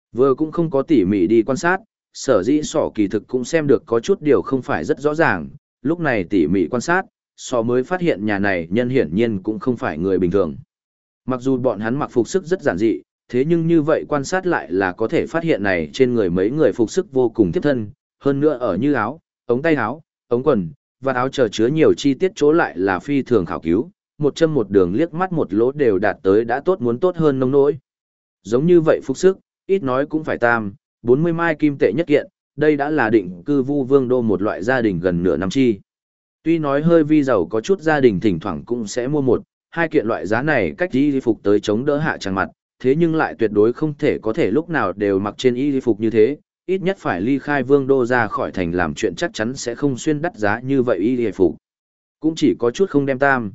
Vừa cũng không có tỉ mỉ đi quan sát, sở dĩ sỏ kỳ thực cũng xem được có chút điều không phải rất rõ ràng, lúc này tỉ mỉ quan sát, sỏ mới phát hiện nhà này nhân hiển nhiên cũng không phải người bình thường. Mặc dù bọn hắn mặc phục sức rất giản dị, thế nhưng như vậy quan sát lại là có thể phát hiện này trên người mấy người phục sức vô cùng tiếp thân, hơn nữa ở như áo, ống tay áo, ống quần, và áo chờ chứa nhiều chi tiết chỗ lại là phi thường khảo cứu, một châm một đường liếc mắt một lỗ đều đạt tới đã tốt muốn tốt hơn nông nỗi. Giống như vậy phục sức, ít nói cũng phải 40 mai kim tệ nhất kiện, đây đã là định cư Vu Vương đô một loại gia đình gần nửa năm chi. Tuy nói hơi vi giàu có chút gia đình thỉnh thoảng cũng sẽ mua một, hai kiện loại giá này cách y phục tới chống đỡ hạ trang mặt, thế nhưng lại tuyệt đối không thể có thể lúc nào đều mặc trên y phục như thế, ít nhất phải ly khai Vương đô ra khỏi thành làm chuyện chắc chắn sẽ không xuyên đắt giá như vậy y phục. Cũng chỉ có chút không đem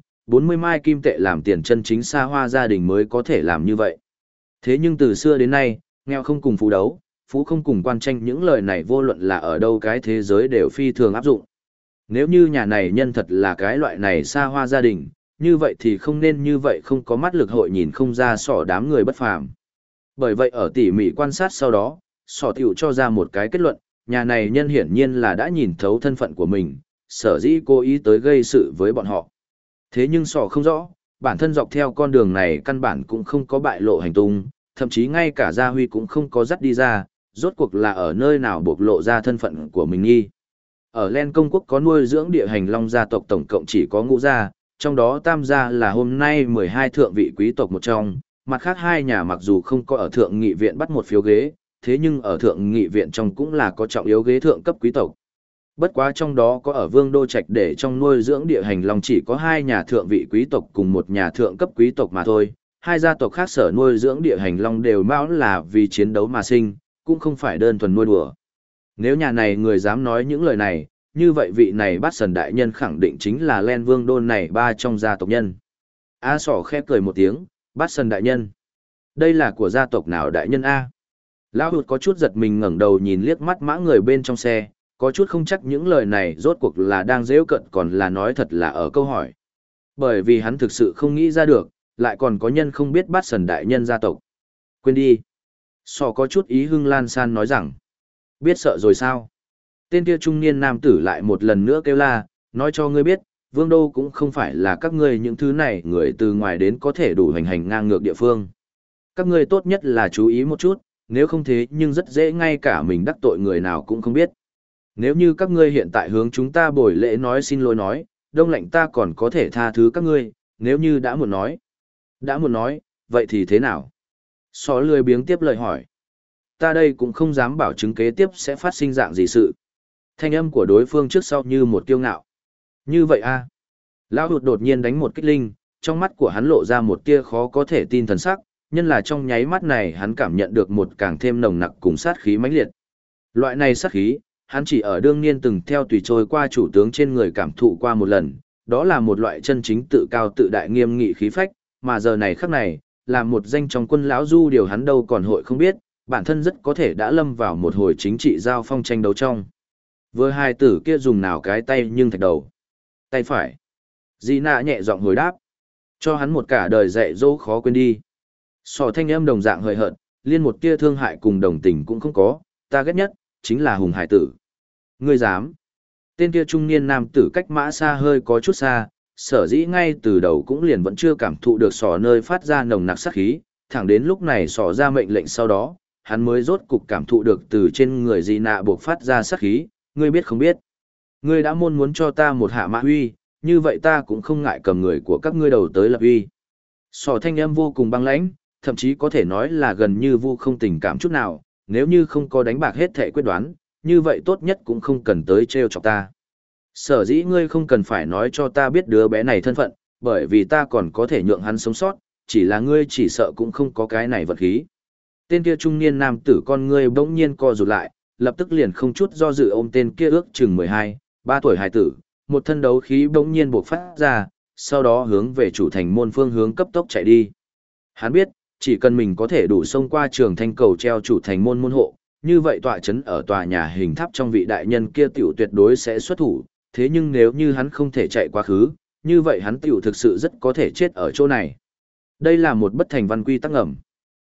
40 mai kim tệ làm tiền chân chính xa hoa gia đình mới có thể làm như vậy. Thế nhưng từ xưa đến nay, nghèo không cùng phú đấu, phú không cùng quan tranh, những lời này vô luận là ở đâu cái thế giới đều phi thường áp dụng. Nếu như nhà này nhân thật là cái loại này xa hoa gia đình, như vậy thì không nên như vậy không có mắt lực hội nhìn không ra sỏ đám người bất phàm. Bởi vậy ở tỉ mỉ quan sát sau đó, sỏ tiểu cho ra một cái kết luận, nhà này nhân hiển nhiên là đã nhìn thấu thân phận của mình, sở dĩ cố ý tới gây sự với bọn họ. Thế nhưng sỏ không rõ, bản thân dọc theo con đường này căn bản cũng không có bại lộ hành tung, thậm chí ngay cả Gia Huy cũng không có dắt đi ra, rốt cuộc là ở nơi nào bộc lộ ra thân phận của mình nghi. Ở Len Công Quốc có nuôi dưỡng địa hành long gia tộc tổng cộng chỉ có ngũ gia, trong đó tam gia là hôm nay 12 thượng vị quý tộc một trong, mặt khác hai nhà mặc dù không có ở thượng nghị viện bắt một phiếu ghế, thế nhưng ở thượng nghị viện trong cũng là có trọng yếu ghế thượng cấp quý tộc. Bất quá trong đó có ở Vương Đô Trạch để trong nuôi dưỡng địa hành long chỉ có hai nhà thượng vị quý tộc cùng một nhà thượng cấp quý tộc mà thôi. Hai gia tộc khác sở nuôi dưỡng địa hành long đều mão là vì chiến đấu mà sinh, cũng không phải đơn thuần nuôi đùa. Nếu nhà này người dám nói những lời này, như vậy vị này Bát Sần đại nhân khẳng định chính là Len Vương Đô này ba trong gia tộc nhân. A Sỏ khép cười một tiếng, Bát Sần đại nhân. Đây là của gia tộc nào đại nhân A? Lão Hụt có chút giật mình ngẩng đầu nhìn liếc mắt mã người bên trong xe, có chút không chắc những lời này rốt cuộc là đang giễu cợt còn là nói thật là ở câu hỏi. Bởi vì hắn thực sự không nghĩ ra được, lại còn có nhân không biết Bát Sần đại nhân gia tộc. Quên đi. Sỏ có chút ý hưng lan san nói rằng. Biết sợ rồi sao? Tên kia trung niên nam tử lại một lần nữa kêu la, nói cho ngươi biết, Vương Đô cũng không phải là các ngươi những thứ này người từ ngoài đến có thể đủ hành hành ngang ngược địa phương. Các ngươi tốt nhất là chú ý một chút, nếu không thế nhưng rất dễ ngay cả mình đắc tội người nào cũng không biết. Nếu như các ngươi hiện tại hướng chúng ta bồi lễ nói xin lỗi nói, đông lạnh ta còn có thể tha thứ các ngươi, nếu như đã muốn nói. Đã muốn nói, vậy thì thế nào? Só lười biếng tiếp lời hỏi. Ta đây cũng không dám bảo chứng kế tiếp sẽ phát sinh dạng gì sự. Thanh âm của đối phương trước sau như một kiêu ngạo. Như vậy a? Lão Hụt đột nhiên đánh một kích linh, trong mắt của hắn lộ ra một tia khó có thể tin thần sắc, nhân là trong nháy mắt này hắn cảm nhận được một càng thêm nồng nặc cùng sát khí mãnh liệt. Loại này sát khí, hắn chỉ ở đương niên từng theo tùy trôi qua chủ tướng trên người cảm thụ qua một lần, đó là một loại chân chính tự cao tự đại nghiêm nghị khí phách, mà giờ này khắc này, là một danh trong quân lão du điều hắn đâu còn hội không biết, bản thân rất có thể đã lâm vào một hồi chính trị giao phong tranh đấu trong. Vừa hai tử kia dùng nào cái tay nhưng thạch đầu. Tay phải. Di nạ nhẹ giọng hồi đáp. Cho hắn một cả đời dạy dỗ khó quên đi. Sỏ thanh âm đồng dạng hời hợt, liên một tia thương hại cùng đồng tình cũng không có, ta ghét nhất, chính là hùng hải tử. Ngươi dám. Tên kia trung niên nam tử cách mã xa hơi có chút xa, sở dĩ ngay từ đầu cũng liền vẫn chưa cảm thụ được sỏ nơi phát ra nồng nặc sát khí, thẳng đến lúc này sỏ ra mệnh lệnh sau đó, hắn mới rốt cục cảm thụ được từ trên người Di nạ buộc phát ra sát khí, ngươi biết không biết. Ngươi đã muốn cho ta một hạ mã huy, như vậy ta cũng không ngại cầm người của các ngươi đầu tới lập huy. Sỏ thanh âm vô cùng băng lãnh, thậm chí có thể nói là gần như vô không tình cảm chút nào, nếu như không có đánh bạc hết thệ quyết đoán, như vậy tốt nhất cũng không cần tới trêu chọc ta. Sở dĩ ngươi không cần phải nói cho ta biết đứa bé này thân phận, bởi vì ta còn có thể nhượng hắn sống sót, chỉ là ngươi chỉ sợ cũng không có cái này vật khí. Tên kia trung niên nam tử con ngươi bỗng nhiên co rụt lại, lập tức liền không chút do dự ôm tên kia ước chừng 3 tuổi hài tử, một thân đấu khí bỗng nhiên bộc phát ra, sau đó hướng về chủ thành môn phương hướng cấp tốc chạy đi. Hắn biết, chỉ cần mình có thể đủ xông qua trường thanh cầu treo chủ thành môn môn hộ, như vậy tọa chấn ở tòa nhà hình tháp trong vị đại nhân kia tiểu tuyệt đối sẽ xuất thủ, thế nhưng nếu như hắn không thể chạy quá khứ, như vậy hắn tiểu thực sự rất có thể chết ở chỗ này. Đây là một bất thành văn quy tắc ngầm.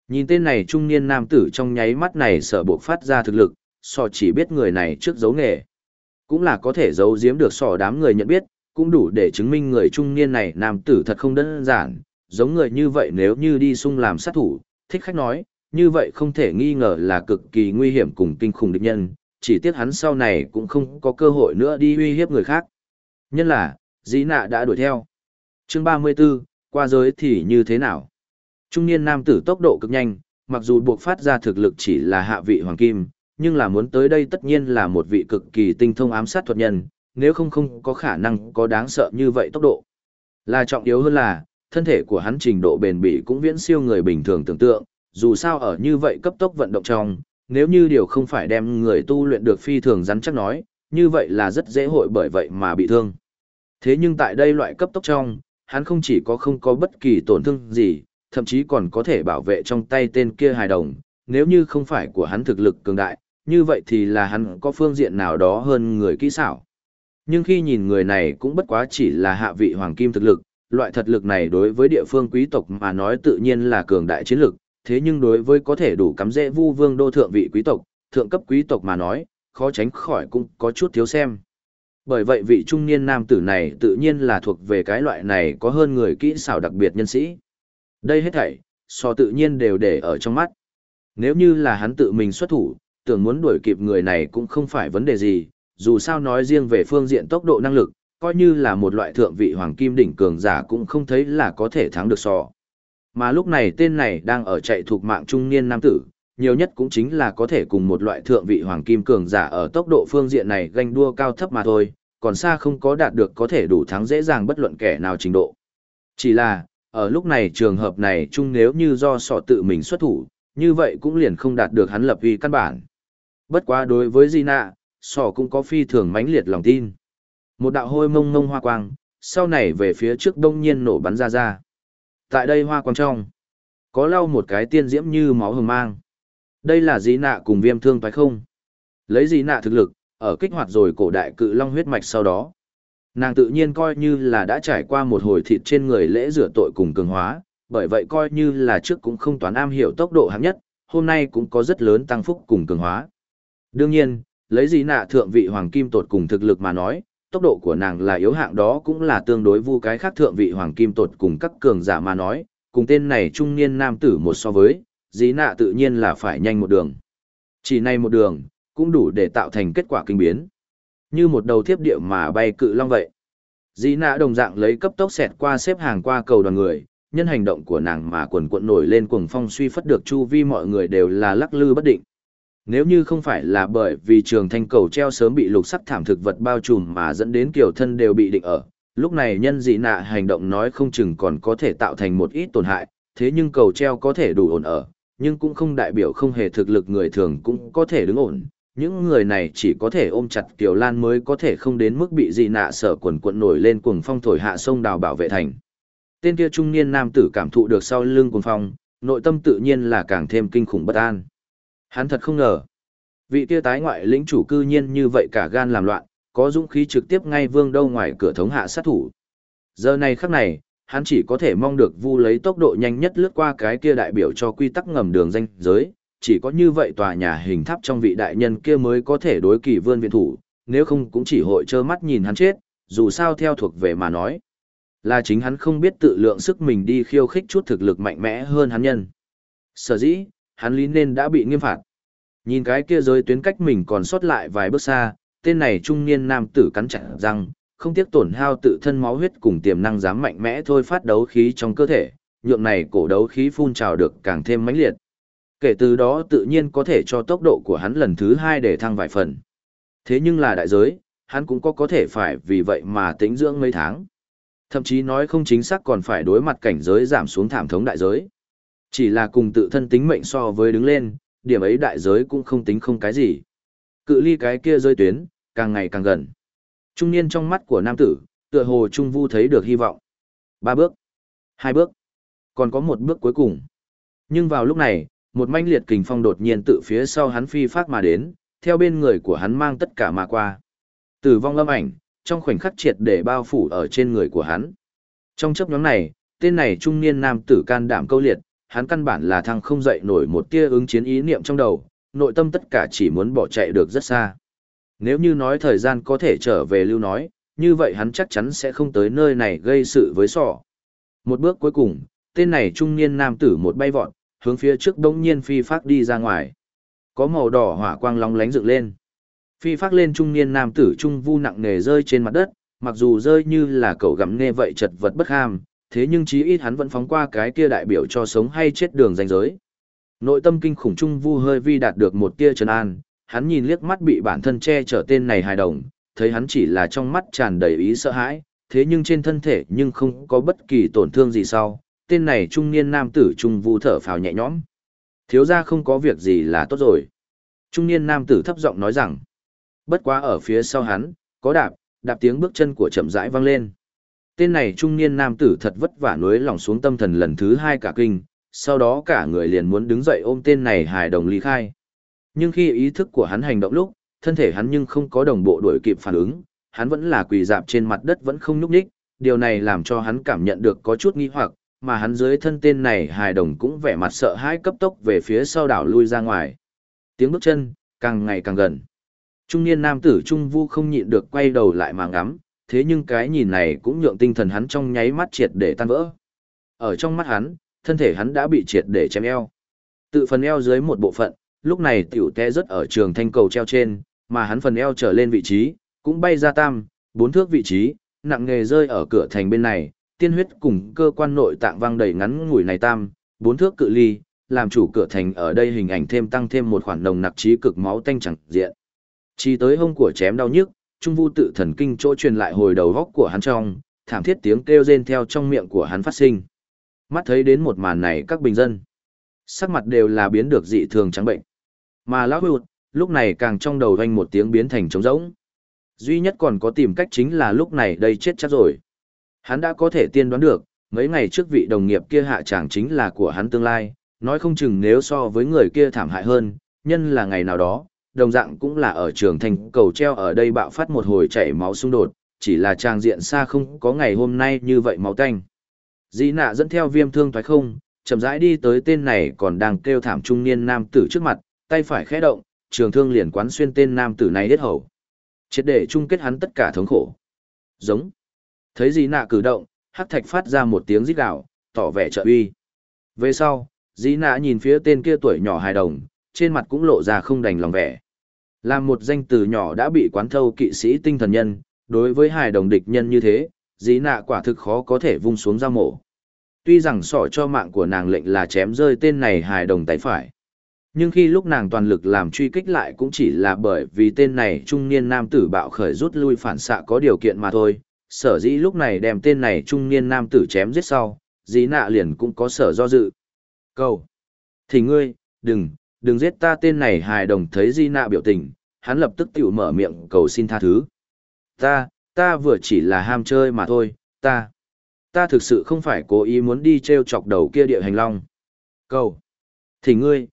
Nhìn tên này trung niên nam tử trong nháy mắt này sợ buộc phát ra thực lực, sò chỉ biết người này trước giấu nghề. Cũng là có thể giấu giếm được sò đám người nhận biết, cũng đủ để chứng minh người trung niên này nam tử thật không đơn giản, giống người như vậy nếu như đi sung làm sát thủ, thích khách nói, như vậy không thể nghi ngờ là cực kỳ nguy hiểm cùng kinh khủng địch nhân, chỉ tiếc hắn sau này cũng không có cơ hội nữa đi uy hiếp người khác. Nhân là, Dĩ Nạ đã đuổi theo. Chương 34, qua giới thì như thế nào? Trung niên nam tử tốc độ cực nhanh, mặc dù buộc phát ra thực lực chỉ là hạ vị hoàng kim, nhưng là muốn tới đây tất nhiên là một vị cực kỳ tinh thông ám sát thuật nhân, nếu không có khả năng có đáng sợ như vậy tốc độ. Là trọng yếu hơn là, thân thể của hắn trình độ bền bỉ cũng viễn siêu người bình thường tưởng tượng, dù sao ở như vậy cấp tốc vận động trong, nếu như điều không phải đem người tu luyện được phi thường rắn chắc nói, như vậy là rất dễ hội bởi vậy mà bị thương. Thế nhưng tại đây loại cấp tốc trong, hắn không chỉ có không có bất kỳ tổn thương gì, thậm chí còn có thể bảo vệ trong tay tên kia hài đồng, nếu như không phải của hắn thực lực cường đại, như vậy thì là hắn có phương diện nào đó hơn người kỹ xảo. Nhưng khi nhìn người này cũng bất quá chỉ là hạ vị hoàng kim thực lực, loại thật lực này đối với địa phương quý tộc mà nói tự nhiên là cường đại chiến lực, thế nhưng đối với có thể đủ cắm rễ vu vương đô thượng vị quý tộc, thượng cấp quý tộc mà nói, khó tránh khỏi cũng có chút thiếu xem. Bởi vậy vị trung niên nam tử này tự nhiên là thuộc về cái loại này có hơn người kỹ xảo đặc biệt nhân sĩ. Đây hết thảy, so tự nhiên đều để ở trong mắt. Nếu như là hắn tự mình xuất thủ, tưởng muốn đuổi kịp người này cũng không phải vấn đề gì, dù sao nói riêng về phương diện tốc độ năng lực, coi như là một loại thượng vị hoàng kim đỉnh cường giả cũng không thấy là có thể thắng được so. Mà lúc này tên này đang ở chạy thuộc mạng trung niên nam tử, nhiều nhất cũng chính là có thể cùng một loại thượng vị hoàng kim cường giả ở tốc độ phương diện này ganh đua cao thấp mà thôi, còn xa không có đạt được có thể đủ thắng dễ dàng bất luận kẻ nào trình độ. Chỉ là, ở lúc này trường hợp này chung nếu như do sọ tự mình xuất thủ, như vậy cũng liền không đạt được hắn lập uy căn bản. Bất quá đối với Gina, sọ cũng có phi thường mãnh liệt lòng tin. Một đạo hôi mông mông hoa quang, sau này về phía trước đông nhiên nổ bắn ra ra. Tại đây hoa quang trong, có lau một cái tiên diễm như máu hồng mang. Đây là Gina cùng Viêm Thương phải không? Lấy Gina thực lực, ở kích hoạt rồi cổ đại cự long huyết mạch sau đó. Nàng tự nhiên coi như là đã trải qua một hồi thịt trên người lễ rửa tội cùng cường hóa, bởi vậy coi như là trước cũng không toán am hiểu tốc độ hạng nhất, hôm nay cũng có rất lớn tăng phúc cùng cường hóa. Đương nhiên, lấy gì nạ thượng vị hoàng kim tột cùng thực lực mà nói, tốc độ của nàng là yếu hạng đó cũng là tương đối vu cái khác thượng vị hoàng kim tột cùng các cường giả mà nói, cùng tên này trung niên nam tử một so với, dĩ nạ tự nhiên là phải nhanh một đường. Chỉ này một đường, cũng đủ để tạo thành kết quả kinh biến. Như một đầu thiếp địa mà bay cự long vậy. Dĩ nạ đồng dạng lấy cấp tốc xẹt qua xếp hàng qua cầu đoàn người, nhân hành động của nàng mà quần quận nổi lên cuồng phong suy phất được chu vi mọi người đều là lắc lư bất định. Nếu như không phải là bởi vì trường thanh cầu treo sớm bị lục sắc thảm thực vật bao trùm mà dẫn đến kiểu thân đều bị định ở, lúc này nhân dị nạ hành động nói không chừng còn có thể tạo thành một ít tổn hại, thế nhưng cầu treo có thể đủ ổn ở, nhưng cũng không đại biểu không hề thực lực người thường cũng có thể đứng ổn. Những người này chỉ có thể ôm chặt Kiều Lan mới có thể không đến mức bị dị nạ sở quần quận nổi lên cuồng phong thổi hạ sông đào bảo vệ thành. Tên kia trung niên nam tử cảm thụ được sau lưng cuồng phong, nội tâm tự nhiên là càng thêm kinh khủng bất an. Hắn thật không ngờ, vị kia tái ngoại lĩnh chủ cư nhiên như vậy cả gan làm loạn, có dũng khí trực tiếp ngay vương đâu ngoài cửa thống hạ sát thủ. Giờ này khắc này, hắn chỉ có thể mong được vu lấy tốc độ nhanh nhất lướt qua cái kia đại biểu cho quy tắc ngầm đường ranh giới, chỉ có như vậy tòa nhà hình tháp trong vị đại nhân kia mới có thể đối kỳ vươn viện thủ, nếu không cũng chỉ hội trơ mắt nhìn hắn chết, dù sao theo thuộc về mà nói. Là chính hắn không biết tự lượng sức mình đi khiêu khích chút thực lực mạnh mẽ hơn hắn nhân. Sở dĩ, hắn lý nên đã bị nghiêm phạt. Nhìn cái kia giới tuyến cách mình còn sót lại vài bước xa, tên này trung niên nam tử cắn chặt răng, không tiếc tổn hao tự thân máu huyết cùng tiềm năng dám mạnh mẽ thôi phát đấu khí trong cơ thể, nhượng này cổ đấu khí phun trào được càng thêm mãnh liệt. Kể từ đó tự nhiên có thể cho tốc độ của hắn lần thứ 2 để thăng vài phần. Thế nhưng là đại giới, hắn cũng có thể phải vì vậy mà tĩnh dưỡng mấy tháng. Thậm chí nói không chính xác còn phải đối mặt cảnh giới giảm xuống thảm thống đại giới. Chỉ là cùng tự thân tính mệnh so với đứng lên, điểm ấy đại giới cũng không tính không cái gì. Cự ly cái kia rơi tuyến, càng ngày càng gần. Trung niên trong mắt của nam tử, tựa hồ trung vu thấy được hy vọng. 3 bước, 2 bước, còn có một bước cuối cùng. Nhưng vào lúc này, một manh liệt kình phong đột nhiên tự phía sau hắn phi phát mà đến, theo bên người của hắn mang tất cả mà qua. Tử vong lâm ảnh, trong khoảnh khắc triệt để bao phủ ở trên người của hắn. Trong chớp nhoáng này, tên này trung niên nam tử can đảm câu liệt, hắn căn bản là thăng không dậy nổi một tia ứng chiến ý niệm trong đầu, nội tâm tất cả chỉ muốn bỏ chạy được rất xa. Nếu như nói thời gian có thể trở về lưu nói, như vậy hắn chắc chắn sẽ không tới nơi này gây sự với sọ. Một bước cuối cùng, tên này trung niên nam tử một bay vọt, hướng phía trước bỗng nhiên phi phác đi ra ngoài. Có màu đỏ hỏa quang long lánh dựng lên. Phi phác lên trung niên nam tử trung vu nặng nề rơi trên mặt đất, mặc dù rơi như là cậu gặm nghe vậy chật vật bất ham, thế nhưng chí ít hắn vẫn phóng qua cái kia đại biểu cho sống hay chết đường ranh giới. Nội tâm kinh khủng trung vu hơi vi đạt được một tia trấn an, hắn nhìn liếc mắt bị bản thân che chở tên này hài đồng, thấy hắn chỉ là trong mắt tràn đầy ý sợ hãi, thế nhưng trên thân thể nhưng không có bất kỳ tổn thương gì sau, tên này trung niên nam tử trung vu thở phào nhẹ nhõm. Thiếu gia không có việc gì là tốt rồi. Trung niên nam tử thấp giọng nói rằng, bất quá ở phía sau hắn, có đạp tiếng bước chân của chậm rãi vang lên. Tên này trung niên nam tử thật vất vả nuối lòng xuống tâm thần lần thứ hai cả kinh, sau đó cả người liền muốn đứng dậy ôm tên này hài đồng ly khai. Nhưng khi ý thức của hắn hành động lúc, thân thể hắn nhưng không có đồng bộ đuổi kịp phản ứng, hắn vẫn là quỳ dạp trên mặt đất vẫn không nhúc nhích, điều này làm cho hắn cảm nhận được có chút nghi hoặc, mà hắn dưới thân tên này hài đồng cũng vẻ mặt sợ hãi cấp tốc về phía sau đảo lui ra ngoài. Tiếng bước chân càng ngày càng gần. Trung niên nam tử Trung Vu không nhịn được quay đầu lại mà ngắm, thế nhưng cái nhìn này cũng nhượng tinh thần hắn trong nháy mắt triệt để tan vỡ. Ở trong mắt hắn, thân thể hắn đã bị triệt để chém eo. Tự phần eo dưới một bộ phận, lúc này tiểu té rất ở trường thanh cầu treo trên, mà hắn phần eo trở lên vị trí, cũng bay ra 4 thước vị trí, nặng nghề rơi ở cửa thành bên này, tiên huyết cùng cơ quan nội tạng văng đầy ngắn ngủi này 4 thước cự ly, làm chủ cửa thành ở đây hình ảnh thêm tăng thêm một khoản nồng nặc trí cực máu tanh chẳng diện. Chỉ tới hông của chém đau nhức, Trung Vu tự thần kinh chỗ truyền lại hồi đầu góc của hắn trong, thảm thiết tiếng kêu rên theo trong miệng của hắn phát sinh. Mắt thấy đến một màn này các bình dân, sắc mặt đều là biến được dị thường trắng bệnh. Mà lão hụt, lúc này càng trong đầu vang một tiếng biến thành trống rỗng. Duy nhất còn có tìm cách chính là lúc này đây chết chắc rồi. Hắn đã có thể tiên đoán được, mấy ngày trước vị đồng nghiệp kia hạ tràng chính là của hắn tương lai, nói không chừng nếu so với người kia thảm hại hơn, nhân là ngày nào đó, đồng dạng cũng là ở trường thành cầu treo ở đây bạo phát một hồi chảy máu xung đột, chỉ là trang diện xa không có ngày hôm nay như vậy máu tanh. Dĩ nạ dẫn theo viêm thương thoái không, chậm rãi đi tới tên này còn đang kêu thảm trung niên nam tử trước mặt, tay phải khẽ động, trường thương liền quán xuyên tên nam tử này hết hầu. Triệt để chung kết hắn tất cả thống khổ. Giống. Thấy Dĩ nạ cử động, hắc thạch phát ra một tiếng rít gào, tỏ vẻ trợ uy. Về sau, Dĩ nạ nhìn phía tên kia tuổi nhỏ hài đồng, trên mặt cũng lộ ra không đành lòng vẻ. Làm một danh từ nhỏ đã bị quán thâu kỵ sĩ tinh thần nhân, đối với hài đồng địch nhân như thế, Dĩ nạ quả thực khó có thể vung xuống dao mổ. Tuy rằng sỏ cho mạng của nàng lệnh là chém rơi tên này hài đồng tay phải. Nhưng khi lúc nàng toàn lực làm truy kích lại cũng chỉ là bởi vì tên này trung niên nam tử bạo khởi rút lui phản xạ có điều kiện mà thôi. Sở dĩ lúc này đem tên này trung niên nam tử chém giết sau, Dĩ nạ liền cũng có sở do dự. Cầu! Thì ngươi, đừng giết ta, tên này hài đồng thấy Dĩ nạ biểu tình, hắn lập tức tiểu mở miệng cầu xin tha thứ. Ta vừa chỉ là ham chơi mà thôi, ta thực sự không phải cố ý muốn đi treo chọc đầu kia địa hành long. Cầu! Thì ngươi,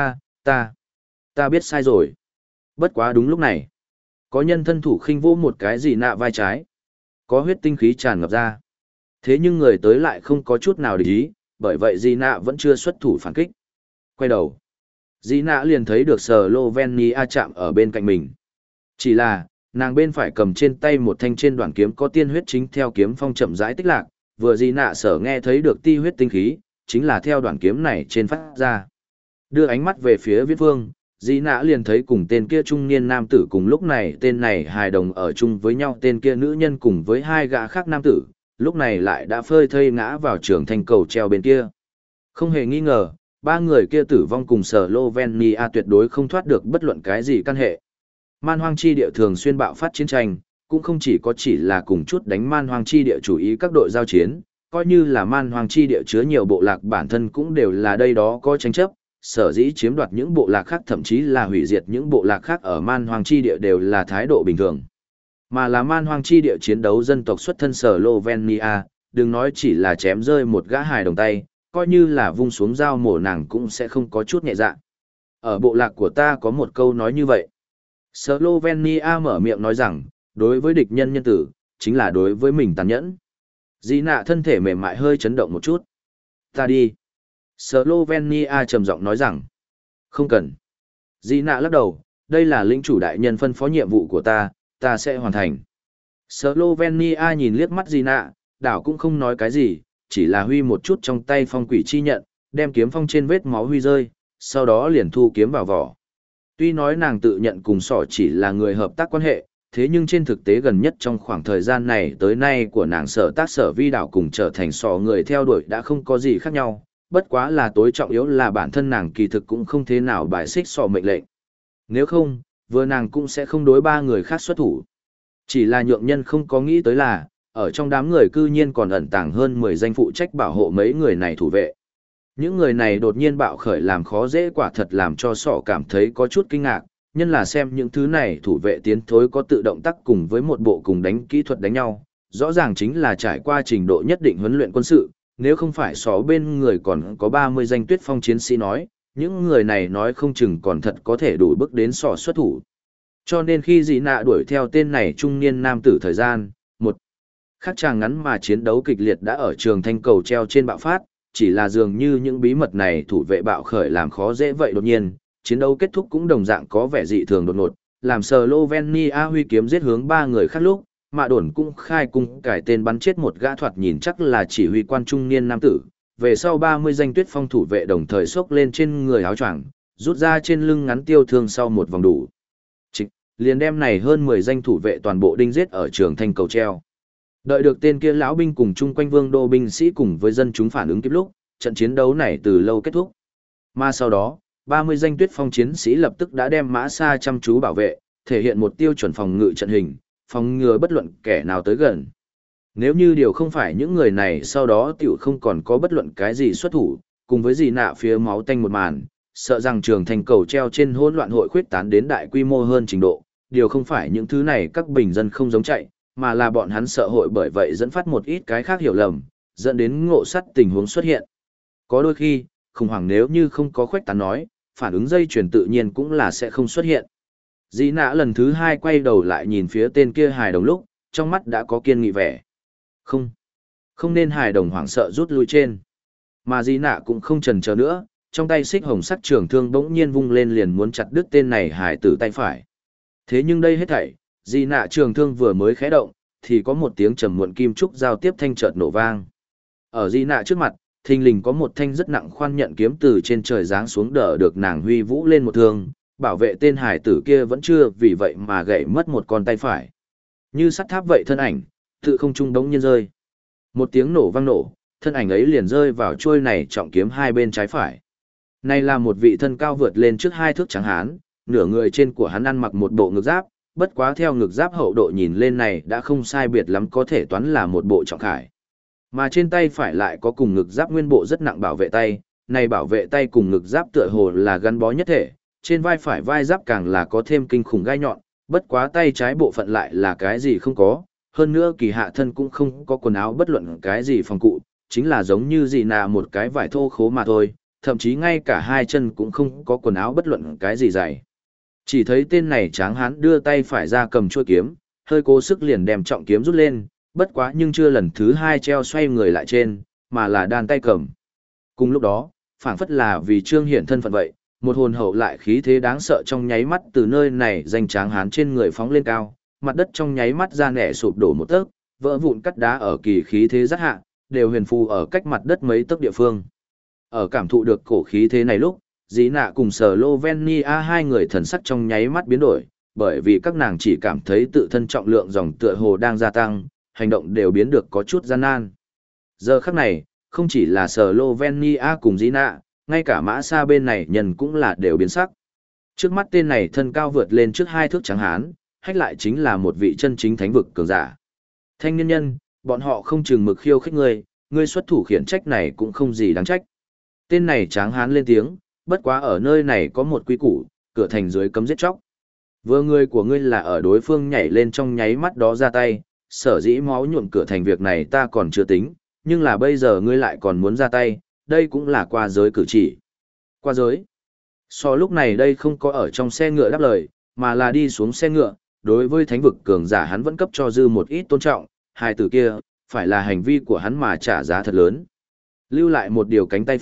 ta biết sai rồi. Bất quá đúng lúc này, có nhân thân thủ khinh vô một cái gì nạ vai trái. Có huyết tinh khí tràn ngập ra. Thế nhưng người tới lại không có chút nào để ý, bởi vậy Di nạ vẫn chưa xuất thủ phản kích. Quay đầu, Di nạ liền thấy được Slovenia chạm ở bên cạnh mình. Chỉ là, nàng bên phải cầm trên tay một thanh trên đoạn kiếm có tiên huyết chính theo kiếm phong chậm rãi tích lạc, vừa Di nạ sở nghe thấy được ti huyết tinh khí, chính là theo đoạn kiếm này trên phát ra. Đưa ánh mắt về phía viễn phương, Dĩ nã liền thấy cùng tên kia trung niên nam tử cùng lúc này tên này hài đồng ở chung với nhau, tên kia nữ nhân cùng với hai gã khác nam tử, lúc này lại đã phơi thây ngã vào trường thành cầu treo bên kia. Không hề nghi ngờ, ba người kia tử vong cùng Slovenia tuyệt đối không thoát được bất luận cái gì căn hệ. Man hoang chi địa thường xuyên bạo phát chiến tranh, cũng không chỉ là cùng chút đánh man hoang chi địa chủ ý các đội giao chiến, coi như là man hoang chi địa chứa nhiều bộ lạc bản thân cũng đều là đây đó có tranh chấp. Sở dĩ chiếm đoạt những bộ lạc khác thậm chí là hủy diệt những bộ lạc khác ở man hoang chi địa đều là thái độ bình thường. Mà là man hoang chi địa chiến đấu dân tộc xuất thân Slovenia, đừng nói chỉ là chém rơi một gã hài đồng tay, coi như là vung xuống dao mổ nàng cũng sẽ không có chút nhẹ dạ. Ở bộ lạc của ta có một câu nói như vậy. Slovenia mở miệng nói rằng, đối với địch nhân nhân tử, chính là đối với mình tàn nhẫn. Dĩ nạ thân thể mềm mại hơi chấn động một chút. Ta đi. Slovenia trầm giọng nói rằng, không cần. Di nạ lắc đầu, đây là lĩnh chủ đại nhân phân phó nhiệm vụ của ta sẽ hoàn thành. Slovenia nhìn liếc mắt Di nạ, đảo cũng không nói cái gì, chỉ là huy một chút trong tay phong quỷ chi nhận, đem kiếm phong trên vết máu huy rơi, sau đó liền thu kiếm vào vỏ. Tuy nói nàng tự nhận cùng sỏ chỉ là người hợp tác quan hệ, thế nhưng trên thực tế gần nhất trong khoảng thời gian này tới nay của nàng sở tác sở vi đảo cùng trở thành sỏ người theo đuổi đã không có gì khác nhau, bất quá là tối trọng yếu là bản thân nàng kỳ thực cũng không thế nào bài xích sỏ mệnh lệnh. Nếu không, vừa nàng cũng sẽ không đối ba người khác xuất thủ. Chỉ là nhượng nhân không có nghĩ tới là, ở trong đám người cư nhiên còn ẩn tàng hơn 10 danh phụ trách bảo hộ mấy người này thủ vệ. Những người này đột nhiên bạo khởi làm khó dễ quả thật làm cho sọ cảm thấy có chút kinh ngạc, nhân là xem những thứ này thủ vệ tiến thối có tự động tác cùng với một bộ cùng đánh kỹ thuật đánh nhau, rõ ràng chính là trải qua trình độ nhất định huấn luyện quân sự, nếu không phải sọ bên người còn có 30 danh tuyết phong chiến sĩ nói, những người này nói không chừng còn thật có thể đủ bước đến sọ xuất thủ. Cho nên khi dị nạ đuổi theo tên này trung niên nam tử thời gian, một khắc chàng ngắn mà chiến đấu kịch liệt đã ở trường thanh cầu treo trên bạo phát, chỉ là dường như những bí mật này thủ vệ bạo khởi làm khó dễ vậy đột nhiên, chiến đấu kết thúc cũng đồng dạng có vẻ dị thường đột ngột, làm Slovenia huy kiếm giết hướng ba người khác lúc, Mạ Đồn cũng khai cung cải tên bắn chết một gã thoạt nhìn chắc là chỉ huy quan trung niên nam tử, về sau 30 danh tuyết phong thủ vệ đồng thời xốc lên trên người áo choàng, rút ra trên lưng ngắn tiêu thương sau một vòng đủ. Liền đem này hơn 10 danh thủ vệ toàn bộ đinh giết ở trường thanh cầu treo. Đợi được tên kia lão binh cùng chung quanh vương đô binh sĩ cùng với dân chúng phản ứng kịp lúc, trận chiến đấu này từ lâu kết thúc. Mà sau đó, 30 danh tuyết phong chiến sĩ lập tức đã đem mã xa chăm chú bảo vệ, thể hiện một tiêu chuẩn phòng ngự trận hình, phòng ngừa bất luận kẻ nào tới gần. Nếu như điều không phải những người này sau đó tiểu không còn có bất luận cái gì xuất thủ, cùng với gì nạ phía máu tanh một màn, sợ rằng trường thành cầu treo trên hỗn loạn hội khuyết tán đến đại quy mô hơn trình độ, điều không phải những thứ này các bình dân không giống chạy, mà là bọn hắn sợ hội bởi vậy dẫn phát một ít cái khác hiểu lầm, dẫn đến ngộ sắt tình huống xuất hiện. Có đôi khi, khủng hoảng nếu như không có khuếch tán nói, phản ứng dây chuyển tự nhiên cũng là sẽ không xuất hiện. Dĩ nã lần thứ hai quay đầu lại nhìn phía tên kia hài đồng lúc, trong mắt đã có kiên nghị vẻ. Không nên hài đồng hoảng sợ rút lui trên. Mà dĩ nã cũng không chần chờ nữa, trong tay xích hồng sắc trường thương bỗng nhiên vung lên liền muốn chặt đứt tên này hài tử tay phải. Thế nhưng đây hết thảy, dĩ nã trường thương vừa mới khẽ động, thì có một tiếng trầm muộn kim trúc giao tiếp thanh chợt nổ vang. Ở dĩ nã trước mặt, thình lình có một thanh rất nặng khoan nhận kiếm từ trên trời giáng xuống đỡ được nàng huy vũ lên một thương, bảo vệ tên hải tử kia vẫn chưa vì vậy mà gãy mất một con tay phải. Như sắt tháp vậy thân ảnh, tự không trung đống nhiên rơi. Một tiếng nổ vang nổ, thân ảnh ấy liền rơi vào chuôi này trọng kiếm hai bên trái phải. Này là một vị thân cao vượt lên trước 2 thước trắng hán, nửa người trên của hắn ăn mặc một bộ ngực giáp, bất quá theo ngực giáp hậu độ nhìn lên này đã không sai biệt lắm có thể toán là một bộ trọng khải. Mà trên tay phải lại có cùng ngực giáp nguyên bộ rất nặng bảo vệ tay, này bảo vệ tay cùng ngực giáp tựa hồ là gắn bó nhất thể, trên vai phải vai giáp càng là có thêm kinh khủng gai nhọn, bất quá tay trái bộ phận lại là cái gì không có, hơn nữa kỳ hạ thân cũng không có quần áo bất luận cái gì phòng cụ, chính là giống như gì nà một cái vải thô khố mà thôi, thậm chí ngay cả hai chân cũng không có quần áo bất luận cái gì dày. Chỉ thấy tên này tráng hán đưa tay phải ra cầm chuôi kiếm, hơi cố sức liền đem trọng kiếm rút lên, bất quá nhưng chưa lần thứ hai treo xoay người lại trên, mà là đan tay cầm. Cùng lúc đó, phảng phất là vì trương hiển thân phận vậy, một hồn hậu lại khí thế đáng sợ trong nháy mắt từ nơi này danh tráng hán trên người phóng lên cao, mặt đất trong nháy mắt ra nẻ sụp đổ một tấc, vỡ vụn cắt đá ở kỳ khí thế rất hạ, đều huyền phù ở cách mặt đất mấy tấc địa phương. Ở cảm thụ được cổ khí thế này lúc, Dĩ Nạ cùng Slovenia hai người thần sắc trong nháy mắt biến đổi, bởi vì các nàng chỉ cảm thấy tự thân trọng lượng dòng tựa hồ đang gia tăng, hành động đều biến được có chút gian nan. Giờ khắc này, không chỉ là Slovenia cùng Dĩ Nạ, ngay cả mã xa bên này nhân cũng là đều biến sắc. Trước mắt tên này thân cao vượt lên trước 2 thước trắng hán, hách lại chính là một vị chân chính thánh vực cường giả. Thanh niên nhân, bọn họ không chừng mực khiêu khích ngươi xuất thủ khiển trách này cũng không gì đáng trách. Tên này tráng hán lên tiếng, bất quá ở nơi này có một quy củ, cửa thành dưới cấm giết chóc. Vừa người của ngươi là ở đối phương nhảy lên trong nháy mắt đó ra tay, sở dĩ máu nhuộm cửa thành việc này ta còn chưa tính, nhưng là bây giờ ngươi lại còn muốn ra tay, đây cũng là qua giới cử chỉ. Qua giới. So lúc này đây không có ở trong xe ngựa đáp lời, mà là đi xuống xe ngựa, đối với thánh vực cường giả hắn vẫn cấp cho dư một ít tôn trọng, hai từ kia, phải là hành vi của hắn mà trả giá thật lớn. Lưu lại một điều cánh tay phải,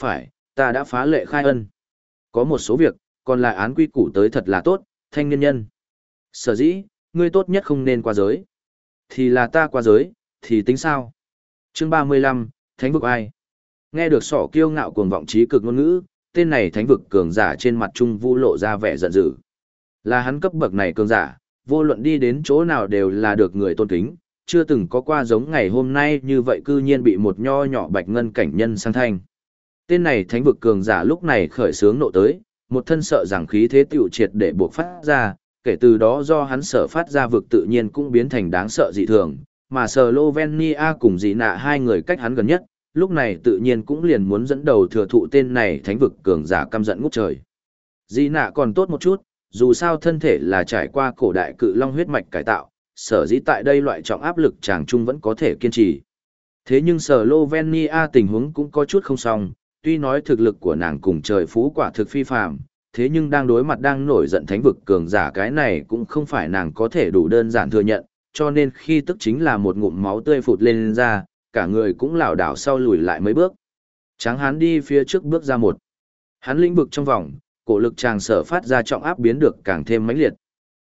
ta đã phá lệ khai ân. Có một số việc, còn lại án quy củ tới thật là tốt, thanh niên nhân. Sở dĩ, ngươi tốt nhất không nên qua giới. Thì là ta qua giới, thì tính sao? Chương 35, Thánh vực ai? Nghe được sỏ kiêu ngạo cuồng vọng trí cực ngôn ngữ, tên này thánh vực cường giả trên mặt trung vu lộ ra vẻ giận dữ. Là hắn cấp bậc này cường giả, vô luận đi đến chỗ nào đều là được người tôn kính, chưa từng có qua giống ngày hôm nay như vậy cư nhiên bị một nho nhỏ bạch ngân cảnh nhân sang thanh. Tên này thánh vực cường giả lúc này khởi sướng nộ tới, một thân sợ rằng khí thế tiểu triệt để buộc phát ra, kể từ đó do hắn sở phát ra vực tự nhiên cũng biến thành đáng sợ dị thường, mà Slovenia cùng dị nạ hai người cách hắn gần nhất, lúc này tự nhiên cũng liền muốn dẫn đầu thừa thụ tên này thánh vực cường giả căm giận ngút trời. Dị nạ còn tốt một chút, dù sao thân thể là trải qua cổ đại cự long huyết mạch cải tạo, sở dĩ tại đây loại trọng áp lực chàng trung vẫn có thể kiên trì. Thế nhưng Slovenia tình huống cũng có chút không xong, tuy nói thực lực của nàng cùng trời phú quả thực phi phàm, thế nhưng đang đối mặt đang nổi giận thánh vực cường giả cái này cũng không phải nàng có thể đủ đơn giản thừa nhận, cho nên khi tức chính là một ngụm máu tươi phụt lên ra, cả người cũng lảo đảo sau lùi lại mấy bước. Tráng hán đi phía trước bước ra một. Hắn lĩnh vực trong vòng, cổ lực chàng sở phát ra trọng áp biến được càng thêm mãnh liệt.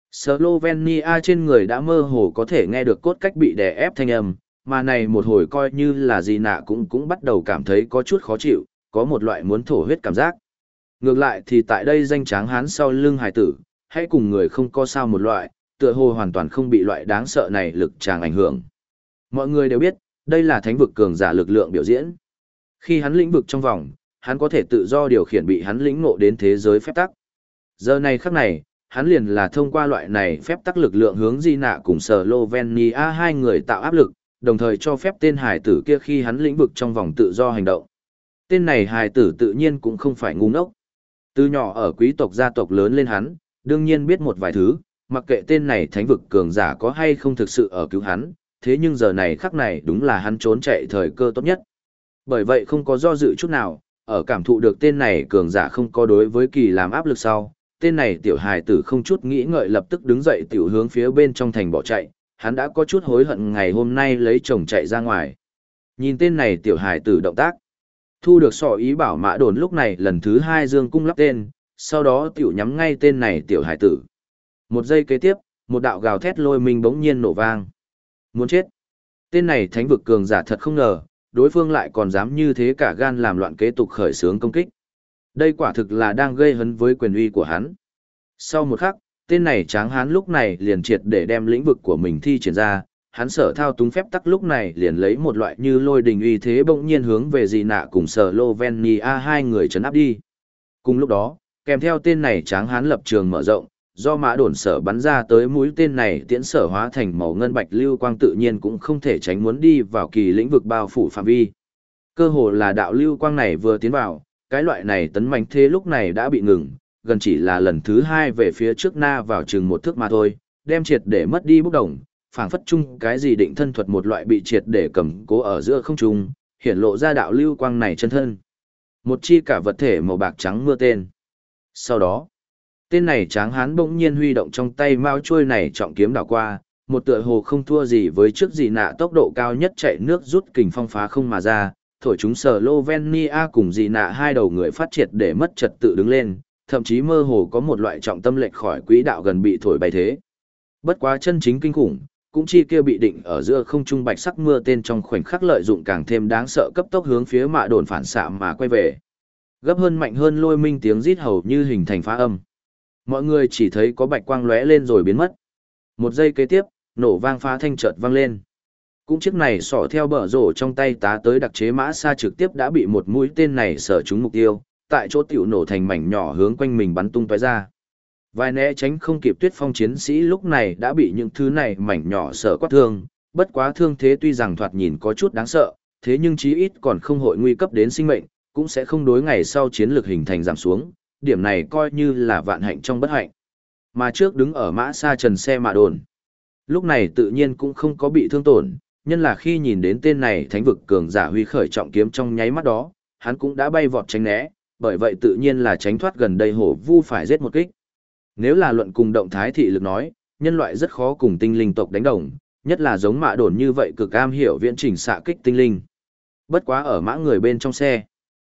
Slovenia trên người đã mơ hồ có thể nghe được cốt cách bị đè ép thanh âm, mà này một hồi coi như là gì nạ cũng bắt đầu cảm thấy có chút khó chịu, có một loại muốn thổ huyết cảm giác. Ngược lại thì tại đây danh tráng hán sau lưng hài tử, hãy cùng người không có sao một loại, tựa hồ hoàn toàn không bị loại đáng sợ này lực tràng ảnh hưởng. Mọi người đều biết, đây là thánh vực cường giả lực lượng biểu diễn. Khi hắn lĩnh vực trong vòng, hắn có thể tự do điều khiển bị hắn lĩnh ngộ đến thế giới phép tắc. Giờ này khắc này, hắn liền là thông qua loại này phép tắc lực lượng hướng Di Nạ cùng Slovenia hai người tạo áp lực, đồng thời cho phép tên hài tử kia khi hắn lĩnh vực trong vòng tự do hành động. Tên này hài tử tự nhiên cũng không phải ngu ngốc. Từ nhỏ ở quý tộc gia tộc lớn lên hắn, đương nhiên biết một vài thứ, mặc kệ tên này thánh vực cường giả có hay không thực sự ở cứu hắn, thế nhưng giờ này khắc này đúng là hắn trốn chạy thời cơ tốt nhất. Bởi vậy không có do dự chút nào, ở cảm thụ được tên này cường giả không có đối với kỳ làm áp lực sau, tên này tiểu hài tử không chút nghĩ ngợi lập tức đứng dậy tiểu hướng phía bên trong thành bỏ chạy, hắn đã có chút hối hận ngày hôm nay lấy chồng chạy ra ngoài. Nhìn tên này tiểu hài tử động tác, thu được sỏ ý bảo Mã Đồn lúc này lần thứ hai dương cung lắp tên, sau đó tiểu nhắm ngay tên này tiểu hài tử. Một giây kế tiếp, một đạo gào thét lôi mình bỗng nhiên nổ vang. Muốn chết. Tên này thánh vực cường giả thật không ngờ, đối phương lại còn dám như thế cả gan làm loạn kế tục khởi xướng công kích. Đây quả thực là đang gây hấn với quyền uy của hắn. Sau một khắc, tên này tráng hán lúc này liền triệt để đem lĩnh vực của mình thi triển ra, hắn sở thao túng phép tắc lúc này liền lấy một loại như lôi đình uy thế bỗng nhiên hướng về Di Nạ cùng Slovenia hai người trấn áp đi. Cùng lúc đó, kèm theo tên này tráng hán lập trường mở rộng, do Mã Đồn sở bắn ra tới mũi tên này tiễn sở hóa thành màu ngân bạch lưu quang tự nhiên cũng không thể tránh muốn đi vào kỳ lĩnh vực bao phủ phạm vi. Cơ hồ là đạo lưu quang này vừa tiến vào, cái loại này tấn mạnh thế lúc này đã bị ngừng, gần chỉ là lần thứ hai về phía trước na vào chừng một thước mà thôi, đem triệt để mất đi bốc đồng, phảng phất chung cái gì định thân thuật một loại bị triệt để cầm cố ở giữa không trung, hiển lộ ra đạo lưu quang này chân thân. Một chi cả vật thể màu bạc trắng mưa tên. Sau đó, tên này tráng hán bỗng nhiên huy động trong tay mao chuôi này trọng kiếm đảo qua, một tựa hồ không thua gì với trước Dị Nạ tốc độ cao nhất chạy nước rút kình phong phá không mà ra, thổi chúng Slovenia cùng Dị Nạ hai đầu người phát triệt để mất trật tự đứng lên, thậm chí mơ hồ có một loại trọng tâm lệch khỏi quỹ đạo gần bị thổi bay thế. Bất quá chân chính kinh khủng, cũng chi kia bị định ở giữa không trung bạch sắc mưa tên trong khoảnh khắc lợi dụng càng thêm đáng sợ cấp tốc hướng phía Mã Đồn phản xạ mà quay về. Gấp hơn mạnh hơn lôi minh tiếng rít hầu như hình thành phá âm. Mọi người chỉ thấy có bạch quang lóe lên rồi biến mất. Một giây kế tiếp, nổ vang phá thanh chợt vang lên. Cũng chiếc này xỏ theo bờ rổ trong tay tá tới đặc chế mã xa trực tiếp đã bị một mũi tên này sở trúng mục tiêu, tại chỗ tiểu nổ thành mảnh nhỏ hướng quanh mình bắn tung tóe ra. Vài né tránh không kịp Tuyết Phong chiến sĩ lúc này đã bị những thứ này mảnh nhỏ sở quát thương, bất quá thương thế tuy rằng thoạt nhìn có chút đáng sợ, thế nhưng chí ít còn không hội nguy cấp đến sinh mệnh, cũng sẽ không đối ngày sau chiến lược hình thành giảm xuống, điểm này coi như là vạn hạnh trong bất hạnh. Mà trước đứng ở mã xa trần xe Mã Đồn, lúc này tự nhiên cũng không có bị thương tổn, nhân là khi nhìn đến tên này thánh vực cường giả huy khởi trọng kiếm trong nháy mắt đó, hắn cũng đã bay vọt tránh né, bởi vậy tự nhiên là tránh thoát gần đây hổ vu phải giết một kích. Nếu là luận cùng động thái thị lực nói, nhân loại rất khó cùng tinh linh tộc đánh đồng, nhất là giống Mã Đồn như vậy cực am hiểu viễn trình xạ kích tinh linh. Bất quá ở mã người bên trong xe,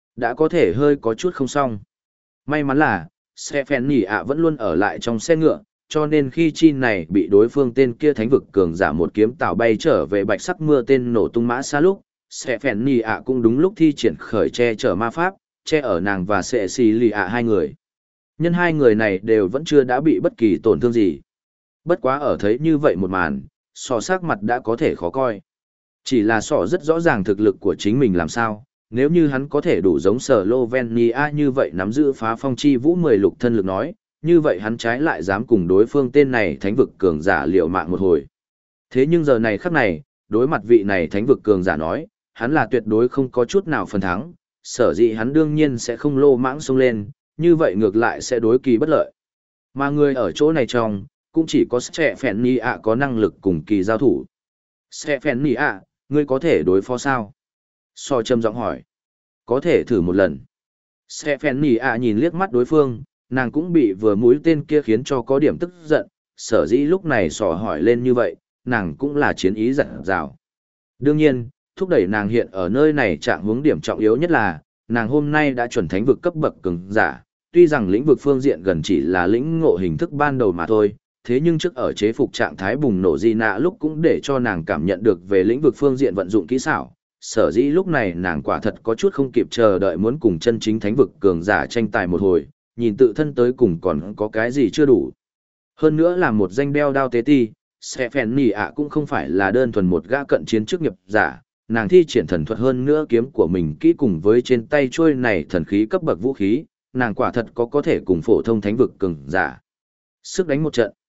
đã có thể hơi có chút không xong. May mắn là, xe phèn nhỉ ạ vẫn luôn ở lại trong xe ngựa, cho nên khi chi này bị đối phương tên kia thánh vực cường giả một kiếm tạo bay trở về bạch sắc mưa tên nổ tung mã xa lúc, xe phèn nhỉ ạ cũng đúng lúc thi triển khởi che chở ma pháp, che ở nàng và sẽ xì lì ạ hai người. Nhân hai người này đều vẫn chưa đã bị bất kỳ tổn thương gì. Bất quá ở thấy như vậy một màn, sọ sắc mặt đã có thể khó coi. Chỉ là sọ rất rõ ràng thực lực của chính mình làm sao, nếu như hắn có thể đủ giống sở Lovenia như vậy nắm giữ phá phong chi vũ 10 lục thân lực nói, như vậy hắn trái lại dám cùng đối phương tên này thánh vực cường giả liều mạng một hồi. Thế nhưng giờ này khắc này, đối mặt vị này thánh vực cường giả nói, hắn là tuyệt đối không có chút nào phần thắng, sở dĩ hắn đương nhiên sẽ không lô mãng xông lên, như vậy ngược lại sẽ đối kỳ bất lợi. Mà người ở chỗ này trong, cũng chỉ có Sẽ Phèn Nì ạ có năng lực cùng kỳ giao thủ. Sẽ Phèn Nì ạ, ngươi có thể đối phó sao? So trầm giọng hỏi. Có thể thử một lần. Sẽ Phèn Nì ạ nhìn liếc mắt đối phương, nàng cũng bị vừa mũi tên kia khiến cho có điểm tức giận, sở dĩ lúc này sò hỏi lên như vậy, nàng cũng là chiến ý dặn dào. Đương nhiên, thúc đẩy nàng hiện ở nơi này trạng hướng điểm trọng yếu nhất là, nàng hôm nay đã chuẩn thánh vực cấp bậc cường giả, tuy rằng lĩnh vực phương diện gần chỉ là lĩnh ngộ hình thức ban đầu mà thôi, thế nhưng trước ở chế phục trạng thái bùng nổ di nạ lúc cũng để cho nàng cảm nhận được về lĩnh vực phương diện vận dụng kỹ xảo, sở dĩ lúc này nàng quả thật có chút không kịp chờ đợi muốn cùng chân chính thánh vực cường giả tranh tài một hồi, nhìn tự thân tới cùng còn có cái gì chưa đủ. Hơn nữa là một danh đeo đao tế ti, Sẽ Phèn Nì ạ cũng không phải là đơn thuần một gã cận chiến chức nghiệp giả, nàng thi triển thần thuật hơn nữa kiếm của mình kỹ cùng với trên tay chuôi này thần khí cấp bậc vũ khí, nàng quả thật có thể cùng phổ thông thánh vực cường giả. Sức đánh một trận.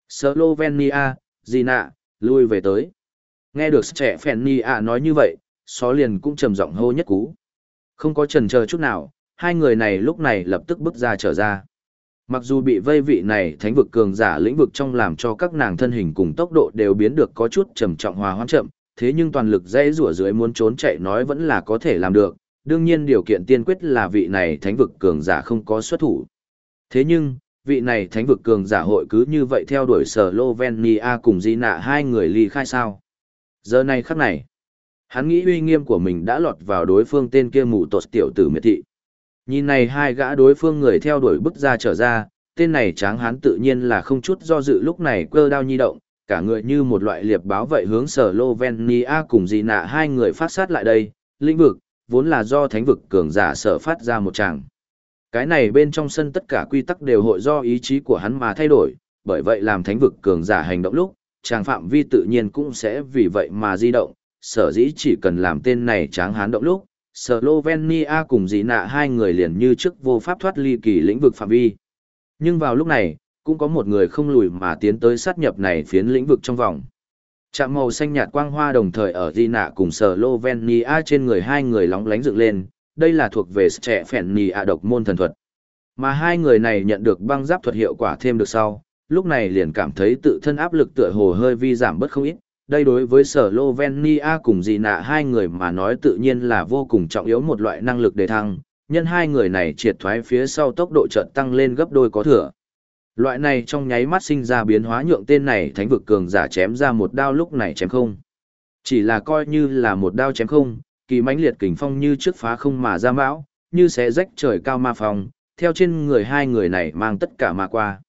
Slovenia, Gina, lui về tới. Nghe được Sẽ Phèn Nì ạ nói như vậy, Xó liền cũng trầm giọng hô nhất cú. Không có chần chờ chút nào, hai người này lúc này lập tức bước ra trở ra. Mặc dù bị vây vị này thánh vực cường giả lĩnh vực trong làm cho các nàng thân hình cùng tốc độ đều biến được có chút trầm trọng hòa hoãn chậm, thế nhưng toàn lực dãy rủa dưới muốn trốn chạy nói vẫn là có thể làm được, đương nhiên điều kiện tiên quyết là vị này thánh vực cường giả không có xuất thủ. Thế nhưng, vị này thánh vực cường giả hội cứ như vậy theo đuổi Slovenia cùng Gina hai người ly khai sao. Giờ này khắc này, hắn nghĩ uy nghiêm của mình đã lọt vào đối phương tên kia mù tột tiểu tử miệt thị. Nhìn này hai gã đối phương người theo đuổi bức ra trở ra, tên này tráng hán tự nhiên là không chút do dự lúc này cơ đao nhi động, cả người như một loại liệp báo vậy hướng Slovenia cùng Gina hai người phát sát lại đây, lĩnh vực, vốn là do thánh vực cường giả sở phát ra một tràng. Cái này bên trong sân tất cả quy tắc đều hội do ý chí của hắn mà thay đổi, bởi vậy làm thánh vực cường giả hành động lúc, tràng phạm vi tự nhiên cũng sẽ vì vậy mà di động, sở dĩ chỉ cần làm tên này tráng hán động lúc, Slovenia cùng Gina hai người liền như trước vô pháp thoát ly kỳ lĩnh vực phạm vi. Nhưng vào lúc này, cũng có một người không lùi mà tiến tới sát nhập này phiến lĩnh vực trong vòng. Chạm màu xanh nhạt quang hoa đồng thời ở Gina cùng Slovenia trên người hai người lóng lánh dựng lên, đây là thuộc về Sẽ Phèn Nì ạ độc môn thần thuật. Mà hai người này nhận được băng giáp thuật hiệu quả thêm được sau, lúc này liền cảm thấy tự thân áp lực tựa hồ hơi vi giảm bớt không ít. Đây đối với Slovenia cùng Gina hai người mà nói tự nhiên là vô cùng trọng yếu một loại năng lực đề thăng, nhân hai người này triệt thoái phía sau tốc độ chợt tăng lên gấp đôi có thừa. Loại này trong nháy mắt sinh ra biến hóa nhượng tên này thánh vực cường giả chém ra một đao lúc này chém không. Chỉ là coi như là một đao chém không, kỳ mãnh liệt kình phong như trước phá không mà ra bão, như sẽ rách trời cao ma phong, theo trên người hai người này mang tất cả ma qua.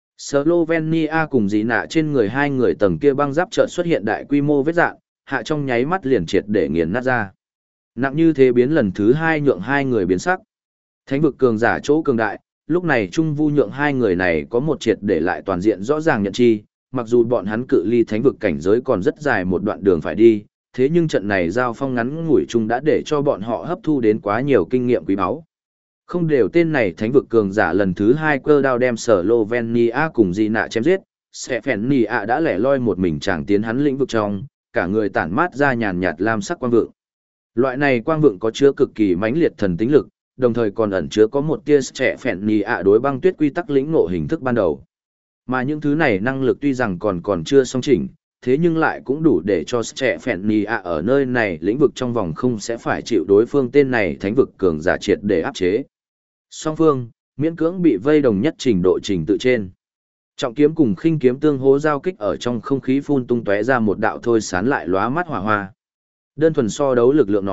Slovenia cùng Gina trên người hai người tầng kia băng giáp chợt xuất hiện đại quy mô vết dạn, hạ trong nháy mắt liền triệt để nghiền nát ra. Nặng như thế biến lần thứ hai nhượng hai người biến sắc. Thánh vực cường giả chỗ cường đại, lúc này trung vu nhượng hai người này có một triệt để lại toàn diện rõ ràng nhận chi, mặc dù bọn hắn cự ly thánh vực cảnh giới còn rất dài một đoạn đường phải đi, thế nhưng trận này giao phong ngắn ngủi chung đã để cho bọn họ hấp thu đến quá nhiều kinh nghiệm quý báu. Không đều tên này thánh vực cường giả lần thứ hai cơ đao đem Slovenia cùng Gina chém giết, Sẽ Phèn Nì ạ đã lẻ loi một mình chàng tiến hắn lĩnh vực trong, cả người tản mát ra nhàn nhạt lam sắc quang vượng. Loại này quang vượng có chứa cực kỳ mãnh liệt thần tính lực, đồng thời còn ẩn chứa có một tia Sẽ Phèn Nì ạ đối băng tuyết quy tắc lĩnh ngộ hình thức ban đầu. Mà những thứ này năng lực tuy rằng còn chưa song chỉnh, thế nhưng lại cũng đủ để cho Sẽ Phèn Nì ạ ở nơi này lĩnh vực trong vòng không sẽ phải chịu đối phương tên này thánh vực cường giả triệt để áp chế. Song phương, miễn cưỡng bị vây đồng nhất trình độ trình tự trên. Trọng kiếm cùng khinh kiếm tương hỗ giao kích ở trong không khí phun tung tóe ra một đạo thôi sán lại lóa mắt hỏa hoa. Đơn thuần so đấu lực lượng nói,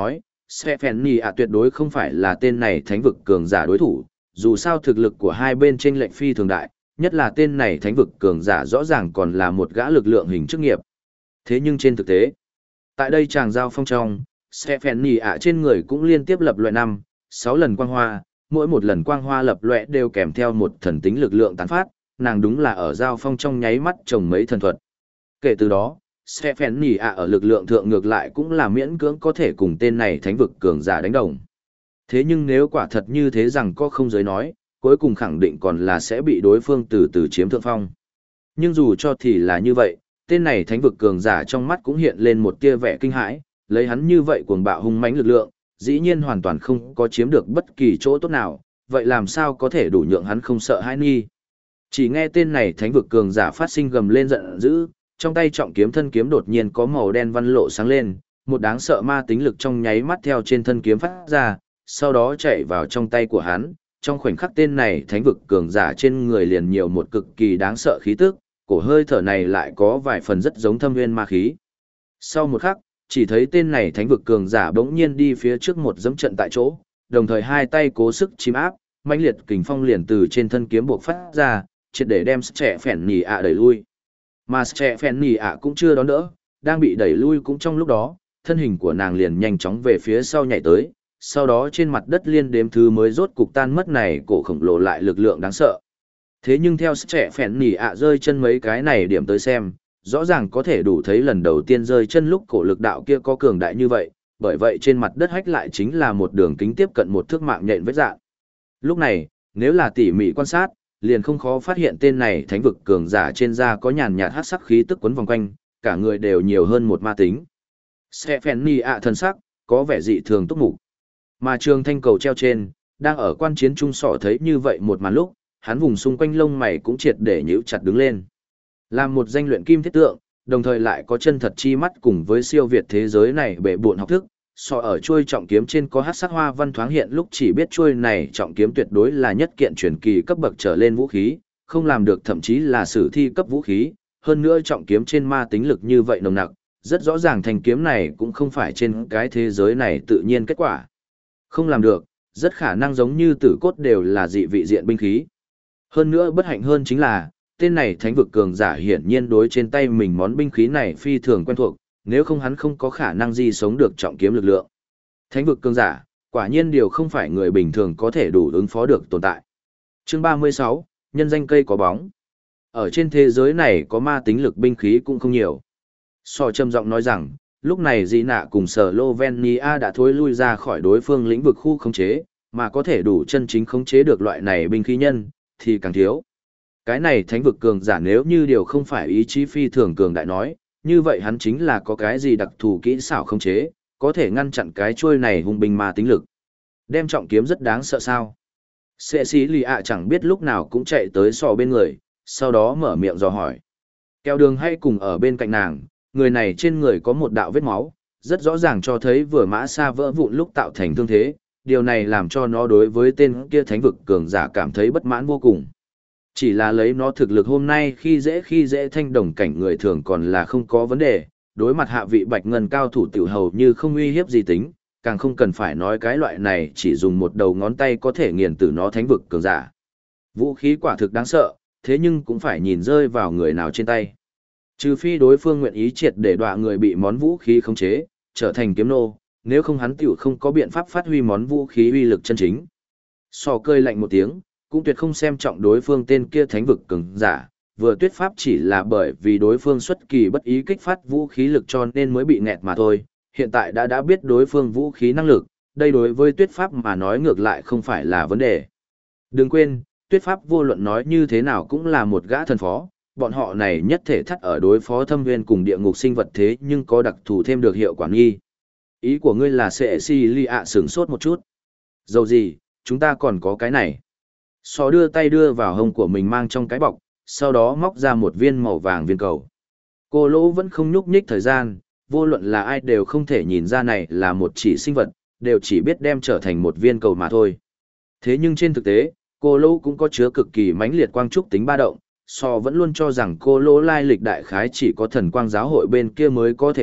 Stephanie tuyệt đối không phải là tên này thánh vực cường giả đối thủ, dù sao thực lực của hai bên chênh lệch phi thường đại, nhất là tên này thánh vực cường giả rõ ràng còn là một gã lực lượng hình chức nghiệp. Thế nhưng trên thực tế, tại đây chàng giao phong trong, Stephanie trên người cũng liên tiếp lập loại 6 lần quang hoa, mỗi một lần quang hoa lập loại đều kèm theo một thần tính lực lượng tán phát, nàng đúng là ở giao phong trong nháy mắt trồng mấy thần thuật. Kể từ đó, Stephanie ở lực lượng thượng ngược lại cũng là miễn cưỡng có thể cùng tên này thánh vực cường giả đánh đồng. Thế nhưng nếu quả thật như thế rằng có không giới nói, cuối cùng khẳng định còn là sẽ bị đối phương từ từ chiếm thượng phong. Nhưng dù cho thì là như vậy, tên này thánh vực cường giả trong mắt cũng hiện lên một tia vẻ kinh hãi, lấy hắn như vậy cuồng bạo hung mãnh lực lượng, dĩ nhiên hoàn toàn không có chiếm được bất kỳ chỗ tốt nào, vậy làm sao có thể đủ nhượng hắn không sợ hãi nghi. Chỉ nghe tên này thánh vực cường giả phát sinh gầm lên giận dữ, trong tay trọng kiếm thân kiếm đột nhiên có màu đen văn lộ sáng lên, một đáng sợ ma tính lực trong nháy mắt theo trên thân kiếm phát ra, sau đó chạy vào trong tay của hắn, trong khoảnh khắc tên này thánh vực cường giả trên người liền nhiều một cực kỳ đáng sợ khí tức, cổ hơi thở này lại có vài phần rất giống thâm nguyên ma khí. Sau một khắc, chỉ thấy tên này thánh vực cường giả bỗng nhiên đi phía trước một dẫm trận tại chỗ, đồng thời hai tay cố sức chìm áp, mãnh liệt kình phong liền từ trên thân kiếm buộc phát ra, triệt để đem trẻ phèn nhì đẩy lui. Mà trẻ phèn nhì cũng chưa đón đỡ, đang bị đẩy lui cũng trong lúc đó, thân hình của nàng liền nhanh chóng về phía sau nhảy tới, sau đó trên mặt đất liên đếm thứ mới rốt cục tan mất này cổ khổng lồ lại lực lượng đáng sợ. Thế nhưng theo trẻ phèn nhì rơi chân mấy cái này điểm tới xem, rõ ràng có thể đủ thấy lần đầu tiên rơi chân lúc cổ lực đạo kia có cường đại như vậy, bởi vậy trên mặt đất hách lại chính là một đường kính tiếp cận một thước mạng nhện vết dạng. Lúc này, nếu là tỉ mỉ quan sát, liền không khó phát hiện tên này thánh vực cường giả trên da có nhàn nhạt hắc sắc khí tức quấn vòng quanh, cả người đều nhiều hơn một ma tính. Stephanie thân sắc, có vẻ dị thường túc mục. Mà trường thanh cầu treo trên, đang ở quan chiến trung sọ thấy như vậy một màn lúc, hắn vùng xung quanh lông mày cũng triệt để nhíu chặt đứng lên. Làm một danh luyện kim thiết tượng, đồng thời lại có chân thật chi mắt cùng với siêu việt thế giới này bệ bộn học thức, so ở chuôi trọng kiếm trên có hắc sắc hoa văn thoáng hiện lúc chỉ biết chuôi này trọng kiếm tuyệt đối là nhất kiện truyền kỳ cấp bậc trở lên vũ khí, không làm được thậm chí là sử thi cấp vũ khí, hơn nữa trọng kiếm trên ma tính lực như vậy nồng nặc, rất rõ ràng thanh kiếm này cũng không phải trên cái thế giới này tự nhiên kết quả. Không làm được, rất khả năng giống như tử cốt đều là dị vị diện binh khí. Hơn nữa bất hạnh hơn chính là, tên này thánh vực cường giả hiển nhiên đối trên tay mình món binh khí này phi thường quen thuộc, nếu không hắn không có khả năng gì sống được trọng kiếm lực lượng. Thánh vực cường giả, quả nhiên điều không phải người bình thường có thể đủ ứng phó được tồn tại. Chương 36, nhân danh cây có bóng. Ở trên thế giới này có ma tính lực binh khí cũng không nhiều. So trầm giọng nói rằng, lúc này Dị Nạ cùng Slovenia đã thối lui ra khỏi đối phương lĩnh vực khu khống chế, mà có thể đủ chân chính khống chế được loại này binh khí nhân, thì càng thiếu. Cái này thánh vực cường giả nếu như điều không phải ý chí phi thường cường đại nói, như vậy hắn chính là có cái gì đặc thù kỹ xảo khống chế, có thể ngăn chặn cái chuôi này hung binh ma tính lực. Đem trọng kiếm rất đáng sợ sao. Cecilia chẳng biết lúc nào cũng chạy tới sò bên người, sau đó mở miệng dò hỏi. Kéo đường hay cùng ở bên cạnh nàng, người này trên người có một đạo vết máu, rất rõ ràng cho thấy vừa mã xa vỡ vụn lúc tạo thành thương thế, điều này làm cho nó đối với tên kia thánh vực cường giả cảm thấy bất mãn vô cùng. Chỉ là lấy nó thực lực hôm nay khi dễ thanh đồng cảnh người thường còn là không có vấn đề, đối mặt hạ vị bạch ngân cao thủ tiểu hầu như không uy hiếp gì tính, càng không cần phải nói cái loại này chỉ dùng một đầu ngón tay có thể nghiền tử nó thánh vực cường giả. Vũ khí quả thực đáng sợ, thế nhưng cũng phải nhìn rơi vào người nào trên tay. Trừ phi đối phương nguyện ý triệt để đọa người bị món vũ khí khống chế, trở thành kiếm nô, nếu không hắn tiểu không có biện pháp phát huy món vũ khí uy lực chân chính. So cơi lạnh một tiếng, cũng tuyệt không xem trọng đối phương tên kia thánh vực cường giả, vừa tuyết pháp chỉ là bởi vì đối phương xuất kỳ bất ý kích phát vũ khí lực cho nên mới bị nghẹt mà thôi, hiện tại đã biết đối phương vũ khí năng lực, đây đối với tuyết pháp mà nói ngược lại không phải là vấn đề. Đừng quên, tuyết pháp vô luận nói như thế nào cũng là một gã thần phó, bọn họ này nhất thể thắt ở đối phó thâm viên cùng địa ngục sinh vật thế nhưng có đặc thù thêm được hiệu quả nghi. Ý của ngươi là sẽ si ly ạ sửng sốt một chút. Dầu gì, chúng ta còn có cái này. Sò đưa tay đưa vào hông của mình mang trong cái bọc, sau đó móc ra một viên màu vàng viên cầu. Cô lỗ vẫn không nhúc nhích thời gian, vô luận là ai đều không thể nhìn ra này là một chỉ sinh vật, đều chỉ biết đem trở thành một viên cầu mà thôi. Thế nhưng trên thực tế, cô lỗ cũng có chứa cực kỳ mãnh liệt quang trúc tính ba động, vẫn luôn cho rằng cô lỗ lai lịch đại khái chỉ có thần quang giáo hội bên kia mới có thể biết,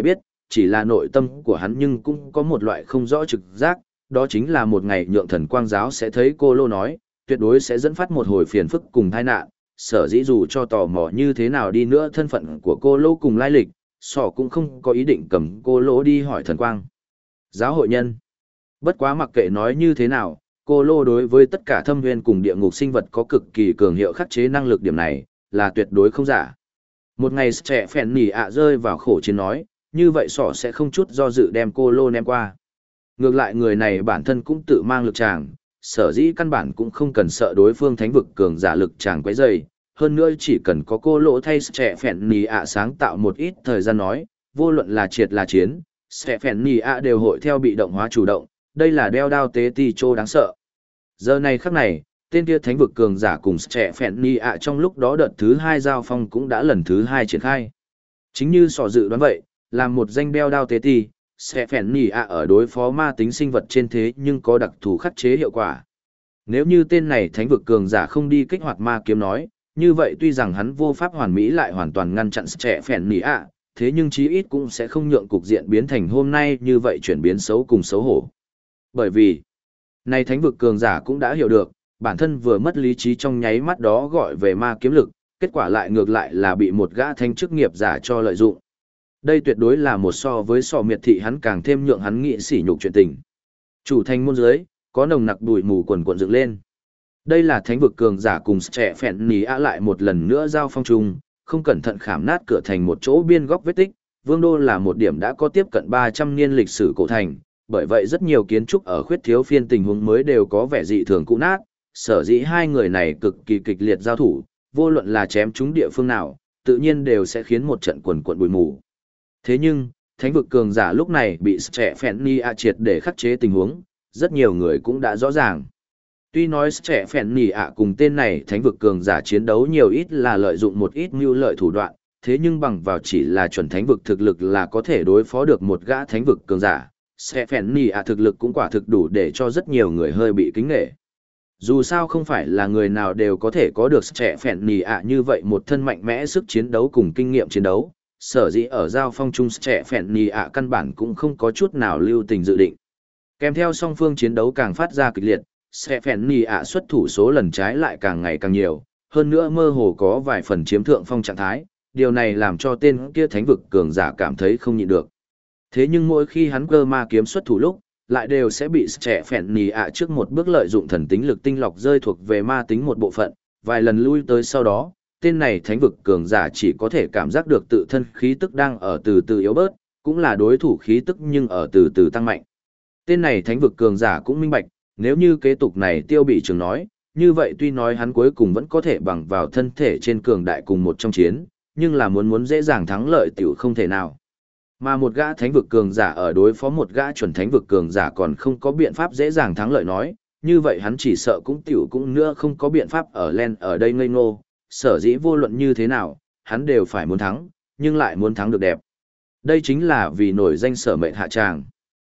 chỉ là nội tâm của hắn nhưng cũng có một loại không rõ trực giác, đó chính là một ngày nhượng thần quang giáo sẽ thấy cô lô nói, tuyệt đối sẽ dẫn phát một hồi phiền phức cùng tai nạn, sở dĩ dù cho tò mò như thế nào đi nữa thân phận của cô lô cùng lai lịch, sọ cũng không có ý định cầm cô lô đi hỏi thần quang. Giáo hội nhân. Bất quá mặc kệ nói như thế nào, cô lô đối với tất cả thâm viên cùng địa ngục sinh vật có cực kỳ cường hiệu khắc chế năng lực điểm này, là tuyệt đối không giả. Một ngày trẻ phèn nỉ ạ rơi vào khổ chiến nói, như vậy sọ sẽ không chút do dự đem cô lô ném qua. Ngược lại người này bản thân cũng tự mang lực tràng, sở dĩ căn bản cũng không cần sợ đối phương thánh vực cường giả lực tràng quấy rầy, hơn nữa chỉ cần có cô lỗ thay trẻ phèn nỉ ạ sáng tạo một ít thời gian nói, vô luận là triệt là chiến, trẻ phèn nỉ ạ đều hội theo bị động hóa chủ động, đây là đeo đao tế ti chô đáng sợ. Giờ này khắc này, tên kia thánh vực cường giả cùng trẻ phèn nỉ ạ trong lúc đó đợt thứ 2 giao phong cũng đã lần thứ 2 triển khai. Chính như sọ dự đoán vậy, làm một danh đeo đao tế ti, sẽ phèn nỉ ạ ở đối phó ma tính sinh vật trên thế nhưng có đặc thù khắc chế hiệu quả. Nếu như tên này thánh vực cường giả không đi kích hoạt ma kiếm nói, như vậy tuy rằng hắn vô pháp hoàn mỹ lại hoàn toàn ngăn chặn sẽ phèn nỉ ạ, thế nhưng chí ít cũng sẽ không nhượng cục diện biến thành hôm nay như vậy chuyển biến xấu cùng xấu hổ. Bởi vì, này thánh vực cường giả cũng đã hiểu được, bản thân vừa mất lý trí trong nháy mắt đó gọi về ma kiếm lực, kết quả lại ngược lại là bị một gã thanh chức nghiệp giả cho lợi dụng. Đây tuyệt đối là một so với sọ miệt thị hắn càng thêm nhượng hắn nghĩ sỉ nhục chuyện tình. Chủ thành môn dưới, có nồng nặc bụi mù quần cuộn dựng lên. Đây là thánh vực cường giả cùng trẻ phèn nỉ ạ lại một lần nữa giao phong chung, không cẩn thận khảm nát cửa thành một chỗ biên góc vết tích. Vương đô là một điểm đã có tiếp cận 300 niên lịch sử cổ thành, bởi vậy rất nhiều kiến trúc ở khuyết thiếu phiên tình huống mới đều có vẻ dị thường cũ nát. Sở dĩ hai người này cực kỳ kịch liệt giao thủ, vô luận là chém trúng địa phương nào, tự nhiên đều sẽ khiến một trận quần cuộn bụi mù. Thế nhưng, thánh vực cường giả lúc này bị trẻ phèn nỉ ạ triệt để khắc chế tình huống, rất nhiều người cũng đã rõ ràng. Tuy nói trẻ phèn nỉ ạ cùng tên này thánh vực cường giả chiến đấu nhiều ít là lợi dụng một ít mưu lợi thủ đoạn, thế nhưng bằng vào chỉ là chuẩn thánh vực thực lực là có thể đối phó được một gã thánh vực cường giả. Trẻ phèn nỉ ạ thực lực cũng quả thực đủ để cho rất nhiều người hơi bị kính nể. Dù sao không phải là người nào đều có thể có được trẻ phèn nỉ ạ như vậy một thân mạnh mẽ sức chiến đấu cùng kinh nghiệm chiến đấu, sở dĩ ở giao phong chung trẻ phèn nỉ ạ căn bản cũng không có chút nào lưu tình dự định. Kèm theo song phương chiến đấu càng phát ra kịch liệt, sẽ phèn nỉ ạ xuất thủ số lần trái lại càng ngày càng nhiều, hơn nữa mơ hồ có vài phần chiếm thượng phong trạng thái, điều này làm cho tên kia thánh vực cường giả cảm thấy không nhịn được. Thế nhưng mỗi khi hắn cơ ma kiếm xuất thủ lúc, lại đều sẽ bị trẻ phèn nỉ ạ trước một bước lợi dụng thần tính lực tinh lọc rơi thuộc về ma tính một bộ phận, vài lần lui tới sau đó, tên này thánh vực cường giả chỉ có thể cảm giác được tự thân khí tức đang ở từ từ yếu bớt, cũng là đối thủ khí tức nhưng ở từ từ tăng mạnh. Tên này thánh vực cường giả cũng minh bạch, nếu như kế tục này Tiêu Bị Trường nói, như vậy tuy nói hắn cuối cùng vẫn có thể bằng vào thân thể trên cường đại cùng một trong chiến, nhưng là muốn dễ dàng thắng lợi tiểu không thể nào. Mà một gã thánh vực cường giả ở đối phó một gã chuẩn thánh vực cường giả còn không có biện pháp dễ dàng thắng lợi nói, như vậy hắn chỉ sợ cũng nữa không có biện pháp ở đây ngây ngô, sở dĩ vô luận như thế nào, hắn đều phải muốn thắng, nhưng lại muốn thắng được đẹp. Đây chính là vì nổi danh sở mệnh hạ tràng.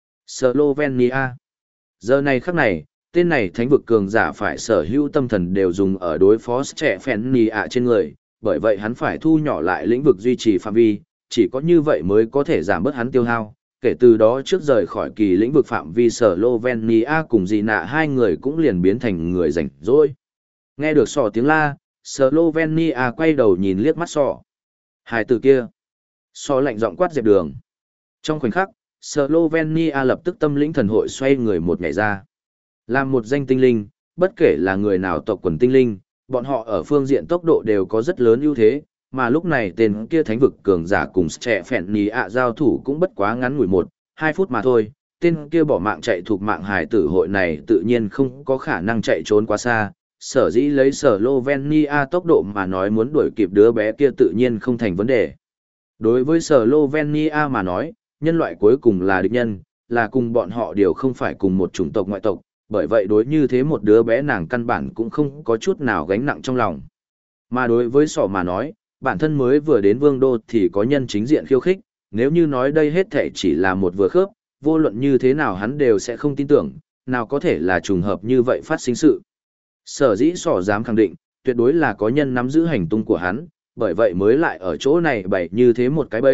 Slovenia. Giờ này khắc này, tên này thánh vực cường giả phải sở hữu tâm thần đều dùng ở đối phó trẻ phèn nỉ ạ trên người, bởi vậy hắn phải thu nhỏ lại lĩnh vực duy trì phạm vi, chỉ có như vậy mới có thể giảm bớt hắn tiêu hao. Kể từ đó trước rời khỏi kỳ lĩnh vực phạm vi Slovenia cùng dị nạ hai người cũng liền biến thành người rảnh rỗi. Nghe được sọ tiếng la, Slovenia quay đầu nhìn liếc mắt sọ. Hai từ kia. Sọ lạnh giọng quát dẹp đường. Trong khoảnh khắc, Slovenia lập tức tâm lĩnh thần hội xoay người một nhảy ra. Làm một danh tinh linh, bất kể là người nào tộc quần tinh linh, bọn họ ở phương diện tốc độ đều có rất lớn ưu thế, mà lúc này tên kia thánh vực cường giả cùng trẻ phèn nỉ ạ giao thủ cũng bất quá ngắn ngủi 1-2 phút mà thôi. Tên kia bỏ mạng chạy thuộc mạng hải tử hội này tự nhiên không có khả năng chạy trốn quá xa, sở dĩ lấy Slovenia tốc độ mà nói muốn đuổi kịp đứa bé kia tự nhiên không thành vấn đề. Đối với Slovenia mà nói, nhân loại cuối cùng là địch nhân, là cùng bọn họ đều không phải cùng một chủng tộc ngoại tộc, bởi vậy đối như thế một đứa bé nàng căn bản cũng không có chút nào gánh nặng trong lòng. Mà đối với sọ mà nói, bản thân mới vừa đến vương đô thì có nhân chính diện khiêu khích, nếu như nói đây hết thể chỉ là một vừa khớp, vô luận như thế nào hắn đều sẽ không tin tưởng, nào có thể là trùng hợp như vậy phát sinh sự. Sở dĩ sọ dám khẳng định, tuyệt đối là có nhân nắm giữ hành tung của hắn, bởi vậy mới lại ở chỗ này bày như thế một cái bẫy,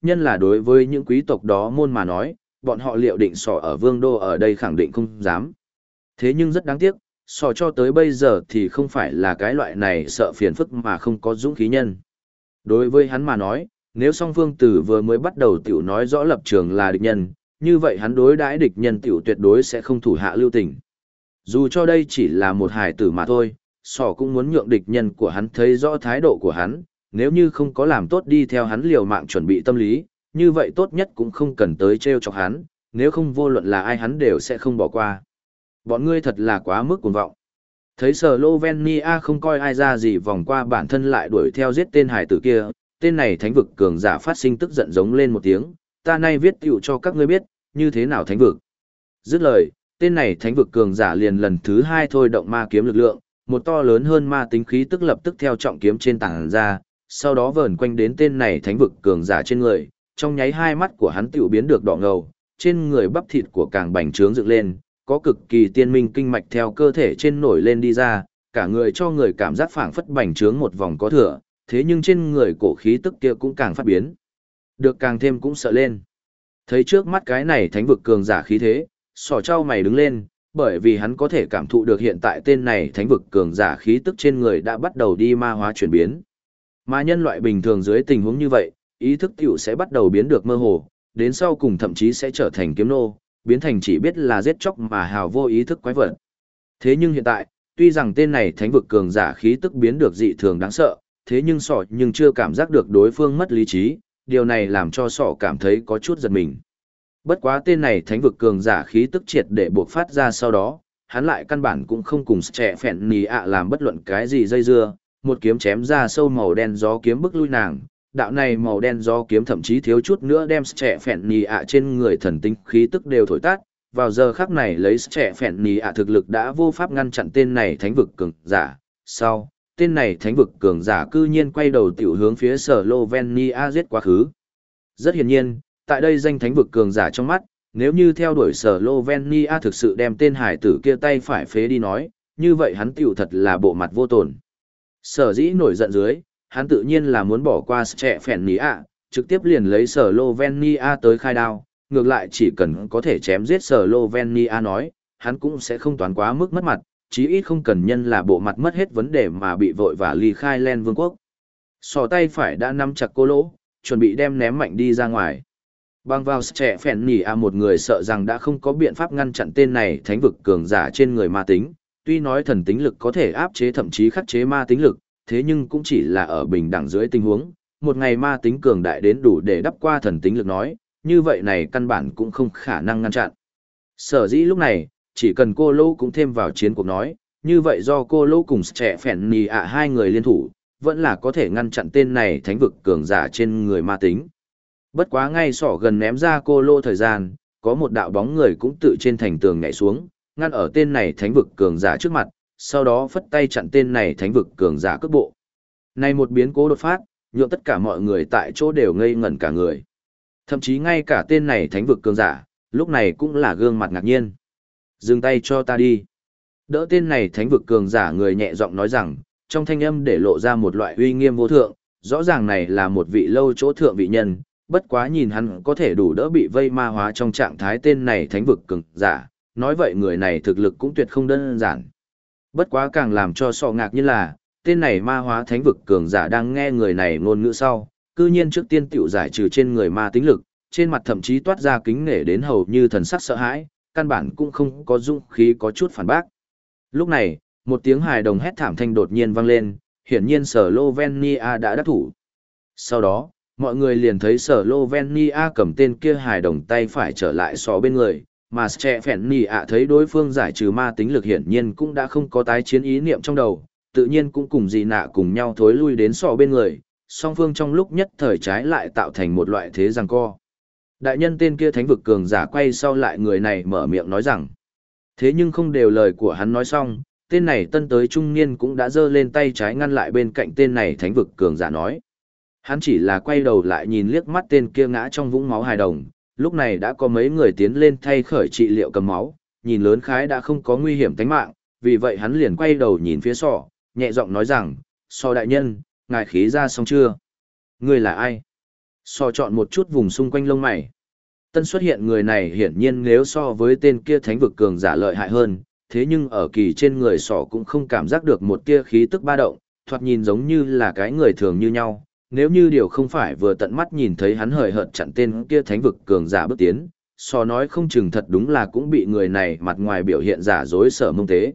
nhân là đối với những quý tộc đó môn mà nói, bọn họ liệu định sỏ ở vương đô ở đây khẳng định không dám. Thế nhưng rất đáng tiếc, sỏ cho tới bây giờ thì không phải là cái loại này sợ phiền phức mà không có dũng khí nhân. Đối với hắn mà nói, nếu song phương từ vừa mới bắt đầu tiểu nói rõ lập trường là địch nhân, như vậy hắn đối đãi địch nhân tiểu tuyệt đối sẽ không thủ hạ lưu tình. Dù cho đây chỉ là một hài tử mà thôi, sỏ cũng muốn nhượng địch nhân của hắn thấy rõ thái độ của hắn, nếu như không có làm tốt đi theo hắn liều mạng chuẩn bị tâm lý, như vậy tốt nhất cũng không cần tới trêu chọc hắn, nếu không vô luận là ai hắn đều sẽ không bỏ qua. Bọn ngươi thật là quá mức cuồng vọng. Thấy Slovenia không coi ai ra gì vòng qua bản thân lại đuổi theo giết tên hải tử kia, tên này thánh vực cường giả phát sinh tức giận giống lên một tiếng, ta nay viết tiểu cho các ngươi biết, như thế nào thánh vực. Dứt lời, tên này thánh vực cường giả liền lần thứ hai thôi động ma kiếm lực lượng, một to lớn hơn ma tính khí tức lập tức theo trọng kiếm trên tảng ra, sau đó vờn quanh đến tên này thánh vực cường giả trên người, trong nháy hai mắt của hắn tiểu biến được đỏ ngầu, trên người bắp thịt của càng bành trướng dựng lên, có cực kỳ tiên minh kinh mạch theo cơ thể trên nổi lên đi ra, cả người cho người cảm giác phảng phất bành trướng một vòng có thừa, thế nhưng trên người cổ khí tức kia cũng càng phát biến. Được càng thêm cũng sợ lên. Thấy trước mắt cái này thánh vực cường giả khí thế, sỏ trao mày đứng lên, bởi vì hắn có thể cảm thụ được hiện tại tên này thánh vực cường giả khí tức trên người đã bắt đầu đi ma hóa chuyển biến. Mà nhân loại bình thường dưới tình huống như vậy, ý thức tiểu sẽ bắt đầu biến được mơ hồ, đến sau cùng thậm chí sẽ trở thành kiếm nô, biến thành chỉ biết là giết chóc mà hào vô ý thức quái vật. Thế nhưng hiện tại, tuy rằng tên này thánh vực cường giả khí tức biến được dị thường đáng sợ, thế nhưng sỏ nhưng chưa cảm giác được đối phương mất lý trí, điều này làm cho sỏ cảm thấy có chút giật mình. Bất quá tên này thánh vực cường giả khí tức triệt để buộc phát ra sau đó, hắn lại căn bản cũng không cùng trẻ phèn nì ạ làm bất luận cái gì dây dưa, một kiếm chém ra sâu màu đen gió kiếm bức lui nàng. Đạo này màu đen gió kiếm thậm chí thiếu chút nữa đem trẻ phèn nì ạ trên người thần tinh khí tức đều thổi tát. Vào giờ khắc này lấy trẻ phèn nì ạ thực lực đã vô pháp ngăn chặn tên này thánh vực cường giả. Sau, tên này thánh vực cường giả cư nhiên quay đầu tiểu hướng phía Slovenia giết quá khứ. Rất hiển nhiên, tại đây danh thánh vực cường giả trong mắt, nếu như theo đuổi Slovenia thực sự đem tên hải tử kia tay phải phế đi nói, như vậy hắn tiểu thật là bộ mặt vô tổn. Sở dĩ nổi giận dưới, hắn tự nhiên là muốn bỏ qua trẻ phèn ní ạ, trực tiếp liền lấy Slovenia tới khai đao, ngược lại chỉ cần có thể chém giết Slovenia nói, hắn cũng sẽ không toán quá mức mất mặt, chí ít không cần nhân là bộ mặt mất hết vấn đề mà bị vội và ly khai Len Vương quốc. Sò tay phải đã nắm chặt cô lỗ, chuẩn bị đem ném mạnh đi ra ngoài. Bằng vào trẻ phèn nỉ một người sợ rằng đã không có biện pháp ngăn chặn tên này thánh vực cường giả trên người ma tính, tuy nói thần tính lực có thể áp chế thậm chí khắc chế ma tính lực, thế nhưng cũng chỉ là ở bình đẳng dưới tình huống, một ngày ma tính cường đại đến đủ để đắp qua thần tính lực nói, như vậy này căn bản cũng không khả năng ngăn chặn. Sở dĩ lúc này, chỉ cần cô Lô cũng thêm vào chiến cuộc nói, như vậy do cô Lô cùng trẻ phèn nỉ hai người liên thủ, vẫn là có thể ngăn chặn tên này thánh vực cường giả trên người ma tính. Bất quá ngay sỏ gần ném ra cô Lô thời gian, có một đạo bóng người cũng tự trên thành tường nhảy xuống, ngăn ở tên này thánh vực cường giả trước mặt, sau đó phất tay chặn tên này thánh vực cường giả cước bộ. Này một biến cố đột phát, nhượng tất cả mọi người tại chỗ đều ngây ngẩn cả người. Thậm chí ngay cả tên này thánh vực cường giả, lúc này cũng là gương mặt ngạc nhiên. Dừng tay cho ta đi. Đỡ tên này thánh vực cường giả người nhẹ giọng nói rằng, trong thanh âm để lộ ra một loại uy nghiêm vô thượng, rõ ràng này là một vị lâu chỗ thượng vị nhân, bất quá nhìn hắn có thể đủ đỡ bị vây ma hóa trong trạng thái tên này thánh vực cường giả, nói vậy người này thực lực cũng tuyệt không đơn giản. Bất quá càng làm cho sọ ngạc như là, tên này ma hóa thánh vực cường giả đang nghe người này ngôn ngữ sau, cư nhiên trước tiên tiểu giải trừ trên người ma tính lực, trên mặt thậm chí toát ra kính nể đến hầu như thần sắc sợ hãi, căn bản cũng không có dũng khí có chút phản bác. Lúc này, một tiếng hài đồng hét thảm thanh đột nhiên vang lên, hiển nhiên Slovenia đã đắc thủ. Sau đó, mọi người liền thấy Slovenia cầm tên kia hài đồng tay phải trở lại sọ bên người, mà Stefania thấy đối phương giải trừ ma tính lực hiển nhiên cũng đã không có tái chiến ý niệm trong đầu, tự nhiên cũng cùng dị nạ cùng nhau thối lui đến sọ bên người, song phương trong lúc nhất thời trái lại tạo thành một loại thế giằng co. Đại nhân tên kia thánh vực cường giả quay sau lại người này mở miệng nói rằng, thế nhưng không đều lời của hắn nói xong, tên này tân tới trung niên cũng đã giơ lên tay trái ngăn lại bên cạnh tên này thánh vực cường giả nói. Hắn chỉ là quay đầu lại nhìn liếc mắt tên kia ngã trong vũng máu hài đồng, lúc này đã có mấy người tiến lên thay khởi trị liệu cầm máu, nhìn lớn khái đã không có nguy hiểm tính mạng, vì vậy hắn liền quay đầu nhìn phía sọ, nhẹ giọng nói rằng, sọ đại nhân, ngài khí ra xong chưa? Ngươi là ai? So chọn một chút vùng xung quanh lông mày. Tân xuất hiện người này hiển nhiên nếu so với tên kia thánh vực cường giả lợi hại hơn, thế nhưng ở kỳ trên người sỏ cũng không cảm giác được một tia khí tức ba động, thoạt nhìn giống như là cái người thường như nhau. Nếu như điều không phải vừa tận mắt nhìn thấy hắn hời hợt chặn tên kia thánh vực cường giả bước tiến, sò nói không chừng thật đúng là cũng bị người này mặt ngoài biểu hiện giả dối sở mông tế.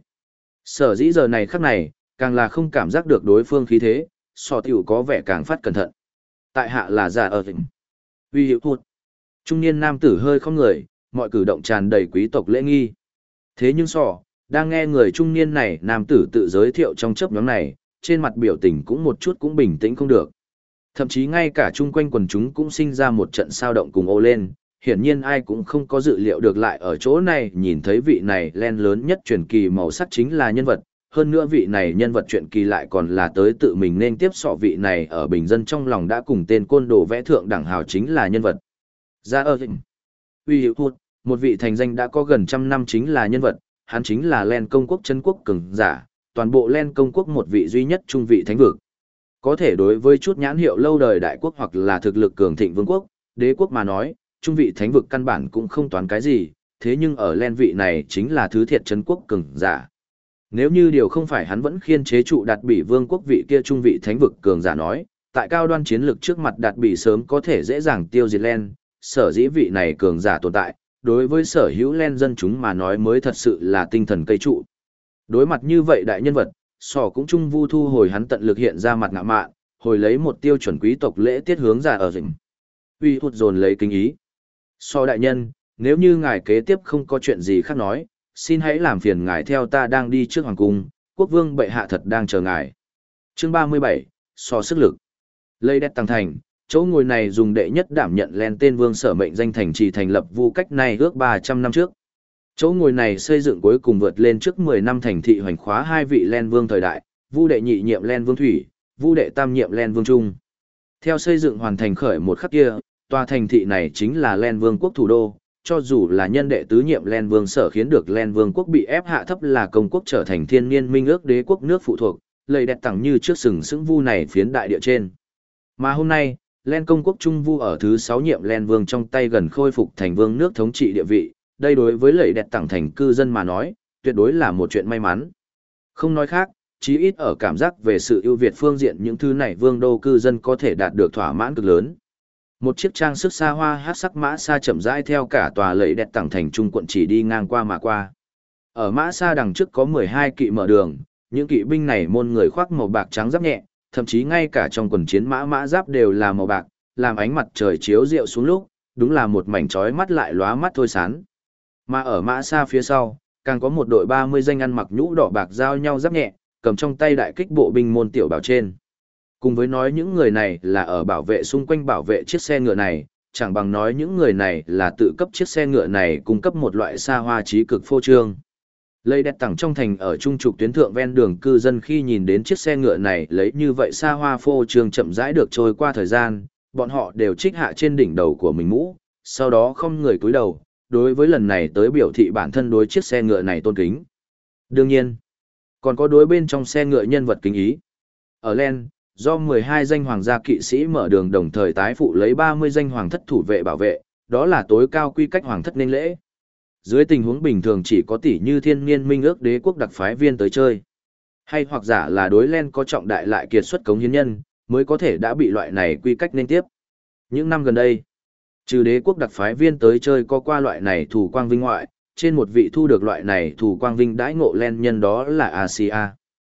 Sở dĩ giờ này khắc này, càng là không cảm giác được đối phương khí thế, sò tiểu có vẻ càng phát cẩn thận. Tại hạ là giả ở thịnh. Uy hiệu hụt. Trung niên nam tử hơi không người, mọi cử động tràn đầy quý tộc lễ nghi. Thế nhưng sò, đang nghe người trung niên này nam tử tự giới thiệu trong chớp nhóm này, trên mặt biểu tình cũng một chút cũng bình tĩnh không được. Thậm chí ngay cả chung quanh quần chúng cũng sinh ra một trận sao động cùng ô lên, hiển nhiên ai cũng không có dự liệu được lại ở chỗ này nhìn thấy vị này len lớn nhất truyền kỳ màu sắc chính là nhân vật, hơn nữa vị này nhân vật truyền kỳ lại còn là tới tự mình nên tiếp sọ vị này ở bình dân trong lòng đã cùng tên côn đồ vẽ thượng đẳng hào chính là nhân vật. Ra ơ thịnh. Uy hiệu hụt, một vị thành danh đã có gần trăm năm chính là nhân vật, hắn chính là len công quốc chân quốc cường giả, toàn bộ len công quốc một vị duy nhất trung vị thánh vực. Có thể đối với chút nhãn hiệu lâu đời đại quốc hoặc là thực lực cường thịnh vương quốc, đế quốc mà nói, trung vị thánh vực căn bản cũng không toán cái gì, thế nhưng ở len vị này chính là thứ thiệt chấn quốc cường giả. Nếu như điều không phải hắn vẫn khiên chế trụ đạt bị vương quốc vị kia trung vị thánh vực cường giả nói, tại cao đoan chiến lược trước mặt đạt bị sớm có thể dễ dàng tiêu diệt len, sở dĩ vị này cường giả tồn tại, đối với sở hữu len dân chúng mà nói mới thật sự là tinh thần cây trụ. Đối mặt như vậy đại nhân vật, sò cũng trung vu thu hồi hắn tận lực hiện ra mặt ngạ mạn, hồi lấy một tiêu chuẩn quý tộc lễ tiết hướng ra ở rình. Uy hụt dồn lấy kinh ý. So đại nhân, nếu như ngài kế tiếp không có chuyện gì khác nói, xin hãy làm phiền ngài theo ta đang đi trước hoàng cung, quốc vương bệ hạ thật đang chờ ngài. Chương 37, so sức lực. Lây đẹp tăng thành, chỗ ngồi này dùng đệ nhất đảm nhận len tên vương sở mệnh danh thành trì thành lập vu cách này ước 300 năm trước. Chỗ ngồi này xây dựng cuối cùng vượt lên trước 10 năm thành thị hoành khóa hai vị len vương thời đại, vu đệ nhị nhiệm len vương thủy, vu đệ tam nhiệm len vương trung. Theo xây dựng hoàn thành khởi một khắc kia, tòa thành thị này chính là len vương quốc thủ đô, cho dù là nhân đệ tứ nhiệm len vương sở khiến được len vương quốc bị ép hạ thấp là công quốc trở thành thiên niên minh ước đế quốc nước phụ thuộc, lầy đẹp tẳng như trước sừng sững vu này phiến đại địa trên. Mà hôm nay, len công quốc trung vu ở thứ 6 nhiệm len vương trong tay gần khôi phục thành vương nước thống trị địa vị, đây đối với lầy đẹp tẳng thành cư dân mà nói, tuyệt đối là một chuyện may mắn. Không nói khác, chí ít ở cảm giác về sự ưu việt phương diện những thứ này vương đô cư dân có thể đạt được thỏa mãn cực lớn. Một chiếc trang sức xa hoa hát sắc mã xa chậm rãi theo cả tòa lẫy đẹp tẳng thành trung quận chỉ đi ngang qua mà qua. Ở mã xa đằng trước có 12 kỵ mở đường, những kỵ binh này môn người khoác màu bạc trắng giáp nhẹ, thậm chí ngay cả trong quần chiến mã giáp đều là màu bạc, làm ánh mặt trời chiếu rượu xuống lúc, đúng là một mảnh chói mắt lại lóa mắt thôi sán. Mà ở mã xa phía sau, càng có một đội 30 danh ăn mặc nhũ đỏ bạc giao nhau giáp nhẹ, cầm trong tay đại kích bộ binh môn tiểu bảo trên. Cùng với nói những người này là ở bảo vệ xung quanh bảo vệ chiếc xe ngựa này, chẳng bằng nói những người này là tự cấp chiếc xe ngựa này cung cấp một loại xa hoa trí cực phô trương. Lây đẹp tẳng trong thành ở trung trục tuyến thượng ven đường cư dân khi nhìn đến chiếc xe ngựa này lấy như vậy xa hoa phô trương chậm rãi được trôi qua thời gian, bọn họ đều trích hạ trên đỉnh đầu của mình mũ, sau đó không người cúi đầu, đối với lần này tới biểu thị bản thân đối chiếc xe ngựa này tôn kính. Đương nhiên, còn có đối bên trong xe ngựa nhân vật kính ý. Ở Len, do 12 danh hoàng gia kỵ sĩ mở đường đồng thời tái phụ lấy 30 danh hoàng thất thủ vệ bảo vệ, đó là tối cao quy cách hoàng thất nên lễ. Dưới tình huống bình thường chỉ có tỷ như thiên niên minh ước đế quốc đặc phái viên tới chơi. Hay hoặc giả là đối Len có trọng đại lại kiệt xuất cống hiến nhân, mới có thể đã bị loại này quy cách nên tiếp. Những năm gần đây, trừ đế quốc đặc phái viên tới chơi có qua loại này thủ quang vinh ngoại, trên một vị thu được loại này thủ quang vinh đãi ngộ Len nhân đó là Asia.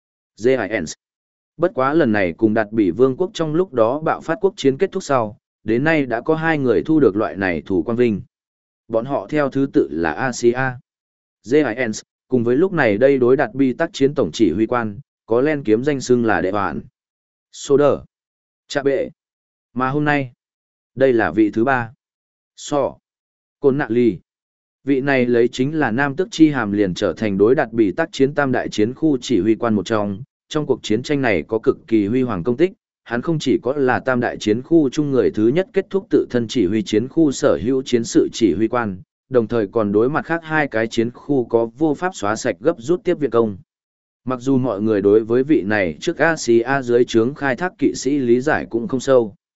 Giants. Bất quá lần này cùng đạt bị vương quốc trong lúc đó bạo phát quốc chiến kết thúc sau, đến nay đã có 2 người thu được loại này thủ quang vinh. Bọn họ theo thứ tự là Asia, Giants, cùng với lúc này đây đối đạt bi tác chiến tổng chỉ huy quan, có Len kiếm danh xưng là đệ hoàn. Soder, Chạ Bệ. Mà hôm nay, đây là vị thứ 3. Côn Nạ Ly. Vị này lấy chính là nam tước chi hàm liền trở thành đối đạt bị tác chiến tam đại chiến khu chỉ huy quan một trong cuộc chiến tranh này có cực kỳ huy hoàng công tích, hắn không chỉ có là tam đại chiến khu chung người thứ nhất kết thúc tự thân chỉ huy chiến khu sở hữu chiến sự chỉ huy quan, đồng thời còn đối mặt khác 2 cái chiến khu có vô pháp xóa sạch gấp rút tiếp viện công. Mặc dù mọi người đối với vị này trước Asia dưới trướng khai thác kỵ sĩ lý giải cũng không sâu.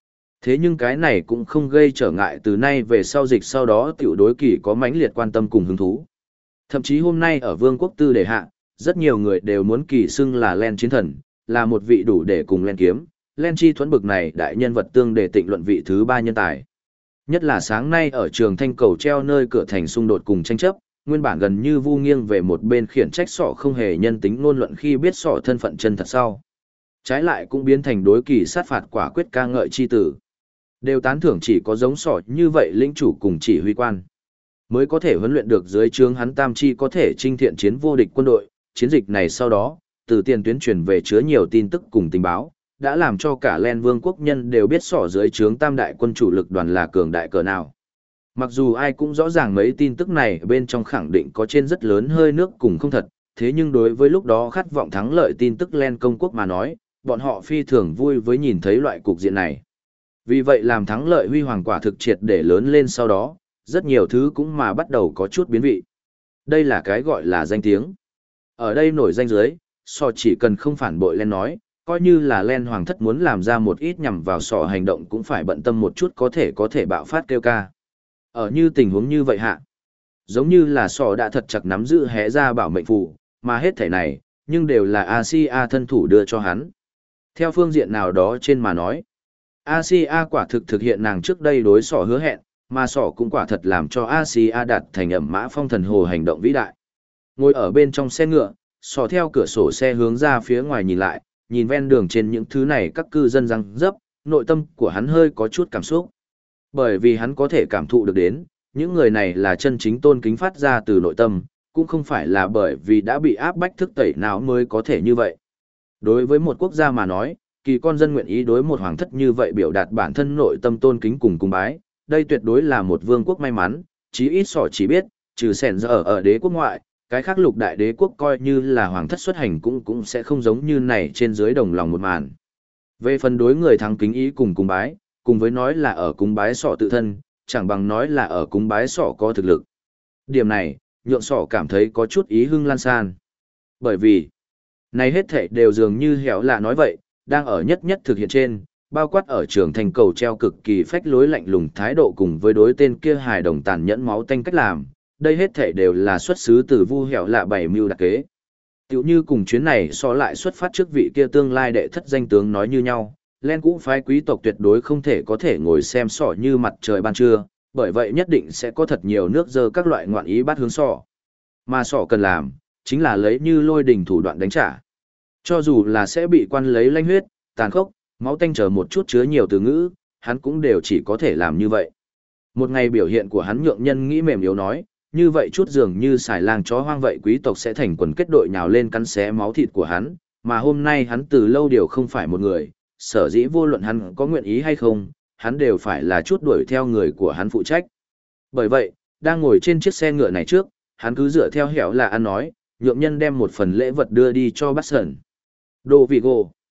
Thế nhưng cái này cũng không gây trở ngại từ nay về sau dịch sau đó tiểu đối kỳ có mãnh liệt quan tâm cùng hứng thú. Thậm chí hôm nay ở Vương quốc Tư Đề hạ, rất nhiều người đều muốn kỳ xưng là Len chiến thần, là một vị đủ để cùng Len kiếm, Len chi thuẫn bực này đại nhân vật tương để tịnh luận vị thứ 3 nhân tài. Nhất là sáng nay ở trường Thanh Cầu treo nơi cửa thành xung đột cùng tranh chấp, nguyên bản gần như vu nghiêng về một bên khiển trách Sọ không hề nhân tính ngôn luận khi biết Sọ thân phận chân thật sau. Trái lại cũng biến thành đối kỳ sát phạt quả quyết ca ngợi chi tử. Đều tán thưởng chỉ có giống Sọ như vậy lĩnh chủ cùng chỉ huy quan mới có thể huấn luyện được dưới trướng hắn tam chi có thể chinh thiện chiến vô địch quân đội. Chiến dịch này sau đó, từ tiền tuyến truyền về chứa nhiều tin tức cùng tình báo, đã làm cho cả Len Vương quốc nhân đều biết Sọ dưới trướng tam đại quân chủ lực đoàn là cường đại cỡ nào. Mặc dù ai cũng rõ ràng mấy tin tức này bên trong khẳng định có trên rất lớn hơi nước cùng không thật, thế nhưng đối với lúc đó khát vọng thắng lợi tin tức Len công quốc mà nói, bọn họ phi thường vui với nhìn thấy loại cục diện này. Vì vậy làm thắng lợi huy hoàng quả thực triệt để lớn lên sau đó, rất nhiều thứ cũng mà bắt đầu có chút biến vị. Đây là cái gọi là danh tiếng. Ở đây nổi danh dưới, Sọ chỉ cần không phản bội Len nói, coi như là Len hoàng thất muốn làm ra một ít nhằm vào Sọ hành động cũng phải bận tâm một chút có thể bạo phát kêu ca. Ở như tình huống như vậy hạ, giống như là Sọ đã thật chặt nắm giữ hé ra bảo mệnh phù, mà hết thảy này, nhưng đều là Asia thân thủ đưa cho hắn. Theo phương diện nào đó trên mà nói, Asia quả thực hiện nàng trước đây đối Sọ hứa hẹn, mà Sọ cũng quả thật làm cho Asia đạt thành ẩm mã phong thần hồ hành động vĩ đại. Ngồi ở bên trong xe ngựa, Sọ theo cửa sổ xe hướng ra phía ngoài nhìn lại, nhìn ven đường trên những thứ này các cư dân răng dấp, nội tâm của hắn hơi có chút cảm xúc. Bởi vì hắn có thể cảm thụ được đến, những người này là chân chính tôn kính phát ra từ nội tâm, cũng không phải là bởi vì đã bị áp bách thức tẩy não mới có thể như vậy. Đối với một quốc gia mà nói, kỳ con dân nguyện ý đối một hoàng thất như vậy biểu đạt bản thân nội tâm tôn kính cùng cung bái, đây tuyệt đối là một vương quốc may mắn, chí ít Sọ chỉ biết, trừ sẻn giờ ở đế quốc ngoại, cái khác lục đại đế quốc coi như là hoàng thất xuất hành cũng sẽ không giống như này trên dưới đồng lòng một màn. Về phần đối người thắng kính ý cùng cung bái, cùng với nói là ở cung bái Sọ tự thân, chẳng bằng nói là ở cung bái Sọ có thực lực. Điểm này, nhượng Sọ cảm thấy có chút ý hưng lan san. Bởi vì, này hết thảy đều dường như hẻo lạ nói vậy, đang ở nhất thực hiện trên, bao quát ở trường thành cầu treo cực kỳ phách lối lạnh lùng thái độ cùng với đối tên kia hài đồng tàn nhẫn máu tanh cách làm, đây hết thảy đều là xuất xứ từ vu hẻo lạ bảy mưu đặc kế. Tiểu như cùng chuyến này so lại xuất phát trước vị kia tương lai đệ thất danh tướng nói như nhau, Len cũ phái quý tộc tuyệt đối không thể có thể ngồi xem Sọ như mặt trời ban trưa, bởi vậy nhất định sẽ có thật nhiều nước dơ các loại ngoạn ý bắt hướng Sọ. Mà Sọ cần làm, chính là lấy như lôi đình thủ đoạn đánh trả. Cho dù là sẽ bị quan lấy lanh huyết, tàn khốc, máu tanh chờ một chút chứa nhiều từ ngữ, hắn cũng đều chỉ có thể làm như vậy. Một ngày biểu hiện của hắn nhượng nhân nghĩ mềm yếu nói, như vậy chút dường như xài lang chó hoang vậy quý tộc sẽ thành quần kết đội nhào lên cắn xé máu thịt của hắn, mà hôm nay hắn từ lâu điều không phải một người, sở dĩ vô luận hắn có nguyện ý hay không, hắn đều phải là chút đuổi theo người của hắn phụ trách. Bởi vậy, đang ngồi trên chiếc xe ngựa này trước, hắn cứ dựa theo hẻo là ăn nói, nhượng nhân đem một phần lễ vật đưa đi cho Bát Sần. Đô Vigo.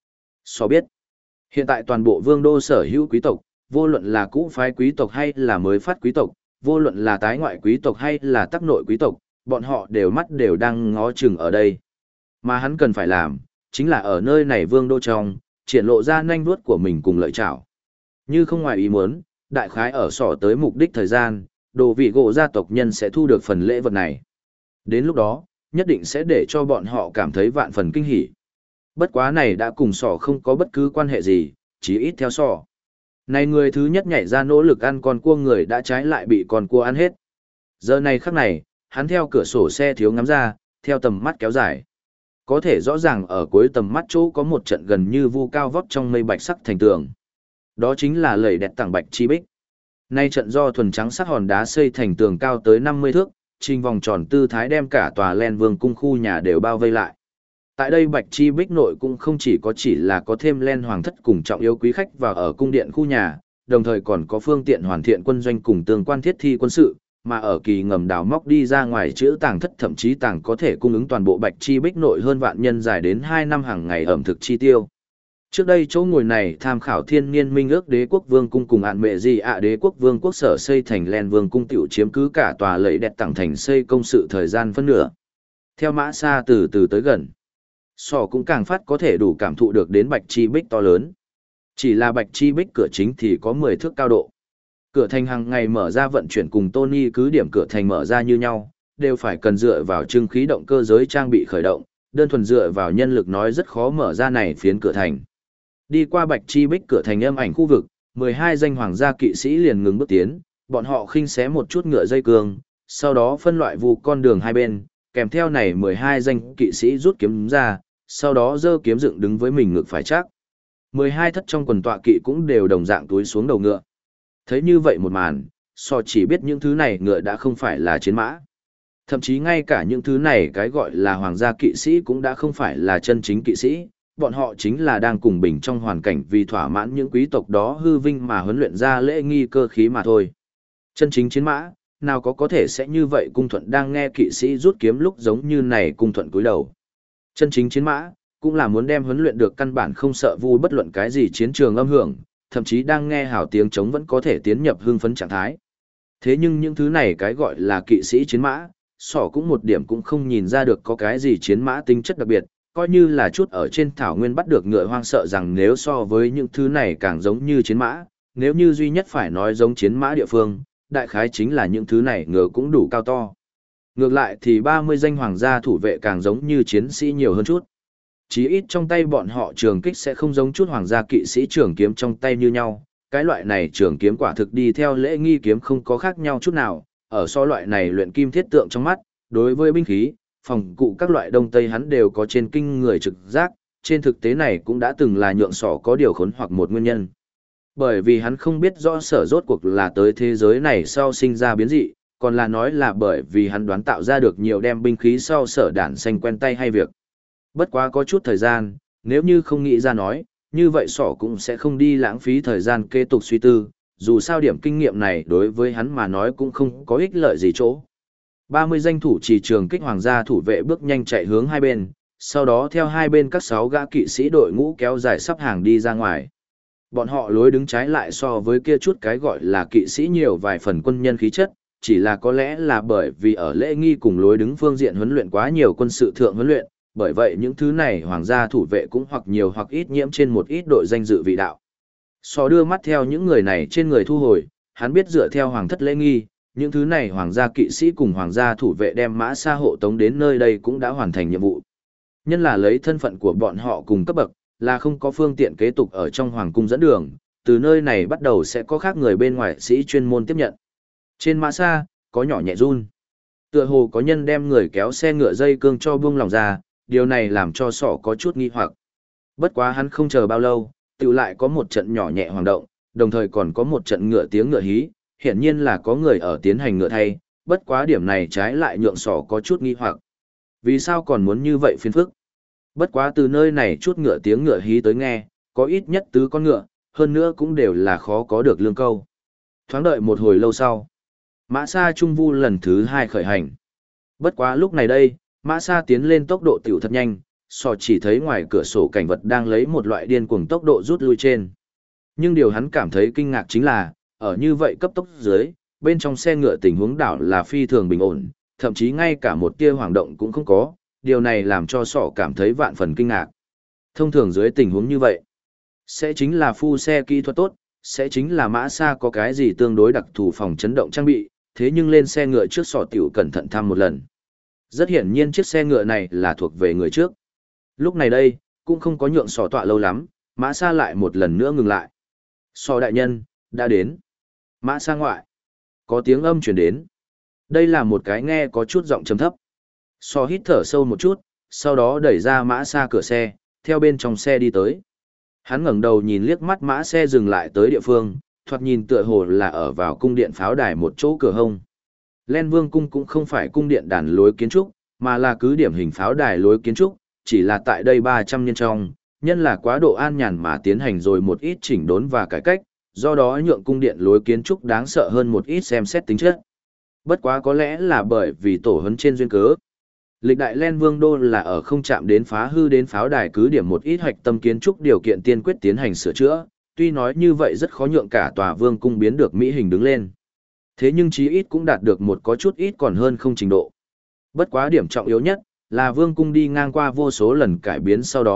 Sọ biết, hiện tại toàn bộ vương đô sở hữu quý tộc, vô luận là cũ phái quý tộc hay là mới phát quý tộc, vô luận là tái ngoại quý tộc hay là tắc nội quý tộc, bọn họ đều mắt đều đang ngó chừng ở đây. Mà hắn cần phải làm, chính là ở nơi này vương đô trong, triển lộ ra nanh vuốt của mình cùng lợi chảo. Như không ngoài ý muốn, đại khái ở Sọ tới mục đích thời gian, Đồ Vị Gỗ gia tộc nhân sẽ thu được phần lễ vật này. Đến lúc đó, nhất định sẽ để cho bọn họ cảm thấy vạn phần kinh hỉ. Bất quá này đã cùng Sọ không có bất cứ quan hệ gì, chỉ ít theo Sọ. Này người thứ nhất nhảy ra nỗ lực ăn con cua người đã trái lại bị con cua ăn hết. Giờ này khắc này, hắn theo cửa sổ xe thiếu ngắm ra, theo tầm mắt kéo dài. Có thể rõ ràng ở cuối tầm mắt chỗ có một trận gần như vu cao vóc trong mây bạch sắc thành tường. Đó chính là lầy đẹp tảng bạch chi bích. Nay trận do thuần trắng sắc hòn đá xây thành tường cao tới 50 thước, trình vòng tròn tư thái đem cả tòa Len Vương cung khu nhà đều bao vây lại. Tại đây bạch chi bích nội cũng không chỉ là có thêm Len hoàng thất cùng trọng yếu quý khách vào ở cung điện khu nhà, đồng thời còn có phương tiện hoàn thiện quân doanh cùng tương quan thiết thi quân sự, mà ở kỳ ngầm đào móc đi ra ngoài chữ tàng thất thậm chí tàng có thể cung ứng toàn bộ bạch chi bích nội hơn vạn nhân dài đến 2 năm hàng ngày ẩm thực chi tiêu. Trước đây chỗ ngồi này tham khảo thiên niên minh ước đế quốc vương cung cùng ạn mệ gì ạ đế quốc vương quốc sở xây thành Len Vương cung tiểu chiếm cứ cả tòa lẫy đẹp tặng thành xây công sự thời gian phân nửa. Theo mã xa từ từ tới gần, Sọ cũng càng phát có thể đủ cảm thụ được đến bạch chi bích to lớn. Chỉ là Bạch Chi Bích cửa chính thì có 10 thước cao độ. Cửa thành hàng ngày mở ra vận chuyển cùng Tony cứ điểm cửa thành mở ra như nhau, đều phải cần dựa vào trưng khí động cơ giới trang bị khởi động, đơn thuần dựa vào nhân lực nói rất khó mở ra này phiến cửa thành. Đi qua Bạch Chi Bích cửa thành âm ảnh khu vực, 12 danh hoàng gia kỵ sĩ liền ngừng bước tiến, bọn họ khinh xé một chút ngựa dây cương, sau đó phân loại vụ con đường hai bên, kèm theo này 12 danh kỵ sĩ rút kiếm ra, sau đó giơ kiếm dựng đứng với mình ngực phải chắc. 12 thất trong quần tọa kỵ cũng đều đồng dạng túi xuống đầu ngựa. Thấy như vậy một màn, so chỉ biết những thứ này ngựa đã không phải là chiến mã. Thậm chí ngay cả những thứ này cái gọi là hoàng gia kỵ sĩ cũng đã không phải là chân chính kỵ sĩ, bọn họ chính là đang cùng bình trong hoàn cảnh vì thỏa mãn những quý tộc đó hư vinh mà huấn luyện ra lễ nghi cơ khí mà thôi. Chân chính chiến mã, nào có thể sẽ như vậy cung thuận đang nghe kỵ sĩ rút kiếm lúc giống như này cung thuận cúi đầu. Chân chính chiến mã, cũng là muốn đem huấn luyện được căn bản không sợ vu bất luận cái gì chiến trường âm hưởng, thậm chí đang nghe hào tiếng trống vẫn có thể tiến nhập hưng phấn trạng thái. Thế nhưng những thứ này cái gọi là kỵ sĩ chiến mã, sỏ cũng một điểm cũng không nhìn ra được có cái gì chiến mã tính chất đặc biệt, coi như là chút ở trên thảo nguyên bắt được ngựa hoang sợ rằng nếu so với những thứ này càng giống như chiến mã, nếu như duy nhất phải nói giống chiến mã địa phương, đại khái chính là những thứ này ngựa cũng đủ cao to. Ngược lại thì 30 danh hoàng gia thủ vệ càng giống như chiến sĩ nhiều hơn chút. Chí ít trong tay bọn họ trường kích sẽ không giống chút hoàng gia kỵ sĩ trường kiếm trong tay như nhau, cái loại này trường kiếm quả thực đi theo lễ nghi kiếm không có khác nhau chút nào, ở so loại này luyện kim thiết tượng trong mắt, đối với binh khí, phòng cụ các loại đông tây hắn đều có trên kinh người trực giác, trên thực tế này cũng đã từng là nhượng sỏ có điều khốn hoặc một nguyên nhân. Bởi vì hắn không biết rõ sở rốt cuộc là tới thế giới này sau sinh ra biến dị, còn là nói là bởi vì hắn đoán tạo ra được nhiều đem binh khí sau sở đản xanh quen tay hay việc. Bất quá có chút thời gian, nếu như không nghĩ ra nói, như vậy sỏ cũng sẽ không đi lãng phí thời gian kế tục suy tư, dù sao điểm kinh nghiệm này đối với hắn mà nói cũng không có ích lợi gì chỗ. 30 danh thủ chỉ trường kích hoàng gia thủ vệ bước nhanh chạy hướng hai bên, sau đó theo hai bên các 6 gã kỵ sĩ đội ngũ kéo dài sắp hàng đi ra ngoài. Bọn họ lối đứng trái lại so với kia chút cái gọi là kỵ sĩ nhiều vài phần quân nhân khí chất, chỉ là có lẽ là bởi vì ở lễ nghi cùng lối đứng phương diện huấn luyện quá nhiều quân sự thượng huấn luyện, bởi vậy những thứ này hoàng gia thủ vệ cũng hoặc nhiều hoặc ít nhiễm trên một ít đội danh dự vị đạo. So đưa mắt theo những người này trên người thu hồi, hắn biết dựa theo hoàng thất lễ nghi, những thứ này hoàng gia kỵ sĩ cùng hoàng gia thủ vệ đem mã xa hộ tống đến nơi đây cũng đã hoàn thành nhiệm vụ. Nhân là lấy thân phận của bọn họ cùng cấp bậc, là không có phương tiện kế tục ở trong hoàng cung dẫn đường, từ nơi này bắt đầu sẽ có khác người bên ngoài sĩ chuyên môn tiếp nhận. Trên mã xa, có nhỏ nhẹ run. Tựa hồ có nhân đem người kéo xe ngựa dây cương cho buông lòng ra, điều này làm cho sỏ có chút nghi hoặc. Bất quá hắn không chờ bao lâu, tự lại có một trận nhỏ nhẹ hoàng động, đồng thời còn có một trận ngựa tiếng ngựa hí, hiển nhiên là có người ở tiến hành ngựa thay, bất quá điểm này trái lại nhượng sỏ có chút nghi hoặc. Vì sao còn muốn như vậy phiền phức? Bất quá từ nơi này chút ngựa tiếng ngựa hí tới nghe, có ít nhất tứ con ngựa, hơn nữa cũng đều là khó có được lương câu. Thoáng đợi một hồi lâu sau, mã xa trung vu lần thứ 2 khởi hành. Bất quá lúc này đây, mã xa tiến lên tốc độ tiểu thật nhanh, sọ chỉ thấy ngoài cửa sổ cảnh vật đang lấy một loại điên cuồng tốc độ rút lui trên. Nhưng điều hắn cảm thấy kinh ngạc chính là, ở như vậy cấp tốc dưới, bên trong xe ngựa tình huống đảo là phi thường bình ổn, thậm chí ngay cả một tia hoảng động cũng không có, điều này làm cho sọ cảm thấy vạn phần kinh ngạc. Thông thường dưới tình huống như vậy, sẽ chính là phu xe kỹ thuật tốt, sẽ chính là mã xa có cái gì tương đối đặc thù phòng chấn động trang bị, thế nhưng lên xe ngựa trước sọ tiểu cẩn thận thăm một lần. Rất hiển nhiên chiếc xe ngựa này là thuộc về người trước. Lúc này đây, cũng không có nhượng sọ tọa lâu lắm, mã xa lại một lần nữa ngừng lại. Sọ đại nhân, đã đến. Mã xa ngoại. Có tiếng âm truyền đến. Đây là một cái nghe có chút giọng trầm thấp. Sọ hít thở sâu một chút, sau đó đẩy ra mã xa cửa xe, theo bên trong xe đi tới. Hắn ngẩng đầu nhìn liếc mắt mã xe dừng lại tới địa phương, thoạt nhìn tựa hồ là ở vào cung điện pháo đài một chỗ cửa hông. Len Vương cung cũng không phải cung điện đàn lối kiến trúc, mà là cứ điểm hình pháo đài lối kiến trúc, chỉ là tại đây 300 niên trong, nhân là quá độ an nhàn mà tiến hành rồi một ít chỉnh đốn và cải cách, do đó nhượng cung điện lối kiến trúc đáng sợ hơn một ít xem xét tính chất. Bất quá có lẽ là bởi vì tổ huấn trên duyên cớ. Lịch đại Len Vương đô là ở không chạm đến phá hư đến pháo đài cứ điểm một ít hoạch tâm kiến trúc điều kiện tiên quyết tiến hành sửa chữa, tuy nói như vậy rất khó nhượng cả tòa vương cung biến được mỹ hình đứng lên. Thế nhưng chí ít cũng đạt được một có chút ít còn hơn không trình độ. Bất quá điểm trọng yếu nhất là vương cung đi ngang qua vô số lần cải biến sau đó,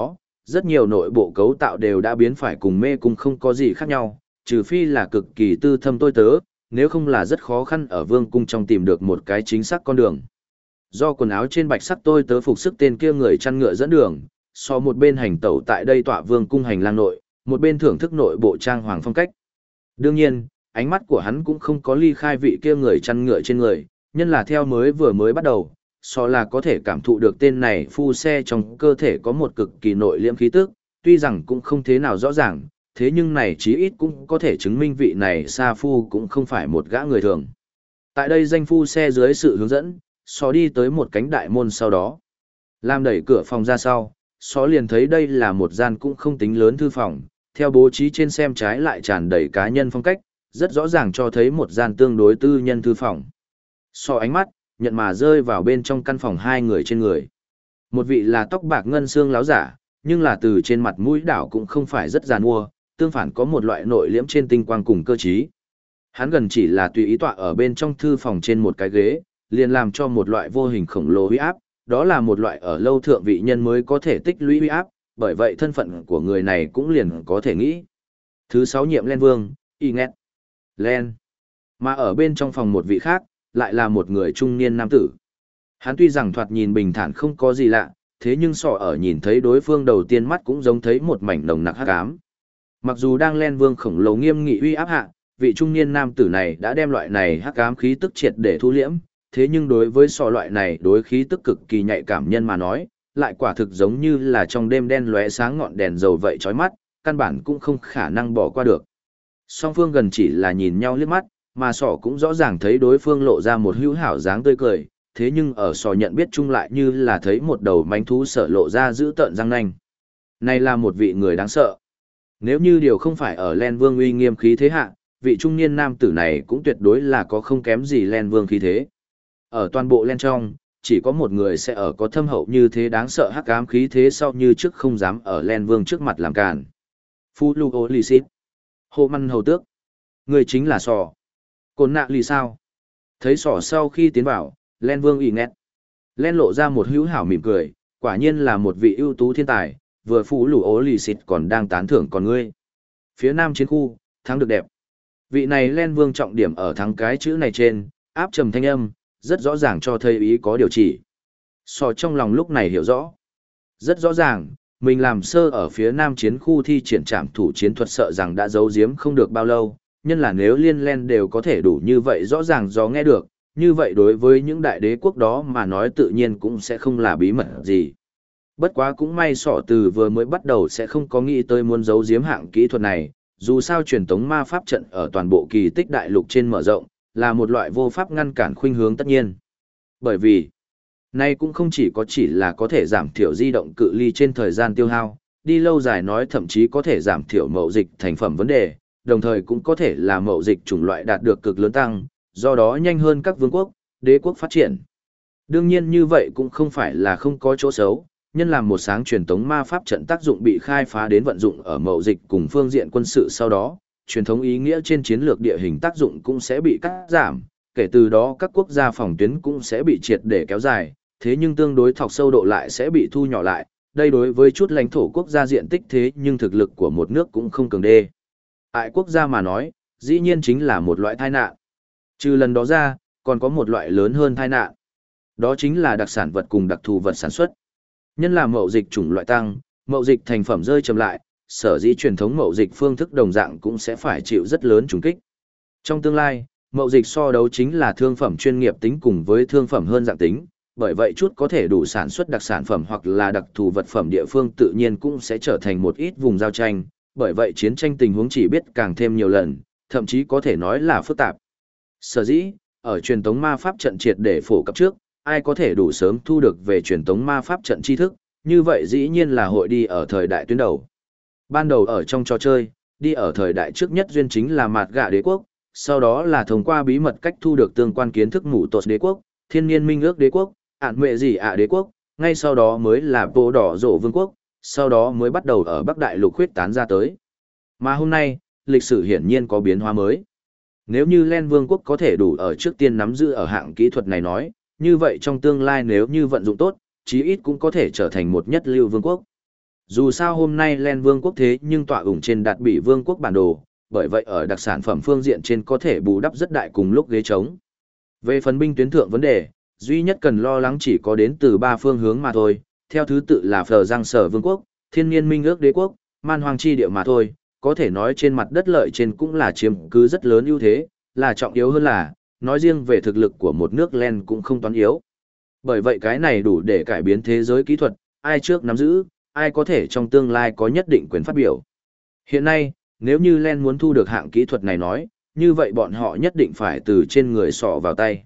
rất nhiều nội bộ cấu tạo đều đã biến phải cùng mê cung không có gì khác nhau, trừ phi là cực kỳ tư thâm tôi tớ, nếu không là rất khó khăn ở vương cung trong tìm được một cái chính xác con đường. Do quần áo trên bạch sắc tôi tớ phục sức tên kia người chăn ngựa dẫn đường, so một bên hành tẩu tại đây tọa vương cung hành lang nội, một bên thưởng thức nội bộ trang hoàng phong cách. Đương nhiên, ánh mắt của hắn cũng không có ly khai vị kia người chăn ngựa trên người, nhân là theo vừa mới bắt đầu, so là có thể cảm thụ được tên này phu xe trong cơ thể có một cực kỳ nội liễm khí tức, tuy rằng cũng không thế nào rõ ràng, thế nhưng này chí ít cũng có thể chứng minh vị này sa phu cũng không phải một gã người thường. Tại đây danh phu xe dưới sự hướng dẫn, so đi tới một cánh đại môn sau đó. Làm đẩy cửa phòng ra sau, so liền thấy đây là một gian cũng không tính lớn thư phòng, theo bố trí trên xem trái lại tràn đầy cá nhân phong cách, rất rõ ràng cho thấy một gian tương đối tư nhân thư phòng. So ánh mắt, nhận mà rơi vào bên trong căn phòng hai người trên người. Một vị là tóc bạc ngân xương láo giả, nhưng là từ trên mặt mũi đảo cũng không phải rất giàn mua, tương phản có một loại nội liễm trên tinh quang cùng cơ trí. Hắn gần chỉ là tùy ý tọa ở bên trong thư phòng trên một cái ghế, liền làm cho một loại vô hình khổng lồ huy áp, đó là một loại ở lâu thượng vị nhân mới có thể tích lũy huy áp, bởi vậy thân phận của người này cũng liền có thể nghĩ. Thứ 6 nhiệm Len Vương, y nghẹt. Len. Mà ở bên trong phòng một vị khác, lại là một người trung niên nam tử. Hắn tuy rằng thoạt nhìn bình thản không có gì lạ, thế nhưng sọ ở nhìn thấy đối phương đầu tiên mắt cũng giống thấy một mảnh nồng nặc hắc ám. Mặc dù đang Len Vương khổng lồ nghiêm nghị uy áp hạ, vị trung niên nam tử này đã đem loại này hắc ám khí tức triệt để thu liễm, thế nhưng đối với sọ loại này đối khí tức cực kỳ nhạy cảm nhân mà nói, lại quả thực giống như là trong đêm đen lóe sáng ngọn đèn dầu vậy chói mắt, căn bản cũng không khả năng bỏ qua được. Song phương gần chỉ là nhìn nhau liếc mắt, mà sọ cũng rõ ràng thấy đối phương lộ ra một hữu hảo dáng tươi cười, thế nhưng ở sọ nhận biết chung lại như là thấy một đầu mánh thú sợ lộ ra giữ tợn răng nanh. Này là một vị người đáng sợ. Nếu như điều không phải ở Len Vương uy nghiêm khí thế hạ, vị trung niên nam tử này cũng tuyệt đối là có không kém gì Len Vương khí thế. Ở toàn bộ Len trong, chỉ có một người sẽ ở có thâm hậu như thế đáng sợ hắc ám khí thế sau như trước không dám ở Len Vương trước mặt làm càn. Phu Lu Ô Lì Xít. Hồ Măn Hầu Tước. Người chính là sò. Cồn nạ lì sao? Thấy sỏ sau khi tiến vào, Len Vương ỉ nghẹt. Len lộ ra một hữu hảo mỉm cười, quả nhiên là một vị ưu tú thiên tài, vừa Phú Lù Ố Lì Xịt còn đang tán thưởng còn ngươi. Phía nam chiến khu, thắng được đẹp. Vị này Len Vương trọng điểm ở thắng cái chữ này trên, áp trầm thanh âm, rất rõ ràng cho thấy ý có điều chỉ. Sò trong lòng lúc này hiểu rõ. Rất rõ ràng, mình làm sơ ở phía nam chiến khu thi triển trảm thủ chiến thuật sợ rằng đã giấu giếm không được bao lâu, nhân là nếu liên len đều có thể đủ như vậy rõ ràng do nghe được, như vậy đối với những đại đế quốc đó mà nói tự nhiên cũng sẽ không là bí mật gì. Bất quá cũng may sỏ từ vừa mới bắt đầu sẽ không có nghĩ tới muốn giấu giếm hạng kỹ thuật này, dù sao truyền tống ma pháp trận ở toàn bộ kỳ tích đại lục trên mở rộng, là một loại vô pháp ngăn cản khuynh hướng tất nhiên. Bởi vì, nay cũng không chỉ là có thể giảm thiểu di động cự ly trên thời gian tiêu hao, đi lâu dài nói thậm chí có thể giảm thiểu mậu dịch thành phẩm vấn đề, đồng thời cũng có thể là mậu dịch chủng loại đạt được cực lớn tăng, do đó nhanh hơn các vương quốc, đế quốc phát triển. Đương nhiên như vậy cũng không phải là không có chỗ xấu, nhân làm một sáng truyền tống ma pháp trận tác dụng bị khai phá đến vận dụng ở mậu dịch cùng phương diện quân sự sau đó, truyền thống ý nghĩa trên chiến lược địa hình tác dụng cũng sẽ bị cắt giảm, kể từ đó các quốc gia phòng tuyến cũng sẽ bị triệt để kéo dài, thế nhưng tương đối thọc sâu độ lại sẽ bị thu nhỏ lại, đây đối với chút lãnh thổ quốc gia diện tích thế nhưng thực lực của một nước cũng không cường đê. Tại quốc gia mà nói, dĩ nhiên chính là một loại tai nạn. Trừ lần đó ra, còn có một loại lớn hơn tai nạn. Đó chính là đặc sản vật cùng đặc thù vật sản xuất. Nhân là mậu dịch chủng loại tăng, mậu dịch thành phẩm rơi chậm lại, sở dĩ truyền thống mậu dịch phương thức đồng dạng cũng sẽ phải chịu rất lớn trùng kích. Trong tương lai, mậu dịch so đấu chính là thương phẩm chuyên nghiệp tính cùng với thương phẩm hơn dạng tính, bởi vậy chút có thể đủ sản xuất đặc sản phẩm hoặc là đặc thù vật phẩm địa phương tự nhiên cũng sẽ trở thành một ít vùng giao tranh, bởi vậy chiến tranh tình huống chỉ biết càng thêm nhiều lần, thậm chí có thể nói là phức tạp. Sở dĩ, ở truyền tống ma pháp trận triệt để phổ cập trước, ai có thể đủ sớm thu được về truyền tống ma pháp trận tri thức, như vậy dĩ nhiên là hội đi ở thời đại tuyến đầu. Ban đầu ở trong trò chơi, đi ở thời đại trước nhất duyên chính là Mạt Gạ đế quốc, sau đó là thông qua bí mật cách thu được tương quan kiến thức mũ tột đế quốc, thiên niên minh ước đế quốc, ản mệ gì ạ đế quốc, ngay sau đó mới là bộ đỏ rổ vương quốc, sau đó mới bắt đầu ở Bắc Đại lục khuyết tán ra tới. Mà hôm nay, lịch sử hiển nhiên có biến hóa mới. Nếu như Len Vương quốc có thể đủ ở trước tiên nắm giữ ở hạng kỹ thuật này nói, như vậy trong tương lai nếu như vận dụng tốt, chí ít cũng có thể trở thành một nhất lưu vương quốc. Dù sao hôm nay Len Vương quốc thế nhưng tọa ủng trên đạt bị Vương quốc bản đồ, bởi vậy ở đặc sản phẩm phương diện trên có thể bù đắp rất đại cùng lúc ghế trống. Về phần binh tuyến thượng vấn đề, duy nhất cần lo lắng chỉ có đến từ 3 phương hướng mà thôi, theo thứ tự là Phờ Giang Sở Vương quốc, Thiên Niên Minh ước đế quốc, Man Hoang chi địa mà thôi, có thể nói trên mặt đất lợi trên cũng là chiếm cứ rất lớn ưu thế, là trọng yếu hơn là, nói riêng về thực lực của một nước Len cũng không toán yếu. Bởi vậy cái này đủ để cải biến thế giới kỹ thuật, ai trước nắm giữ, ai có thể trong tương lai có nhất định quyền phát biểu. Hiện nay, nếu như Len muốn thu được hạng kỹ thuật này nói, như vậy bọn họ nhất định phải từ trên người sọ vào tay.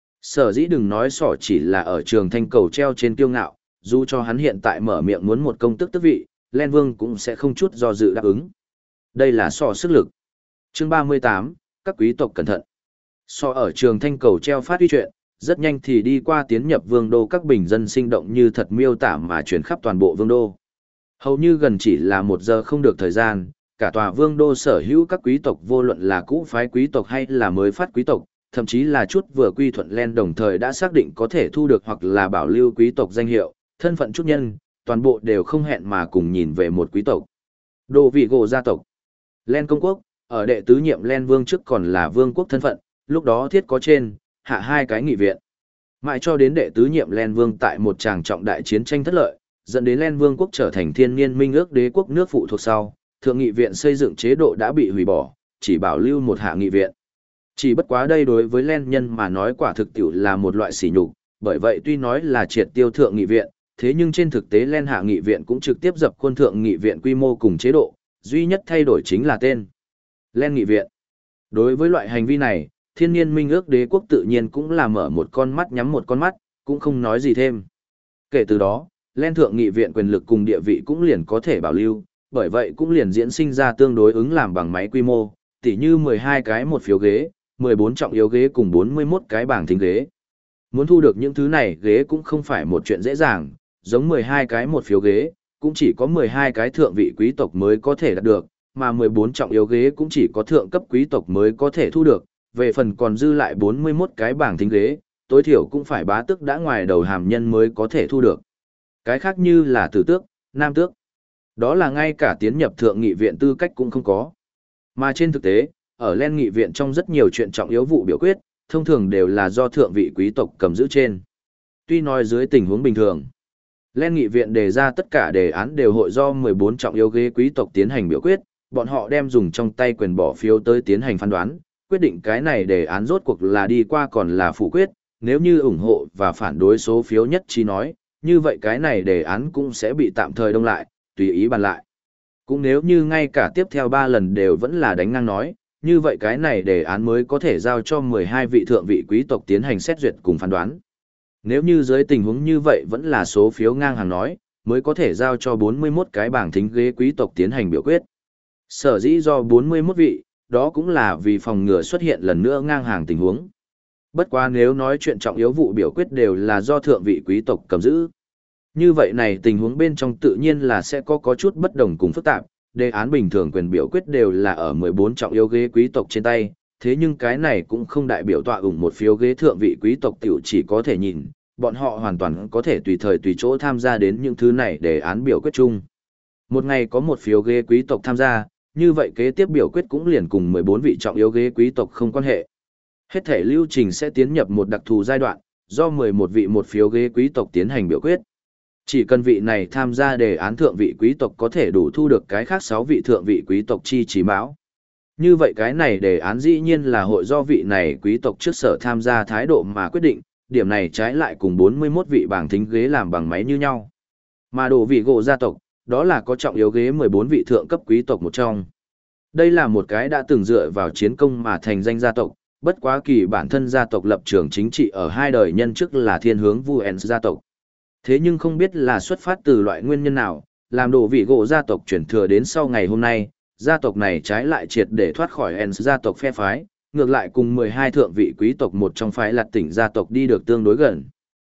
Sở dĩ đừng nói sọ chỉ là ở trường thanh cầu treo trên kiêu ngạo, dù cho hắn hiện tại mở miệng muốn một công tước tước vị, Len Vương cũng sẽ không chút do dự đáp ứng. Đây là sọ sức lực. Chương 38, các quý tộc cẩn thận. Sọ ở trường thanh cầu treo phát huy chuyện, rất nhanh thì đi qua tiến nhập vương đô các bình dân sinh động như thật miêu tả mà chuyển khắp toàn bộ vương đô. Hầu như gần chỉ là 1 giờ không được thời gian, cả tòa vương đô sở hữu các quý tộc vô luận là cũ phái quý tộc hay là mới phát quý tộc, thậm chí là chút vừa quy thuận Len đồng thời đã xác định có thể thu được hoặc là bảo lưu quý tộc danh hiệu, thân phận chút nhân, toàn bộ đều không hẹn mà cùng nhìn về một quý tộc. Đồ vị gỗ gia tộc. Len công quốc, ở đệ tứ nhiệm Len vương trước còn là vương quốc thân phận, lúc đó thiết có trên, hạ 2 cái nghị viện. Mãi cho đến đệ tứ nhiệm Len vương tại một tràng trọng đại chiến tranh thất lợi, dẫn đến Len vương quốc trở thành thiên niên minh ước đế quốc nước phụ thuộc sau, thượng nghị viện xây dựng chế độ đã bị hủy bỏ, chỉ bảo lưu một hạ nghị viện. Chỉ bất quá đây đối với Len nhân mà nói quả thực tiểu là một loại sỉ nhục, bởi vậy tuy nói là triệt tiêu thượng nghị viện, thế nhưng trên thực tế Len hạ nghị viện cũng trực tiếp dập khuôn thượng nghị viện quy mô cùng chế độ, duy nhất thay đổi chính là tên. Len nghị viện. Đối với loại hành vi này, thiên niên minh ước đế quốc tự nhiên cũng là mở một con mắt nhắm một con mắt, cũng không nói gì thêm. Kể từ đó, Len thượng nghị viện quyền lực cùng địa vị cũng liền có thể bảo lưu, bởi vậy cũng liền diễn sinh ra tương đối ứng làm bằng máy quy mô, tỉ như 12 cái một phiếu ghế, 14 trọng yếu ghế cùng 41 cái bảng thính ghế. Muốn thu được những thứ này ghế cũng không phải một chuyện dễ dàng, giống 12 cái một phiếu ghế, cũng chỉ có 12 cái thượng vị quý tộc mới có thể đạt được, mà 14 trọng yếu ghế cũng chỉ có thượng cấp quý tộc mới có thể thu được, về phần còn dư lại 41 cái bảng thính ghế, tối thiểu cũng phải bá tước đã ngoài đầu hàm nhân mới có thể thu được. Cái khác như là tử tước, nam tước, đó là ngay cả tiến nhập thượng nghị viện tư cách cũng không có. Mà trên thực tế, ở Len nghị viện trong rất nhiều chuyện trọng yếu vụ biểu quyết, thông thường đều là do thượng vị quý tộc cầm giữ trên. Tuy nói dưới tình huống bình thường, Len nghị viện đề ra tất cả đề án đều hội do 14 trọng yếu ghế quý tộc tiến hành biểu quyết, bọn họ đem dùng trong tay quyền bỏ phiếu tới tiến hành phán đoán, quyết định cái này đề án rốt cuộc là đi qua còn là phủ quyết, nếu như ủng hộ và phản đối số phiếu nhất trí nói, như vậy cái này đề án cũng sẽ bị tạm thời đông lại, tùy ý bàn lại. Cũng nếu như ngay cả tiếp theo 3 lần đều vẫn là đánh ngang nói, như vậy cái này đề án mới có thể giao cho 12 vị thượng vị quý tộc tiến hành xét duyệt cùng phán đoán. Nếu như dưới tình huống như vậy vẫn là số phiếu ngang hàng nói, mới có thể giao cho 41 cái bảng thính ghế quý tộc tiến hành biểu quyết. Sở dĩ do 41 vị, đó cũng là vì phòng ngừa xuất hiện lần nữa ngang hàng tình huống. Bất quá nếu nói chuyện trọng yếu vụ biểu quyết đều là do thượng vị quý tộc cầm giữ. Như vậy này tình huống bên trong tự nhiên là sẽ có chút bất đồng cùng phức tạp, đề án bình thường quyền biểu quyết đều là ở 14 trọng yếu ghế quý tộc trên tay, thế nhưng cái này cũng không đại biểu tọa ủng một phiếu ghế thượng vị quý tộc tiểu chỉ có thể nhìn, bọn họ hoàn toàn có thể tùy thời tùy chỗ tham gia đến những thứ này đề án biểu quyết chung. Một ngày có một phiếu ghế quý tộc tham gia, như vậy kế tiếp biểu quyết cũng liền cùng 14 vị trọng yếu ghế quý tộc không quan hệ. Hết thể lưu trình sẽ tiến nhập một đặc thù giai đoạn, do 11 vị một phiếu ghế quý tộc tiến hành biểu quyết. Chỉ cần vị này tham gia đề án thượng vị quý tộc có thể đủ thu được cái khác 6 vị thượng vị quý tộc chi chỉ báo. Như vậy cái này đề án dĩ nhiên là hội do vị này quý tộc trước sở tham gia thái độ mà quyết định, điểm này trái lại cùng 41 vị bảng thính ghế làm bằng máy như nhau. Mà đồ vị gỗ gia tộc, đó là có trọng yếu ghế 14 vị thượng cấp quý tộc một trong. Đây là một cái đã từng dựa vào chiến công mà thành danh gia tộc, bất quá kỳ bản thân gia tộc lập trường chính trị ở 2 đời nhân trước là thiên hướng Vuens gia tộc. Thế nhưng không biết là xuất phát từ loại nguyên nhân nào, làm đồ vị gỗ gia tộc chuyển thừa đến sau ngày hôm nay, gia tộc này trái lại triệt để thoát khỏi Ens gia tộc phe phái, ngược lại cùng 12 thượng vị quý tộc một trong phái Lạt tỉnh gia tộc đi được tương đối gần.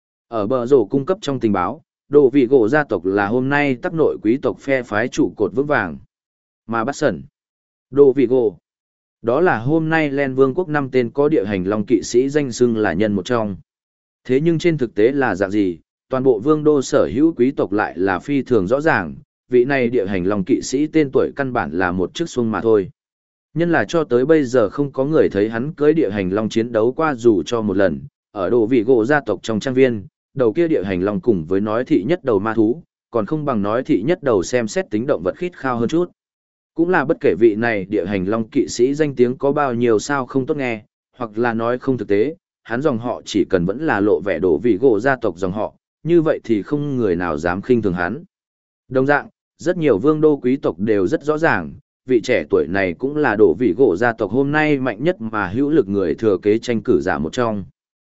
Ở bờ rổ cung cấp trong tình báo, đồ vị gỗ gia tộc là hôm nay tắc nội quý tộc phe phái trụ cột vững vàng. Mà bắt sẩn, đồ vị gỗ, đó là hôm nay Len Vương quốc 5 tên có địa hành long kỵ sĩ danh xưng là nhân một trong. Thế nhưng trên thực tế là dạng gì, toàn bộ vương đô sở hữu quý tộc lại là phi thường rõ ràng, vị này địa hành long kỵ sĩ tên tuổi căn bản là một chiếc xuông mà thôi. Nhân là cho tới bây giờ không có người thấy hắn cưới địa hành long chiến đấu qua dù cho một lần, ở đồ vị gỗ gia tộc trong trang viên, đầu kia địa hành long cùng với nói thị nhất đầu ma thú, còn không bằng nói thị nhất đầu xem xét tính động vật khít khao hơn chút. Cũng là bất kể vị này địa hành long kỵ sĩ danh tiếng có bao nhiêu sao không tốt nghe, hoặc là nói không thực tế, hắn dòng họ chỉ cần vẫn là lộ vẻ đồ vị gỗ gia tộc dòng họ, như vậy thì không người nào dám khinh thường hắn. Đồng dạng, rất nhiều vương đô quý tộc đều rất rõ ràng, vị trẻ tuổi này cũng là đồ vị gỗ gia tộc hôm nay mạnh nhất mà hữu lực người thừa kế tranh cử giả một trong.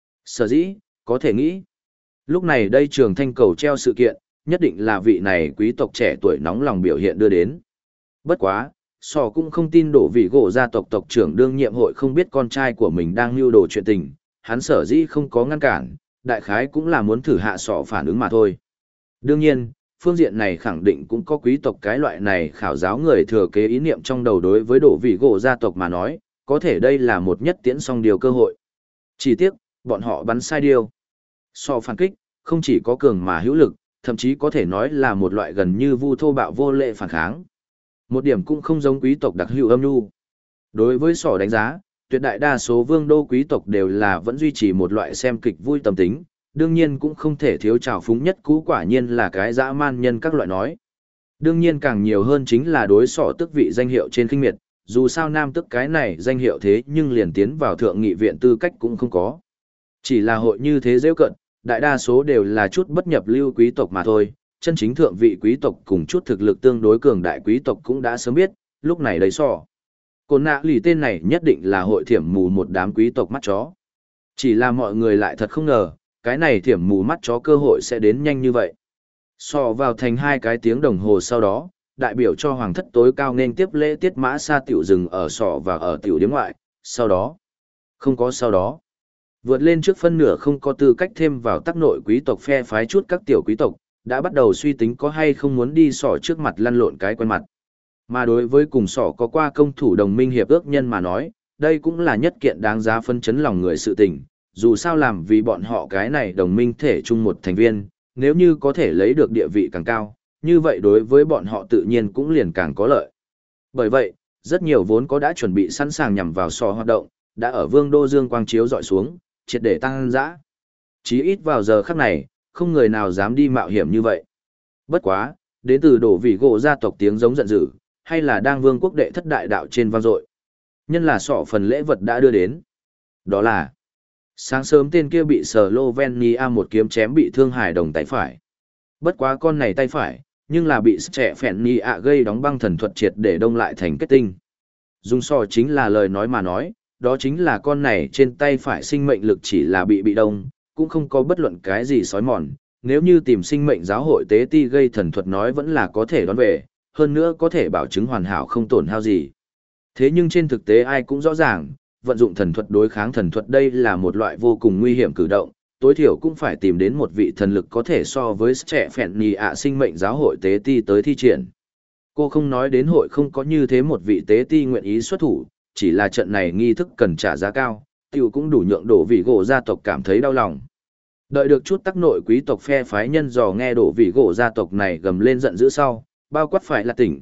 Sở dĩ, có thể nghĩ, lúc này đây trường thanh cầu treo sự kiện, nhất định là vị này quý tộc trẻ tuổi nóng lòng biểu hiện đưa đến. Bất quá, Sò cũng không tin đổ vị gỗ gia tộc tộc trưởng đương nhiệm hội không biết con trai của mình đang mưu đồ chuyện tình, hắn sở dĩ không có ngăn cản, đại khái cũng là muốn thử hạ Sò phản ứng mà thôi. Đương nhiên, phương diện này khẳng định cũng có quý tộc cái loại này khảo giáo người thừa kế ý niệm trong đầu đối với đổ vị gỗ gia tộc mà nói, có thể đây là một nhất tiễn song điều cơ hội. Chỉ tiếc, bọn họ bắn sai điều. Sò phản kích, không chỉ có cường mà hữu lực, thậm chí có thể nói là một loại gần như vu thô bạo vô lệ phản kháng. Một điểm cũng không giống quý tộc đặc hữu âm nhu. Đối với Sò đánh giá, tuyệt đại đa số vương đô quý tộc đều là vẫn duy trì một loại xem kịch vui tâm tính, đương nhiên cũng không thể thiếu trào phúng nhất cũ quả nhiên là cái dã man nhân các loại nói. Đương nhiên càng nhiều hơn chính là đối Sò tước vị danh hiệu trên khinh miệt, dù sao nam tước cái này danh hiệu thế nhưng liền tiến vào thượng nghị viện tư cách cũng không có. Chỉ là hội như thế dễ cận, đại đa số đều là chút bất nhập lưu quý tộc mà thôi, chân chính thượng vị quý tộc cùng chút thực lực tương đối cường đại quý tộc cũng đã sớm biết, lúc này đấy Sò. Côn nạ lì tên này nhất định là hội thiểm mù một đám quý tộc mắt chó. Chỉ là mọi người lại thật không ngờ, cái này thiểm mù mắt chó cơ hội sẽ đến nhanh như vậy. Sò vào thành 2 cái tiếng đồng hồ sau đó, đại biểu cho hoàng thất tối cao nên tiếp lễ tiết mã xa tiểu rừng ở Sò và ở tiểu điếm ngoại, sau đó. Không có sau đó. Vượt lên trước phân nửa không có tư cách thêm vào tác nội quý tộc phe phái chút các tiểu quý tộc, đã bắt đầu suy tính có hay không muốn đi Sò trước mặt lăn lộn cái quen mặt. Mà đối với cùng Sò có qua công thủ đồng minh hiệp ước nhân mà nói, đây cũng là nhất kiện đáng giá phân chấn lòng người sự tình, dù sao làm vì bọn họ cái này đồng minh thể chung một thành viên, nếu như có thể lấy được địa vị càng cao, như vậy đối với bọn họ tự nhiên cũng liền càng có lợi. Bởi vậy, rất nhiều vốn có đã chuẩn bị sẵn sàng nhằm vào Sò hoạt động, đã ở vương đô dương quang chiếu dọi xuống, triệt để tăng dã. Chí ít vào giờ khắc này, không người nào dám đi mạo hiểm như vậy. Bất quá, đến từ đổ vị gỗ gia tộc tiếng giống giận dữ, hay là đang vương quốc đệ thất đại đạo trên vang dội. Nhân là Sò phần lễ vật đã đưa đến. Đó là sáng sớm tên kia bị Slovenia một kiếm chém bị thương hài đồng tay phải. Bất quá con này tay phải, nhưng là bị trẻ phèn ni ạ gây đóng băng thần thuật triệt để đông lại thành kết tinh. Dùng Sò chính là lời nói mà nói, đó chính là con này trên tay phải sinh mệnh lực chỉ là bị đông, cũng không có bất luận cái gì sói mòn. Nếu như tìm sinh mệnh giáo hội tế ti gây thần thuật nói vẫn là có thể đón về, hơn nữa có thể bảo chứng hoàn hảo không tổn hao gì. Thế nhưng trên thực tế ai cũng rõ ràng, vận dụng thần thuật đối kháng thần thuật đây là một loại vô cùng nguy hiểm cử động, tối thiểu cũng phải tìm đến một vị thần lực có thể so với trẻ phèn nì ạ sinh mệnh giáo hội tế ti tới thi triển. Cô không nói đến hội không có như thế một vị tế ti nguyện ý xuất thủ, chỉ là trận này nghi thức cần trả giá cao, tiểu cũng đủ nhượng đổ vị gỗ gia tộc cảm thấy đau lòng. Đợi được chút tắc nội quý tộc phe phái nhân dò nghe đổ vị gỗ gia tộc này gầm lên giận dữ sau, bao quát phải là tỉnh,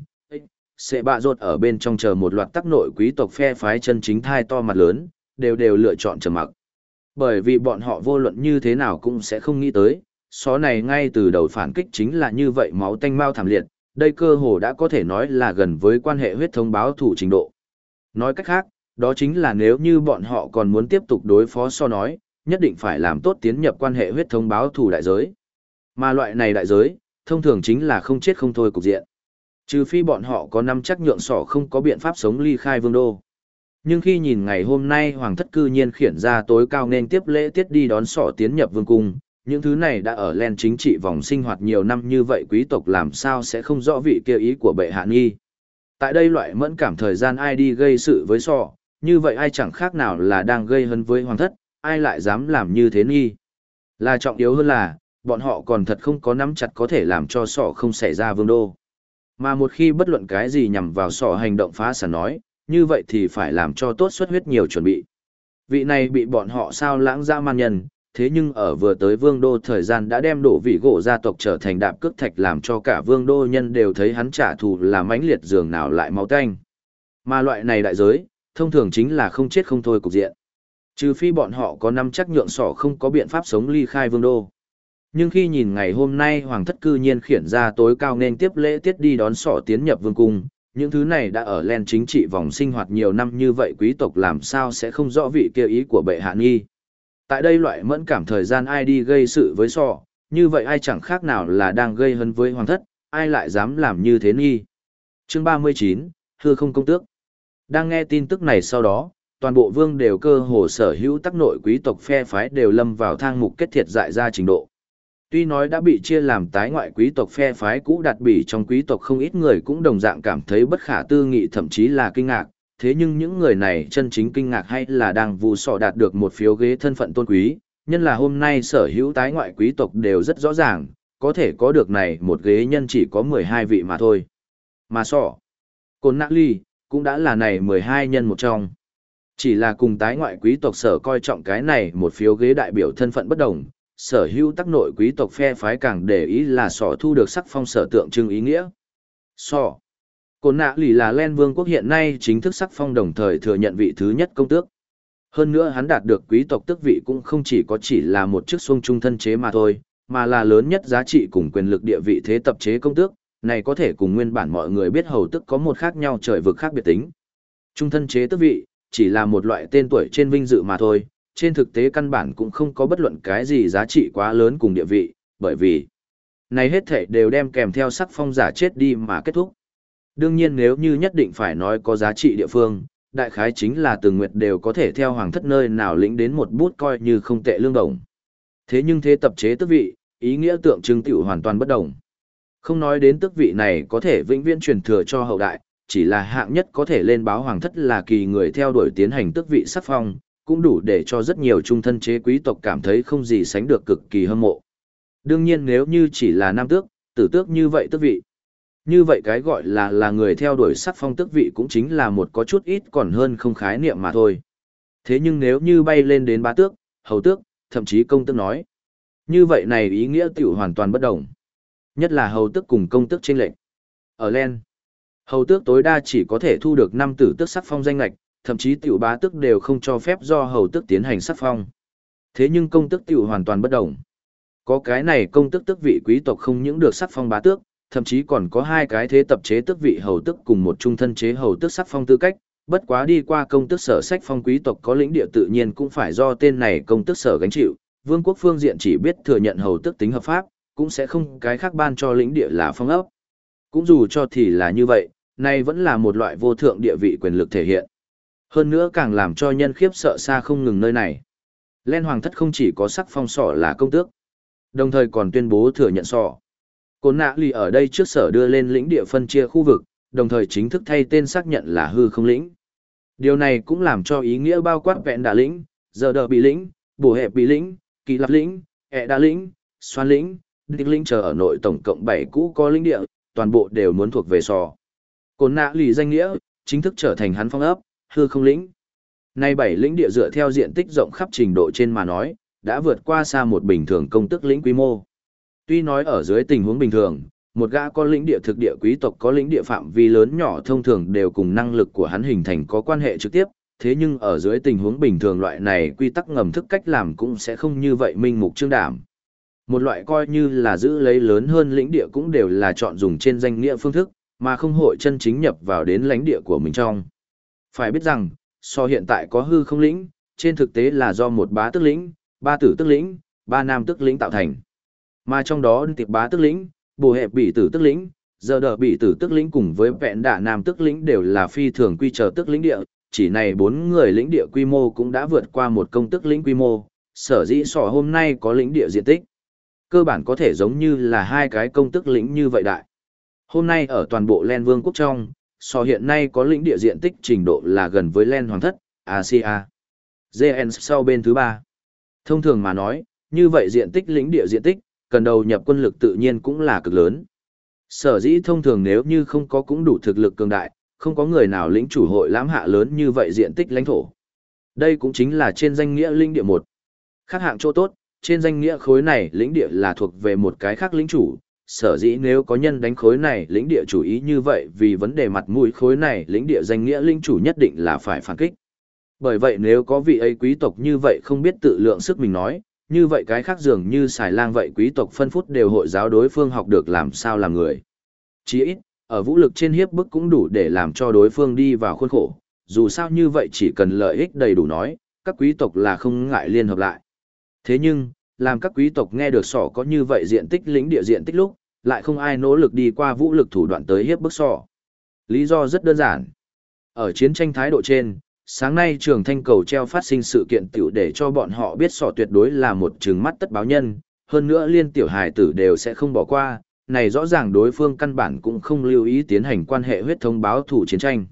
sẽ bạ rột ở bên trong chờ một loạt tắc nội quý tộc phe phái chân chính thai to mặt lớn, đều lựa chọn trầm mặc. Bởi vì bọn họ vô luận như thế nào cũng sẽ không nghĩ tới, xó này ngay từ đầu phản kích chính là như vậy máu tanh mau thảm liệt, đây cơ hồ đã có thể nói là gần với quan hệ huyết thống báo thủ trình độ. Nói cách khác, đó chính là nếu như bọn họ còn muốn tiếp tục đối phó so nói, nhất định phải làm tốt tiến nhập quan hệ huyết thống báo thủ đại giới. Mà loại này đại giới, thông thường chính là không chết không thôi cục diện. Trừ phi bọn họ có nắm chắc nhượng sỏ không có biện pháp sống ly khai vương đô. Nhưng khi nhìn ngày hôm nay hoàng thất cư nhiên khiển ra tối cao nên tiếp lễ tiết đi đón sỏ tiến nhập vương cung, những thứ này đã ở len chính trị vòng sinh hoạt nhiều năm như vậy quý tộc làm sao sẽ không rõ vị kia ý của bệ hạ nghi. Tại đây loại mẫn cảm thời gian ai đi gây sự với sỏ, như vậy ai chẳng khác nào là đang gây hấn với hoàng thất, ai lại dám làm như thế nghi. Là trọng yếu hơn là, bọn họ còn thật không có nắm chặt có thể làm cho sỏ không xảy ra vương đô. Mà một khi bất luận cái gì nhằm vào sỏ hành động phá sản nói, như vậy thì phải làm cho tốt xuất huyết nhiều chuẩn bị. Vị này bị bọn họ sao lãng dã man nhân, Thế nhưng ở vừa tới vương đô thời gian đã đem đổ vị gỗ gia tộc trở thành đạp cước thạch, làm cho cả vương đô nhân đều thấy hắn trả thù là mãnh liệt dường nào lại máu tanh. Mà loại này đại giới, thông thường chính là không chết không thôi cục diện. Trừ phi bọn họ có nắm chắc nhượng sỏ không có biện pháp sống ly khai vương đô. Nhưng khi nhìn ngày hôm nay hoàng thất cư nhiên khiển ra tối cao nên tiếp lễ tiết đi đón sỏ tiến nhập vương cung, những thứ này đã ở len chính trị vòng sinh hoạt nhiều năm như vậy, quý tộc làm sao sẽ không rõ vị kia ý của bệ hạ nghi. Tại đây loại mẫn cảm thời gian ai đi gây sự với sọ, như vậy ai chẳng khác nào là đang gây hấn với hoàng thất, ai lại dám làm như thế nghi. Chương 39, hư không công tước. Đang nghe tin tức này sau đó, toàn bộ vương đều cơ hồ sở hữu tắc nội quý tộc phe phái đều lâm vào thang mục kết thiệt dại ra trình độ. Tuy nói đã bị chia làm tái ngoại quý tộc phe phái cũ đạt bỉ, trong quý tộc không ít người cũng đồng dạng cảm thấy bất khả tư nghị, thậm chí là kinh ngạc, thế nhưng những người này chân chính kinh ngạc hay là đang vu sọ đạt được một phiếu ghế thân phận tôn quý, nhân là hôm nay sở hữu tái ngoại quý tộc đều rất rõ ràng, có thể có được này một ghế nhân chỉ có 12 vị mà thôi. Mà sọ, Côn Nạ Ly, cũng đã là này 12 nhân một trong. Chỉ là cùng tái ngoại quý tộc sở coi trọng cái này một phiếu ghế đại biểu thân phận bất đồng, sở hữu tắc nội quý tộc phe phái càng để ý là sọ thu được sắc phong sở tượng trưng ý nghĩa. Sọ, Côn Nạ Lì là Len Vương quốc hiện nay chính thức sắc phong, đồng thời thừa nhận vị thứ nhất công tước. Hơn nữa hắn đạt được quý tộc tước vị cũng không chỉ là một chức xuông trung thân chế mà thôi, mà là lớn nhất giá trị cùng quyền lực địa vị thế tập chế công tước, này có thể cùng nguyên bản mọi người biết hầu tước có một khác nhau trời vực khác biệt tính. Trung thân chế tước vị chỉ là một loại tên tuổi trên vinh dự mà thôi, trên thực tế căn bản cũng không có bất luận cái gì giá trị quá lớn cùng địa vị, bởi vì này hết thảy đều đem kèm theo sắc phong giả chết đi mà kết thúc. Đương nhiên nếu như nhất định phải nói có giá trị địa phương, đại khái chính là từng nguyệt đều có thể theo hoàng thất nơi nào lĩnh đến một bút coi như không tệ lương đồng. Thế nhưng thế tập chế tước vị, ý nghĩa tượng trưng tiểu hoàn toàn bất đồng. Không nói đến tước vị này có thể vĩnh viễn truyền thừa cho hậu đại, chỉ là hạng nhất có thể lên báo hoàng thất là kỳ người theo đuổi tiến hành tước vị sắc phong, cũng đủ để cho rất nhiều trung thân chế quý tộc cảm thấy không gì sánh được cực kỳ hâm mộ. Đương nhiên nếu như chỉ là nam tước, tử tước như vậy tước vị. Như vậy cái gọi là người theo đuổi sắc phong tước vị cũng chính là một có chút ít còn hơn không khái niệm mà thôi. Thế nhưng nếu như bay lên đến bá tước, hầu tước, thậm chí công tước nói, như vậy này ý nghĩa tiểu hoàn toàn bất đồng. Nhất là hầu tước cùng công tước chênh lệch. Ở Len, hầu tước tối đa chỉ có thể thu được 5 tử tước sắc phong danh lệch, thậm chí tiểu bá tước đều không cho phép do hầu tước tiến hành sắc phong. Thế nhưng công tước tiểu hoàn toàn bất đồng. Có cái này công tước tước vị quý tộc không những được sắc phong bá tước, thậm chí còn có 2 cái thế tập chế tước vị hầu tước cùng một trung thân chế hầu tước sắc phong tư cách, bất quá đi qua công tước sở sách phong quý tộc có lĩnh địa tự nhiên cũng phải do tên này công tước sở gánh chịu, vương quốc phương diện chỉ biết thừa nhận hầu tước tính hợp pháp, cũng sẽ không cái khác ban cho lĩnh địa là phong ấp. Cũng dù cho thì là như vậy, này vẫn là một loại vô thượng địa vị quyền lực thể hiện. Hơn nữa càng làm cho nhân khiếp sợ xa không ngừng nơi này. Len hoàng thất không chỉ có sắc phong sọ là công tước, đồng thời còn tuyên bố thừa nhận sọ. Côn Nạ Lì ở đây trước sở đưa lên lĩnh địa phân chia khu vực, đồng thời chính thức thay tên xác nhận là hư không lĩnh. Điều này cũng làm cho ý nghĩa bao quát vẹn đà lĩnh, giờ đờ bị lĩnh, bổ hẹp bị lĩnh, kỳ lập lĩnh, ẹ đà lĩnh, xoan lĩnh, đích lĩnh chờ ở nội tổng cộng 7 cũ có lĩnh địa, toàn bộ đều muốn thuộc về sọ. Côn Nạ Lì danh nghĩa, chính thức trở thành hắn phong ấp, hư không lĩnh. Nay 7 lĩnh địa dựa theo diện tích rộng khắp trình độ trên mà nói, đã vượt qua xa một bình thường công tước lĩnh quy mô. Tuy nói ở dưới tình huống bình thường, một gã có lĩnh địa thực địa quý tộc có lĩnh địa phạm vi lớn nhỏ thông thường đều cùng năng lực của hắn hình thành có quan hệ trực tiếp, thế nhưng ở dưới tình huống bình thường loại này quy tắc ngầm thức cách làm cũng sẽ không như vậy minh mục trương đảm. Một loại coi như là giữ lấy lớn hơn lĩnh địa cũng đều là chọn dùng trên danh nghĩa phương thức, mà không hội chân chính nhập vào đến lãnh địa của mình trong. Phải biết rằng, so hiện tại có hư không lĩnh, trên thực tế là do một bá tước lĩnh, 3 tử tước lĩnh, 3 nam tước lĩnh tạo thành. Mà trong đó tiệp bá tước lĩnh, bổ hẹp bị tử tước lĩnh, giờ đờ bị tử tước lĩnh cùng với vẹn đạ nam tước lĩnh đều là phi thường quy chờ tước lĩnh địa, chỉ này 4 người lĩnh địa quy mô cũng đã vượt qua một công tước lĩnh quy mô, sở dĩ sỏ hôm nay có lĩnh địa diện tích. Cơ bản có thể giống như là 2 cái công tước lĩnh như vậy đại. Hôm nay ở toàn bộ Len Vương quốc trong, sỏ hiện nay có lĩnh địa diện tích trình độ là gần với Len Hoàng thất, Asia. GN sau bên thứ 3. Thông thường mà nói, như vậy diện tích lĩnh địa diện tích, cần đầu nhập quân lực tự nhiên cũng là cực lớn. Sở dĩ thông thường nếu như không có cũng đủ thực lực cường đại, không có người nào lĩnh chủ hội lãm hạ lớn như vậy diện tích lãnh thổ. Đây cũng chính là trên danh nghĩa lĩnh địa 1. Khác hạng chỗ tốt, trên danh nghĩa khối này lĩnh địa là thuộc về một cái khác lĩnh chủ, sở dĩ nếu có nhân đánh khối này lĩnh địa chủ ý như vậy vì vấn đề mặt mũi khối này lĩnh địa danh nghĩa lĩnh chủ nhất định là phải phản kích. Bởi vậy nếu có vị ấy quý tộc như vậy không biết tự lượng sức mình nói, như vậy cái khác dường như xài lang vậy quý tộc phân phút đều hội giáo đối phương học được làm sao làm người. Chỉ ít, ở vũ lực trên hiếp bức cũng đủ để làm cho đối phương đi vào khuôn khổ, dù sao như vậy chỉ cần lợi ích đầy đủ nói, các quý tộc là không ngại liên hợp lại. Thế nhưng, làm các quý tộc nghe được sỏ có như vậy diện tích lĩnh địa diện tích lúc, lại không ai nỗ lực đi qua vũ lực thủ đoạn tới hiếp bức sỏ. Lý do rất đơn giản. Ở chiến tranh thái độ trên, sáng nay trường thanh cầu treo phát sinh sự kiện tiểu để cho bọn họ biết sỏ tuyệt đối là một trừng mắt tất báo nhân, hơn nữa liên tiểu hài tử đều sẽ không bỏ qua, này rõ ràng đối phương căn bản cũng không lưu ý tiến hành quan hệ huyết thống báo thủ chiến tranh.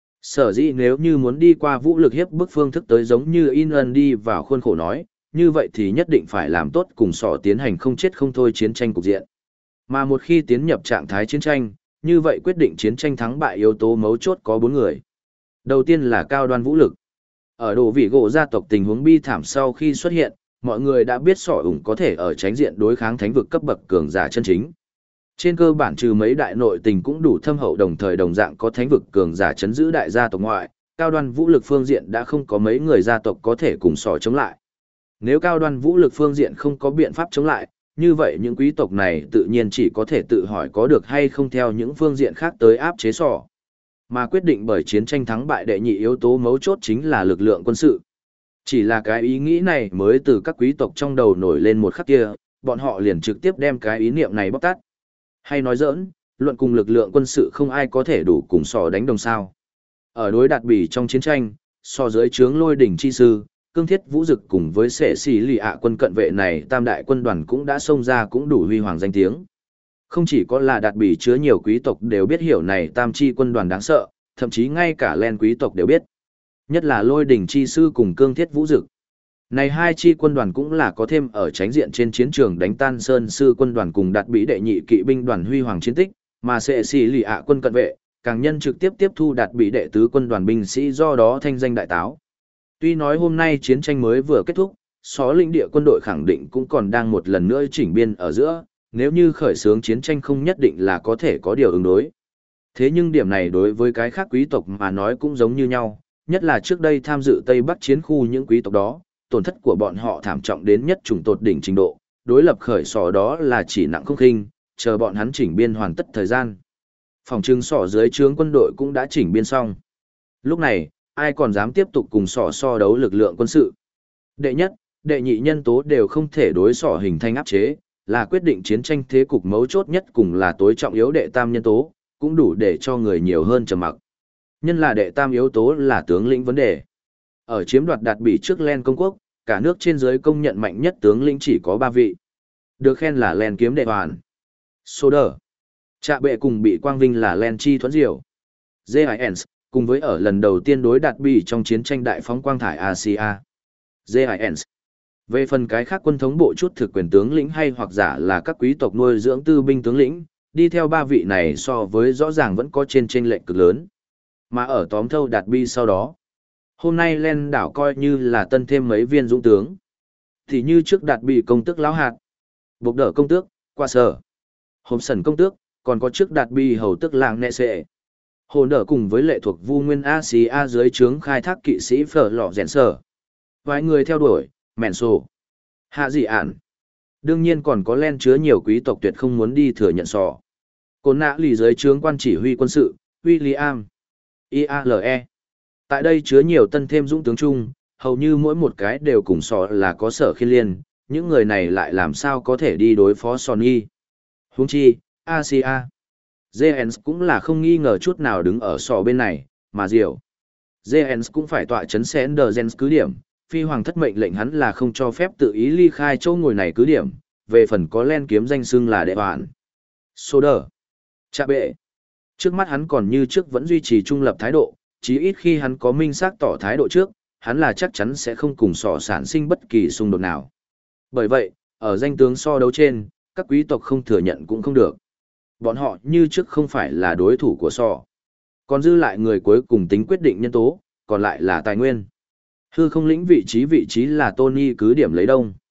Sở dĩ nếu như muốn đi qua vũ lực hiếp bức phương thức tới giống như in ân đi vào khuôn khổ nói, như vậy thì nhất định phải làm tốt cùng sỏ tiến hành không chết không thôi chiến tranh cục diện. Mà một khi tiến nhập trạng thái chiến tranh, như vậy quyết định chiến tranh thắng bại yếu tố mấu chốt có 4 người. Đầu tiên là cao đoan vũ lực. Ở đồ vị gỗ gia tộc tình huống bi thảm sau khi xuất hiện, mọi người đã biết sỏ ủng có thể ở tránh diện đối kháng thánh vực cấp bậc cường giả chân chính. Trên cơ bản trừ mấy đại nội tình cũng đủ thâm hậu đồng thời đồng dạng có thánh vực cường giả chấn giữ đại gia tộc ngoại, cao đoan vũ lực phương diện đã không có mấy người gia tộc có thể cùng sỏ chống lại. Nếu cao đoan vũ lực phương diện không có biện pháp chống lại, như vậy những quý tộc này tự nhiên chỉ có thể tự hỏi có được hay không theo những phương diện khác tới áp chế sỏ. Mà quyết định bởi chiến tranh thắng bại đệ nhị yếu tố mấu chốt chính là lực lượng quân sự. Chỉ là cái ý nghĩ này mới từ các quý tộc trong đầu nổi lên một khắc kia, bọn họ liền trực tiếp đem cái ý niệm này bóc tát. Hay nói giỡn, luận cùng lực lượng quân sự không ai có thể đủ cùng sỏ đánh đồng sao. Ở đối đạt bỉ trong chiến tranh, so dưới trướng lôi đỉnh chi sư, cương thiết vũ dực cùng với sệ xỉ lì ạ quân cận vệ này tam đại quân đoàn cũng đã xông ra cũng đủ huy hoàng danh tiếng. Không chỉ có là đạt bỉ chứa nhiều quý tộc đều biết hiểu này tam chi quân đoàn đáng sợ, thậm chí ngay cả len quý tộc đều biết. Nhất là lôi đỉnh chi sư cùng cương thiết vũ dực. Này hai chi quân đoàn cũng là có thêm ở tránh diện trên chiến trường đánh tan sơn sư quân đoàn cùng đạt bỉ đệ nhị kỵ binh đoàn huy hoàng chiến tích, mà sệ xỉ lì ạ quân cận vệ, càng nhân trực tiếp tiếp thu đạt bỉ đệ tứ quân đoàn binh sĩ do đó thanh danh đại táo. Tuy nói hôm nay chiến tranh mới vừa kết thúc, xó lĩnh địa quân đội khẳng định cũng còn đang một lần nữa chỉnh biên ở giữa, nếu như khởi xướng chiến tranh không nhất định là có thể có điều ứng đối. Thế nhưng điểm này đối với cái khác quý tộc mà nói cũng giống như nhau, nhất là trước đây tham dự Tây Bắc chiến khu những quý tộc đó, tổn thất của bọn họ thảm trọng đến nhất trùng tột đỉnh trình độ, đối lập khởi sỏ đó là chỉ nặng không khinh, chờ bọn hắn chỉnh biên hoàn tất thời gian. Phòng trưng sỏ dưới trướng quân đội cũng đã chỉnh biên xong. Lúc này, ai còn dám tiếp tục cùng sỏ so đấu lực lượng quân sự. Đệ nhất, đệ nhị nhân tố đều không thể đối sỏ hình thành áp chế, là quyết định chiến tranh thế cục mấu chốt nhất cùng là tối trọng yếu đệ tam nhân tố, cũng đủ để cho người nhiều hơn trầm mặc. Nhân là đệ tam yếu tố là tướng lĩnh vấn đề. Ở chiếm đoạt đạt bỉ trước Len công quốc, cả nước trên dưới công nhận mạnh nhất tướng lĩnh chỉ có 3 vị. Được khen là Len kiếm đệ hoàn. Soder. Trạ bệ cùng bị quang vinh là Len chi thuẫn diệu. Giants, cùng với ở lần đầu tiên đối đạt bỉ trong chiến tranh đại phóng quang thải Asia. Giants. Về phần cái khác quân thống bộ chút thực quyền tướng lĩnh hay hoặc giả là các quý tộc nuôi dưỡng tư binh tướng lĩnh, đi theo 3 vị này so với rõ ràng vẫn có trên chênh lệch cực lớn. Mà ở tóm thâu đạt bỉ sau đó, hôm nay Len đảo coi như là tân thêm mấy viên dũng tướng. Thì như trước đạt bỉ công tước lão hạt, bộc đỡ công tước, qua sở, hồn sần công tước, còn có trước đạt bỉ hầu tước làng nệ sệ. Hồn đỡ cùng với lệ thuộc Vu Nguyên Asia dưới trướng khai thác kỵ sĩ phở lọ rèn sở. Vài người theo đuổi, mẹn sổ, hạ dị ản. Đương nhiên còn có Len chứa nhiều quý tộc tuyệt không muốn đi thừa nhận sò. Côn nã lì dưới trướng quan chỉ huy quân sự, William, IALE. Tại đây chứa nhiều tân thêm dũng tướng chung, hầu như mỗi một cái đều cùng sò là có sở khiên liên, những người này lại làm sao có thể đi đối phó Sonny. Huống chi, Asia. Jens cũng là không nghi ngờ chút nào đứng ở sò bên này, mà diệu. Jens cũng phải tọa chấn Sender Jens cứ điểm, phi hoàng thất mệnh lệnh hắn là không cho phép tự ý ly khai chỗ ngồi này cứ điểm, về phần có Len kiếm danh xưng là đệ hoàn. Soder. Chạ bệ. Trước mắt hắn còn như trước vẫn duy trì trung lập thái độ, chí ít khi hắn có minh xác tỏ thái độ trước, hắn là chắc chắn sẽ không cùng sỏ sản sinh bất kỳ xung đột nào. Bởi vậy, ở danh tướng so đấu trên, các quý tộc không thừa nhận cũng không được. Bọn họ như trước không phải là đối thủ của sỏ. Còn dư lại người cuối cùng tính quyết định nhân tố, còn lại là tài nguyên. Hư không lĩnh vị trí là Tony cứ điểm lấy đông.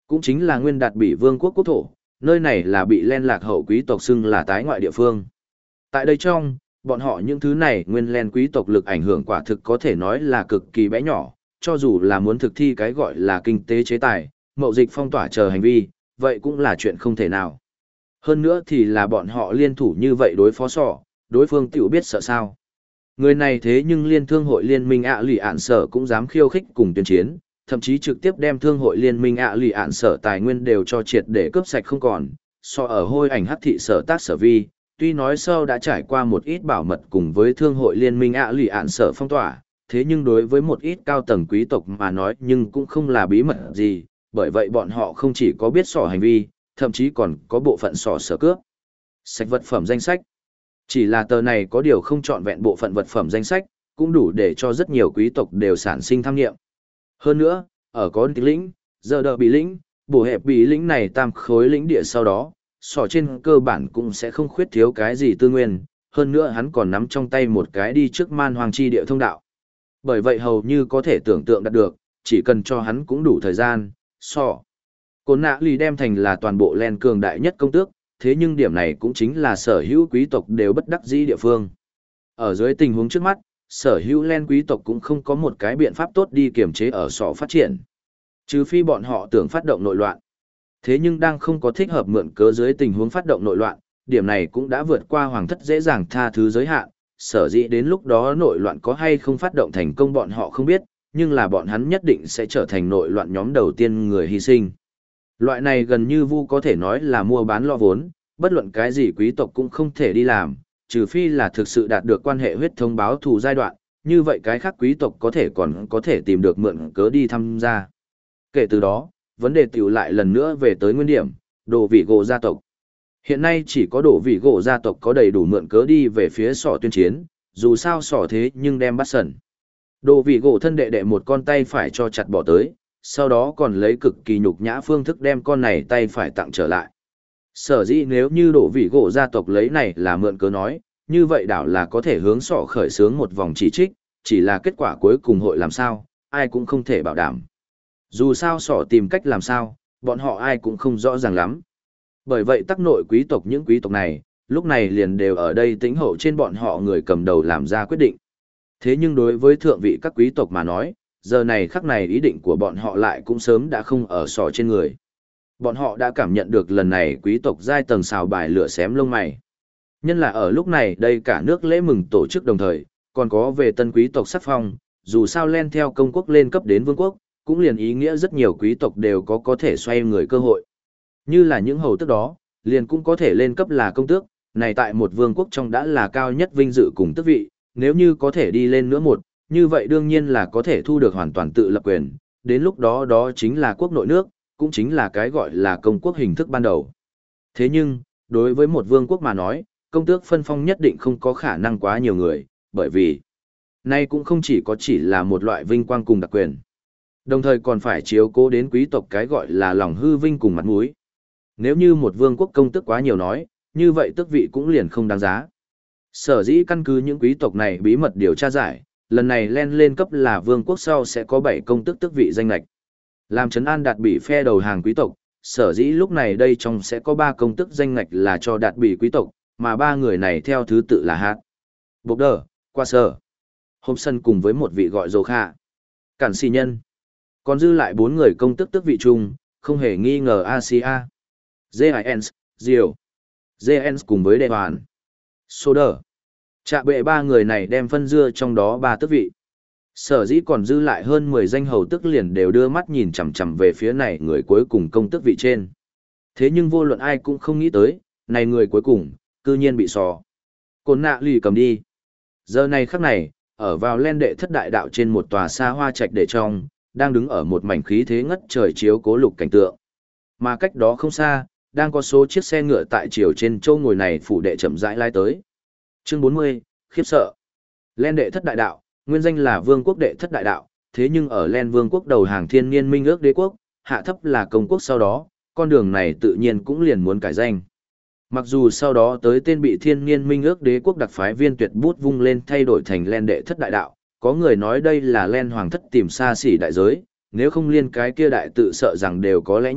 Cũng chính là nguyên đạt bị vương quốc quốc thổ, nơi này là bị len lạc hậu quý tộc xưng là tái ngoại địa phương. Tại đây trong, bọn họ những thứ này nguyên len quý tộc lực ảnh hưởng quả thực có thể nói là cực kỳ bé nhỏ, cho dù là muốn thực thi cái gọi là kinh tế chế tài, mậu dịch phong tỏa chờ hành vi, vậy cũng là chuyện không thể nào. Hơn nữa thì là bọn họ liên thủ như vậy đối phó sọ, đối phương tiểu biết sợ sao. Người này thế nhưng liên thương hội liên minh lì ạn sở cũng dám khiêu khích cùng tuyên chiến, thậm chí trực tiếp đem thương hội liên minh lì ạn sở tài nguyên đều cho triệt để cướp sạch không còn. So ở hôi ảnh hắc thị sở tác sở vi, tuy nói sau đã trải qua một ít bảo mật cùng với thương hội liên minh lì ạn sở phong tỏa, thế nhưng đối với một ít cao tầng quý tộc mà nói nhưng cũng không là bí mật gì, bởi vậy bọn họ không chỉ có biết sỏ hành vi, thậm chí còn có bộ phận sỏ sở cướp. Sạch vật phẩm danh sách. Chỉ là tờ này có điều không trọn vẹn bộ phận vật phẩm danh sách, cũng đủ để cho rất nhiều quý tộc đều sản sinh tham nghiệm. Hơn nữa, ở có lĩnh, giờ đợi bị lĩnh, bổ hẹp bị lĩnh này tam khối lĩnh địa sau đó, sỏ trên cơ bản cũng sẽ không khuyết thiếu cái gì tư nguyên, hơn nữa hắn còn nắm trong tay một cái đi trước man hoàng chi địa thông đạo. Bởi vậy hầu như có thể tưởng tượng đạt được, chỉ cần cho hắn cũng đủ thời gian, sỏ. Côn nạ lì đem thành là toàn bộ len cường đại nhất công tước, thế nhưng điểm này cũng chính là sở hữu quý tộc đều bất đắc dĩ địa phương. Ở dưới tình huống trước mắt, sở hữu len quý tộc cũng không có một cái biện pháp tốt đi kiểm chế ở sọ phát triển. Trừ phi bọn họ tưởng phát động nội loạn. Thế nhưng đang không có thích hợp mượn cớ dưới tình huống phát động nội loạn, điểm này cũng đã vượt qua hoàng thất dễ dàng tha thứ giới hạn, sở dĩ đến lúc đó nội loạn có hay không phát động thành công bọn họ không biết, nhưng là bọn hắn nhất định sẽ trở thành nội loạn nhóm đầu tiên người hy sinh. Loại này gần như vu có thể nói là mua bán lo vốn, bất luận cái gì quý tộc cũng không thể đi làm, trừ phi là thực sự đạt được quan hệ huyết thống báo thù giai đoạn, như vậy cái khác quý tộc có thể còn có thể tìm được mượn cớ đi tham gia. Kể từ đó, vấn đề tiểu lại lần nữa về tới nguyên điểm, đồ vị gỗ gia tộc. Hiện nay chỉ có đồ vị gỗ gia tộc có đầy đủ mượn cớ đi về phía sỏ tuyên chiến, dù sao sỏ thế nhưng đem bắt sần. Đồ vị gỗ thân đệ đệ một con tay phải cho chặt bỏ tới, sau đó còn lấy cực kỳ nhục nhã phương thức đem con này tay phải tặng trở lại. Sở dĩ nếu như đổ vị gỗ gia tộc lấy này là mượn cớ nói, như vậy đảo là có thể hướng sọ khởi xướng một vòng chỉ trích, chỉ là kết quả cuối cùng hội làm sao, ai cũng không thể bảo đảm. Dù sao sọ tìm cách làm sao, bọn họ ai cũng không rõ ràng lắm. Bởi vậy tắc nội quý tộc những quý tộc này, lúc này liền đều ở đây tĩnh hậu trên bọn họ người cầm đầu làm ra quyết định. Thế nhưng đối với thượng vị các quý tộc mà nói, giờ này khắc này ý định của bọn họ lại cũng sớm đã không ở sọ trên người. Bọn họ đã cảm nhận được lần này quý tộc giai tầng xào bài lửa xém lông mày. Nhân là ở lúc này đây cả nước lễ mừng tổ chức đồng thời, còn có về tân quý tộc sắc phong, dù sao len theo công quốc lên cấp đến vương quốc, cũng liền ý nghĩa rất nhiều quý tộc đều có thể xoay người cơ hội. Như là những hầu tước đó, liền cũng có thể lên cấp là công tước, này tại một vương quốc trong đã là cao nhất vinh dự cùng tước vị, nếu như có thể đi lên nữa một, như vậy đương nhiên là có thể thu được hoàn toàn tự lập quyền, đến lúc đó đó chính là quốc nội nước, cũng chính là cái gọi là công quốc hình thức ban đầu. Thế nhưng, đối với một vương quốc mà nói, công tước phân phong nhất định không có khả năng quá nhiều người, bởi vì nay cũng không chỉ là một loại vinh quang cùng đặc quyền. Đồng thời còn phải chiếu cố đến quý tộc cái gọi là lòng hư vinh cùng mặt mũi. Nếu như một vương quốc công tước quá nhiều nói, như vậy tước vị cũng liền không đáng giá. Sở dĩ căn cứ những quý tộc này bí mật điều tra giải, lần này lên cấp là vương quốc sau sẽ có 7 công tước tước vị danh lệch. Làm trấn an đạt bị phe đầu hàng quý tộc, sở dĩ lúc này đây trong sẽ có 3 công tước danh lệch là cho đạt bị quý tộc, mà 3 người này theo thứ tự là Hát, Bộc Đờ, Qua Sở, Hobson cùng với một vị gọi Dô Kha. Cản xì nhân. Còn dư lại 4 người công tước tước vị chung, không hề nghi ngờ Asia. J.I.N.S, Diều, J.N.S cùng với Đệ Hoàn. Soder. Chạ bệ 3 người này đem phân dưa trong đó 3 tước vị. Sở dĩ còn dư lại hơn 10 danh hầu tước liền đều đưa mắt nhìn chằm chằm về phía này người cuối cùng công tước vị trên. Thế nhưng vô luận ai cũng không nghĩ tới, này người cuối cùng, cư nhiên bị sò. Côn nạ lì cầm đi. Giờ này khắc này, ở vào len đệ thất đại đạo trên một tòa xa hoa trạch để trong, đang đứng ở một mảnh khí thế ngất trời chiếu cố lục cảnh tượng. Mà cách đó không xa, đang có số chiếc xe ngựa tại chiều trên châu ngồi này phủ đệ chậm rãi lai tới. Chương 40, khiếp sợ. Len đệ thất đại đạo, nguyên danh là vương quốc đệ thất đại đạo, thế nhưng ở len vương quốc đầu hàng thiên niên minh ước đế quốc, hạ thấp là công quốc sau đó, con đường này tự nhiên cũng liền muốn cải danh. Mặc dù sau đó tới tên bị thiên niên minh ước đế quốc đặc phái viên tuyệt bút vung lên thay đổi thành len đệ thất đại đạo, có người nói đây là len hoàng thất tìm xa xỉ đại giới, nếu không liên cái kia đại tự sợ rằng đều có lẽ nhất,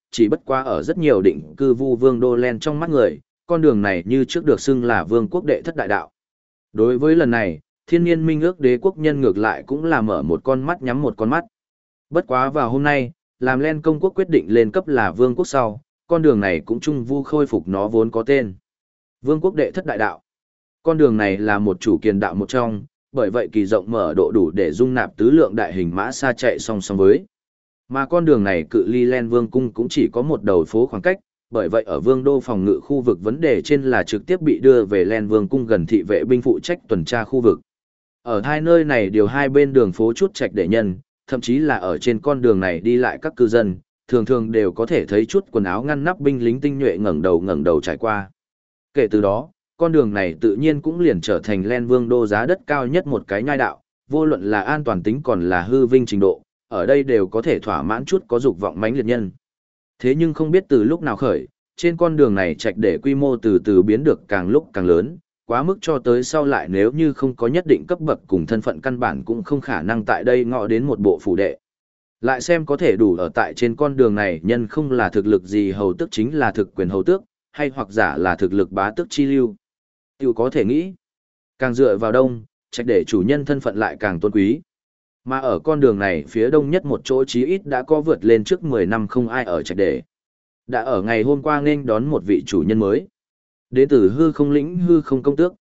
chỉ bất quá ở rất nhiều định cư vu vương đô len trong mắt người, con đường này như trước được xưng là vương quốc đệ thất đại đạo. Đối với lần này, thiên nhiên minh ước đế quốc nhân ngược lại cũng là mở một con mắt nhắm một con mắt. Bất quá vào hôm nay, làm len công quốc quyết định lên cấp là vương quốc sau, con đường này cũng chung vu khôi phục nó vốn có tên. Vương quốc đệ thất đại đạo. Con đường này là một chủ kiền đạo một trong, bởi vậy kỳ rộng mở độ đủ để dung nạp tứ lượng đại hình mã xa chạy song song với. Mà con đường này cự ly len vương cung cũng chỉ có một đầu phố khoảng cách, bởi vậy ở vương đô phòng ngự khu vực vấn đề trên là trực tiếp bị đưa về len vương cung gần thị vệ binh phụ trách tuần tra khu vực. Ở hai nơi này điều hai bên đường phố chút trạch để nhân, thậm chí là ở trên con đường này đi lại các cư dân, thường thường đều có thể thấy chút quần áo ngăn nắp binh lính tinh nhuệ ngẩng đầu trải qua. Kể từ đó, con đường này tự nhiên cũng liền trở thành len vương đô giá đất cao nhất một cái nhai đạo, vô luận là an toàn tính còn là hư vinh trình độ, ở đây đều có thể thỏa mãn chút có dục vọng mãnh liệt nhân. Thế nhưng không biết từ lúc nào khởi, trên con đường này trạch để quy mô từ từ biến được càng lúc càng lớn, quá mức cho tới sau lại nếu như không có nhất định cấp bậc cùng thân phận căn bản cũng không khả năng tại đây ngọ đến một bộ phủ đệ. Lại xem có thể đủ ở tại trên con đường này nhân không là thực lực gì hầu tước chính là thực quyền hầu tước, hay hoặc giả là thực lực bá tước chi lưu. Tiểu có thể nghĩ, càng dựa vào đông, trạch để chủ nhân thân phận lại càng tôn quý. Mà ở con đường này phía đông nhất một chỗ chí ít đã có vượt lên trước 10 năm không ai ở trạch để. Đã ở ngày hôm qua nên đón một vị chủ nhân mới. Đến từ hư không lĩnh hư không công tước,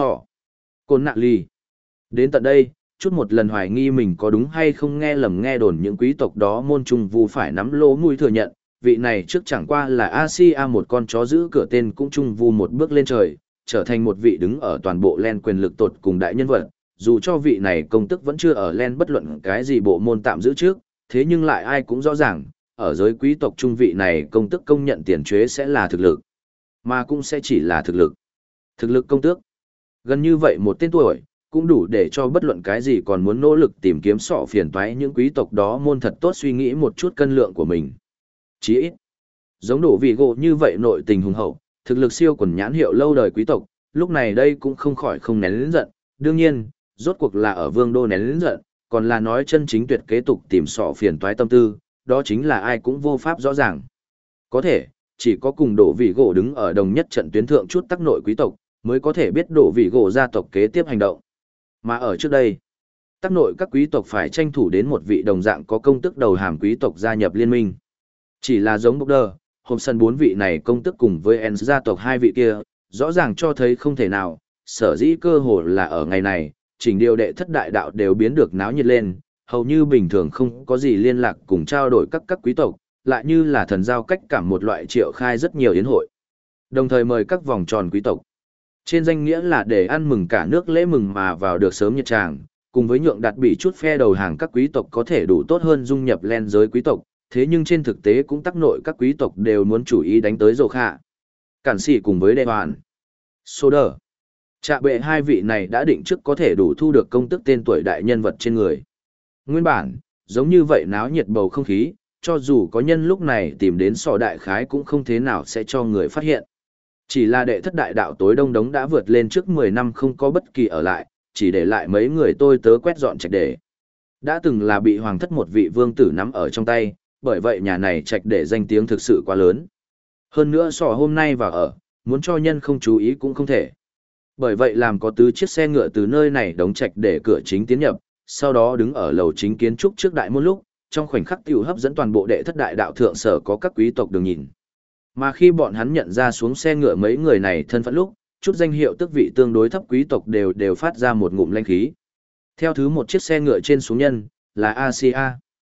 Côn Nạ Ly. Đến tận đây, chút một lần hoài nghi mình có đúng hay không nghe lầm nghe đồn những quý tộc đó môn trung vu phải nắm lỗ mũi thừa nhận, vị này trước chẳng qua là Asia một con chó giữ cửa tên cũng trung vu một bước lên trời, trở thành một vị đứng ở toàn bộ len quyền lực tột cùng đại nhân vật, dù cho vị này công tức vẫn chưa ở len bất luận cái gì bộ môn tạm giữ trước, thế nhưng lại ai cũng rõ ràng, ở giới quý tộc trung vị này công tức công nhận tiền chế sẽ là thực lực, mà cũng sẽ chỉ là thực lực. Thực lực công tước. Gần như vậy một tên tuổi, cũng đủ để cho bất luận cái gì còn muốn nỗ lực tìm kiếm sọ phiền toái những quý tộc đó môn thật tốt suy nghĩ một chút cân lượng của mình. Chỉ ít, giống đổ vị gỗ như vậy nội tình hùng hậu, thực lực siêu quần nhãn hiệu lâu đời quý tộc, lúc này đây cũng không khỏi không nén lớn giận, đương nhiên, rốt cuộc là ở vương đô nén lớn giận, còn là nói chân chính tuyệt kế tục tìm sọ phiền toái tâm tư, đó chính là ai cũng vô pháp rõ ràng. Có thể, chỉ có cùng đổ vị gỗ đứng ở đồng nhất trận tuyến thượng chút tắc nội quý tộc, mới có thể biết đổ vị gỗ gia tộc kế tiếp hành động. Mà ở trước đây, tắc nội các quý tộc phải tranh thủ đến một vị đồng dạng có công tức đầu hàm quý tộc gia nhập liên minh. Chỉ là giống bốc đơ, hôm sân bốn vị này công tức cùng với En gia tộc hai vị kia, rõ ràng cho thấy không thể nào, sở dĩ cơ hồ là ở ngày này, chỉnh điều đệ thất đại đạo đều biến được náo nhiệt lên, hầu như bình thường không có gì liên lạc cùng trao đổi các quý tộc, lại như là thần giao cách cảm một loại triệu khai rất nhiều yến hội. Đồng thời mời các vòng tròn quý tộc. Trên danh nghĩa là để ăn mừng cả nước lễ mừng mà vào được sớm nhiệt tràng, cùng với nhượng đặt bị chút phe đầu hàng các quý tộc có thể đủ tốt hơn dung nhập len giới quý tộc, thế nhưng trên thực tế cũng tác nội các quý tộc đều muốn chủ ý đánh tới rồ khả. Cản sĩ cùng với đệ hoàn. Sô đờ. Trạ bệ hai vị này đã định trước có thể đủ thu được công tức tên tuổi đại nhân vật trên người. Nguyên bản, giống như vậy náo nhiệt bầu không khí, cho dù có nhân lúc này tìm đến sò đại khái cũng không thế nào sẽ cho người phát hiện. Chỉ là đệ thất đại đạo tối đông đống đã vượt lên trước 10 năm không có bất kỳ ở lại, chỉ để lại mấy người tôi tớ quét dọn trạch để. Đã từng là bị hoàng thất một vị vương tử nắm ở trong tay, bởi vậy nhà này trạch để danh tiếng thực sự quá lớn. Hơn nữa sò hôm nay vào ở, muốn cho nhân không chú ý cũng không thể. Bởi vậy làm có tứ chiếc xe ngựa từ nơi này đóng trạch để cửa chính tiến nhập, sau đó đứng ở lầu chính kiến trúc trước đại môn lúc, trong khoảnh khắc tiểu hấp dẫn toàn bộ đệ thất đại đạo thượng sở có các quý tộc đường nhìn. Mà khi bọn hắn nhận ra xuống xe ngựa mấy người này thân phận lúc, chút danh hiệu tước vị tương đối thấp quý tộc đều phát ra một ngụm lanh khí. Theo thứ một chiếc xe ngựa trên xuống nhân, là Asia.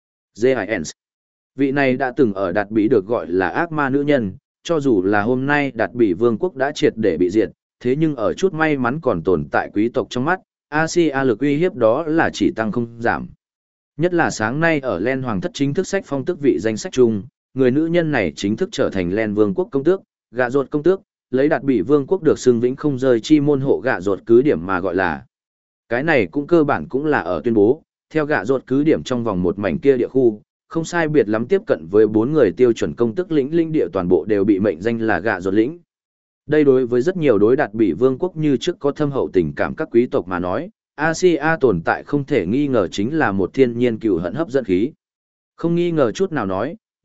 Giants. Vị này đã từng ở Đạt Bỉ được gọi là ác ma nữ nhân, cho dù là hôm nay Đạt Bỉ vương quốc đã triệt để bị diệt, thế nhưng ở chút may mắn còn tồn tại quý tộc trong mắt, Asia lực uy hiếp đó là chỉ tăng không giảm. Nhất là sáng nay ở Len Hoàng thất chính thức sách phong tước vị danh sách chung, người nữ nhân này chính thức trở thành Len vương quốc công tước, gạ ruột công tước, lấy Đạt Bỉ vương quốc được xưng vĩnh không rời chi môn hộ gạ ruột cứ điểm mà gọi là. Cái này cũng cơ bản cũng là ở tuyên bố, theo gạ ruột cứ điểm trong vòng một mảnh kia địa khu, không sai biệt lắm tiếp cận với 4 người tiêu chuẩn công tước lĩnh linh địa toàn bộ đều bị mệnh danh là gạ ruột lĩnh. Đây đối với rất nhiều đối Đạt Bỉ vương quốc như trước có thâm hậu tình cảm các quý tộc mà nói, Asia tồn tại không thể nghi ngờ chính là một thiên nhiên cừu hận hấp dẫn khí. Không nghi ngờ chút nào nói,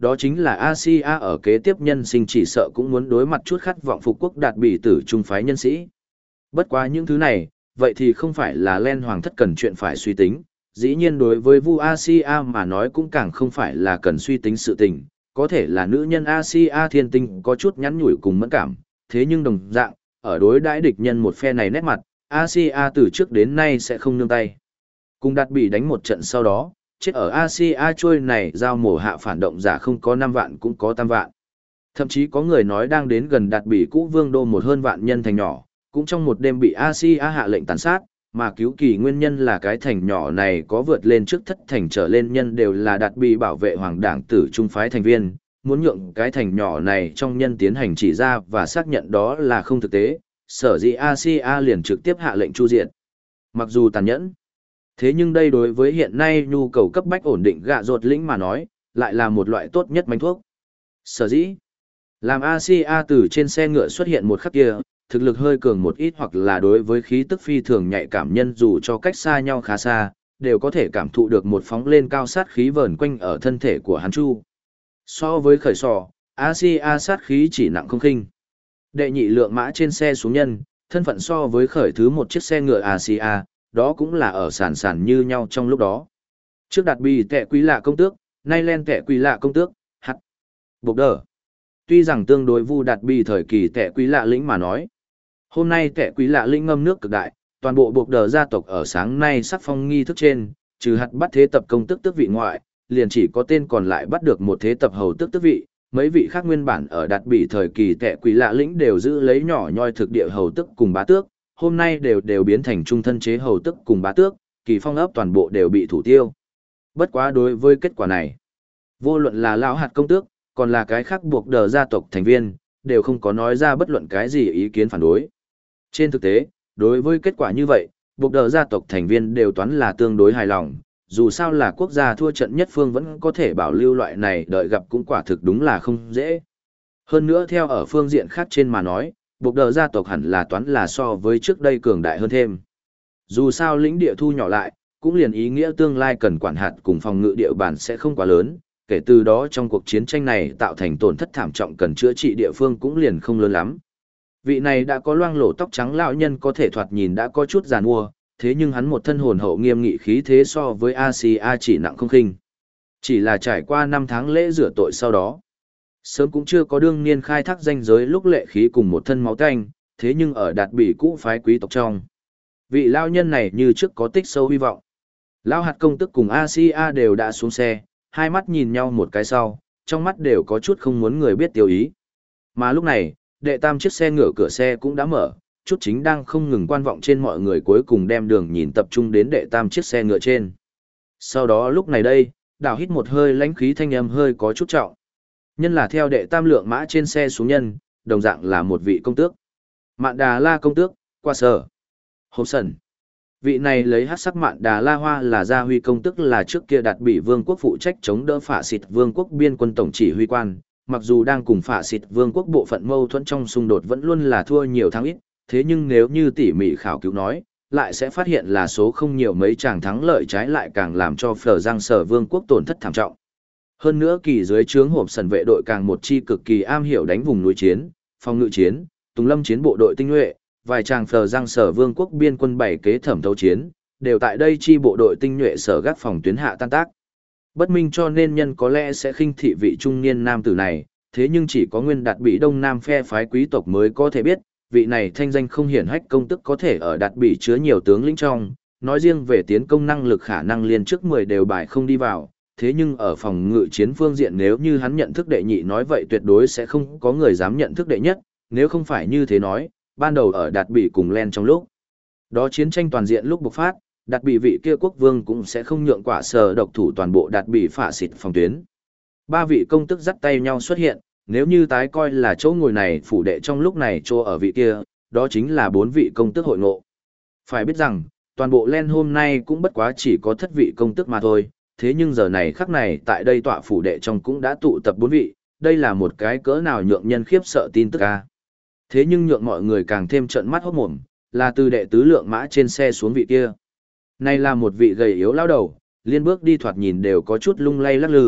đó chính là Asia ở kế tiếp nhân sinh chỉ sợ cũng muốn đối mặt chút khát vọng phục quốc đạt bị tử trung phái nhân sĩ. Bất quá những thứ này, vậy thì không phải là Len Hoàng thất cần chuyện phải suy tính, dĩ nhiên đối với Vu Asia mà nói cũng càng không phải là cần suy tính sự tình, có thể là nữ nhân Asia thiên tinh có chút nhắn nhủi cùng mẫn cảm, thế nhưng đồng dạng, ở đối đãi địch nhân một phe này nét mặt, Asia từ trước đến nay sẽ không nương tay. Cùng đạt bị đánh một trận sau đó, chết ở Asia trôi này giao mổ hạ phản động giả không có 5 vạn cũng có tam vạn. Thậm chí có người nói đang đến gần đạt bị cũ vương đô một hơn vạn nhân thành nhỏ, cũng trong một đêm bị Asia hạ lệnh tàn sát, mà cứu kỳ nguyên nhân là cái thành nhỏ này có vượt lên trước thất thành trở lên nhân đều là đạt bị bảo vệ hoàng đảng tử trung phái thành viên, muốn nhượng cái thành nhỏ này trong nhân tiến hành chỉ ra và xác nhận đó là không thực tế, sở dĩ Asia liền trực tiếp hạ lệnh chu diệt. Mặc dù tàn nhẫn, thế nhưng đây đối với hiện nay nhu cầu cấp bách ổn định gạ rột lĩnh mà nói, lại là một loại tốt nhất manh thuốc. Sở dĩ, làm Asia từ trên xe ngựa xuất hiện một khắc kia, thực lực hơi cường một ít hoặc là đối với khí tức phi thường nhạy cảm nhân dù cho cách xa nhau khá xa, đều có thể cảm thụ được một phóng lên cao sát khí vờn quanh ở thân thể của hắn chu. So với khởi sò, Asia sát khí chỉ nặng không khinh. Đệ nhị lượng mã trên xe xuống nhân, thân phận so với khởi thứ một chiếc xe ngựa Asia, đó cũng là ở sàn sàn như nhau trong lúc đó. Trước đặt bì tệ quý lạ công tước, nay len tệ quý lạ công tước, hắt, buộc đờ. Tuy rằng tương đối vu đặt bì thời kỳ tệ quý lạ lĩnh mà nói. Hôm nay tệ quý lạ lĩnh ngâm nước cực đại, toàn bộ buộc đờ gia tộc ở sáng nay sắc phong nghi thức trên, trừ hạt bắt thế tập công tước tước vị ngoại, liền chỉ có tên còn lại bắt được một thế tập hầu tước tước vị. Mấy vị khác nguyên bản ở đạt bỉ thời kỳ tệ quý lạ lĩnh đều giữ lấy nhỏ nhoi thực địa hầu tước cùng bá tước, hôm nay đều biến thành trung thân chế hầu tước cùng bá tước, kỳ phong ấp toàn bộ đều bị thủ tiêu. Bất quá đối với kết quả này, vô luận là lão hạt công tước, còn là cái khác buộc đờ gia tộc thành viên, đều không có nói ra bất luận cái gì ý kiến phản đối. Trên thực tế, đối với kết quả như vậy, buộc đờ gia tộc thành viên đều toán là tương đối hài lòng, dù sao là quốc gia thua trận nhất phương vẫn có thể bảo lưu loại này đợi gặp cũng quả thực đúng là không dễ. Hơn nữa theo ở phương diện khác trên mà nói, buộc đờ gia tộc hẳn là toán là so với trước đây cường đại hơn thêm. Dù sao lĩnh địa thu nhỏ lại, cũng liền ý nghĩa tương lai cần quản hạt cùng phòng ngự địa bàn sẽ không quá lớn, kể từ đó trong cuộc chiến tranh này tạo thành tổn thất thảm trọng cần chữa trị địa phương cũng liền không lớn lắm. Vị này đã có loang lổ tóc trắng lão nhân có thể thoạt nhìn đã có chút giàn mua, thế nhưng hắn một thân hồn hậu nghiêm nghị khí thế so với Asia chỉ nặng không khinh. Chỉ là trải qua 5 tháng lễ rửa tội sau đó. Sớm cũng chưa có đương niên khai thác danh giới lúc lệ khí cùng một thân máu tanh, thế nhưng ở đạt bỉ cũ phái quý tộc trong. Vị lão nhân này như trước có tích sâu hy vọng. Lão hạt công tức cùng Asia đều đã xuống xe, hai mắt nhìn nhau một cái sau, trong mắt đều có chút không muốn người biết tiêu ý. Mà lúc này, đệ tam chiếc xe ngựa cửa xe cũng đã mở, chút chính đang không ngừng quan vọng trên mọi người cuối cùng đem đường nhìn tập trung đến đệ tam chiếc xe ngựa trên. Sau đó lúc này đây, đào hít một hơi lãnh khí thanh âm hơi có chút trọng. Nhân là theo đệ tam lượng mã trên xe xuống nhân, đồng dạng là một vị công tước. Mạn Đà La công tước, qua sở. Hộp sần. Vị này lấy hát sắc Mạn Đà La Hoa là gia huy công tước là trước kia đạt bị vương quốc phụ trách chống đỡ phả xịt vương quốc biên quân tổng chỉ huy quan. Mặc dù đang cùng phả xịt vương quốc bộ phận mâu thuẫn trong xung đột vẫn luôn là thua nhiều thắng ít, thế nhưng nếu như tỉ mỉ khảo cứu nói, lại sẽ phát hiện là số không nhiều mấy chàng thắng lợi trái lại càng làm cho Phở Giang Sở Vương quốc tổn thất thảm trọng. Hơn nữa kỳ dưới trướng hộp sần vệ đội càng một chi cực kỳ am hiểu đánh vùng núi chiến, phòng ngự chiến, tùng lâm chiến bộ đội tinh nhuệ, vài chàng Phở Giang Sở Vương quốc biên quân bảy kế thẩm thấu chiến, đều tại đây chi bộ đội tinh nhuệ sở gác phòng tuyến hạ tan tác. Bất minh cho nên nhân có lẽ sẽ khinh thị vị trung niên nam tử này, thế nhưng chỉ có nguyên đạt bị đông nam phe phái quý tộc mới có thể biết, vị này thanh danh không hiển hách công tức có thể ở đạt bị chứa nhiều tướng lĩnh trong, nói riêng về tiến công năng lực khả năng liên trước 10 đều bài không đi vào, thế nhưng ở phòng ngự chiến phương diện nếu như hắn nhận thức đệ nhị nói vậy tuyệt đối sẽ không có người dám nhận thức đệ nhất, nếu không phải như thế nói, ban đầu ở đạt bị cùng len trong lúc. Đó chiến tranh toàn diện lúc bộc phát, đạt bị vị kia quốc vương cũng sẽ không nhượng quả sở độc thủ toàn bộ đạt bị phả xịt phòng tuyến. Ba vị công tức dắt tay nhau xuất hiện, nếu như tái coi là chỗ ngồi này phủ đệ trong lúc này chỗ ở vị kia, đó chính là 4 vị công tức hội ngộ. Phải biết rằng, toàn bộ len hôm nay cũng bất quá chỉ có thất vị công tức mà thôi, thế nhưng giờ này khắc này tại đây tọa phủ đệ trong cũng đã tụ tập 4 vị, đây là một cái cỡ nào nhượng nhân khiếp sợ tin tức a. Thế nhưng nhượng mọi người càng thêm trợn mắt hốt mồm, là từ đệ tứ lượng mã trên xe xuống vị kia. Này là một vị gầy yếu lao đầu, liên bước đi thoạt nhìn đều có chút lung lay lắc lư,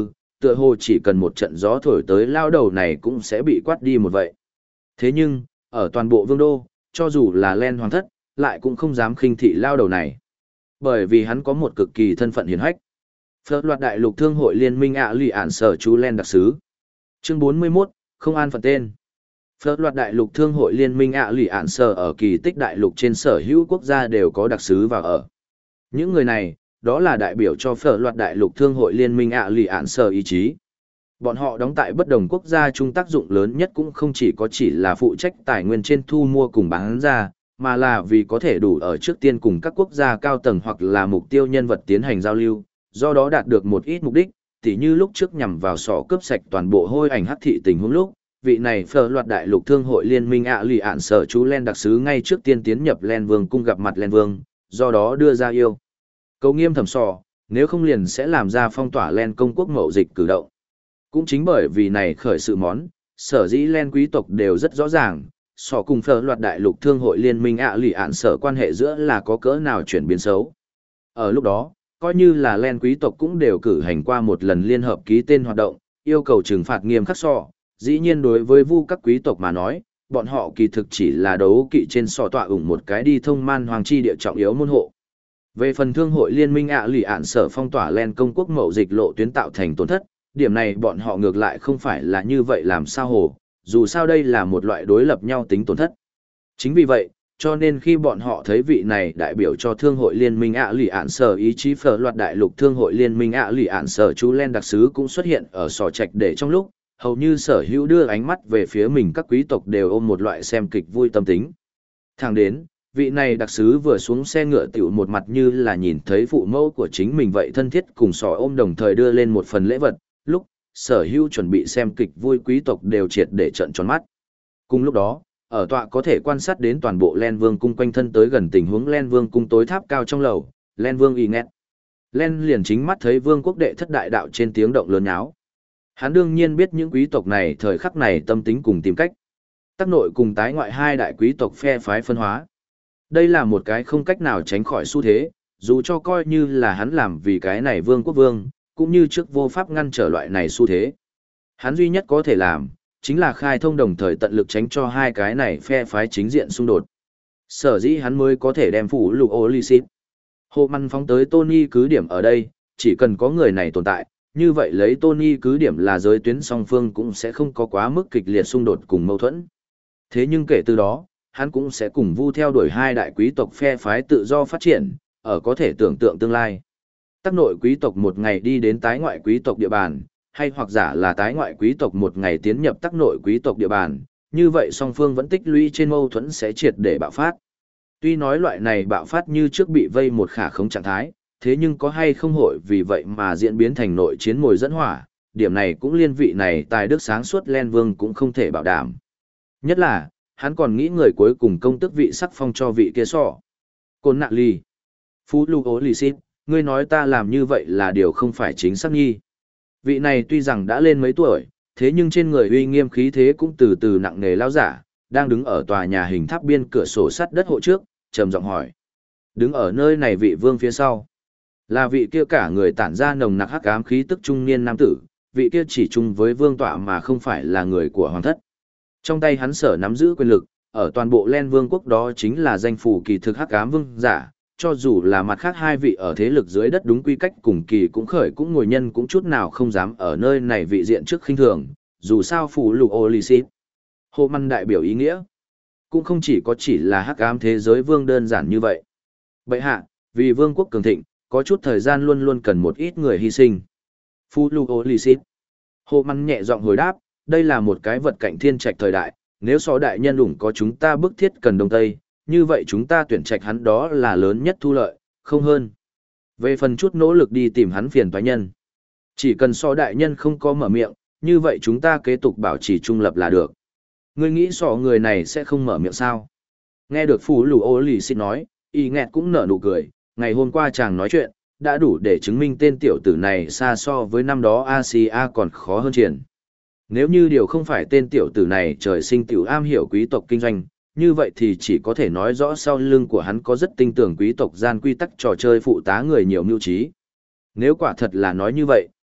tựa hồ chỉ cần một trận gió thổi tới lao đầu này cũng sẽ bị quát đi một vậy. Thế nhưng, ở toàn bộ vương đô, cho dù là Len hoàng thất, lại cũng không dám khinh thị lao đầu này. Bởi vì hắn có một cực kỳ thân phận hiển hách. Phật loạt đại lục thương hội liên minh ạ lì ản sở chú Len đặc sứ. Chương 41, không an phận tên. Phật loạt đại lục thương hội liên minh ạ lì ản sở ở kỳ tích đại lục trên sở hữu quốc gia đều có đặc sứ vào ở. Những người này, đó là đại biểu cho Phở loạt đại lục thương hội liên minh ạ lì ạn sở ý chí. Bọn họ đóng tại bất đồng quốc gia chung tác dụng lớn nhất cũng không chỉ là phụ trách tài nguyên trên thu mua cùng bán ra, mà là vì có thể đủ ở trước tiên cùng các quốc gia cao tầng hoặc là mục tiêu nhân vật tiến hành giao lưu, do đó đạt được một ít mục đích, tỉ như lúc trước nhằm vào sọ cướp sạch toàn bộ hôi ảnh hắc thị tình huống lúc, vị này Phở loạt đại lục thương hội liên minh ạ lì ạn sở chú Len đặc sứ ngay trước tiên tiến nhập Len Vương cung gặp mặt Len Vương, do đó đưa ra yêu cầu nghiêm thẩm sò, nếu không liền sẽ làm ra phong tỏa Len công quốc mậu dịch cử động. Cũng chính bởi vì này khởi sự món, sở dĩ Len quý tộc đều rất rõ ràng, sò cùng Phở loạt đại lục thương hội liên minh ạ lì ạn sở quan hệ giữa là có cỡ nào chuyển biến xấu. Ở lúc đó, coi như là Len quý tộc cũng đều cử hành qua một lần liên hợp ký tên hoạt động, yêu cầu trừng phạt nghiêm khắc sò. Dĩ nhiên đối với vu các quý tộc mà nói, bọn họ kỳ thực chỉ là đấu kỵ trên sò tọa ủng một cái đi thông man hoàng chi địa trọng yếu môn hộ. Về phần thương hội liên minh ạ lì ạn sở phong tỏa Len công quốc mậu dịch lộ tuyến tạo thành tổn thất, điểm này bọn họ ngược lại không phải là như vậy làm sao hồ, dù sao đây là một loại đối lập nhau tính tổn thất. Chính vì vậy, cho nên khi bọn họ thấy vị này đại biểu cho thương hội liên minh ạ lì ạn sở ý chí Phở loạt đại lục thương hội liên minh ạ lì ạn sở chú Len đặc sứ cũng xuất hiện ở sò trạch để trong lúc, hầu như sở hữu đưa ánh mắt về phía mình các quý tộc đều ôm một loại xem kịch vui tâm tính. Thẳng đến, vị này đặc sứ vừa xuống xe ngựa tiểu một mặt như là nhìn thấy phụ mẫu của chính mình vậy thân thiết cùng sò ôm đồng thời đưa lên một phần lễ vật, lúc sở hữu chuẩn bị xem kịch vui quý tộc đều triệt để trợn tròn mắt. Cùng lúc đó, ở tọa có thể quan sát đến toàn bộ Len Vương cung quanh thân tới gần tình huống Len Vương cung tối tháp cao trong lầu, Len Vương y nghẹt. Len liền chính mắt thấy Vương quốc đệ thất đại đạo trên tiếng động lớn nháo. Hắn đương nhiên biết những quý tộc này thời khắc này tâm tính cùng tìm cách. Tác nội cùng tái ngoại hai đại quý tộc phe phái phân hóa. Đây là một cái không cách nào tránh khỏi xu thế, dù cho coi như là hắn làm vì cái này vương quốc vương, cũng như trước vô pháp ngăn trở loại này xu thế. Hắn duy nhất có thể làm, chính là khai thông đồng thời tận lực tránh cho hai cái này phe phái chính diện xung đột. Sở dĩ hắn mới có thể đem phủ lục ô ly xít. Hồ Măn phóng tới Tony cứ điểm ở đây, chỉ cần có người này tồn tại, như vậy lấy Tony cứ điểm là giới tuyến song phương cũng sẽ không có quá mức kịch liệt xung đột cùng mâu thuẫn. Thế nhưng kể từ đó, hắn cũng sẽ cùng vu theo đuổi hai đại quý tộc phe phái tự do phát triển, ở có thể tưởng tượng tương lai. Tác nội quý tộc một ngày đi đến tái ngoại quý tộc địa bàn, hay hoặc giả là tái ngoại quý tộc một ngày tiến nhập tác nội quý tộc địa bàn, như vậy song phương vẫn tích lũy trên mâu thuẫn sẽ triệt để bạo phát. Tuy nói loại này bạo phát như trước bị vây một khả khống trạng thái, thế nhưng có hay không hội vì vậy mà diễn biến thành nội chiến mồi dẫn hỏa, điểm này cũng liên vị này tài đức sáng suốt Len Vương cũng không thể bảo đảm. Nhất là, hắn còn nghĩ người cuối cùng công tước vị sắc phong cho vị kia sọ. Côn nạ ly. Phú lưu ố lì xít, ngươi nói ta làm như vậy là điều không phải chính xác nghi. Vị này tuy rằng đã lên mấy tuổi, thế nhưng trên người uy nghiêm khí thế cũng từ từ nặng nề lao giả, đang đứng ở tòa nhà hình tháp biên cửa sổ sắt đất hộ trước, trầm giọng hỏi. Đứng ở nơi này vị vương phía sau. Là vị kia cả người tản ra nồng nặc hắc ám khí tức trung niên nam tử, vị kia chỉ chung với vương tọa mà không phải là người của hoàng thất. Trong tay hắn sở nắm giữ quyền lực, ở toàn bộ Len Vương quốc đó chính là danh phủ kỳ thực hắc ám vương giả, cho dù là mặt khác hai vị ở thế lực dưới đất đúng quy cách cùng kỳ cũng khởi cũng ngồi nhân cũng chút nào không dám ở nơi này vị diện trước khinh thường, dù sao phủ lục ô lì xít. Hồ Măn đại biểu ý nghĩa, cũng không chỉ là hắc ám thế giới vương đơn giản như vậy. Bậy hạ, vì vương quốc cường thịnh, có chút thời gian luôn luôn cần một ít người hy sinh. Phủ lục ô lì xít. Hồ Măn nhẹ giọng hồi đáp, đây là một cái vật cạnh thiên trạch thời đại, nếu so đại nhân đủng có chúng ta bức thiết cần đông tây, như vậy chúng ta tuyển trạch hắn đó là lớn nhất thu lợi, không hơn. Về phần chút nỗ lực đi tìm hắn phiền toái nhân. Chỉ cần so đại nhân không có mở miệng, như vậy chúng ta kế tục bảo trì trung lập là được. Ngươi nghĩ so người này sẽ không mở miệng sao? Nghe được Phú Lù Ô Lì Xít nói, y nghẹt cũng nở nụ cười, ngày hôm qua chàng nói chuyện, đã đủ để chứng minh tên tiểu tử này xa so với năm đó Asia còn khó hơn triển. Nếu như điều không phải tên tiểu tử này trời sinh tiểu am hiểu quý tộc kinh doanh, như vậy thì chỉ có thể nói rõ sau lưng của hắn có rất tinh tường quý tộc gian quy tắc trò chơi phụ tá người nhiều mưu trí. Nếu quả thật là nói như vậy,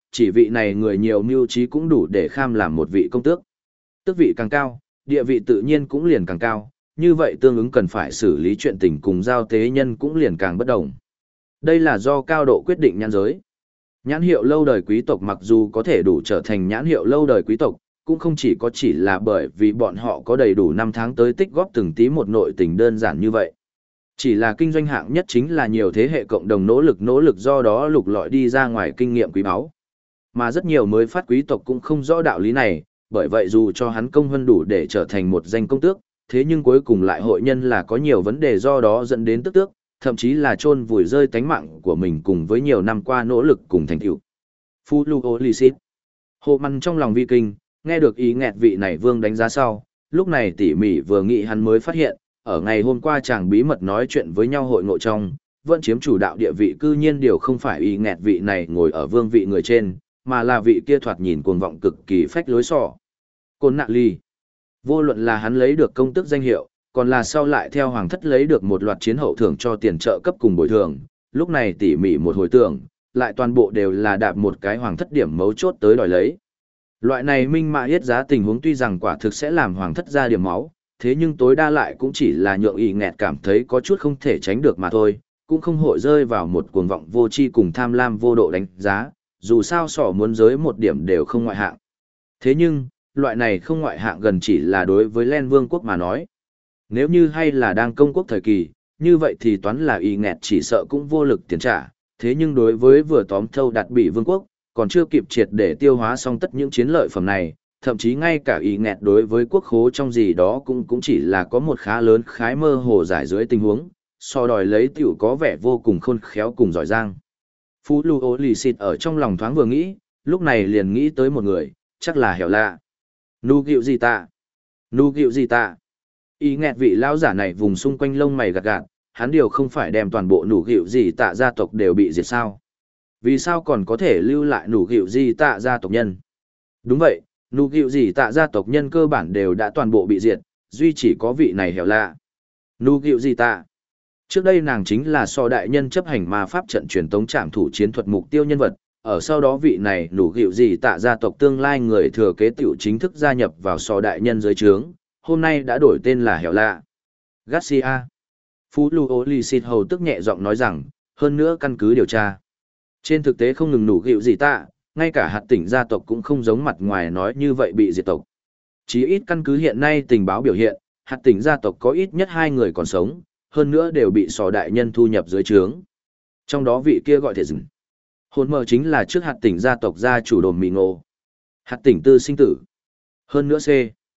chỉ vị này người nhiều mưu trí cũng đủ để kham làm một vị công tước. Tước vị càng cao, địa vị tự nhiên cũng liền càng cao, như vậy tương ứng cần phải xử lý chuyện tình cùng giao tế nhân cũng liền càng bất đồng. Đây là do cao độ quyết định nhãn giới. Nhãn hiệu lâu đời quý tộc mặc dù có thể đủ trở thành nhãn hiệu lâu đời quý tộc, cũng không chỉ là bởi vì bọn họ có đầy đủ năm tháng tới tích góp từng tí một nội tình đơn giản như vậy. Chỉ là kinh doanh hạng nhất chính là nhiều thế hệ cộng đồng nỗ lực do đó lục lọi đi ra ngoài kinh nghiệm quý báu. Mà rất nhiều mới phát quý tộc cũng không rõ đạo lý này, bởi vậy dù cho hắn công hơn đủ để trở thành một danh công tước, thế nhưng cuối cùng lại hội nhân là có nhiều vấn đề do đó dẫn đến tức tước, thậm chí là chôn vùi rơi tánh mạng của mình cùng với nhiều năm qua nỗ lực cùng thành tựu. Phu Lu Ô Lì Xít. Hồ Măn trong lòng vi kinh, nghe được ý nghẹt vị này vương đánh giá sau, lúc này tỉ mỉ vừa nghĩ hắn mới phát hiện, ở ngày hôm qua chàng bí mật nói chuyện với nhau hội ngộ trong, vẫn chiếm chủ đạo địa vị cư nhiên điều không phải ý nghẹt vị này ngồi ở vương vị người trên, mà là vị kia thoạt nhìn cuồng vọng cực kỳ phách lối sỏ. Côn Nạ Ly. Vô luận là hắn lấy được công tước danh hiệu, còn là sau lại theo hoàng thất lấy được một loạt chiến hậu thưởng cho tiền trợ cấp cùng bồi thường, lúc này tỉ mỉ một hồi tưởng, lại toàn bộ đều là đạp một cái hoàng thất điểm mấu chốt tới đòi lấy. Loại này minh mạ yết giá tình huống tuy rằng quả thực sẽ làm hoàng thất ra điểm máu, thế nhưng tối đa lại cũng chỉ là nhượng ý nghẹt cảm thấy có chút không thể tránh được mà thôi, cũng không hội rơi vào một cuồng vọng vô tri cùng tham lam vô độ đánh giá, dù sao sỏ muốn giới một điểm đều không ngoại hạng. Thế nhưng, loại này không ngoại hạng gần chỉ là đối với Len Vương quốc mà nói. Nếu như hay là đang công quốc thời kỳ, như vậy thì toán là ý nghẹt chỉ sợ cũng vô lực tiền trả, thế nhưng đối với vừa tóm thâu đạt bị vương quốc, còn chưa kịp triệt để tiêu hóa xong tất những chiến lợi phẩm này, thậm chí ngay cả ý nghẹt đối với quốc khố trong gì đó cũng chỉ là có một khá lớn khái mơ hồ giải dưới tình huống, so đòi lấy tiểu có vẻ vô cùng khôn khéo cùng giỏi giang. Phú Lưu Ô Lì Xịt ở trong lòng thoáng vừa nghĩ, lúc này liền nghĩ tới một người, chắc là hẻo lạ. Nu gịu gì tạ? Nu gịu gì tạ? Ý nghẹt vị lão giả này vùng xung quanh lông mày gạt gạt, hắn điều không phải đem toàn bộ nụ gịu gì tạ gia tộc đều bị diệt sao? Vì sao còn có thể lưu lại nụ gịu gì tạ gia tộc nhân? Đúng vậy, nụ gịu gì tạ gia tộc nhân cơ bản đều đã toàn bộ bị diệt, duy chỉ có vị này hẻo lạ. Nụ gịu gì tạ? Trước đây nàng chính là so đại nhân chấp hành ma pháp trận truyền tống trảm thủ chiến thuật mục tiêu nhân vật, ở sau đó vị này nụ gịu gì tạ gia tộc tương lai người thừa kế tiểu chính thức gia nhập vào so đại nhân dưới trướng, hôm nay đã đổi tên là hẻo lạ. Garcia. Phú Lưu Ô Lì Xịt hầu tức nhẹ giọng nói rằng, hơn nữa căn cứ điều tra. Trên thực tế không ngừng nụ gịu gì tạ, ngay cả hạt tỉnh gia tộc cũng không giống mặt ngoài nói như vậy bị diệt tộc. Chí ít căn cứ hiện nay tình báo biểu hiện, hạt tỉnh gia tộc có ít nhất 2 người còn sống, hơn nữa đều bị sò đại nhân thu nhập dưới trướng. Trong đó vị kia gọi thể dừng. Hồn mờ chính là trước hạt tỉnh gia tộc gia chủ đồn mì ngộ. Hạt tỉnh tư sinh tử. Hơn nữa C.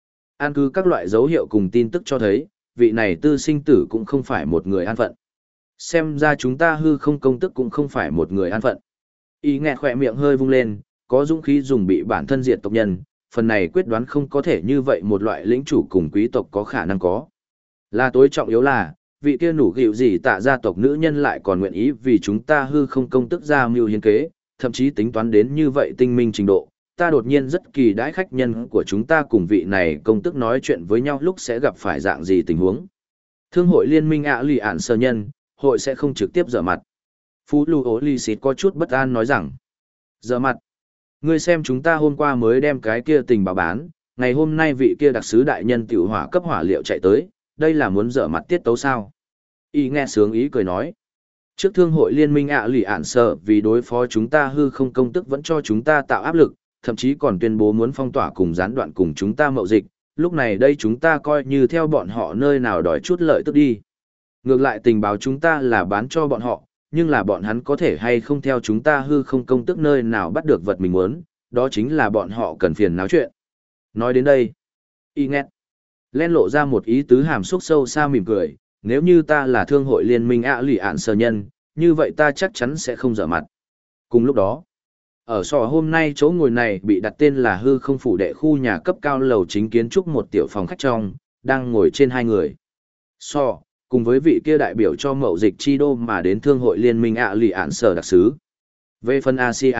An cứ các loại dấu hiệu cùng tin tức cho thấy, vị này tư sinh tử cũng không phải một người an phận. Xem ra chúng ta hư không công tức cũng không phải một người an phận. Ý nghẹt khỏe miệng hơi vung lên, có dũng khí dùng bị bản thân diệt tộc nhân, phần này quyết đoán không có thể như vậy một loại lĩnh chủ cùng quý tộc có khả năng có. Là tối trọng yếu là, vị kia nủ gịu gì tạ gia tộc nữ nhân lại còn nguyện ý vì chúng ta hư không công tức ra mưu hiến kế, thậm chí tính toán đến như vậy tinh minh trình độ. Ta đột nhiên rất kỳ đãi khách nhân của chúng ta cùng vị này công tức nói chuyện với nhau lúc sẽ gặp phải dạng gì tình huống. Thương hội liên minh ạ lì ạn sơ nhân, hội sẽ không trực tiếp dở mặt. Phú Lưu Ô Lì Xịt có chút bất an nói rằng, dở mặt. Ngươi xem chúng ta hôm qua mới đem cái kia tình báo bán, ngày hôm nay vị kia đặc sứ đại nhân tiểu hỏa cấp hỏa liệu chạy tới, đây là muốn dở mặt tiết tấu sao? Y nghe sướng ý cười nói. Trước thương hội liên minh ạ lì ạn sợ vì đối phó chúng ta hư không công tức vẫn cho chúng ta tạo áp lực, thậm chí còn tuyên bố muốn phong tỏa cùng gián đoạn cùng chúng ta mậu dịch, lúc này đây chúng ta coi như theo bọn họ nơi nào đòi chút lợi tức đi. Ngược lại tình báo chúng ta là bán cho bọn họ, nhưng là bọn hắn có thể hay không theo chúng ta hư không công tức nơi nào bắt được vật mình muốn, đó chính là bọn họ cần phiền náo chuyện. Nói đến đây, y nghẹt. Len lộ ra một ý tứ hàm xúc sâu xa mỉm cười, nếu như ta là thương hội liên minh ạ lì ạn sở nhân, như vậy ta chắc chắn sẽ không dở mặt. Cùng lúc đó, ở sò hôm nay chỗ ngồi này bị đặt tên là hư không phủ đệ khu nhà cấp cao lầu chính kiến trúc một tiểu phòng khách trong, đang ngồi trên 2 người. Sò, cùng với vị kia đại biểu cho mậu dịch chi đô mà đến thương hội liên minh ạ lì ạn sở đặc sứ. Về phần Asia,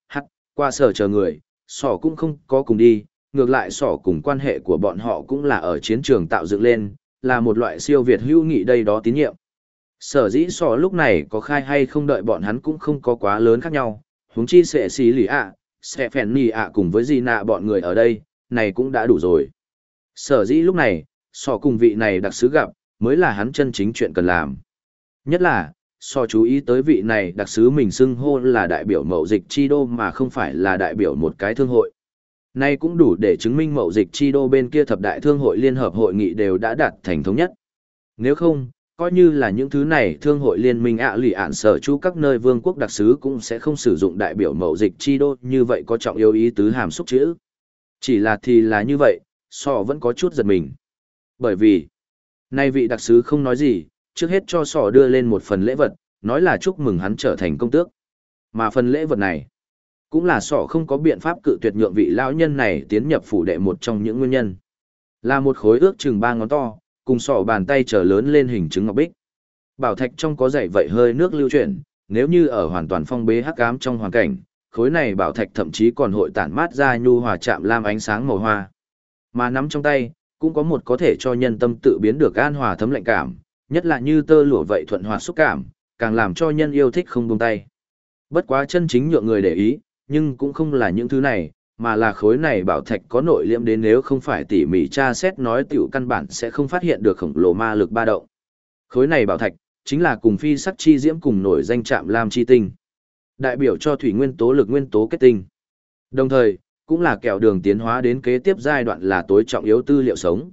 qua sở chờ người, sò cũng không có cùng đi, ngược lại sỏ cùng quan hệ của bọn họ cũng là ở chiến trường tạo dựng lên, là một loại siêu việt hữu nghị đây đó tín nhiệm. Sở dĩ sỏ lúc này có khai hay không đợi bọn hắn cũng không có quá lớn khác nhau, huống chi sẽ xí lì ạ, Stephanie ạ cùng với Gina bọn người ở đây, này cũng đã đủ rồi. Sở dĩ lúc này, sọ cùng vị này đặc sứ gặp, mới là hắn chân chính chuyện cần làm. Nhất là, sọ chú ý tới vị này đặc sứ mình xưng hô là đại biểu mậu dịch chi đô mà không phải là đại biểu một cái thương hội. Nay cũng đủ để chứng minh mậu dịch chi đô bên kia thập đại thương hội liên hợp hội nghị đều đã đạt thành thống nhất. Nếu không, coi như là những thứ này thương hội liên minh lì ạn sở chú các nơi vương quốc đặc sứ cũng sẽ không sử dụng đại biểu mậu dịch chi đô như vậy có trọng yếu ý tứ hàm xúc chữ. Chỉ là thì là như vậy, sọ vẫn có chút giật mình. Bởi vì, nay vị đặc sứ không nói gì, trước hết cho sọ đưa lên một phần lễ vật, nói là chúc mừng hắn trở thành công tước. Mà phần lễ vật này, cũng là sọ không có biện pháp cự tuyệt nhượng vị lão nhân này tiến nhập phủ đệ một trong những nguyên nhân. Là một khối ước chừng 3 ngón to, cùng sọ bàn tay trở lớn lên hình trứng ngọc bích. Bảo thạch trong có dày vậy hơi nước lưu chuyển, nếu như ở hoàn toàn phong bế hắc ám trong hoàn cảnh, khối này bảo thạch thậm chí còn hội tản mát ra nhu hòa chạm lam ánh sáng màu hoa. Mà nắm trong tay, cũng có một có thể cho nhân tâm tự biến được an hòa thấm lạnh cảm, nhất là như tơ lụa vậy thuận hòa xúc cảm, càng làm cho nhân yêu thích không buông tay. Bất quá chân chính nhượng người để ý, nhưng cũng không là những thứ này, mà là khối này bảo thạch có nội liễm đến nếu không phải tỉ mỉ tra xét nói tiểu căn bản sẽ không phát hiện được khổng lồ ma lực ba động. Khối này bảo thạch, chính là cùng phi sắc chi diễm cùng nổi danh chạm lam chi tinh. Đại biểu cho thủy nguyên tố lực nguyên tố kết tinh. Đồng thời, cũng là kẹo đường tiến hóa đến kế tiếp giai đoạn là tối trọng yếu tư liệu sống.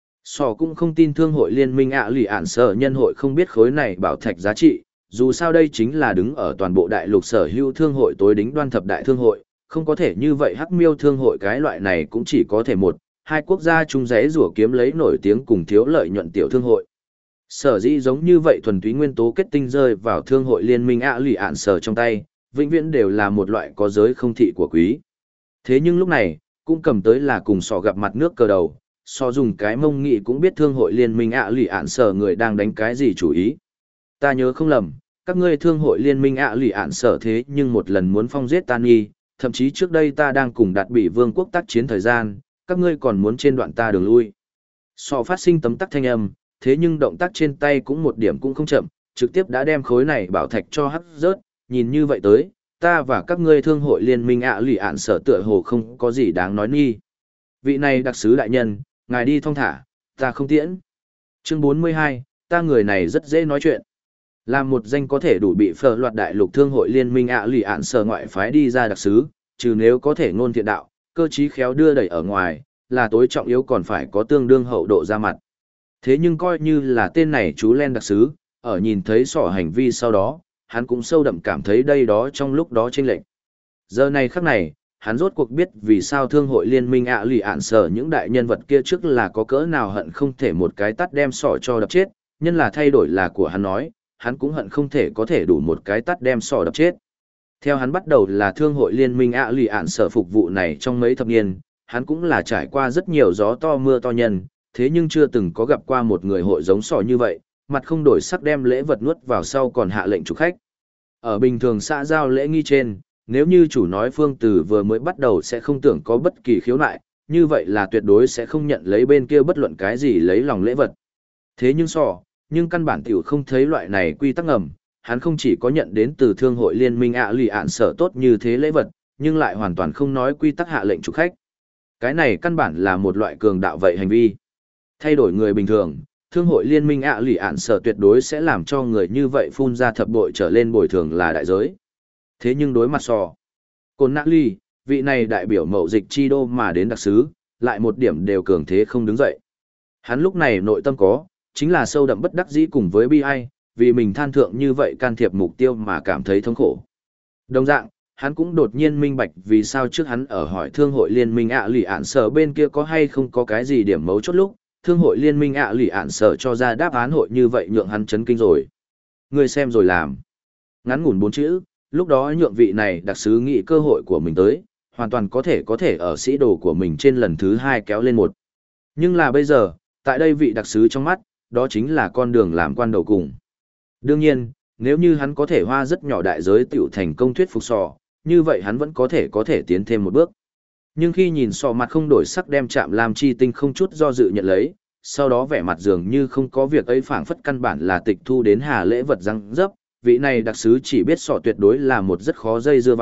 Sò cũng không tin thương hội liên minh lì ạn sở nhân hội không biết khối này bảo thạch giá trị, dù sao đây chính là đứng ở toàn bộ đại lục sở hữu thương hội tối đính đoan thập đại thương hội, không có thể như vậy hắc miêu thương hội cái loại này cũng chỉ có thể một, hai quốc gia chung rẽ rủa kiếm lấy nổi tiếng cùng thiếu lợi nhuận tiểu thương hội. Sở dĩ giống như vậy thuần túy nguyên tố kết tinh rơi vào thương hội liên minh lì ạn sở trong tay, vĩnh viễn đều là một loại có giới không thị của quý. Thế nhưng lúc này, cũng cầm tới là cùng sò gặp mặt nước cờ đầu, sò dùng cái mông nghị cũng biết thương hội liên minh lì ạn sở người đang đánh cái gì chủ ý. Ta nhớ không lầm, các ngươi thương hội liên minh lì ạn sở thế nhưng một lần muốn phong giết tan nghi, thậm chí trước đây ta đang cùng đạt bị vương quốc tác chiến thời gian, các ngươi còn muốn trên đoạn ta đường lui. Sò phát sinh tấm tắc thanh âm, thế nhưng động tác trên tay cũng một điểm cũng không chậm, trực tiếp đã đem khối này bảo thạch cho hắt rớt, nhìn như vậy tới, ta và các ngươi thương hội liên minh lì ạn sở tựa hồ không có gì đáng nói nghi. Vị này đặc sứ đại nhân, ngài đi thong thả, ta không tiễn. Chương 42, ta người này rất dễ nói chuyện. Làm một danh có thể đủ bị phở loạt đại lục thương hội liên minh lì ạn sở ngoại phái đi ra đặc sứ, trừ nếu có thể ngôn thiện đạo, cơ trí khéo đưa đẩy ở ngoài, là tối trọng yếu còn phải có tương đương hậu độ ra mặt. Thế nhưng coi như là tên này chú Len đặc sứ, ở nhìn thấy sỏ hành vi sau đó, hắn cũng sâu đậm cảm thấy đây đó trong lúc đó chênh lệch. Giờ này khắc này, hắn rốt cuộc biết vì sao thương hội liên minh lì ạn sở những đại nhân vật kia trước là có cỡ nào hận không thể một cái tắt đem sỏ cho đập chết, nhân là thay đổi là của hắn nói, hắn cũng hận không thể có thể đủ một cái tắt đem sỏ đập chết. Theo hắn bắt đầu là thương hội liên minh lì ạn sở phục vụ này trong mấy thập niên, hắn cũng là trải qua rất nhiều gió to mưa to nhân, thế nhưng chưa từng có gặp qua một người hội giống sỏ như vậy, mặt không đổi sắc đem lễ vật nuốt vào sau còn hạ lệnh chủ khách. Ở bình thường xã giao lễ nghi trên, nếu như chủ nói phương từ vừa mới bắt đầu sẽ không tưởng có bất kỳ khiếu nại, như vậy là tuyệt đối sẽ không nhận lấy bên kia bất luận cái gì lấy lòng lễ vật. Thế nhưng nhưng căn bản tiểu không thấy loại này quy tắc ngầm, hắn không chỉ có nhận đến từ thương hội liên minh lì ạn sở tốt như thế lễ vật, nhưng lại hoàn toàn không nói quy tắc hạ lệnh chủ khách. Cái này căn bản là một loại cường đạo vậy hành vi. Thay đổi người bình thường, thương hội liên minh lì ạn sở tuyệt đối sẽ làm cho người như vậy phun ra thập bội trở lên bồi thường là đại giới. Thế nhưng đối mặt Côn Nạ Ly, vị này đại biểu mậu dịch chi đô mà đến đặc sứ, lại một điểm đều cường thế không đứng dậy. Hắn lúc này nội tâm có, chính là sâu đậm bất đắc dĩ cùng với bi ai, vì mình than thượng như vậy can thiệp mục tiêu mà cảm thấy thống khổ. Đồng dạng, hắn cũng đột nhiên minh bạch vì sao trước hắn ở hỏi thương hội liên minh lì ạn sở bên kia có hay không có cái gì điểm mấu chốt lúc, thương hội liên minh lì ạn sở cho ra đáp án hội như vậy nhượng hắn chấn kinh rồi. Người xem rồi làm. Ngắn ngủn 4 chữ, lúc đó nhượng vị này đặc sứ nghĩ cơ hội của mình tới, hoàn toàn có thể ở sĩ đồ của mình trên lần thứ 2 kéo lên một. Nhưng là bây giờ, tại đây vị đặc sứ trong mắt, đó chính là con đường làm quan đầu cùng. Đương nhiên, nếu như hắn có thể hoa rất nhỏ đại giới tiểu thành công thuyết phục như vậy hắn vẫn có thể tiến thêm một bước. Nhưng khi nhìn mặt không đổi sắc đem chạm làm chi tinh không chút do dự nhận lấy, sau đó vẻ mặt dường như không có việc ấy phảng phất căn bản là tịch thu đến hà lễ vật răng dấp, vị này đặc sứ chỉ biết tuyệt đối là một rất khó dây dưa vai,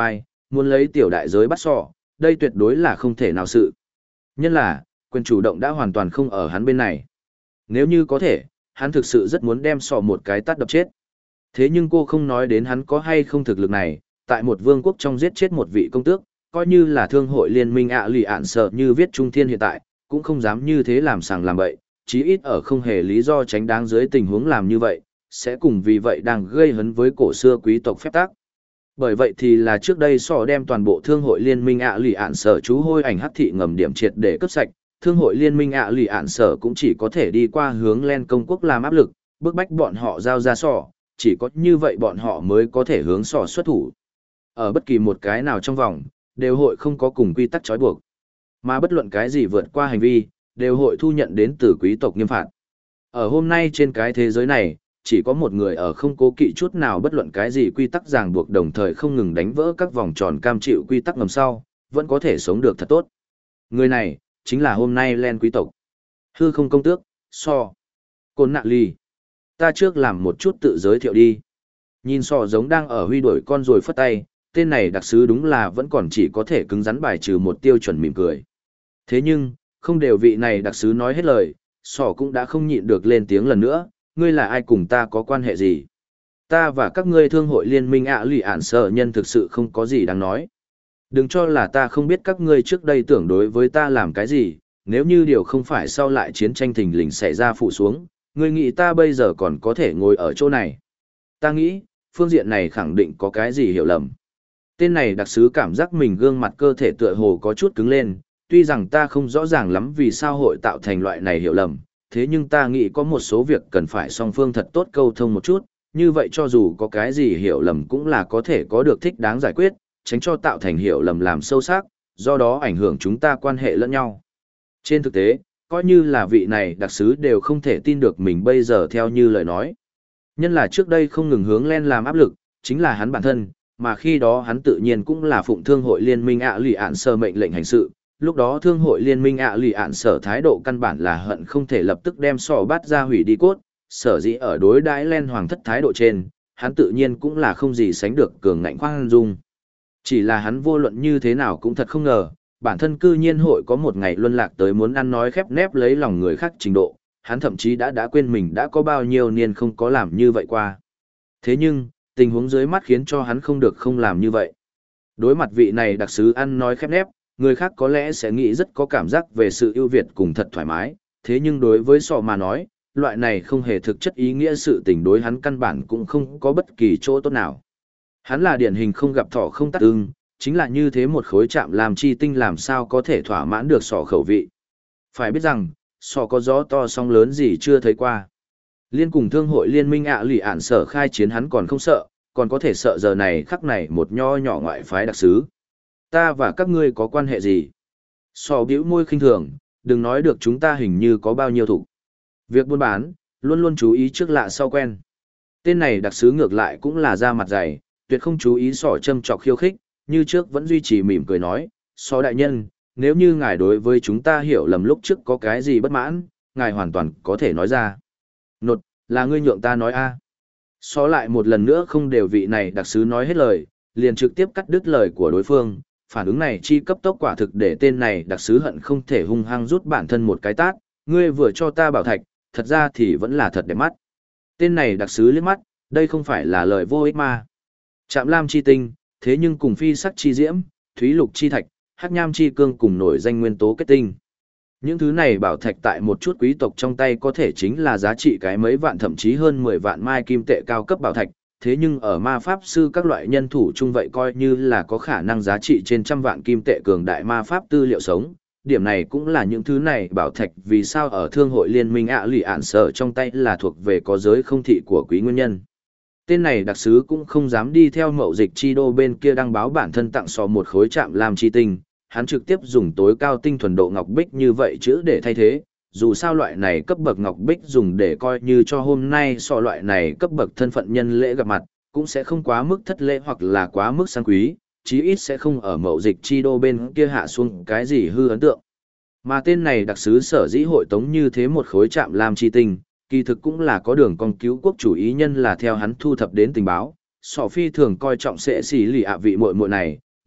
muốn lấy tiểu đại giới bắt sọ, đây tuyệt đối là không thể nào sự. Nhân là, quyền chủ động đã hoàn toàn không ở hắn bên này. Nếu như có thể, hắn thực sự rất muốn đem sọ một cái tát đập chết. Thế nhưng cô không nói đến hắn có hay không thực lực này, tại một vương quốc trong giết chết một vị công tước, coi như là thương hội liên minh lì ạn sợ như viết trung thiên hiện tại, cũng không dám như thế làm sàng làm bậy, chí ít ở không hề lý do tránh đáng dưới tình huống làm như vậy, sẽ cùng vì vậy đang gây hấn với cổ xưa quý tộc phép tắc. Bởi vậy thì là trước đây sọ đem toàn bộ thương hội liên minh lì ạn sợ chú hôi ảnh hắc thị ngầm điểm triệt để cấp sạch, thương hội liên minh lì ạn sợ cũng chỉ có thể đi qua hướng Len công quốc làm áp lực, bức bách bọn họ giao ra sọ, chỉ có như vậy bọn họ mới có thể hướng sọ xuất thủ. Ở bất kỳ một cái nào trong vòng, đều hội không có cùng quy tắc trói buộc. Mà bất luận cái gì vượt qua hành vi, đều hội thu nhận đến từ quý tộc nghiêm phạt. Ở hôm nay trên cái thế giới này, chỉ có một người ở không cố kỵ chút nào bất luận cái gì quy tắc ràng buộc đồng thời không ngừng đánh vỡ các vòng tròn cam chịu quy tắc ngầm sau, vẫn có thể sống được thật tốt. Người này, chính là hôm nay Len quý tộc. Hư không công tước, so. Côn nạ ly. Ta trước làm một chút tự giới thiệu đi. Nhìn sọ giống đang ở huy đuổi con rồi phất tay, tên này đặc sứ đúng là vẫn còn chỉ có thể cứng rắn bài trừ một tiêu chuẩn mỉm cười. Thế nhưng, không đều vị này đặc sứ nói hết lời, sọ cũng đã không nhịn được lên tiếng lần nữa, ngươi là ai cùng ta có quan hệ gì? Ta và các ngươi thương hội liên minh lì ạn sợ nhân thực sự không có gì đáng nói. Đừng cho là ta không biết các ngươi trước đây tưởng đối với ta làm cái gì, nếu như điều không phải sau lại chiến tranh thình lình xảy ra phụ xuống, ngươi nghĩ ta bây giờ còn có thể ngồi ở chỗ này. Ta nghĩ, phương diện này khẳng định có cái gì hiểu lầm. Tên này đặc sứ cảm giác mình gương mặt cơ thể tựa hồ có chút cứng lên, tuy rằng ta không rõ ràng lắm vì sao hội tạo thành loại này hiểu lầm, thế nhưng ta nghĩ có một số việc cần phải song phương thật tốt câu thông một chút, như vậy cho dù có cái gì hiểu lầm cũng là có thể có được thích đáng giải quyết, tránh cho tạo thành hiểu lầm làm sâu sắc, do đó ảnh hưởng chúng ta quan hệ lẫn nhau. Trên thực tế, coi như là vị này đặc sứ đều không thể tin được mình bây giờ theo như lời nói. Nhân là trước đây không ngừng hướng Len làm áp lực, chính là hắn bản thân, mà khi đó hắn tự nhiên cũng là phụng thương hội liên minh lì ạn sở mệnh lệnh hành sự. Lúc đó thương hội liên minh lì ạn sở thái độ căn bản là hận không thể lập tức đem sọ bắt ra hủy đi cốt, sở dĩ ở đối đãi Len hoàng thất thái độ trên, hắn tự nhiên cũng là không gì sánh được cường ngạnh khoan dung. Chỉ là hắn vô luận như thế nào cũng thật không ngờ, bản thân cư nhiên hội có một ngày luân lạc tới muốn ăn nói khép nép lấy lòng người khác trình độ, hắn thậm chí đã quên mình đã có bao nhiêu niên không có làm như vậy qua. Thế nhưng, tình huống dưới mắt khiến cho hắn không được không làm như vậy. Đối mặt vị này đặc sứ ăn nói khép nép, người khác có lẽ sẽ nghĩ rất có cảm giác về sự ưu việt cùng thật thoải mái, thế nhưng đối với sọ mà nói, loại này không hề thực chất ý nghĩa sự tình đối hắn căn bản cũng không có bất kỳ chỗ tốt nào. Hắn là điển hình không gặp thỏ không tắt ưng, chính là như thế một khối chạm làm chi tinh làm sao có thể thỏa mãn được sọ khẩu vị. Phải biết rằng, sọ có gió to sóng lớn gì chưa thấy qua. Liên cùng thương hội liên minh lì ạn sở khai chiến hắn còn không sợ, còn có thể sợ giờ này khắc này một nho nhỏ ngoại phái đặc sứ. Ta và các ngươi có quan hệ gì? Sọ bĩu môi khinh thường, đừng nói được chúng ta hình như có bao nhiêu thủ. Việc buôn bán, luôn luôn chú ý trước lạ sau quen. Tên này đặc sứ ngược lại cũng là da mặt dày, tuyệt không chú ý sọ châm chọc khiêu khích, như trước vẫn duy trì mỉm cười nói, sọ đại nhân, nếu như ngài đối với chúng ta hiểu lầm lúc trước có cái gì bất mãn, ngài hoàn toàn có thể nói ra. Nột, là ngươi nhượng ta nói a. Sọ lại một lần nữa không đều vị này đặc sứ nói hết lời, liền trực tiếp cắt đứt lời của đối phương, phản ứng này chi cấp tốc quả thực để tên này đặc sứ hận không thể hung hăng rút bản thân một cái tát, ngươi vừa cho ta bảo thạch, thật ra thì vẫn là thật đẹp mắt. Tên này đặc sứ liếc mắt, đây không phải là lời vô ích mà. Trạm lam chi tinh, thế nhưng cùng phi sắc chi diễm, thúy lục chi thạch, hắc nham chi cương cùng nổi danh nguyên tố kết tinh. Những thứ này bảo thạch tại một chút quý tộc trong tay có thể chính là giá trị cái mấy vạn thậm chí hơn 10 vạn mai kim tệ cao cấp bảo thạch, thế nhưng ở ma pháp sư các loại nhân thủ chung vậy coi như là có khả năng giá trị trên trăm vạn kim tệ cường đại ma pháp tư liệu sống. Điểm này cũng là những thứ này bảo thạch vì sao ở thương hội liên minh lì ạn sở trong tay là thuộc về có giới không thị của quý nguyên nhân. Tên này đặc sứ cũng không dám đi theo mậu dịch chi đô bên kia đăng báo bản thân tặng sò một khối chạm làm chi tinh, hắn trực tiếp dùng tối cao tinh thuần độ ngọc bích như vậy chữ để thay thế, dù sao loại này cấp bậc ngọc bích dùng để coi như cho hôm nay so loại này cấp bậc thân phận nhân lễ gặp mặt, cũng sẽ không quá mức thất lễ hoặc là quá mức sang quý, chí ít sẽ không ở mậu dịch chi đô bên kia hạ xuống cái gì hư ấn tượng. Mà tên này đặc sứ sở dĩ hội tống như thế một khối chạm làm chi tinh, kỳ thực cũng là có đường con cứu quốc chủ ý nhân là theo hắn thu thập đến tình báo, sọ phi thường coi trọng sẽ xỉ lì vị muội muội này,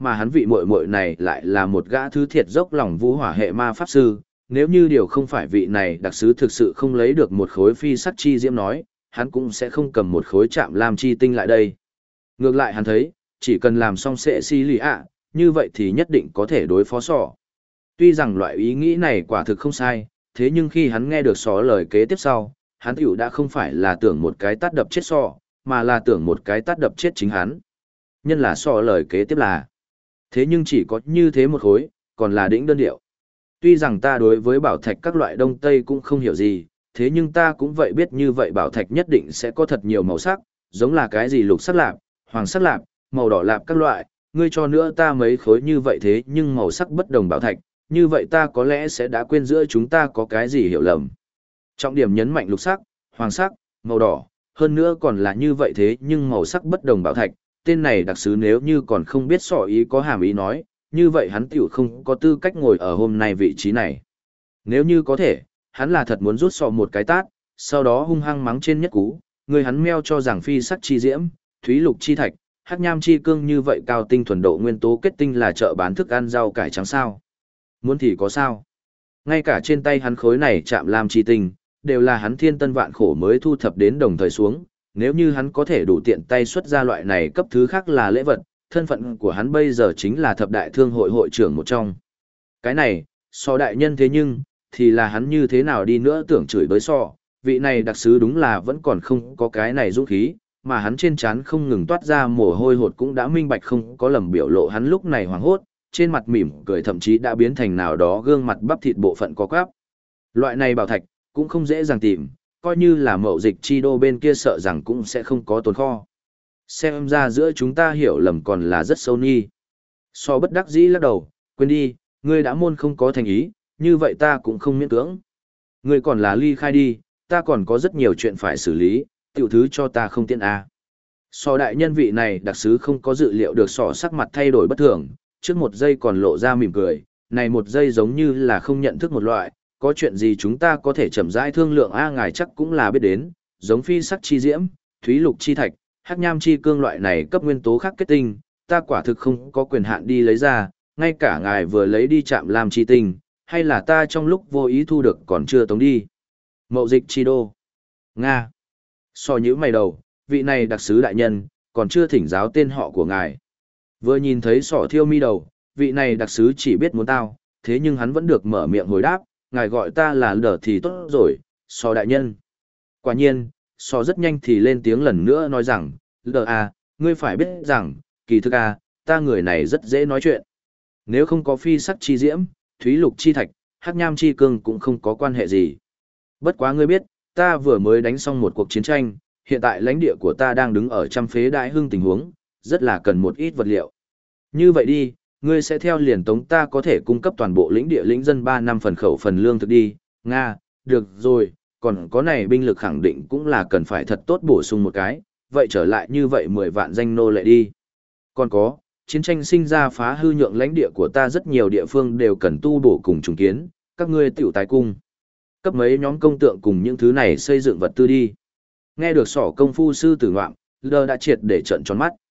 mà hắn vị muội muội này lại là một gã thứ thiệt dốc lòng vũ hỏa hệ ma pháp sư, nếu như điều không phải vị này đặc sứ thực sự không lấy được một khối phi sắc chi diễm nói, hắn cũng sẽ không cầm một khối chạm lam chi tinh lại đây. Ngược lại hắn thấy, chỉ cần làm xong sệ si lì ạ, như vậy thì nhất định có thể đối phó sỏ. Tuy rằng loại ý nghĩ này quả thực không sai, thế nhưng khi hắn nghe được sỏ lời kế tiếp sau, hắn tiểu đã không phải là tưởng một cái tát đập chết sỏ, mà là tưởng một cái tát đập chết chính hắn. Nhân là sỏ lời kế tiếp là, thế nhưng chỉ có như thế một khối, còn là đỉnh đơn điệu. Tuy rằng ta đối với bảo thạch các loại đông tây cũng không hiểu gì, thế nhưng ta cũng vậy biết như vậy bảo thạch nhất định sẽ có thật nhiều màu sắc, giống là cái gì lục sắc lạp, hoàng sắc lạp, màu đỏ lạp các loại, ngươi cho nữa ta mấy khối như vậy thế nhưng màu sắc bất đồng bảo thạch, như vậy ta có lẽ sẽ đã quên giữa chúng ta có cái gì hiểu lầm. Trọng điểm nhấn mạnh lục sắc, hoàng sắc, màu đỏ, hơn nữa còn là như vậy thế nhưng màu sắc bất đồng bảo thạch, tên này đặc sứ nếu như còn không biết sỏ ý có hàm ý nói, như vậy hắn tiểu không có tư cách ngồi ở hôm nay vị trí này. Nếu như có thể, hắn là thật muốn rút sọ một cái tát, sau đó hung hăng mắng trên nhất cú, người hắn meo cho rằng phi sắc chi diễm, thúy lục chi thạch, hắc nham chi cương như vậy cao tinh thuần độ nguyên tố kết tinh là chợ bán thức ăn rau cải trắng sao. Muốn thì có sao. Ngay cả trên tay hắn khối này chạm lam chi tinh, đều là hắn thiên tân vạn khổ mới thu thập đến đồng thời xuống, nếu như hắn có thể đủ tiện tay xuất ra loại này cấp thứ khác là lễ vật, thân phận của hắn bây giờ chính là thập đại thương hội hội trưởng một trong. Cái này, so đại nhân thế nhưng, thì là hắn như thế nào đi nữa tưởng chửi bới so, vị này đặc sứ đúng là vẫn còn không có cái này dũng khí, mà hắn trên trán không ngừng toát ra mồ hôi hột cũng đã minh bạch không có lầm biểu lộ hắn lúc này hoảng hốt, trên mặt mỉm cười thậm chí đã biến thành nào đó gương mặt bắp thịt bộ phận có quắp. Loại này bảo thạch, cũng không dễ dàng tìm, coi như là mậu dịch chi đô bên kia sợ rằng cũng sẽ không có tồn kho. Xem ra giữa chúng ta hiểu lầm còn là rất sâu nghi. So bất đắc dĩ lắc đầu, quên đi, ngươi đã môn không có thành ý, như vậy ta cũng không miễn cưỡng. Ngươi còn là ly khai đi, ta còn có rất nhiều chuyện phải xử lý, tiểu thứ cho ta không tiện à. So đại nhân vị này đặc sứ không có dự liệu được sọ sắc mặt thay đổi bất thường, trước một giây còn lộ ra mỉm cười, này một giây giống như là không nhận thức một loại, có chuyện gì chúng ta có thể chậm rãi thương lượng a ngài chắc cũng là biết đến, giống phi sắc chi diễm, thúy lục chi thạch, hắc nham chi cương loại này cấp nguyên tố khác kết tinh, ta quả thực không có quyền hạn đi lấy ra, ngay cả ngài vừa lấy đi chạm làm chi tinh, hay là ta trong lúc vô ý thu được còn chưa tống đi. Mậu dịch chi đô. Nga. So nhữ mày đầu, vị này đặc sứ đại nhân, còn chưa thỉnh giáo tên họ của ngài. Vừa nhìn thấy sỏ thiêu mi đầu, vị này đặc sứ chỉ biết muốn tao, thế nhưng hắn vẫn được mở miệng hồi đáp, ngài gọi ta là Lờ thì tốt rồi, so đại nhân. Quả nhiên, so rất nhanh thì lên tiếng lần nữa nói rằng, Lờ à, ngươi phải biết rằng, kỳ thực à, ta người này rất dễ nói chuyện. Nếu không có phi sắc chi diễm, thúy lục chi thạch, hắc nham chi cương cũng không có quan hệ gì. Bất quá ngươi biết, ta vừa mới đánh xong một cuộc chiến tranh, hiện tại lãnh địa của ta đang đứng ở trăm phế đại hưng tình huống, rất là cần một ít vật liệu. Như vậy đi, ngươi sẽ theo liền tống ta có thể cung cấp toàn bộ lĩnh địa lĩnh dân 3 năm phần khẩu phần lương thực đi, Nga, được rồi, còn có này binh lực khẳng định cũng là cần phải thật tốt bổ sung một cái, vậy trở lại như vậy 10 vạn danh nô lệ đi. Còn có, chiến tranh sinh ra phá hư nhượng lãnh địa của ta rất nhiều địa phương đều cần tu bổ cùng trùng kiến, các ngươi tiểu tái cung. Cấp mấy nhóm công tượng cùng những thứ này xây dựng vật tư đi. Nghe được sỏ công phu sư tử ngoạm, Lơ đã triệt để trận tròn mắt,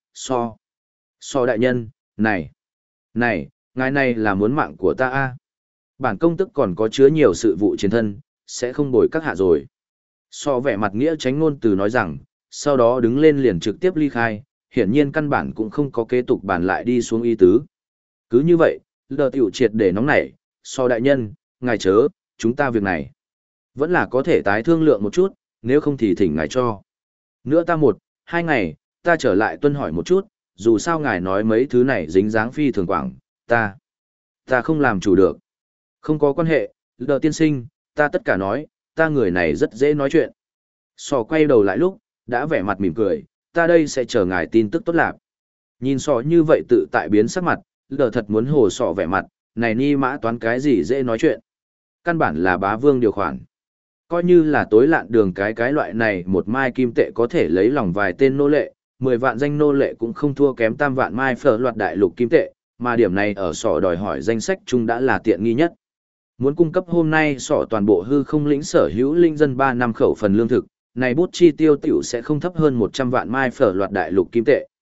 so đại nhân, này, ngài này là muốn mạng của ta a. Bản công tức còn có chứa nhiều sự vụ chiến thân, sẽ không bồi các hạ rồi. So vẻ mặt nghĩa tránh ngôn từ nói rằng, sau đó đứng lên liền trực tiếp ly khai, hiển nhiên căn bản cũng không có kế tục bàn lại đi xuống y tứ. Cứ như vậy, Lơ tiểu triệt để nóng nảy, so đại nhân, ngài chớ, chúng ta việc này vẫn là có thể tái thương lượng một chút, nếu không thì thỉnh ngài cho. Nữa ta 1-2 ngày, ta trở lại tuân hỏi một chút, dù sao ngài nói mấy thứ này dính dáng phi thường quảng, ta không làm chủ được. Không có quan hệ, Lơ tiên sinh, ta tất cả nói, ta người này rất dễ nói chuyện. Sò quay đầu lại lúc, đã vẻ mặt mỉm cười, ta đây sẽ chờ ngài tin tức tốt lạc. Nhìn sò như vậy tự tại biến sắc mặt, Lơ thật muốn hồ sò vẻ mặt, này ni mã toán cái gì dễ nói chuyện. Căn bản là bá vương điều khoản. Coi như là tối lạn đường cái loại này một mai kim tệ có thể lấy lòng vài tên nô lệ, 10 vạn danh nô lệ cũng không thua kém tam vạn mai phở loạt đại lục kim tệ, mà điểm này ở sỏ đòi hỏi danh sách chung đã là tiện nghi nhất. Muốn cung cấp hôm nay sỏ toàn bộ hư không lĩnh sở hữu linh dân 3 năm khẩu phần lương thực, này bút chi tiêu tiểu sẽ không thấp hơn 100 vạn mai phở loạt đại lục kim tệ.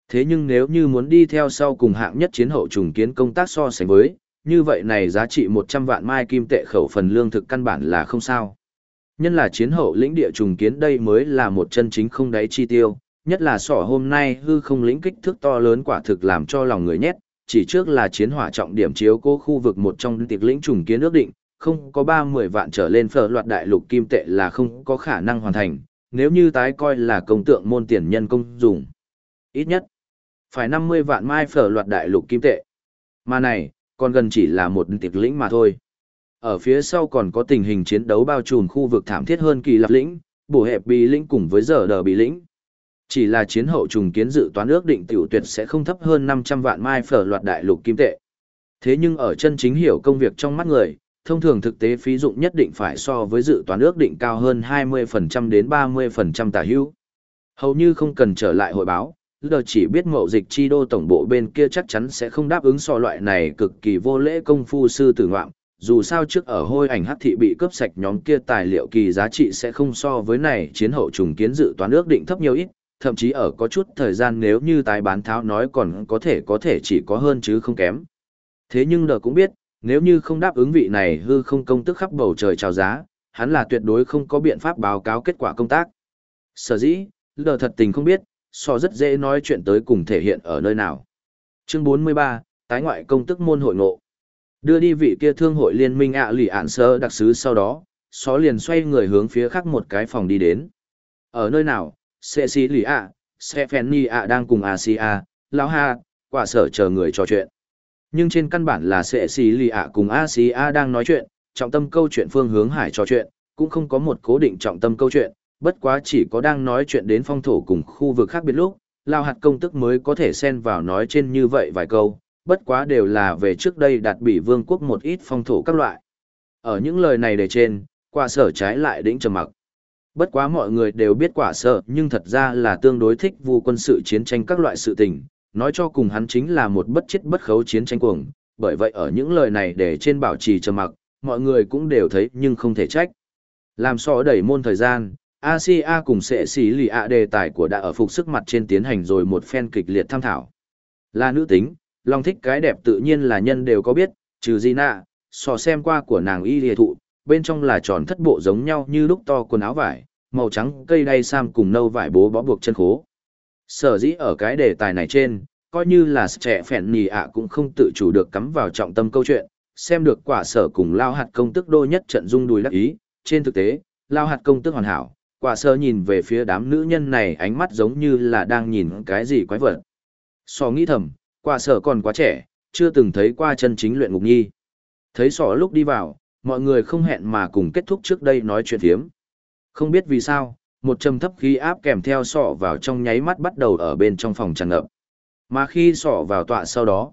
Thế nhưng nếu như muốn đi theo sau cùng hạng nhất chiến hậu trùng kiến công tác so sánh với, như vậy này giá trị 100 vạn mai kim tệ khẩu phần lương thực căn bản là không sao. Nhân là chiến hậu lĩnh địa trùng kiến đây mới là một chân chính không đáy chi tiêu, nhất là sỏ hôm nay hư không lĩnh kích thước to lớn quả thực làm cho lòng người nhét, chỉ trước là chiến hỏa trọng điểm chiếu cố khu vực một trong tiệc lĩnh trùng kiến ước định, không có 30 vạn trở lên phở loạt đại lục kim tệ là không có khả năng hoàn thành, nếu như tái coi là công tượng môn tiền nhân công dùng. Ít nhất, phải 50 vạn mai phở loạt đại lục kim tệ. Mà này, còn gần chỉ là một tiệc lĩnh mà thôi. Ở phía sau còn có tình hình chiến đấu bao trùm khu vực thảm thiết hơn kỳ lập lĩnh, bổ hẹp bì lĩnh cùng với giờ đờ bì lĩnh. Chỉ là chiến hậu trùng kiến dự toán ước định tiểu tuyệt sẽ không thấp hơn 500 vạn mai phở loạt đại lục kim tệ. Thế nhưng ở chân chính hiểu công việc trong mắt người, thông thường thực tế phí dụng nhất định phải so với dự toán ước định cao hơn 20% đến 30% tả hữu. Hầu như không cần trở lại hội báo, giờ chỉ biết mậu dịch chi đô tổng bộ bên kia chắc chắn sẽ không đáp ứng so loại này cực kỳ vô lễ công phu sư tử ngoạm. Dù sao trước ở hôi ảnh hắc thị bị cướp sạch nhóm kia tài liệu kỳ giá trị sẽ không so với này chiến hậu trùng kiến dự toán ước định thấp nhiều ít, thậm chí ở có chút thời gian nếu như tái bán tháo nói còn có thể chỉ có hơn chứ không kém. Thế nhưng đờ cũng biết, nếu như không đáp ứng vị này hư không công tức khắp bầu trời chào giá, hắn là tuyệt đối không có biện pháp báo cáo kết quả công tác. Sở dĩ, đờ thật tình không biết, so rất dễ nói chuyện tới cùng thể hiện ở nơi nào. Chương 43, tái ngoại công tức môn hội ngộ. Đưa đi vị kia thương hội liên minh lì ạn sơ đặc sứ sau đó, xó liền xoay người hướng phía khác một cái phòng đi đến. Ở nơi nào, Cecilia, Stephanie đang cùng Asia, Lão Hà, quả sở chờ người trò chuyện. Nhưng trên căn bản là Cecilia cùng Asia đang nói chuyện, trọng tâm câu chuyện phương hướng hải trò chuyện, cũng không có một cố định trọng tâm câu chuyện, bất quá chỉ có đang nói chuyện đến phong thổ cùng khu vực khác biệt lúc, Lao hạt công tức mới có thể xen vào nói trên như vậy vài câu, bất quá đều là về trước đây đạt bị vương quốc một ít phong thổ các loại. Ở những lời này đề trên, quả sở trái lại đĩnh trầm mặc. Bất quá mọi người đều biết quả sở nhưng thật ra là tương đối thích vu quân sự chiến tranh các loại sự tình, nói cho cùng hắn chính là một bất chết bất khấu chiến tranh cuồng, bởi vậy ở những lời này để trên bảo trì trầm mặc, mọi người cũng đều thấy nhưng không thể trách. Làm so đẩy môn thời gian, Asia cùng sẽ xí lì đề tài của đã ở phục sức mặt trên tiến hành rồi một phen kịch liệt tham thảo. Là nữ tính, lòng thích cái đẹp tự nhiên là nhân đều có biết, trừ Gina, so xem qua của nàng y lìa thụ, bên trong là tròn thất bộ giống nhau như lúc to quần áo vải, màu trắng cây đay sam cùng nâu vải bố bó buộc chân khố. Sở dĩ ở cái đề tài này trên, coi như là trẻ phèn nì cũng không tự chủ được cắm vào trọng tâm câu chuyện, xem được quả sở cùng lao hạt công tức đô nhất trận rung đùi đắc ý, trên thực tế, lao hạt công tức hoàn hảo, quả sở nhìn về phía đám nữ nhân này ánh mắt giống như là đang nhìn cái gì quái vật. So nghĩ thầm, quả sở còn quá trẻ, chưa từng thấy qua chân chính luyện ngục nhi. Thấy sỏ lúc đi vào, mọi người không hẹn mà cùng kết thúc trước đây nói chuyện phiếm. Không biết vì sao, một trầm thấp khí áp kèm theo sọ vào trong nháy mắt bắt đầu ở bên trong phòng tràn ngập. Mà khi sọ vào tọa sau đó,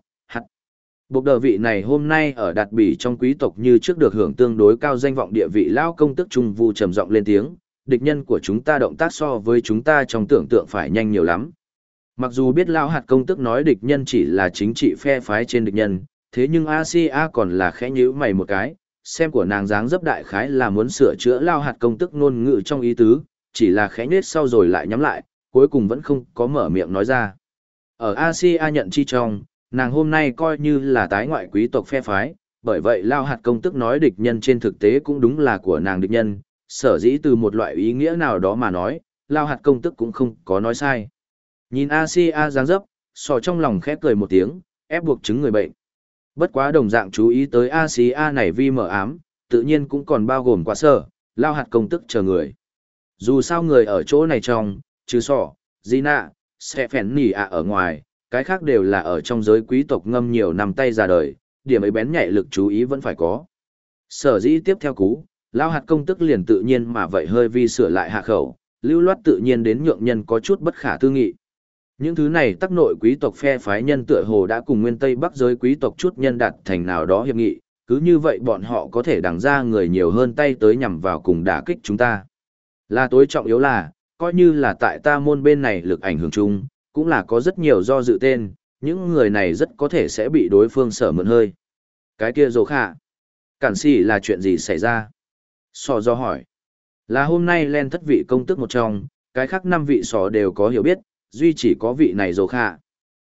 buộc đờ vị này hôm nay ở đạt bỉ trong quý tộc như trước được hưởng tương đối cao danh vọng địa vị lao công tức trung vu trầm giọng lên tiếng, địch nhân của chúng ta động tác so với chúng ta trong tưởng tượng phải nhanh nhiều lắm. Mặc dù biết lao hạt công tức nói địch nhân chỉ là chính trị phe phái trên địch nhân, thế nhưng Asia còn là khẽ nhíu mày một cái, xem của nàng dáng dấp đại khái là muốn sửa chữa lao hạt công tức ngôn ngữ trong ý tứ, chỉ là khẽ nhếch sau rồi lại nhắm lại, cuối cùng vẫn không có mở miệng nói ra. Ở Asia nhận chi trong, nàng hôm nay coi như là tái ngoại quý tộc phe phái, bởi vậy lao hạt công tức nói địch nhân trên thực tế cũng đúng là của nàng địch nhân, sở dĩ từ một loại ý nghĩa nào đó mà nói, lao hạt công tức cũng không có nói sai. Nhìn Asia dáng dấp, sò trong lòng khẽ cười một tiếng, ép buộc chứng người bệnh. Bất quá đồng dạng chú ý tới Asia này vi mở ám, tự nhiên cũng còn bao gồm quả sở, lao hạt công tức chờ người. Dù sao người ở chỗ này trong, trừ sỏ, Gina, sẽ phèn nỉ ở ngoài, cái khác đều là ở trong giới quý tộc ngâm nhiều năm tay ra đời, điểm ấy bén nhạy lực chú ý vẫn phải có. Sở dĩ tiếp theo cú, lao hạt công tức liền tự nhiên mà vậy hơi vi sửa lại hạ khẩu, lưu loát tự nhiên đến nhượng nhân có chút bất khả tư nghị. Những thứ này tắc nội quý tộc phe phái nhân tựa hồ đã cùng nguyên Tây Bắc giới quý tộc chút nhân đạt thành nào đó hiệp nghị, cứ như vậy bọn họ có thể đằng ra người nhiều hơn tay tới nhằm vào cùng đả kích chúng ta. Là tối trọng yếu là, coi như là tại ta môn bên này lực ảnh hưởng chung, cũng là có rất nhiều do dự tên, những người này rất có thể sẽ bị đối phương sở mượn hơi. Cái kia dồ khả. Cản sĩ là chuyện gì xảy ra? Sò do hỏi. Là hôm nay lên thất vị công tức một trong, cái khác 5 vị sò đều có hiểu biết, duy chỉ có vị này dồ khả.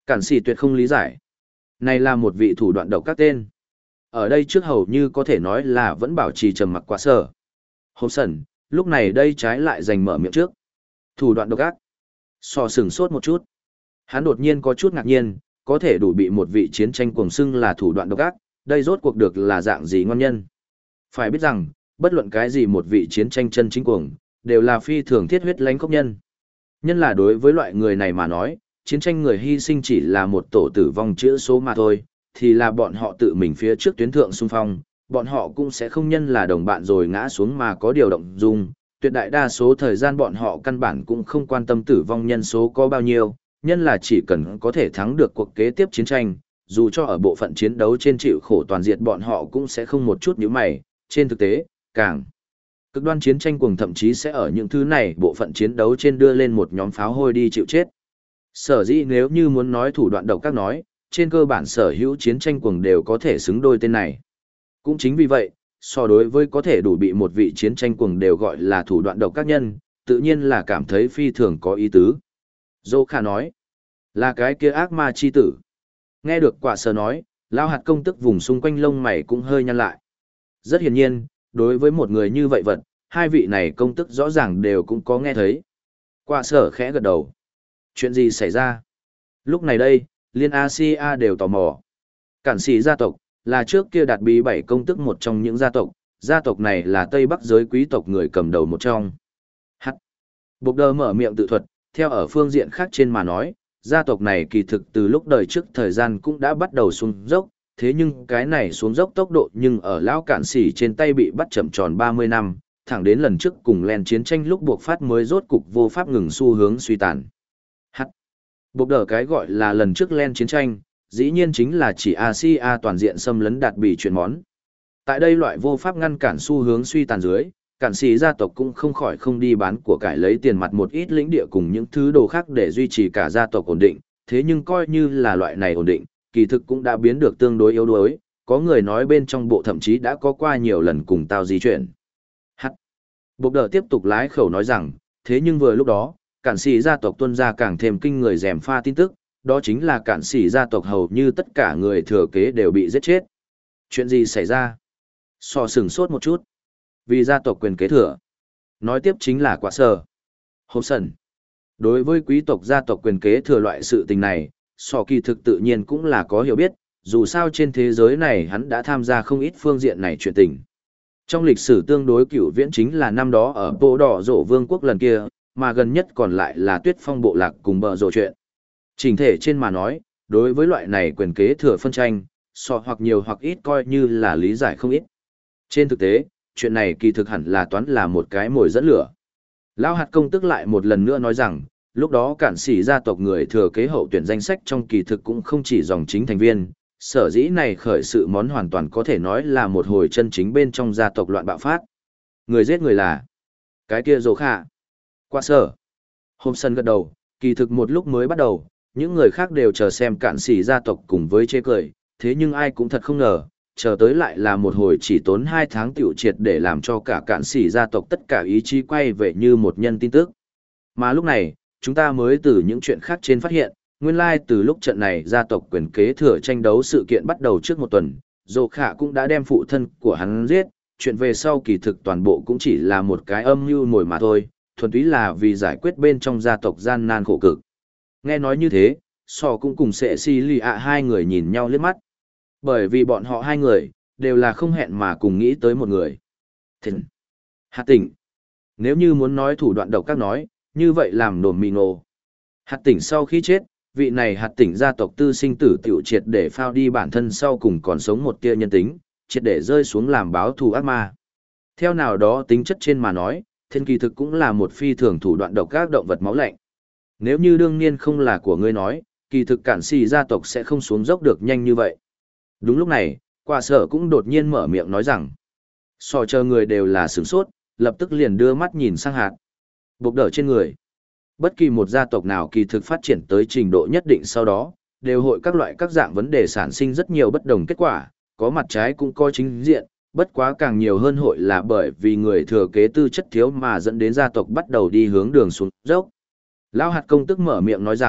Cản sĩ tuyệt không lý giải. Này là một vị thủ đoạn độc các tên. Ở đây trước hầu như có thể nói là vẫn bảo trì trầm mặc quá sở. Hôm sần, lúc này đây trái lại giành mở miệng trước. Thủ đoạn độc ác. So sừng sốt một chút. Hắn đột nhiên có chút ngạc nhiên, có thể đủ bị một vị chiến tranh cuồng xưng là thủ đoạn độc ác, đây rốt cuộc được là dạng gì ngon nhân. Phải biết rằng, bất luận cái gì một vị chiến tranh chân chính cuồng, đều là phi thường thiết huyết lãnh khốc nhân. Nhân là đối với loại người này mà nói, chiến tranh người hy sinh chỉ là một tổ tử vong chữa số mà thôi, thì là bọn họ tự mình phía trước tuyến thượng xung phong, bọn họ cũng sẽ không nhân là đồng bạn rồi ngã xuống mà có điều động dung. Tuyệt đại đa số thời gian bọn họ căn bản cũng không quan tâm tử vong nhân số có bao nhiêu, nhân là chỉ cần có thể thắng được cuộc kế tiếp chiến tranh, dù cho ở bộ phận chiến đấu trên chịu khổ toàn diện bọn họ cũng sẽ không một chút nhíu mày, trên thực tế, càng cực đoan chiến tranh cuồng thậm chí sẽ ở những thứ này bộ phận chiến đấu trên đưa lên một nhóm pháo hôi đi chịu chết. Sở dĩ nếu như muốn nói thủ đoạn độc các nói, trên cơ bản sở hữu chiến tranh cuồng đều có thể xứng đôi tên này. Cũng chính vì vậy, so đối với có thể đủ bị một vị chiến tranh cuồng đều gọi là thủ đoạn độc các nhân, tự nhiên là cảm thấy phi thường có ý tứ. Dô Khả nói, là cái kia ác ma chi tử. Nghe được quả sở nói, lao hạt công tức vùng xung quanh lông mày cũng hơi nhăn lại. Rất hiển nhiên, đối với một người như vậy vật, hai vị này công tức rõ ràng đều cũng có nghe thấy. Quả sở khẽ gật đầu. Chuyện gì xảy ra? Lúc này đây, Liên Asia đều tò mò. Cản sĩ gia tộc, là trước kia đạt bí 7 công tức một trong những gia tộc này là Tây Bắc giới quý tộc người cầm đầu một trong. Hắc. Bộc đơ mở miệng tự thuật, theo ở phương diện khác trên mà nói, gia tộc này kỳ thực từ lúc đời trước thời gian cũng đã bắt đầu xuống dốc, thế nhưng cái này xuống dốc tốc độ nhưng ở lão cản sĩ trên tay bị bắt chậm tròn 30 năm, thẳng đến lần trước cùng len chiến tranh lúc buộc phát mới rốt cục vô pháp ngừng xu hướng suy tàn. Hắc. Bộc đờ cái gọi là lần trước len chiến tranh, dĩ nhiên chính là chỉ Asia toàn diện xâm lấn đạt bị chuyện món. Tại đây loại vô pháp ngăn cản xu hướng suy tàn dưới, cản sĩ gia tộc cũng không khỏi không đi bán của cải lấy tiền mặt một ít lĩnh địa cùng những thứ đồ khác để duy trì cả gia tộc ổn định, thế nhưng coi như là loại này ổn định, kỳ thực cũng đã biến được tương đối yếu đuối, có người nói bên trong bộ thậm chí đã có qua nhiều lần cùng tao di chuyển. Hắc. Bộc đờ tiếp tục lái khẩu nói rằng, thế nhưng vừa lúc đó, cản sĩ gia tộc tuân ra càng thêm kinh người rèm pha tin tức, đó chính là cản sĩ gia tộc hầu như tất cả người thừa kế đều bị giết chết. Chuyện gì xảy ra? So sừng sốt một chút. Vì gia tộc quyền kế thừa. Nói tiếp chính là quả sở. Hôm sần. Đối với quý tộc gia tộc quyền kế thừa loại sự tình này, so kỳ thực tự nhiên cũng là có hiểu biết, dù sao trên thế giới này hắn đã tham gia không ít phương diện này chuyện tình. Trong lịch sử tương đối cựu viễn chính là năm đó ở Bộ Đỏ Rổ Vương quốc lần kia, mà gần nhất còn lại là Tuyết Phong bộ lạc cùng bờ rổ chuyện. Chỉnh thể trên mà nói, đối với loại này quyền kế thừa phân tranh, so hoặc nhiều hoặc ít coi như là lý giải không ít. Trên thực tế, chuyện này kỳ thực hẳn là toán là một cái mồi dẫn lửa. Lão hạt công tức lại một lần nữa nói rằng, lúc đó cản sĩ gia tộc người thừa kế hậu tuyển danh sách trong kỳ thực cũng không chỉ dòng chính thành viên, sở dĩ này khởi sự món hoàn toàn có thể nói là một hồi chân chính bên trong gia tộc loạn bạo phát. Người giết người là cái kia Dỗ Khả. Qua sở. Hôm sân gật đầu, kỳ thực một lúc mới bắt đầu, những người khác đều chờ xem cản sĩ gia tộc cùng với chê cười, thế nhưng ai cũng thật không ngờ, chờ tới lại là một hồi chỉ tốn 2 tháng tiểu triệt để làm cho cả cản sĩ gia tộc tất cả ý chí quay về như một nhân tin tức. Mà lúc này, chúng ta mới từ những chuyện khác trên phát hiện, nguyên lai từ lúc trận này gia tộc quyền kế thừa tranh đấu sự kiện bắt đầu trước một tuần, Dỗ Khả cũng đã đem phụ thân của hắn giết, chuyện về sau kỳ thực toàn bộ cũng chỉ là một cái âm mưu nổi mà thôi, thuần túy là vì giải quyết bên trong gia tộc gian nan khổ cực. Nghe nói như thế, So cũng cùng Sệ Si Lì ạ hai người nhìn nhau liếc mắt. Bởi vì bọn họ hai người, đều là không hẹn mà cùng nghĩ tới một người. Thịnh. Hạt tỉnh. Nếu như muốn nói thủ đoạn độc các nói, như vậy làm nổm mì ngộ. Hạt tỉnh sau khi chết, vị này hạt tỉnh gia tộc tư sinh tử tiểu triệt để phao đi bản thân sau cùng còn sống một tia nhân tính, triệt để rơi xuống làm báo thù ác ma. Theo nào đó tính chất trên mà nói, thiên kỳ thực cũng là một phi thường thủ đoạn độc các động vật máu lạnh. Nếu như đương nhiên không là của ngươi nói, kỳ thực cản sĩ gia tộc sẽ không xuống dốc được nhanh như vậy. Đúng lúc này, quả sở cũng đột nhiên mở miệng nói rằng, so chờ người đều là sửng sốt, lập tức liền đưa mắt nhìn sang hạt. Bộc đỡ trên người. Bất kỳ một gia tộc nào kỳ thực phát triển tới trình độ nhất định sau đó, đều hội các loại các dạng vấn đề sản sinh rất nhiều bất đồng kết quả, có mặt trái cũng có chính diện, bất quá càng nhiều hơn hội là bởi vì người thừa kế tư chất thiếu mà dẫn đến gia tộc bắt đầu đi hướng đường xuống dốc. Lão hạt công tức mở miệng nói rằng,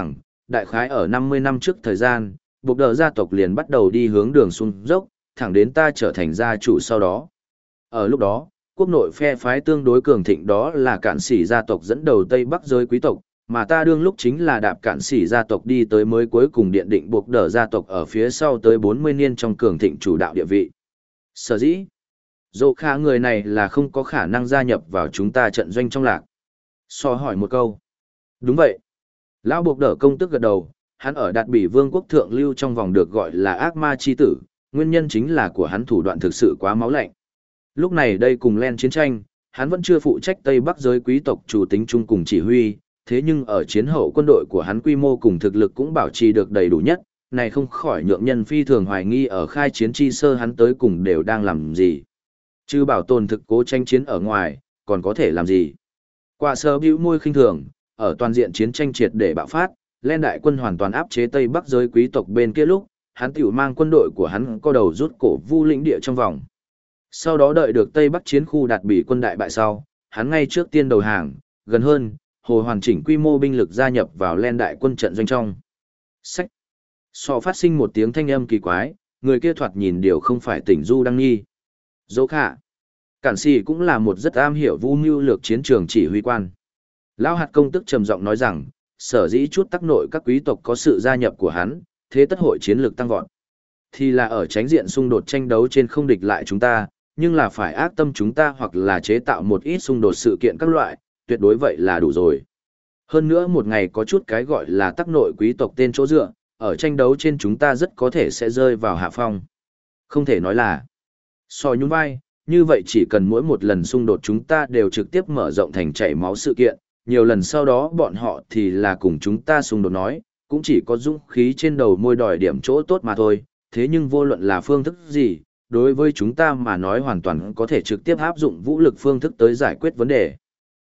Đại khái ở 50 năm trước thời gian, buộc đờ gia tộc liền bắt đầu đi hướng đường xuống dốc, thẳng đến ta trở thành gia chủ sau đó. Ở lúc đó, quốc nội phe phái tương đối cường thịnh đó là Cản Sĩ gia tộc dẫn đầu Tây Bắc giới quý tộc, mà ta đương lúc chính là đạp Cản Sĩ gia tộc đi tới mới cuối cùng điện định buộc đờ gia tộc ở phía sau tới 40 niên trong cường thịnh chủ đạo địa vị. Sở dĩ, dô khả người này là không có khả năng gia nhập vào chúng ta trận doanh trong lạc. So hỏi một câu. Đúng vậy. Lão buộc đờ công tức gật đầu, hắn ở Đạt Bỉ Vương quốc thượng lưu trong vòng được gọi là ác ma chi tử, nguyên nhân chính là của hắn thủ đoạn thực sự quá máu lạnh. Lúc này đây cùng Len chiến tranh, hắn vẫn chưa phụ trách Tây Bắc giới quý tộc chủ tính chung cùng chỉ huy, thế nhưng ở chiến hậu quân đội của hắn quy mô cùng thực lực cũng bảo trì được đầy đủ nhất, này không khỏi nhượng nhân phi thường hoài nghi ở khai chiến chi sơ hắn tới cùng đều đang làm gì. Chứ bảo tồn thực cố tranh chiến ở ngoài, còn có thể làm gì. Quả sơ bĩu môi khinh thường, ở toàn diện chiến tranh triệt để bạo phát, Len đại quân hoàn toàn áp chế Tây Bắc giới quý tộc bên kia lúc, hắn tiểu mang quân đội của hắn có đầu rút cổ vu lĩnh địa trong vòng. Sau đó đợi được Tây Bắc chiến khu Đạt Bỉ quân đại bại sau, hắn ngay trước tiên đầu hàng, gần hơn, hồ hoàn chỉnh quy mô binh lực gia nhập vào Len đại quân trận doanh trong. Sách. Sọ phát sinh một tiếng thanh âm kỳ quái, người kia thoạt nhìn điều không phải tỉnh du đăng nghi. Dỗ khả. Cản Sĩ cũng là một rất am hiểu vu mưu lược chiến trường chỉ huy quan. Lão hạt công tức trầm giọng nói rằng, sở dĩ chút tác nội các quý tộc có sự gia nhập của hắn, thế tất hội chiến lược tăng vọt. Thì là ở tránh diện xung đột tranh đấu trên không địch lại chúng ta, nhưng là phải ác tâm chúng ta hoặc là chế tạo một ít xung đột sự kiện các loại, tuyệt đối vậy là đủ rồi. Hơn nữa một ngày có chút cái gọi là tác nội quý tộc tên chỗ dựa, ở tranh đấu trên chúng ta rất có thể sẽ rơi vào hạ phong. Không thể nói là so nhún vai, như vậy chỉ cần mỗi một lần xung đột chúng ta đều trực tiếp mở rộng thành chảy máu sự kiện, nhiều lần sau đó bọn họ thì là cùng chúng ta xung đột nói, cũng chỉ có dũng khí trên đầu môi đòi điểm chỗ tốt mà thôi, thế nhưng vô luận là phương thức gì, đối với chúng ta mà nói hoàn toàn có thể trực tiếp áp dụng vũ lực phương thức tới giải quyết vấn đề.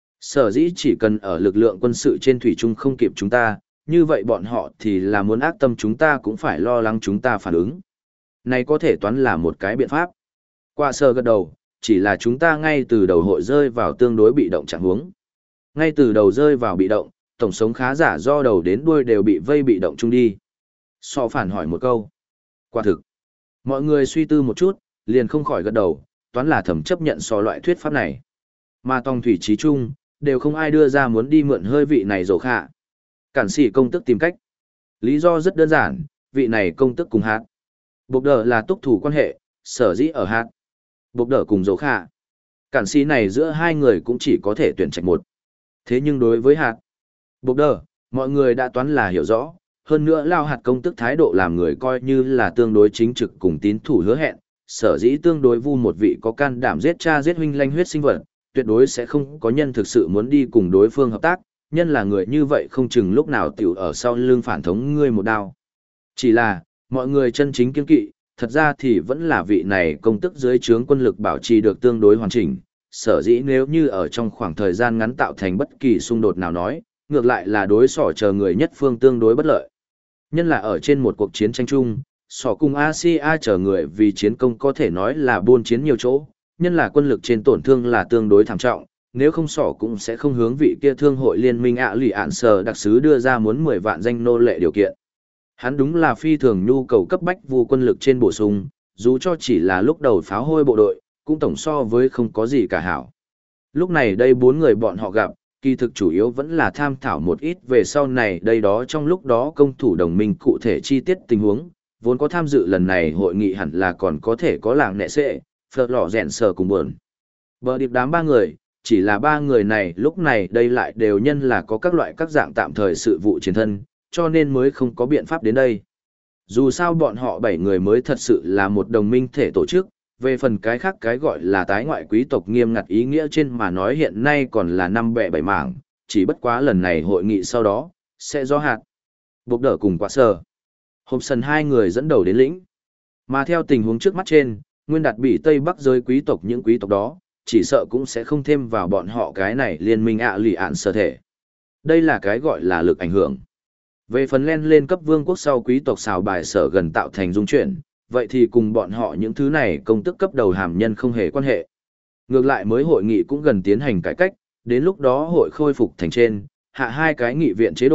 Sở dĩ chỉ cần ở lực lượng quân sự trên thủy chung không kịp chúng ta, như vậy bọn họ thì là muốn ác tâm chúng ta cũng phải lo lắng chúng ta phản ứng. Này có thể toán là một cái biện pháp. Qua sơ gật đầu, chỉ là chúng ta ngay từ đầu hội rơi vào tương đối bị động trạng huống. Ngay từ đầu rơi vào bị động, tổng sống khá giả do đầu đến đuôi đều bị vây bị động chung đi. So phản hỏi một câu. Quả thực. Mọi người suy tư một chút, liền không khỏi gật đầu, toán là thẩm chấp nhận so loại thuyết pháp này. Mà tòng thủy trí chung, đều không ai đưa ra muốn đi mượn hơi vị này dầu khả. Cản Sĩ công tức tìm cách. Lý do rất đơn giản, vị này công tức cùng hát. Bộc đờ là túc thủ quan hệ, sở dĩ ở hát. Bộc đờ cùng dầu khả. Cản Sĩ này giữa hai người cũng chỉ có thể tuyển trạch một. Thế nhưng đối với hạt, bộc đờ, mọi người đã toán là hiểu rõ, hơn nữa lao hạt công tức thái độ làm người coi như là tương đối chính trực cùng tín thủ hứa hẹn, sở dĩ tương đối vu một vị có can đảm giết cha giết huynh lanh huyết sinh vật, tuyệt đối sẽ không có nhân thực sự muốn đi cùng đối phương hợp tác, nhân là người như vậy không chừng lúc nào tiểu ở sau lưng phản thống ngươi một đao. Chỉ là, mọi người chân chính kiên kỵ, thật ra thì vẫn là vị này công tức dưới trướng quân lực bảo trì được tương đối hoàn chỉnh, sở dĩ nếu như ở trong khoảng thời gian ngắn tạo thành bất kỳ xung đột nào nói, ngược lại là đối sỏ chờ người nhất phương tương đối bất lợi. Nhân là ở trên một cuộc chiến tranh chung, sỏ cùng Asia chờ người vì chiến công có thể nói là buôn chiến nhiều chỗ, nhân là quân lực trên tổn thương là tương đối thảm trọng, nếu không sỏ cũng sẽ không hướng vị kia thương hội liên minh lì ạn sở đặc sứ đưa ra muốn 10 vạn danh nô lệ điều kiện. Hắn đúng là phi thường nhu cầu cấp bách vu quân lực trên bổ sung, dù cho chỉ là lúc đầu pháo hôi bộ đội, cũng tổng so với không có gì cả hảo. Lúc này đây 4 người bọn họ gặp, kỳ thực chủ yếu vẫn là tham thảo một ít về sau này đây đó trong lúc đó công thủ đồng minh cụ thể chi tiết tình huống, vốn có tham dự lần này hội nghị hẳn là còn có thể có làng nệ sệ, phật lọ rèn sờ cùng buồn. Bờ điệp đám 3 người, chỉ là 3 người này lúc này đây lại đều nhân là có các loại các dạng tạm thời sự vụ chiến thân, cho nên mới không có biện pháp đến đây. Dù sao bọn họ 7 người mới thật sự là một đồng minh thể tổ chức, về phần cái khác cái gọi là tái ngoại quý tộc nghiêm ngặt ý nghĩa trên mà nói hiện nay còn là 5 bè 7 mảng, chỉ bất quá lần này hội nghị sau đó, sẽ do hạt, bộc đỡ cùng quả sờ. Hộp sần 2 người dẫn đầu đến lĩnh. Mà theo tình huống trước mắt trên, nguyên đạt bị Tây Bắc giới quý tộc những quý tộc đó, chỉ sợ cũng sẽ không thêm vào bọn họ cái này liên minh lì ạn sở thể. Đây là cái gọi là lực ảnh hưởng. Về phần lên cấp vương quốc sau quý tộc xào bài sở gần tạo thành dung chuyển, vậy thì cùng bọn họ những thứ này công tức cấp đầu hàm nhân không hề quan hệ. Ngược lại mới hội nghị cũng gần tiến hành cải cách, đến lúc đó hội khôi phục thành trên, hạ 2 cái nghị viện chế độ,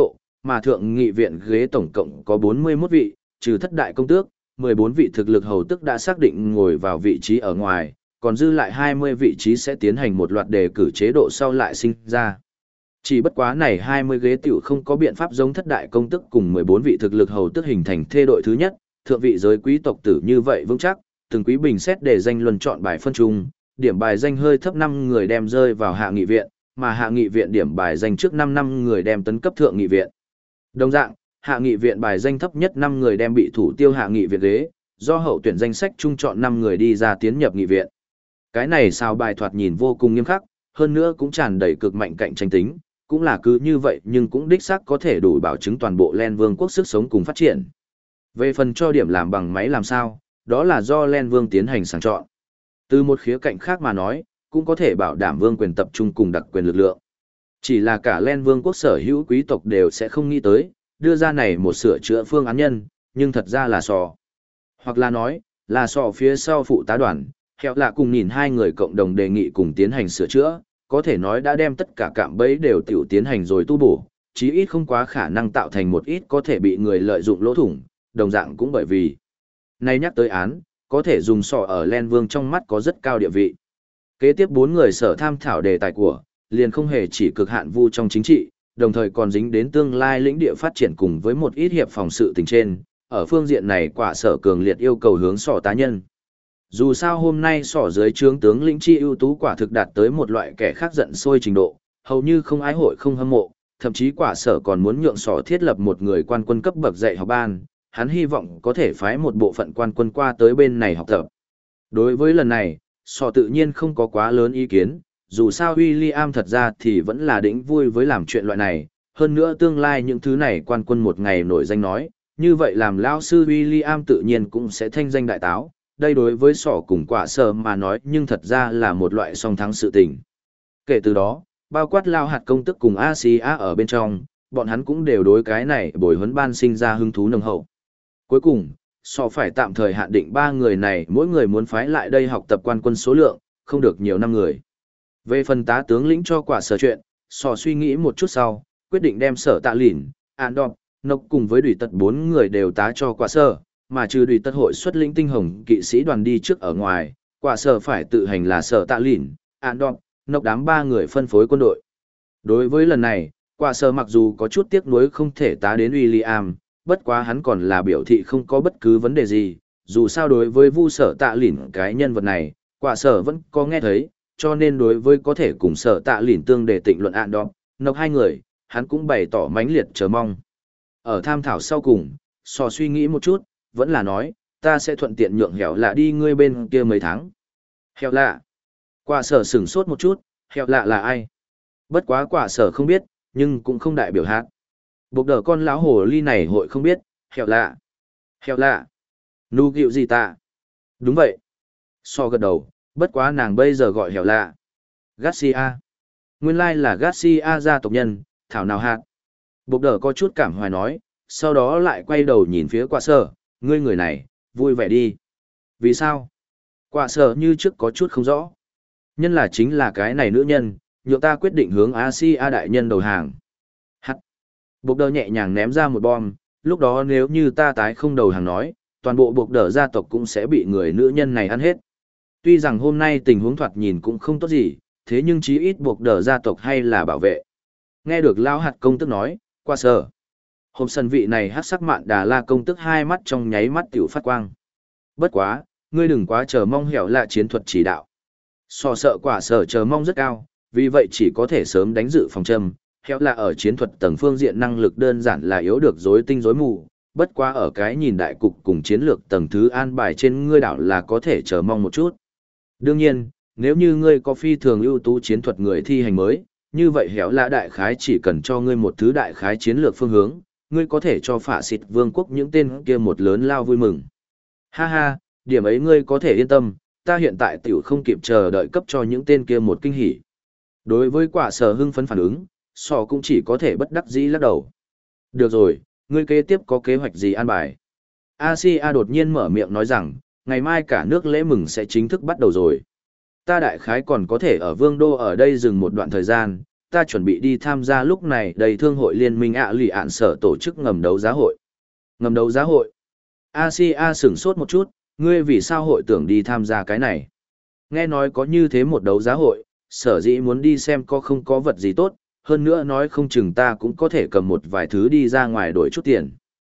mà thượng nghị viện ghế tổng cộng có 41 vị, trừ thất đại công tước, 14 vị thực lực hầu tước đã xác định ngồi vào vị trí ở ngoài, còn dư lại 20 vị trí sẽ tiến hành một loạt đề cử chế độ sau lại sinh ra. Chỉ bất quá này 20 ghế tiểu không có biện pháp giống thất đại công tước cùng 14 vị thực lực hầu tước hình thành thê đội thứ nhất, thượng vị giới quý tộc tử như vậy vững chắc, từng quý bình xét để danh luân chọn bài phân chung, điểm bài danh hơi thấp 5 người đem rơi vào hạ nghị viện, mà hạ nghị viện điểm bài danh trước 5 năm người đem tấn cấp thượng nghị viện. Đồng dạng, hạ nghị viện bài danh thấp nhất 5 người đem bị thủ tiêu hạ nghị viện ghế, do hậu tuyển danh sách chung chọn 5 người đi ra tiến nhập nghị viện. Cái này sao bài thoạt nhìn vô cùng nghiêm khắc, hơn nữa cũng tràn đầy cực mạnh cạnh tranh tính, cũng là cứ như vậy nhưng cũng đích xác có thể đủ bảo chứng toàn bộ Len Vương quốc sức sống cùng phát triển. Về phần cho điểm làm bằng máy làm sao, đó là do Len Vương tiến hành sàng chọn. Từ một khía cạnh khác mà nói, cũng có thể bảo đảm vương quyền tập trung cùng đặc quyền lực lượng. Chỉ là cả Len Vương quốc sở hữu quý tộc đều sẽ không nghĩ tới, đưa ra này một sửa chữa phương án nhân, nhưng thật ra là sò. Hoặc là nói, là sò phía sau phụ tá đoàn, Hẹo Lạ cùng nhìn hai người cộng đồng đề nghị cùng tiến hành sửa chữa, có thể nói đã đem tất cả cạm bẫy đều tiểu tiến hành rồi tu bổ, chí ít không quá khả năng tạo thành một ít có thể bị người lợi dụng lỗ thủng, đồng dạng cũng bởi vì. Nay nhắc tới án, có thể dùng sò ở Len Vương trong mắt có rất cao địa vị. Kế tiếp 4 người sở tham thảo đề tài của, liền không hề chỉ cực hạn vu trong chính trị, đồng thời còn dính đến tương lai lĩnh địa phát triển cùng với một ít hiệp phòng sự tình trên, ở phương diện này quả sở cường liệt yêu cầu hướng sò tá nhân. Dù sao hôm nay sỏ dưới trướng tướng lĩnh chi ưu tú quả thực đạt tới một loại kẻ khác giận sôi trình độ, hầu như không ái hội không hâm mộ, thậm chí quả sở còn muốn nhượng sỏ thiết lập một người quan quân cấp bậc dạy học ban, hắn hy vọng có thể phái một bộ phận quan quân qua tới bên này học tập. Đối với lần này, sỏ tự nhiên không có quá lớn ý kiến, dù sao William thật ra thì vẫn là đỉnh vui với làm chuyện loại này, hơn nữa tương lai những thứ này quan quân một ngày nổi danh nói, như vậy làm lão sư William tự nhiên cũng sẽ thanh danh đại táo. Đây đối với sỏ cùng quả sở mà nói nhưng thật ra là một loại song thắng sự tình. Kể từ đó, bao quát lao hạt công tức cùng Asia ở bên trong, bọn hắn cũng đều đối cái này bồi huấn ban sinh ra hứng thú nồng hậu. Cuối cùng, sỏ phải tạm thời hạn định 3 người này mỗi người muốn phái lại đây học tập quan quân số lượng, không được nhiều 5 người. Về phần tá tướng lĩnh cho quả sở chuyện, sỏ suy nghĩ một chút sau, quyết định đem sở tạ lỉn, Andop, Nộc cùng với đùi tật 4 người đều tá cho quả sở. Mà trừ đùi tất hội xuất lĩnh tinh hồng kỵ sĩ đoàn đi trước ở ngoài, quả sở phải tự hành là sở tạ lỉn, Andop, Nộc đám 3 người phân phối quân đội. Đối với lần này, quả sở mặc dù có chút tiếc nuối không thể tá đến William, bất quá hắn còn là biểu thị không có bất cứ vấn đề gì, dù sao đối với vu sở tạ lỉn cái nhân vật này, quả sở vẫn có nghe thấy, cho nên đối với có thể cùng sở tạ lỉn tương để tịnh luận Andop, Nộc 2 người, hắn cũng bày tỏ mãnh liệt chờ mong. Ở tham thảo sau cùng, sò suy nghĩ một chút, vẫn là nói, ta sẽ thuận tiện nhượng Hẹo Lạ đi ngươi bên kia mấy tháng. Hẹo Lạ. Quả sở sửng sốt một chút, Hẹo Lạ là ai? Bất quá quả sở không biết, nhưng cũng không đại biểu hát. Bộc đỡ con lão hồ ly này hội không biết, Hẹo Lạ. Hẹo Lạ. Nu gịu gì ta? Đúng vậy. So gật đầu, bất quá nàng bây giờ gọi Hẹo Lạ. Garcia. Nguyên lai là Garcia gia tộc nhân, thảo nào hát. Bộc đỡ có chút cảm hoài nói, sau đó lại quay đầu nhìn phía quả sở. Ngươi người này, vui vẻ đi. Vì sao? Quả sở như trước có chút không rõ. Nhân là chính là cái này nữ nhân, nhượng ta quyết định hướng Asia đại nhân đầu hàng. Hắt. Bộc đờ nhẹ nhàng ném ra một bom, lúc đó nếu như ta tái không đầu hàng nói, toàn bộ bộc đờ gia tộc cũng sẽ bị người nữ nhân này ăn hết. Tuy rằng hôm nay tình huống thoạt nhìn cũng không tốt gì, thế nhưng chí ít bộc đờ gia tộc hay là bảo vệ. Nghe được Lão hạt công tức nói, quả sở. Hôm sân vị này hát sắc mạn Đà La công tức 2 mắt trong nháy mắt tiểu phát quang. Bất quá, ngươi đừng quá chờ mong Hẹo Lạ chiến thuật chỉ đạo. So sợ quả sở chờ mong rất cao, vì vậy chỉ có thể sớm đánh dự phòng châm. Hẹo Lạ ở chiến thuật tầng phương diện năng lực đơn giản là yếu được rối tinh rối mù, bất quá ở cái nhìn đại cục cùng chiến lược tầng thứ an bài trên ngươi đảo là có thể chờ mong một chút. Đương nhiên, nếu như ngươi có phi thường ưu tú chiến thuật người thi hành mới, như vậy Hẹo Lạ đại khái chỉ cần cho ngươi một thứ đại khái chiến lược phương hướng, ngươi có thể cho phả xịt vương quốc những tên kia một lớn lao vui mừng. Ha ha, điểm ấy ngươi có thể yên tâm, ta hiện tại tiểu không kịp chờ đợi cấp cho những tên kia một kinh hỉ. Đối với quả sở hưng phấn phản ứng, sò cũng chỉ có thể bất đắc dĩ lắc đầu. Được rồi, ngươi kế tiếp có kế hoạch gì an bài? Asia đột nhiên mở miệng nói rằng, ngày mai cả nước lễ mừng sẽ chính thức bắt đầu rồi. Ta đại khái còn có thể ở Vương Đô ở đây dừng một đoạn thời gian, ta chuẩn bị đi tham gia lúc này đầy thương hội liên minh lì ạn sở tổ chức ngầm đấu giá hội. Ngầm đấu giá hội? Asia sửng sốt một chút, ngươi vì sao hội tưởng đi tham gia cái này? Nghe nói có như thế một đấu giá hội, sở dĩ muốn đi xem có không có vật gì tốt, hơn nữa nói không chừng ta cũng có thể cầm một vài thứ đi ra ngoài đổi chút tiền.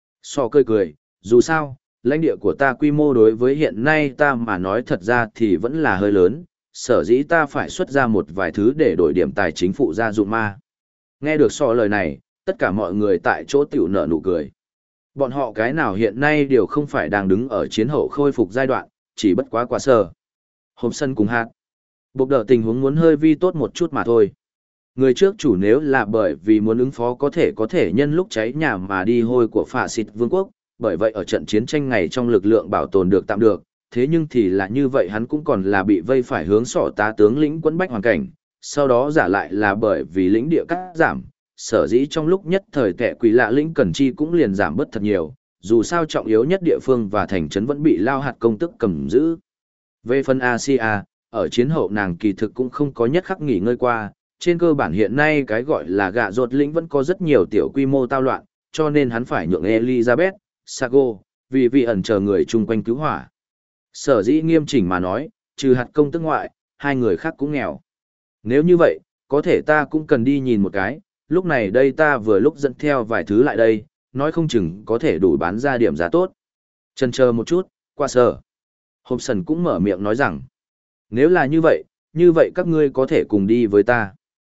So cười cười, dù sao, lãnh địa của ta quy mô đối với hiện nay ta mà nói thật ra thì vẫn là hơi lớn, sở dĩ ta phải xuất ra một vài thứ để đổi điểm tài chính phụ gia dụng ma. Nghe được so lời này, tất cả mọi người tại chỗ tiểu nở nụ cười. Bọn họ cái nào hiện nay đều không phải đang đứng ở chiến hậu khôi phục giai đoạn, chỉ bất quá quá sơ. Hôm sân cùng hạt. Bộc đỡ tình huống muốn hơi vi tốt một chút mà thôi. Người trước chủ nếu là bởi vì muốn ứng phó có thể nhân lúc cháy nhà mà đi hôi của phạ xịt vương quốc, bởi vậy ở trận chiến tranh ngày trong lực lượng bảo tồn được tạm được, thế nhưng thì là như vậy hắn cũng còn là bị vây phải hướng sỏ tá tướng lĩnh quẫn bách hoàn cảnh, sau đó giả lại là bởi vì lĩnh địa cắt giảm, sở dĩ trong lúc nhất thời kẻ quỷ lạ lĩnh Cần Chi cũng liền giảm bớt thật nhiều, dù sao trọng yếu nhất địa phương và thành trấn vẫn bị lao hạt công tức cầm giữ. Về phần Asia, ở chiến hậu nàng kỳ thực cũng không có nhất khắc nghỉ ngơi qua, trên cơ bản hiện nay cái gọi là gạ rột lĩnh vẫn có rất nhiều tiểu quy mô tao loạn, cho nên hắn phải nhượng Elizabeth, Sago, vì vị ẩn chờ người chung quanh cứu hỏa. Sở dĩ nghiêm chỉnh mà nói, trừ hạt công tức ngoại, hai người khác cũng nghèo. Nếu như vậy, có thể ta cũng cần đi nhìn một cái, lúc này đây ta vừa lúc dẫn theo vài thứ lại đây, nói không chừng có thể đủ bán ra điểm giá tốt. Chần chờ một chút, qua sở. Hobson cũng mở miệng nói rằng, nếu là như vậy các ngươi có thể cùng đi với ta.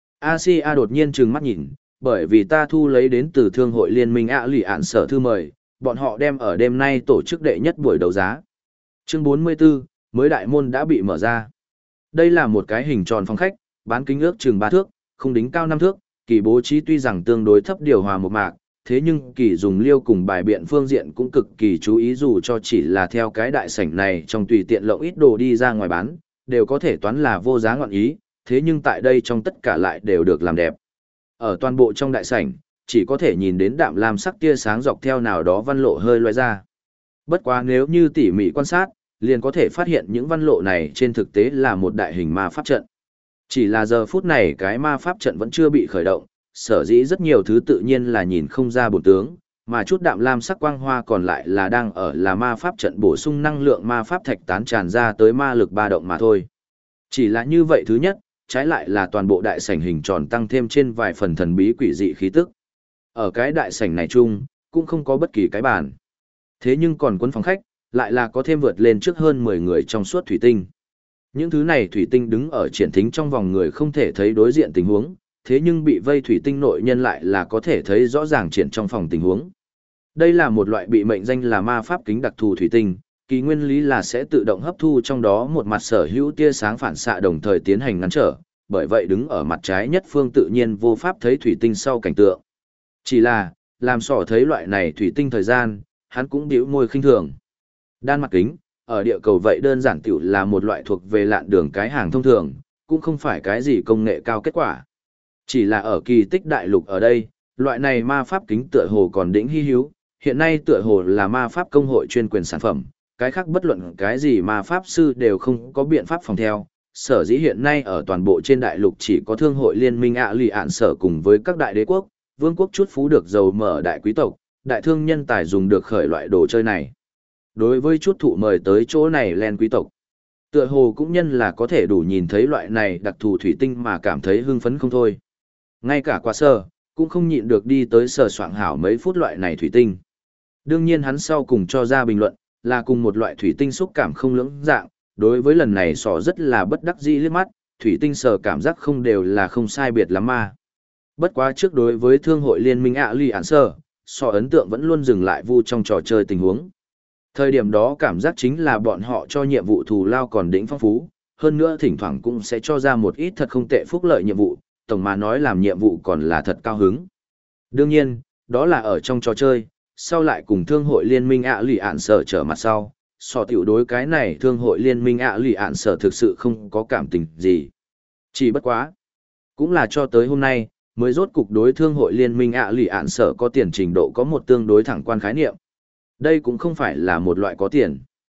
Asia đột nhiên trừng mắt nhìn, bởi vì ta thu lấy đến từ thương hội liên minh lì ạn sở thư mời, bọn họ đem ở đêm nay tổ chức đệ nhất buổi đấu giá. Chương 44, mới đại môn đã bị mở ra. Đây là một cái hình tròn phòng khách, bán kính ước chừng 3 thước, không đính cao 5 thước, kỳ bố trí tuy rằng tương đối thấp điều hòa một mạc, thế nhưng kỳ dùng liêu cùng bài biện phương diện cũng cực kỳ chú ý dù cho chỉ là theo cái đại sảnh này trong tùy tiện lộng ít đồ đi ra ngoài bán, đều có thể toán là vô giá ngọn ý, thế nhưng tại đây trong tất cả lại đều được làm đẹp. Ở toàn bộ trong đại sảnh, chỉ có thể nhìn đến đạm lam sắc tia sáng dọc theo nào đó văn lộ hơi loe ra. Bất quá nếu như tỉ mỉ quan sát, liền có thể phát hiện những văn lộ này trên thực tế là một đại hình ma pháp trận. Chỉ là giờ phút này cái ma pháp trận vẫn chưa bị khởi động, sở dĩ rất nhiều thứ tự nhiên là nhìn không ra bổn tướng, mà chút đạm lam sắc quang hoa còn lại là đang ở là ma pháp trận bổ sung năng lượng ma pháp thạch tán tràn ra tới ma lực ba động mà thôi. Chỉ là như vậy thứ nhất, trái lại là toàn bộ đại sảnh hình tròn tăng thêm trên vài phần thần bí quỷ dị khí tức. Ở cái đại sảnh này chung, cũng không có bất kỳ cái bàn. Thế nhưng còn quân phòng khách, lại là có thêm vượt lên trước hơn 10 người trong suốt thủy tinh. Những thứ này thủy tinh đứng ở triển thính trong vòng người không thể thấy đối diện tình huống, thế nhưng bị vây thủy tinh nội nhân lại là có thể thấy rõ ràng triển trong phòng tình huống. Đây là một loại bị mệnh danh là ma pháp kính đặc thù thủy tinh, kỳ nguyên lý là sẽ tự động hấp thu trong đó một mặt sở hữu tia sáng phản xạ đồng thời tiến hành ngăn trở, bởi vậy đứng ở mặt trái nhất phương tự nhiên vô pháp thấy thủy tinh sau cảnh tượng. Chỉ là, làm sỏ thấy loại này thủy tinh thời gian, hắn cũng bĩu môi khinh thường. Đan mặt kính, ở địa cầu vậy đơn giản tiểu là một loại thuộc về lạn đường cái hàng thông thường, cũng không phải cái gì công nghệ cao kết quả. Chỉ là ở kỳ tích đại lục ở đây, loại này ma pháp kính tựa hồ còn đỉnh hy hữu, hiện nay tựa hồ là ma pháp công hội chuyên quyền sản phẩm, cái khác bất luận cái gì ma pháp sư đều không có biện pháp phòng theo. Sở dĩ hiện nay ở toàn bộ trên đại lục chỉ có thương hội liên minh lì ạn sở cùng với các đại đế quốc, vương quốc chút phú được giàu mở đại quý tộc, đại thương nhân tài dùng được khởi loại đồ chơi này. Đối với chút thụ mời tới chỗ này len quý tộc, tựa hồ cũng nhân là có thể đủ nhìn thấy loại này đặc thù thủy tinh mà cảm thấy hưng phấn không thôi. Ngay cả quả sơ, cũng không nhịn được đi tới sờ soạng hảo mấy phút loại này thủy tinh. Đương nhiên hắn sau cùng cho ra bình luận, là cùng một loại thủy tinh xúc cảm không lưỡng dạng, đối với lần này sò rất là bất đắc dĩ liếc mắt, thủy tinh sờ cảm giác không đều là không sai biệt lắm mà. Bất quá trước đối với thương hội liên minh lì ạn sơ, sò ấn tượng vẫn luôn dừng lại vu trong trò chơi tình huống. Thời điểm đó cảm giác chính là bọn họ cho nhiệm vụ thù lao còn đỉnh phong phú, hơn nữa thỉnh thoảng cũng sẽ cho ra một ít thật không tệ phúc lợi nhiệm vụ, tổng mà nói làm nhiệm vụ còn là thật cao hứng. Đương nhiên, đó là ở trong trò chơi, sau lại cùng thương hội liên minh lì ạn sở trở mặt sau, so tiểu đối cái này thương hội liên minh lì ạn sở thực sự không có cảm tình gì. Chỉ bất quá. Cũng là cho tới hôm nay, mới rốt cục đối thương hội liên minh lì ạn sở có tiền trình độ có một tương đối thẳng quan khái niệm. Đây cũng không phải là một loại có tiền.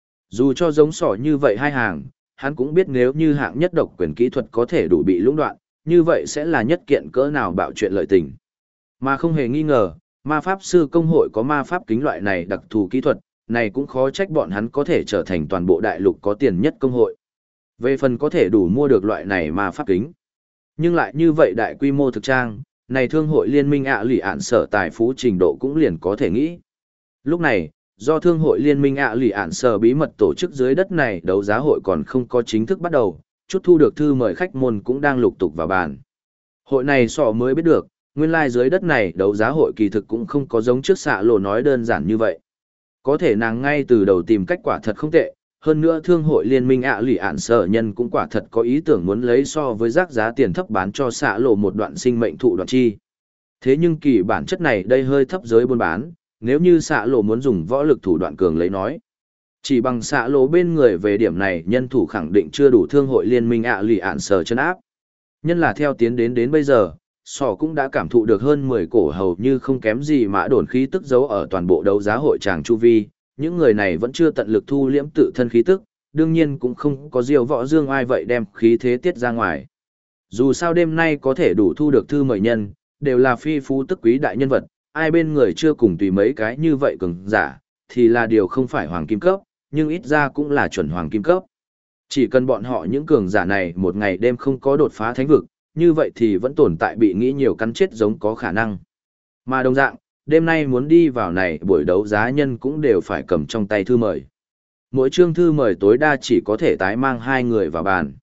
Dù cho giống sỏ như vậy hai hàng, hắn cũng biết nếu như hạng nhất độc quyền kỹ thuật có thể đủ bị lũng đoạn, như vậy sẽ là nhất kiện cỡ nào bạo chuyện lợi tình. Mà không hề nghi ngờ, ma pháp sư công hội có ma pháp kính loại này đặc thù kỹ thuật, này cũng khó trách bọn hắn có thể trở thành toàn bộ đại lục có tiền nhất công hội. Về phần có thể đủ mua được loại này ma pháp kính. Nhưng lại như vậy đại quy mô thực trang, này thương hội liên minh lì ạn sở tài phú trình độ cũng liền có thể nghĩ. Lúc này, do thương hội liên minh lì ạn sở bí mật tổ chức dưới đất này đấu giá hội còn không có chính thức bắt đầu, chút thu được thư mời khách môn cũng đang lục tục vào bàn. Hội này sọ mới biết được, nguyên lai dưới đất này đấu giá hội kỳ thực cũng không có giống trước xạ lộ nói đơn giản như vậy. Có thể nàng ngay từ đầu tìm cách quả thật không tệ, hơn nữa thương hội liên minh lì ạn sở nhân cũng quả thật có ý tưởng muốn lấy so với rác giá tiền thấp bán cho xạ lộ một đoạn sinh mệnh thụ đoạn chi. Thế nhưng kỳ bản chất này đây hơi thấp giới buôn bán, nếu như xạ lộ muốn dùng võ lực thủ đoạn cường lấy nói. Chỉ bằng xạ lộ bên người về điểm này nhân thủ khẳng định chưa đủ thương hội liên minh lì ạn sở chân áp. Nhân là theo tiến đến bây giờ, sỏ cũng đã cảm thụ được hơn 10 cổ hầu như không kém gì mã đồn khí tức giấu ở toàn bộ đấu giá hội tràng chu vi, những người này vẫn chưa tận lực thu liễm tự thân khí tức, đương nhiên cũng không có diều võ dương ai vậy đem khí thế tiết ra ngoài. Dù sao đêm nay có thể đủ thu được thư mời nhân, đều là phi phú tức quý đại nhân vật, ai bên người chưa cùng tùy mấy cái như vậy cường giả, thì là điều không phải hoàng kim cấp, nhưng ít ra cũng là chuẩn hoàng kim cấp. Chỉ cần bọn họ những cường giả này một ngày đêm không có đột phá thánh vực, như vậy thì vẫn tồn tại bị nghĩ nhiều cắn chết giống có khả năng. Mà đồng dạng, đêm nay muốn đi vào này buổi đấu giá nhân cũng đều phải cầm trong tay thư mời. Mỗi chương thư mời tối đa chỉ có thể tái mang 2 người vào bàn.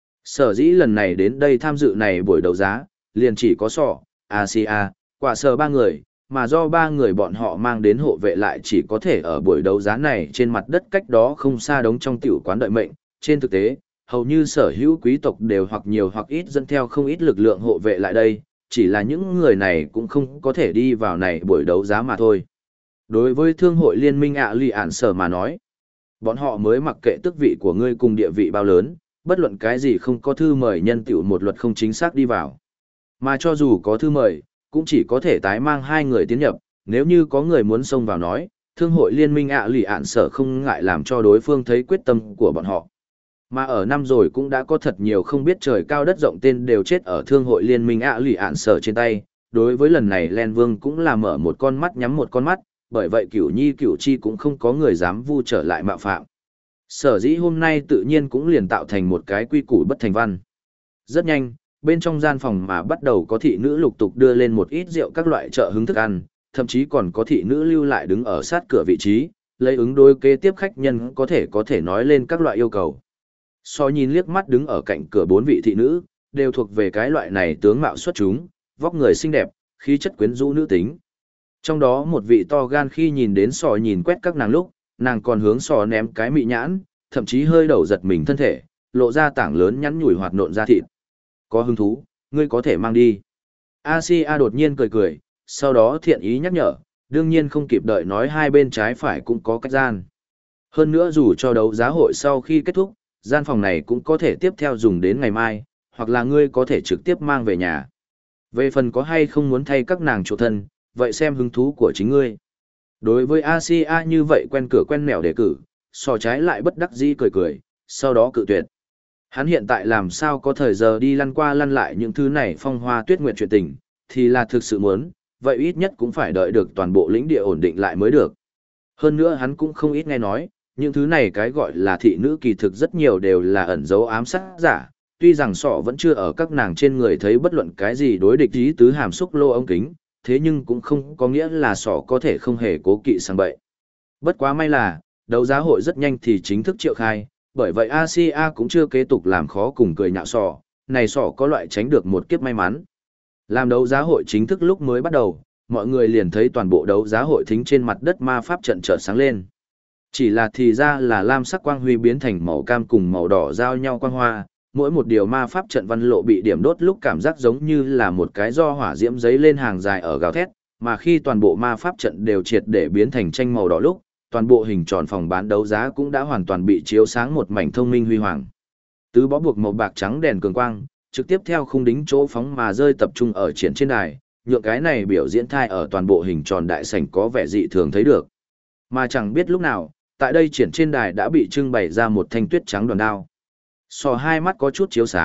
Sở dĩ lần này đến đây tham dự này buổi đấu giá, liền chỉ có sọ, Asia, quả sờ 3 người, mà do 3 người bọn họ mang đến hộ vệ lại chỉ có thể ở buổi đấu giá này trên mặt đất cách đó không xa đống trong tiểu quán đợi mệnh. Trên thực tế, hầu như sở hữu quý tộc đều hoặc nhiều hoặc ít dẫn theo không ít lực lượng hộ vệ lại đây, chỉ là những người này cũng không có thể đi vào này buổi đấu giá mà thôi. Đối với thương hội liên minh lì ạn sở mà nói, bọn họ mới mặc kệ tước vị của ngươi cùng địa vị bao lớn, bất luận cái gì không có thư mời nhân tiểu một luật không chính xác đi vào. Mà cho dù có thư mời, cũng chỉ có thể tái mang 2 người tiến nhập, nếu như có người muốn xông vào nói, thương hội liên minh lì ạn sở không ngại làm cho đối phương thấy quyết tâm của bọn họ. Mà ở năm rồi cũng đã có thật nhiều không biết trời cao đất rộng tên đều chết ở thương hội liên minh lì ạn sở trên tay. Đối với lần này Len Vương cũng là mở một con mắt nhắm một con mắt, bởi vậy cửu nhi cửu chi cũng không có người dám vu trở lại mạo phạm. Sở dĩ hôm nay tự nhiên cũng liền tạo thành một cái quy củ bất thành văn. Rất nhanh, bên trong gian phòng mà bắt đầu có thị nữ lục tục đưa lên một ít rượu các loại trợ hứng thức ăn, thậm chí còn có thị nữ lưu lại đứng ở sát cửa vị trí, lấy ứng đối kế tiếp khách nhân có thể nói lên các loại yêu cầu. So nhìn liếc mắt đứng ở cạnh cửa 4 vị thị nữ, đều thuộc về cái loại này tướng mạo xuất chúng, vóc người xinh đẹp, khí chất quyến rũ nữ tính. Trong đó một vị to gan khi nhìn đến sò nhìn quét các nàng lúc, nàng còn hướng sò ném cái mị nhãn, thậm chí hơi đầu giật mình thân thể, lộ ra tảng lớn nhắn nhủi hoạt nộn ra thịt. Có hứng thú, ngươi có thể mang đi. Asia đột nhiên cười cười, sau đó thiện ý nhắc nhở, đương nhiên không kịp đợi nói hai bên trái phải cũng có cách gian. Hơn nữa dù cho đấu giá hội sau khi kết thúc, gian phòng này cũng có thể tiếp theo dùng đến ngày mai, hoặc là ngươi có thể trực tiếp mang về nhà. Về phần có hay không muốn thay các nàng chỗ thân, vậy xem hứng thú của chính ngươi. Đối với Asia như vậy quen cửa quen mẻo đề cử, so trái lại bất đắc dĩ cười cười, sau đó cự tuyệt. Hắn hiện tại làm sao có thời giờ đi lăn qua lăn lại những thứ này phong hoa tuyết nguyệt chuyện tình, thì là thực sự muốn, vậy ít nhất cũng phải đợi được toàn bộ lĩnh địa ổn định lại mới được. Hơn nữa hắn cũng không ít nghe nói, những thứ này cái gọi là thị nữ kỳ thực rất nhiều đều là ẩn dấu ám sát giả, tuy rằng sọ vẫn chưa ở các nàng trên người thấy bất luận cái gì đối địch ý tứ hàm xúc lô ống kính, thế nhưng cũng không có nghĩa là sọ có thể không hề cố kỵ sang bậy. Bất quá may là, đấu giá hội rất nhanh thì chính thức triệu khai, bởi vậy Asia cũng chưa kế tục làm khó cùng cười nhạo sọ, này sọ có loại tránh được một kiếp may mắn. Làm đấu giá hội chính thức lúc mới bắt đầu, mọi người liền thấy toàn bộ đấu giá hội thính trên mặt đất ma pháp trận chợt sáng lên. Chỉ là thì ra là lam sắc quang huy biến thành màu cam cùng màu đỏ giao nhau quang hoa, mỗi một điều ma pháp trận văn lộ bị điểm đốt lúc cảm giác giống như là một cái do hỏa diễm giấy lên hàng dài ở gào thét, mà khi toàn bộ ma pháp trận đều triệt để biến thành tranh màu đỏ lúc, toàn bộ hình tròn phòng bán đấu giá cũng đã hoàn toàn bị chiếu sáng một mảnh thông minh huy hoàng. Tứ bó buộc màu bạc trắng đèn cường quang, trực tiếp theo khung đính chỗ phóng mà rơi tập trung ở triển trên đài, nhượng cái này biểu diễn thai ở toàn bộ hình tròn đại sảnh có vẻ dị thường thấy được. Mà chẳng biết lúc nào, tại đây triển trên đài đã bị trưng bày ra một thanh tuyết trắng đoàn đao. Sò hai mắt có chút chiếu sáng,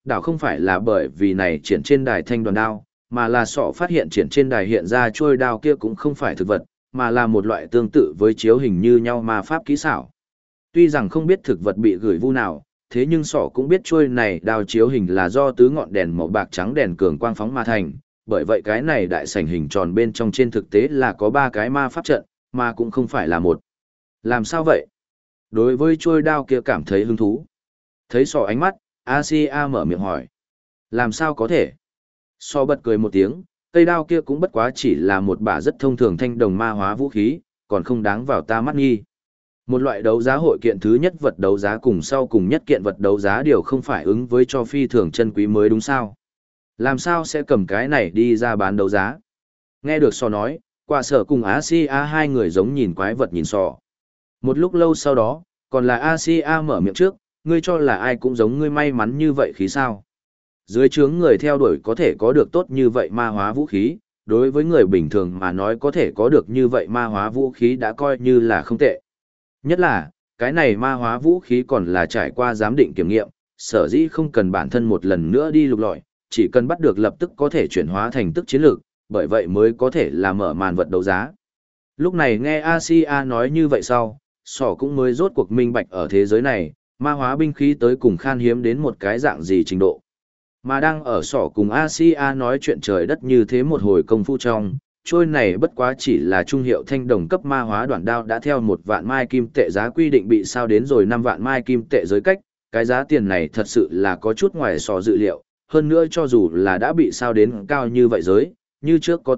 đảo không phải là bởi vì này triển trên đài thanh đoàn đao, mà là sọ phát hiện triển trên đài hiện ra trôi đao kia cũng không phải thực vật, mà là một loại tương tự với chiếu hình như nhau ma pháp kỹ xảo. Tuy rằng không biết thực vật bị gửi vu nào, thế nhưng sọ cũng biết trôi này đao chiếu hình là do tứ ngọn đèn màu bạc trắng đèn cường quang phóng mà thành, bởi vậy cái này đại sảnh hình tròn bên trong trên thực tế là có 3 cái ma pháp trận, mà cũng không phải là một. Làm sao vậy? Đối với trôi đao kia cảm thấy hứng thú. Thấy sọ ánh mắt, Asia mở miệng hỏi. Làm sao có thể? Sọ bật cười một tiếng, cây đao kia cũng bất quá chỉ là một bả rất thông thường thanh đồng ma hóa vũ khí, còn không đáng vào ta mắt nghi. Một loại đấu giá hội kiện thứ nhất vật đấu giá cùng sau cùng nhất kiện vật đấu giá đều không phải ứng với cho phi thường chân quý mới đúng sao? Làm sao sẽ cầm cái này đi ra bán đấu giá? Nghe được sọ nói, quả sở cùng Asia hai người giống nhìn quái vật nhìn sọ. Một lúc lâu sau đó, còn là Asia mở miệng trước, ngươi cho là ai cũng giống ngươi may mắn như vậy khí sao? Dưới trướng người theo đuổi có thể có được tốt như vậy ma hóa vũ khí, đối với người bình thường mà nói có thể có được như vậy ma hóa vũ khí đã coi như là không tệ. Nhất là, cái này ma hóa vũ khí còn là trải qua giám định kiểm nghiệm, sở dĩ không cần bản thân một lần nữa đi lục lọi, chỉ cần bắt được lập tức có thể chuyển hóa thành tức chiến lược, bởi vậy mới có thể là mở màn vật đấu giá. Lúc này nghe Asia nói như vậy sau, sỏ cũng mới rốt cuộc minh bạch ở thế giới này, ma hóa binh khí tới cùng khan hiếm đến một cái dạng gì trình độ. Mà đang ở sỏ cùng Asia nói chuyện trời đất như thế một hồi công phu trong, trôi này bất quá chỉ là trung hiệu thanh đồng cấp ma hóa đoạn đao đã theo 1 vạn mai kim tệ giá quy định bị sao đến rồi 5 vạn mai kim tệ giới cách, cái giá tiền này thật sự là có chút ngoài sỏ dự liệu, hơn nữa cho dù là đã bị sao đến cao như vậy giới, như trước có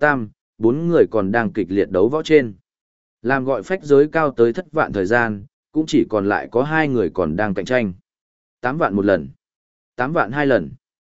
4 người còn đang kịch liệt đấu võ trên. Làm gọi phách giới cao tới thất vạn thời gian, cũng chỉ còn lại có 2 người còn đang cạnh tranh. 8 vạn một lần, 8 vạn 2 lần,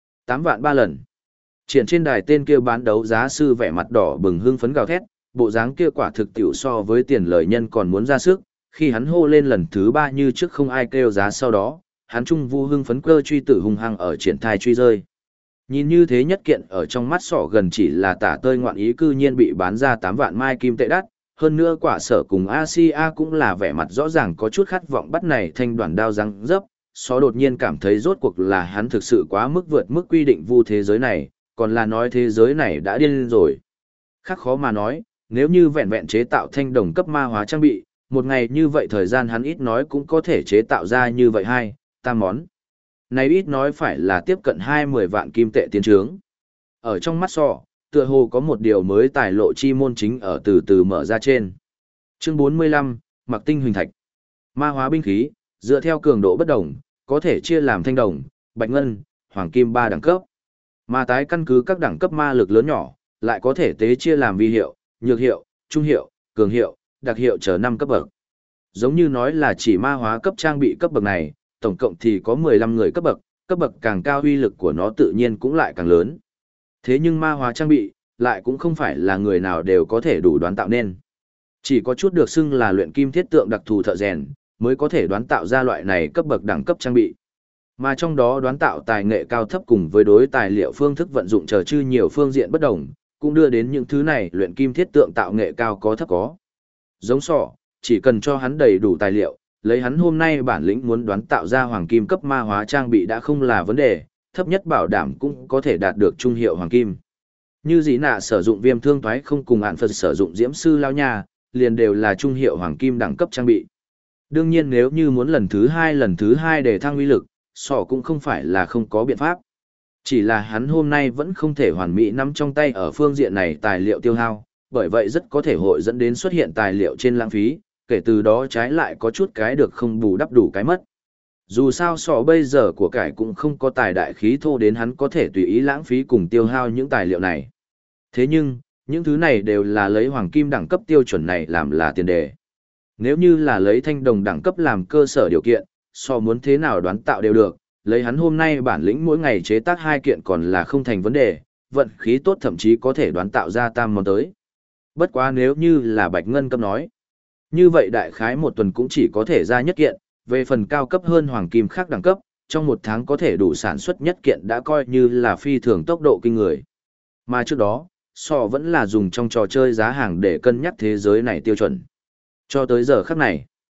8 vạn 3 lần. Triển trên đài tên kia bán đấu giá sư vẻ mặt đỏ bừng hưng phấn gào thét, bộ dáng kia quả thực tiểu so với tiền lời nhân còn muốn ra sức, khi hắn hô lên lần thứ 3 như trước không ai kêu giá sau đó, hắn trung vu hưng phấn cơ truy tử hung hăng ở triển thai truy rơi. Nhìn như thế nhất kiện ở trong mắt sỏ gần chỉ là tả tơi ngoạn ý cư nhiên bị bán ra 8 vạn mai kim tệ đắt, hơn nữa quả sở cùng Asia cũng là vẻ mặt rõ ràng có chút khát vọng bắt này thanh đoạn đao răng dấp, sỏ đột nhiên cảm thấy rốt cuộc là hắn thực sự quá mức vượt mức quy định vu thế giới này, còn là nói thế giới này đã điên rồi. Khác khó mà nói, nếu như vẹn vẹn chế tạo thanh đồng cấp ma hóa trang bị, một ngày như vậy thời gian hắn ít nói cũng có thể chế tạo ra như vậy 2-3 món. Này ít nói phải là tiếp cận 20 vạn kim tệ tiến trướng. Ở trong mắt sọ, tựa hồ có một điều mới tài lộ chi môn chính ở từ từ mở ra trên. Chương 45, Mặc tinh huỳnh thạch. Ma hóa binh khí, dựa theo cường độ bất đồng, có thể chia làm thanh đồng, bạch ngân, hoàng kim 3 đẳng cấp. Mà tái căn cứ các đẳng cấp ma lực lớn nhỏ, lại có thể tế chia làm vi hiệu, nhược hiệu, trung hiệu, cường hiệu, đặc hiệu chờ 5 cấp bậc. Giống như nói là chỉ ma hóa cấp trang bị cấp bậc này, tổng cộng thì có 15 người cấp bậc càng cao uy lực của nó tự nhiên cũng lại càng lớn. Thế nhưng ma hóa trang bị, lại cũng không phải là người nào đều có thể đủ đoán tạo nên. Chỉ có chút được xưng là luyện kim thiết tượng đặc thù thợ rèn, mới có thể đoán tạo ra loại này cấp bậc đẳng cấp trang bị. Mà trong đó đoán tạo tài nghệ cao thấp cùng với đối tài liệu phương thức vận dụng chờ chư nhiều phương diện bất đồng, cũng đưa đến những thứ này luyện kim thiết tượng tạo nghệ cao có thấp có. Giống sọ, chỉ cần cho hắn đầy đủ tài liệu, lấy hắn hôm nay bản lĩnh muốn đoán tạo ra hoàng kim cấp ma hóa trang bị đã không là vấn đề, thấp nhất bảo đảm cũng có thể đạt được trung hiệu hoàng kim. Như dĩ nạ sử dụng viêm thương thoái không cùng hạn Phật sử dụng diễm sư lao nha, liền đều là trung hiệu hoàng kim đẳng cấp trang bị. Đương nhiên nếu như muốn lần thứ hai để thăng uy lực, sọ cũng không phải là không có biện pháp. Chỉ là hắn hôm nay vẫn không thể hoàn mỹ nắm trong tay ở phương diện này tài liệu tiêu hao, bởi vậy rất có thể hội dẫn đến xuất hiện tài liệu trên lãng phí, kể từ đó trái lại có chút cái được không bù đắp đủ cái mất. Dù sao sọ bây giờ của cải cũng không có tài đại khí thô đến hắn có thể tùy ý lãng phí cùng tiêu hao những tài liệu này. Thế nhưng, những thứ này đều là lấy hoàng kim đẳng cấp tiêu chuẩn này làm là tiền đề. Nếu như là lấy thanh đồng đẳng cấp làm cơ sở điều kiện, sọ muốn thế nào đoán tạo đều được, lấy hắn hôm nay bản lĩnh mỗi ngày chế tác 2 kiện còn là không thành vấn đề, vận khí tốt thậm chí có thể đoán tạo ra tam món tới. Bất quá nếu như là bạch ngân cấp nói, như vậy đại khái một tuần cũng chỉ có thể ra nhất kiện, về phần cao cấp hơn hoàng kim khác đẳng cấp, trong 1 tháng có thể đủ sản xuất nhất kiện đã coi như là phi thường tốc độ kinh người. Mà trước đó, sọ vẫn là dùng trong trò chơi giá hàng để cân nhắc thế giới này tiêu chuẩn. Cho tới giờ khắc này,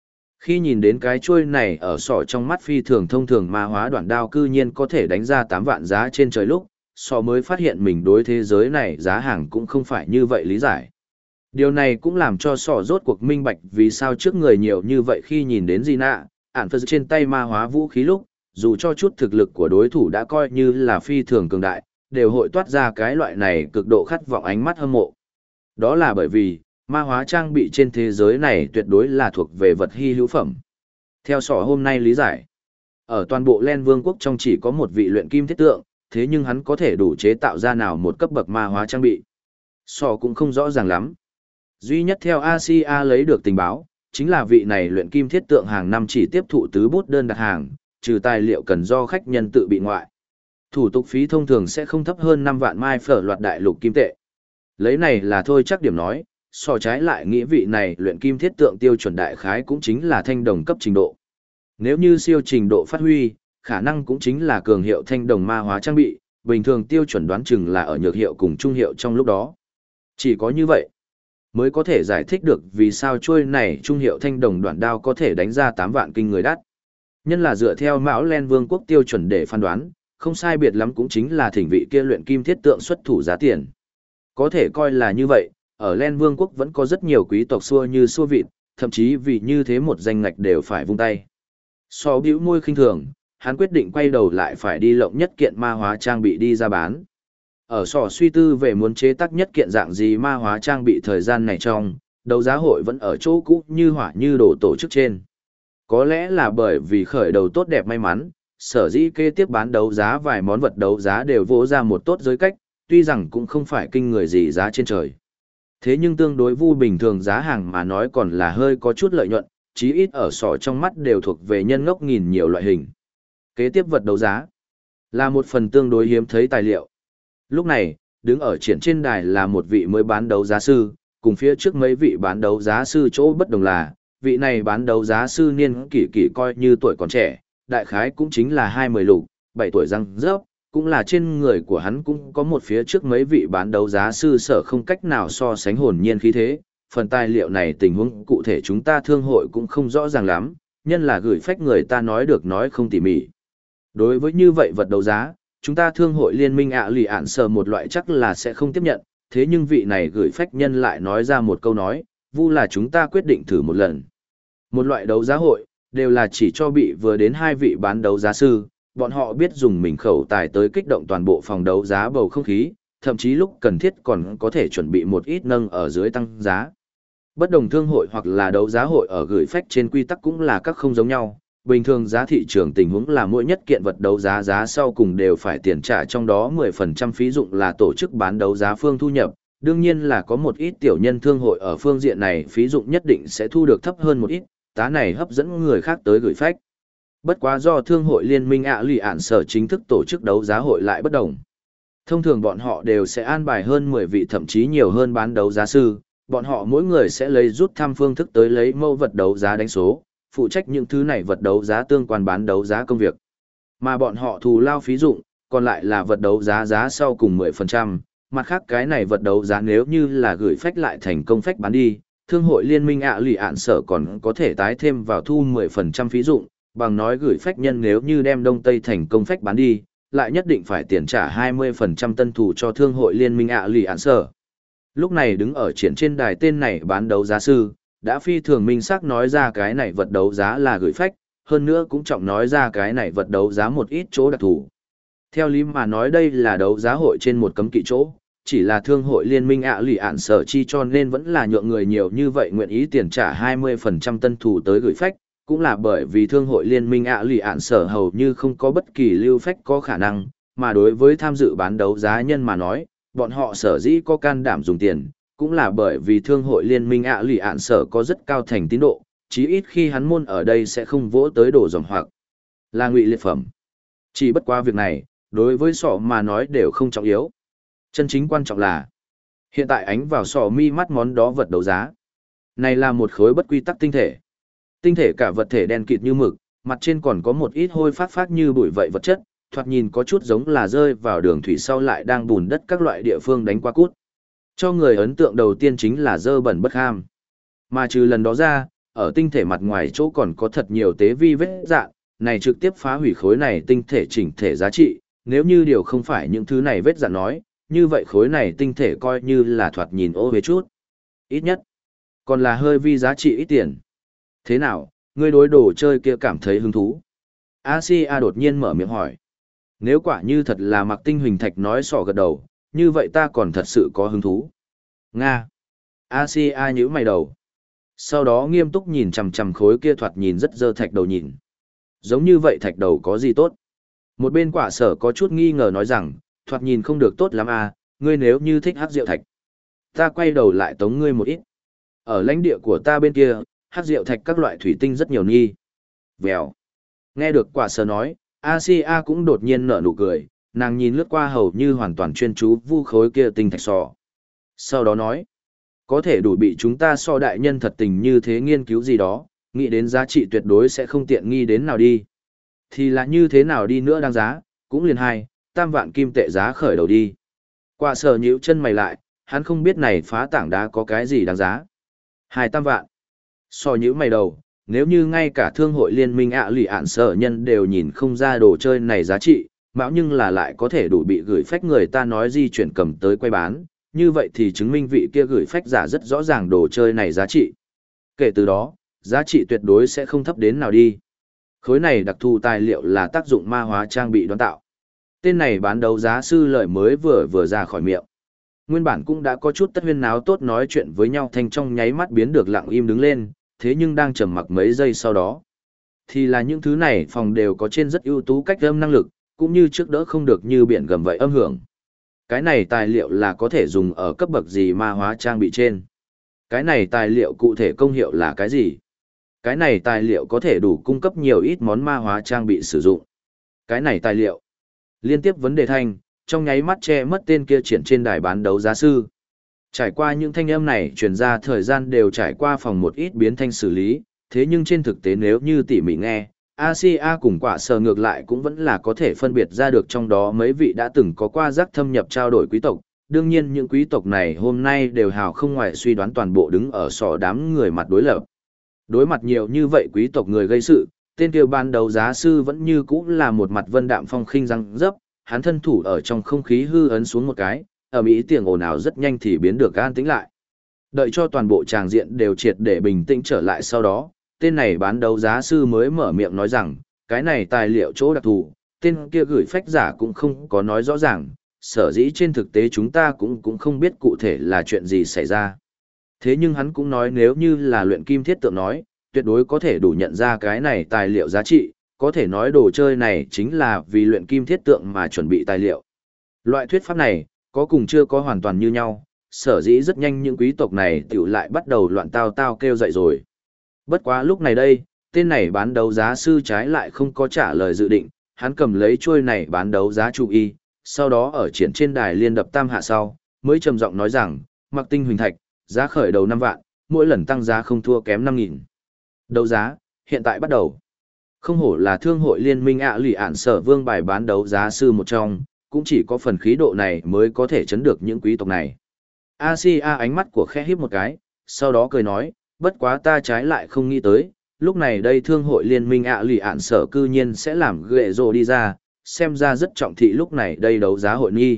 Khi nhìn đến cái chuôi này ở sọ trong mắt phi thường thông thường ma hóa đoạn đao cư nhiên có thể đánh ra 8 vạn giá trên trời lúc, sọ mới phát hiện mình đối thế giới này giá hàng cũng không phải như vậy lý giải. Điều này cũng làm cho sọ rốt cuộc minh bạch vì sao trước người nhiều như vậy khi nhìn đến Gina, ản phật trên tay ma hóa vũ khí lúc, dù cho chút thực lực của đối thủ đã coi như là phi thường cường đại, đều hội toát ra cái loại này cực độ khát vọng ánh mắt hâm mộ. Đó là bởi vì, ma hóa trang bị trên thế giới này tuyệt đối là thuộc về vật hy hữu phẩm. Theo sọ hôm nay lý giải, ở toàn bộ Len Vương quốc trong chỉ có một vị luyện kim thiết tượng, thế nhưng hắn có thể đủ chế tạo ra nào một cấp bậc ma hóa trang bị. Sọ cũng không rõ ràng lắm. Duy nhất theo Asia lấy được tình báo, chính là vị này luyện kim thiết tượng hàng năm chỉ tiếp thụ tứ bút đơn đặt hàng, trừ tài liệu cần do khách nhân tự bị ngoại. Thủ tục phí thông thường sẽ không thấp hơn 5 vạn mai phở loạt đại lục kim tệ. Lấy này là thôi chắc điểm nói, so trái lại nghĩ vị này luyện kim thiết tượng tiêu chuẩn đại khái cũng chính là thanh đồng cấp trình độ. Nếu như siêu trình độ phát huy, khả năng cũng chính là cường hiệu thanh đồng ma hóa trang bị, bình thường tiêu chuẩn đoán chừng là ở nhược hiệu cùng trung hiệu trong lúc đó. Chỉ có như vậy, mới có thể giải thích được vì sao chuôi này trung hiệu thanh đồng đoạn đao có thể đánh ra 8 vạn kinh người đắt. Nhân là dựa theo Mão Len Vương quốc tiêu chuẩn để phán đoán, không sai biệt lắm cũng chính là thỉnh vị kia luyện kim thiết tượng xuất thủ giá tiền. Có thể coi là như vậy, ở Len Vương quốc vẫn có rất nhiều quý tộc xua như xua vịt, thậm chí vì như thế một danh ngạch đều phải vung tay. So bĩu môi khinh thường, hắn quyết định quay đầu lại phải đi lộng nhất kiện ma hóa trang bị đi ra bán. Ở sò suy tư về muốn chế tác nhất kiện dạng gì ma hóa trang bị thời gian này trong, đấu giá hội vẫn ở chỗ cũ như hỏa như đổ tổ chức trên. Có lẽ là bởi vì khởi đầu tốt đẹp may mắn, sở dĩ kế tiếp bán đấu giá vài món vật đấu giá đều vỗ ra một tốt giới cách, tuy rằng cũng không phải kinh người gì giá trên trời. Thế nhưng tương đối vu bình thường giá hàng mà nói còn là hơi có chút lợi nhuận, chí ít ở sọ trong mắt đều thuộc về nhân ngốc nghìn nhiều loại hình. Kế tiếp vật đấu giá là một phần tương đối hiếm thấy tài liệu. Lúc này, đứng ở triển trên đài là một vị mới bán đấu giá sư, cùng phía trước mấy vị bán đấu giá sư chỗ bất đồng là, vị này bán đấu giá sư niên kỷ coi như tuổi còn trẻ, đại khái cũng chính là 20 lục, 7 tuổi răng rớp, cũng là trên người của hắn cũng có một phía trước mấy vị bán đấu giá sư sở không cách nào so sánh hồn nhiên khí thế. Phần tài liệu này tình huống cụ thể chúng ta thương hội cũng không rõ ràng lắm, nhân là gửi phách người ta nói được nói không tỉ mỉ. Đối với như vậy vật đấu giá, chúng ta thương hội liên minh lì ạn sờ một loại chắc là sẽ không tiếp nhận, thế nhưng vị này gửi phách nhân lại nói ra một câu nói, vu là chúng ta quyết định thử một lần. Một loại đấu giá hội, đều là chỉ cho bị vừa đến hai vị bán đấu giá sư, bọn họ biết dùng mình khẩu tài tới kích động toàn bộ phòng đấu giá bầu không khí, thậm chí lúc cần thiết còn có thể chuẩn bị một ít nâng ở dưới tăng giá. Bất đồng thương hội hoặc là đấu giá hội ở gửi phách trên quy tắc cũng là các không giống nhau. Bình thường giá thị trường tình huống là mỗi nhất kiện vật đấu giá giá sau cùng đều phải tiền trả, trong đó 10% phí dụng là tổ chức bán đấu giá phương thu nhập. Đương nhiên là có một ít tiểu nhân thương hội ở phương diện này phí dụng nhất định sẽ thu được thấp hơn một ít, tá này hấp dẫn người khác tới gửi phách. Bất quá do thương hội liên minh lì ạn sở chính thức tổ chức đấu giá hội lại bất đồng. Thông thường bọn họ đều sẽ an bài hơn 10 vị thậm chí nhiều hơn bán đấu giá sư, bọn họ mỗi người sẽ lấy rút thăm phương thức tới lấy mẫu vật đấu giá đánh số, phụ trách những thứ này vật đấu giá tương quan bán đấu giá công việc. Mà bọn họ thù lao phí dụng, còn lại là vật đấu giá giá sau cùng 10%, mặt khác cái này vật đấu giá nếu như là gửi phách lại thành công phách bán đi, thương hội liên minh lì ạn sở còn có thể tái thêm vào thu 10% phí dụng, bằng nói gửi phách nhân nếu như đem Đông Tây thành công phách bán đi, lại nhất định phải tiền trả 20% tân thủ cho thương hội liên minh lì ạn sở. Lúc này đứng ở triển trên đài tên này bán đấu giá sư, đã phi thường minh xác nói ra cái này vật đấu giá là gửi phách, hơn nữa cũng trọng nói ra cái này vật đấu giá một ít chỗ đặc thù. Theo lý mà nói đây là đấu giá hội trên một cấm kỵ chỗ, chỉ là thương hội liên minh lì ạn sở chi cho nên vẫn là nhượng người nhiều như vậy nguyện ý tiền trả 20% tân thủ tới gửi phách, cũng là bởi vì thương hội liên minh lì ạn sở hầu như không có bất kỳ lưu phách có khả năng, mà đối với tham dự bán đấu giá nhân mà nói, bọn họ sở dĩ có can đảm dùng tiền, cũng là bởi vì thương hội liên minh lì ạn sở có rất cao thành tín độ, chí ít khi hắn môn ở đây sẽ không vỗ tới đổ dòng hoặc là ngụy liệt phẩm. Chỉ bất qua việc này, đối với sọ mà nói đều không trọng yếu. Chân chính quan trọng là, hiện tại ánh vào sọ mi mắt món đó vật đấu giá. Này là một khối bất quy tắc tinh thể. Tinh thể cả vật thể đen kịt như mực, mặt trên còn có một ít hôi phát như bụi vậy vật chất, thoạt nhìn có chút giống là rơi vào đường thủy sau lại đang bùn đất các loại địa phương đánh qua cút. Cho người ấn tượng đầu tiên chính là dơ bẩn bất ham. Mà trừ lần đó ra, ở tinh thể mặt ngoài chỗ còn có thật nhiều tế vi vết dạn, này trực tiếp phá hủy khối này tinh thể chỉnh thể giá trị, nếu như điều không phải những thứ này vết dạn nói, như vậy khối này tinh thể coi như là thoạt nhìn ô uế chút. Ít nhất, còn là hơi vi giá trị ít tiền. Thế nào, ngươi đối đồ chơi kia cảm thấy hứng thú? Asia đột nhiên mở miệng hỏi. Nếu quả như thật là Mặc Tinh Huỳnh Thạch nói sỏ gật đầu, như vậy ta còn thật sự có hứng thú. Nga. Asia nhíu mày đầu. Sau đó nghiêm túc nhìn chằm chằm khối kia thoạt nhìn rất dơ thạch đầu nhìn. Giống như vậy thạch đầu có gì tốt? Một bên Quả Sở có chút nghi ngờ nói rằng, thoạt nhìn không được tốt lắm à, ngươi nếu như thích hắc rượu thạch. Ta quay đầu lại tống ngươi một ít. Ở lãnh địa của ta bên kia, hắc rượu thạch các loại thủy tinh rất nhiều nghi. Vèo. Nghe được Quả Sở nói, Asia cũng đột nhiên nở nụ cười, nàng nhìn lướt qua hầu như hoàn toàn chuyên chú vu khối kia tinh thạch sò. Sau đó nói, có thể đủ bị chúng ta so đại nhân thật tình như thế nghiên cứu gì đó, nghĩ đến giá trị tuyệt đối sẽ không tiện nghi đến nào đi. Thì là như thế nào đi nữa đáng giá, cũng liền 2-3 vạn kim tệ giá khởi đầu đi. Quả Sở nhíu chân mày lại, hắn không biết này phá tảng đá có cái gì đáng giá. 2-3 vạn. So nhíu mày đầu, nếu như ngay cả thương hội liên minh lì ạn sở nhân đều nhìn không ra đồ chơi này giá trị, mạo nhưng là lại có thể đủ bị gửi phách người ta nói di chuyển cầm tới quay bán, như vậy thì chứng minh vị kia gửi phách giả rất rõ ràng đồ chơi này giá trị. Kể từ đó, giá trị tuyệt đối sẽ không thấp đến nào đi. Khối này đặc thù tài liệu là tác dụng ma hóa trang bị đoán tạo. Tên này bán đấu giá sư lợi mới vừa ra khỏi miệng. Nguyên bản cũng đã có chút tất huyên náo tốt nói chuyện với nhau thanh trong nháy mắt biến được lặng im đứng lên, thế nhưng đang trầm mặc mấy giây sau đó. Thì là những thứ này phòng đều có trên rất ưu tú cách âm năng lực, cũng như trước đỡ không được như biển gầm vậy âm hưởng. Cái này tài liệu là có thể dùng ở cấp bậc gì ma hóa trang bị trên. Cái này tài liệu cụ thể công hiệu là cái gì? Cái này tài liệu có thể đủ cung cấp nhiều ít món ma hóa trang bị sử dụng. Cái này tài liệu. Liên tiếp vấn đề thanh, trong nháy mắt che mất tên kia triển trên đài bán đấu giá sư. Trải qua những thanh âm này truyền ra thời gian đều trải qua phòng một ít biến thanh xử lý, thế nhưng trên thực tế nếu như tỉ mỉ nghe, Asia cùng Quả Sở ngược lại cũng vẫn là có thể phân biệt ra được trong đó mấy vị đã từng có qua rắc thâm nhập trao đổi quý tộc. Đương nhiên những quý tộc này hôm nay đều hào không ngoài suy đoán toàn bộ đứng ở sọ đám người mặt đối lập. Đối mặt nhiều như vậy quý tộc người gây sự, tên kia ban đầu giá sư vẫn như cũ là một mặt vân đạm phong khinh răng dấp, hắn thân thủ ở trong không khí hư ấn xuống một cái, ở mỹ tiếng ồn ào rất nhanh thì biến được an tĩnh lại. Đợi cho toàn bộ tràng diện đều triệt để bình tĩnh trở lại sau đó, tên này bán đấu giá sư mới mở miệng nói rằng, cái này tài liệu chỗ đặc thù, tên kia gửi phách giả cũng không có nói rõ ràng, sở dĩ trên thực tế chúng ta cũng không biết cụ thể là chuyện gì xảy ra. Thế nhưng hắn cũng nói nếu như là luyện kim thiết tượng nói, tuyệt đối có thể đủ nhận ra cái này tài liệu giá trị, có thể nói đồ chơi này chính là vì luyện kim thiết tượng mà chuẩn bị tài liệu. Loại thuyết pháp này, có cùng chưa có hoàn toàn như nhau, sở dĩ rất nhanh những quý tộc này tiểu lại bắt đầu loạn tao tao kêu dậy rồi. Bất quá lúc này đây, tên này bán đấu giá sư trái lại không có trả lời dự định, hắn cầm lấy chuôi này bán đấu giá chú y, sau đó ở triển trên đài liên đập tam hạ sau, mới trầm giọng nói rằng, Mặc Tinh Huỳnh Thạch, giá khởi đầu 5 vạn, mỗi lần tăng giá không thua kém 5.000. Đấu giá, hiện tại bắt đầu. Không hổ là thương hội liên minh lì ạn sở vương bài bán đấu giá sư một trong, cũng chỉ có phần khí độ này mới có thể chấn được những quý tộc này. Asia ánh mắt của khẽ híp một cái, sau đó cười nói, bất quá ta trái lại không nghĩ tới, lúc này đây thương hội liên minh lì ạn sở cư nhiên sẽ làm ghệ rồ đi ra, xem ra rất trọng thị lúc này đây đấu giá hội nghi.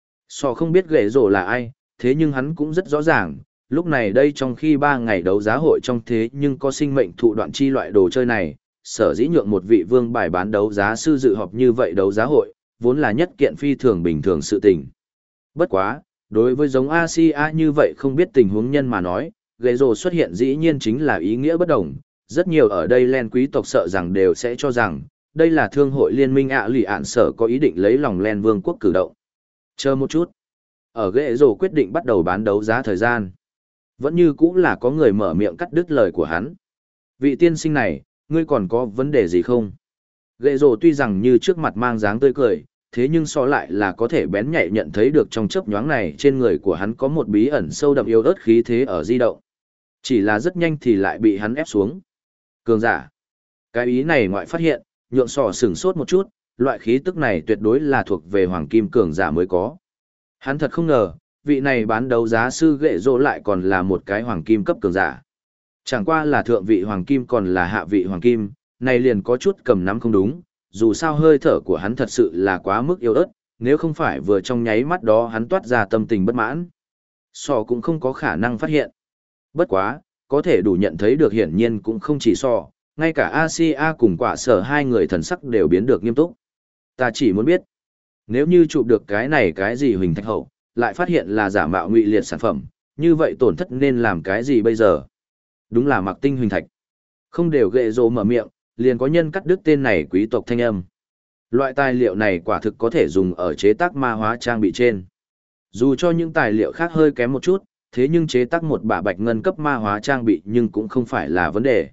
So không biết ghệ rồ là ai, thế nhưng hắn cũng rất rõ ràng, lúc này đây trong khi 3 ngày đấu giá hội trong thế nhưng có sinh mệnh thụ đoạn chi loại đồ chơi này, sở dĩ nhượng một vị vương bài bán đấu giá sư dự họp như vậy đấu giá hội, vốn là nhất kiện phi thường bình thường sự tình. Bất quá, đối với giống Asia như vậy không biết tình huống nhân mà nói, ghệ rồ xuất hiện dĩ nhiên chính là ý nghĩa bất đồng. Rất nhiều ở đây len quý tộc sợ rằng đều sẽ cho rằng, đây là thương hội liên minh lì ạn sở có ý định lấy lòng len vương quốc cử động. Chờ một chút. Ở ghệ rồ quyết định bắt đầu bán đấu giá thời gian. Vẫn như cũng là có người mở miệng cắt đứt lời của hắn. Vị tiên sinh này, ngươi còn có vấn đề gì không? Ghệ rồ tuy rằng như trước mặt mang dáng tươi cười, thế nhưng so lại là có thể bén nhạy nhận thấy được trong chớp nhoáng này trên người của hắn có một bí ẩn sâu đậm yếu ớt khí thế ở di động. Chỉ là rất nhanh thì lại bị hắn ép xuống. Cường giả. Cái ý này ngoại phát hiện, nhượng sò sửng sốt một chút, loại khí tức này tuyệt đối là thuộc về hoàng kim cường giả mới có. Hắn thật không ngờ, vị này bán đấu giá sư ghệ rỗ lại còn là một cái hoàng kim cấp cường giả. Chẳng qua là thượng vị hoàng kim còn là hạ vị hoàng kim, này liền có chút cầm nắm không đúng, dù sao hơi thở của hắn thật sự là quá mức yếu ớt, nếu không phải vừa trong nháy mắt đó hắn toát ra tâm tình bất mãn. Sò cũng không có khả năng phát hiện. Bất quá, có thể đủ nhận thấy được hiển nhiên cũng không chỉ Sò, ngay cả Asia cùng quả sở hai người thần sắc đều biến được nghiêm túc. Ta chỉ muốn biết, nếu như chụp được cái này cái gì Huỳnh Thạch Hậu, lại phát hiện là giả mạo ngụy liệt sản phẩm, như vậy tổn thất nên làm cái gì bây giờ? Đúng là Mặc Tinh Huỳnh Thạch. Không đều ghệ rồ mở miệng, liền có nhân cắt đứt tên này quý tộc thanh âm. Loại tài liệu này quả thực có thể dùng ở chế tác ma hóa trang bị trên. Dù cho những tài liệu khác hơi kém một chút, thế nhưng chế tác một bả bạch ngân cấp ma hóa trang bị nhưng cũng không phải là vấn đề.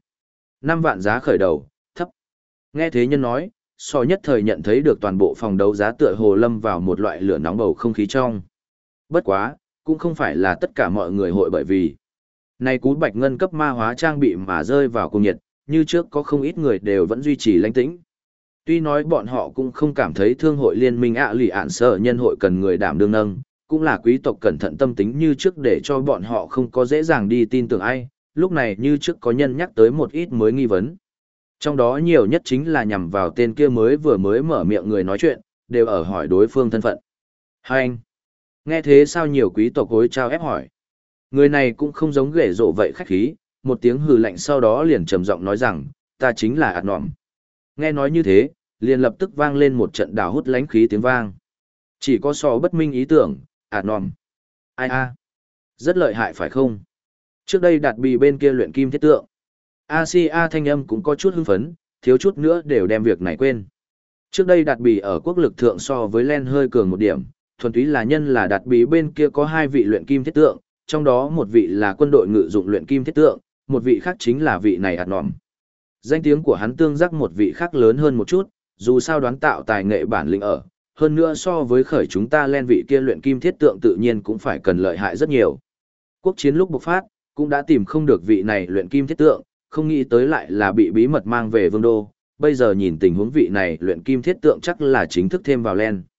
5 vạn giá khởi đầu, thấp. Nghe thế nhân nói, so nhất thời nhận thấy được toàn bộ phòng đấu giá tựa hồ lâm vào một loại lửa nóng bầu không khí trong. Bất quá, cũng không phải là tất cả mọi người hội bởi vì này cú bạch ngân cấp ma hóa trang bị mà rơi vào cung nhiệt, như trước có không ít người đều vẫn duy trì lãnh tĩnh. Tuy nói bọn họ cũng không cảm thấy thương hội liên minh lì ạn sở nhân hội cần người đảm đương nâng, cũng là quý tộc cẩn thận tâm tính như trước để cho bọn họ không có dễ dàng đi tin tưởng ai, lúc này như trước có nhân nhắc tới một ít mới nghi vấn. Trong đó nhiều nhất chính là nhằm vào tên kia vừa mới mở miệng người nói chuyện, đều ở hỏi đối phương thân phận. Hai anh, nghe thế sao nhiều quý tộc hối trao ép hỏi. Người này cũng không giống ghẻ rộ vậy khách khí, một tiếng hừ lạnh sau đó liền trầm giọng nói rằng, ta chính là ạt nọm. Nghe nói như thế, liền lập tức vang lên một trận đào hút lánh khí tiếng vang. Chỉ có so bất minh ý tưởng, ạt nọm. Ai a, rất lợi hại phải không? Trước đây đạt bì bên kia luyện kim thiết tượng. Asia thanh âm cũng có chút hưng phấn, thiếu chút nữa đều đem việc này quên. Trước đây đạt bì ở quốc lực thượng so với Len hơi cường một điểm, thuần túy là nhân là đạt bì bên kia có 2 vị luyện kim thiết tượng, trong đó một vị là quân đội ngự dụng luyện kim thiết tượng, một vị khác chính là vị này ạt nọm. Danh tiếng của hắn tương giác một vị khác lớn hơn một chút, dù sao đoán tạo tài nghệ bản lĩnh ở, hơn nữa so với khởi chúng ta Len vị kia luyện kim thiết tượng tự nhiên cũng phải cần lợi hại rất nhiều. Quốc chiến lúc bộc phát, cũng đã tìm không được vị này luyện kim thiết tượng, không nghĩ tới lại là bị bí mật mang về vương đô, bây giờ nhìn tình huống vị này luyện kim thiết tượng chắc là chính thức thêm vào Len.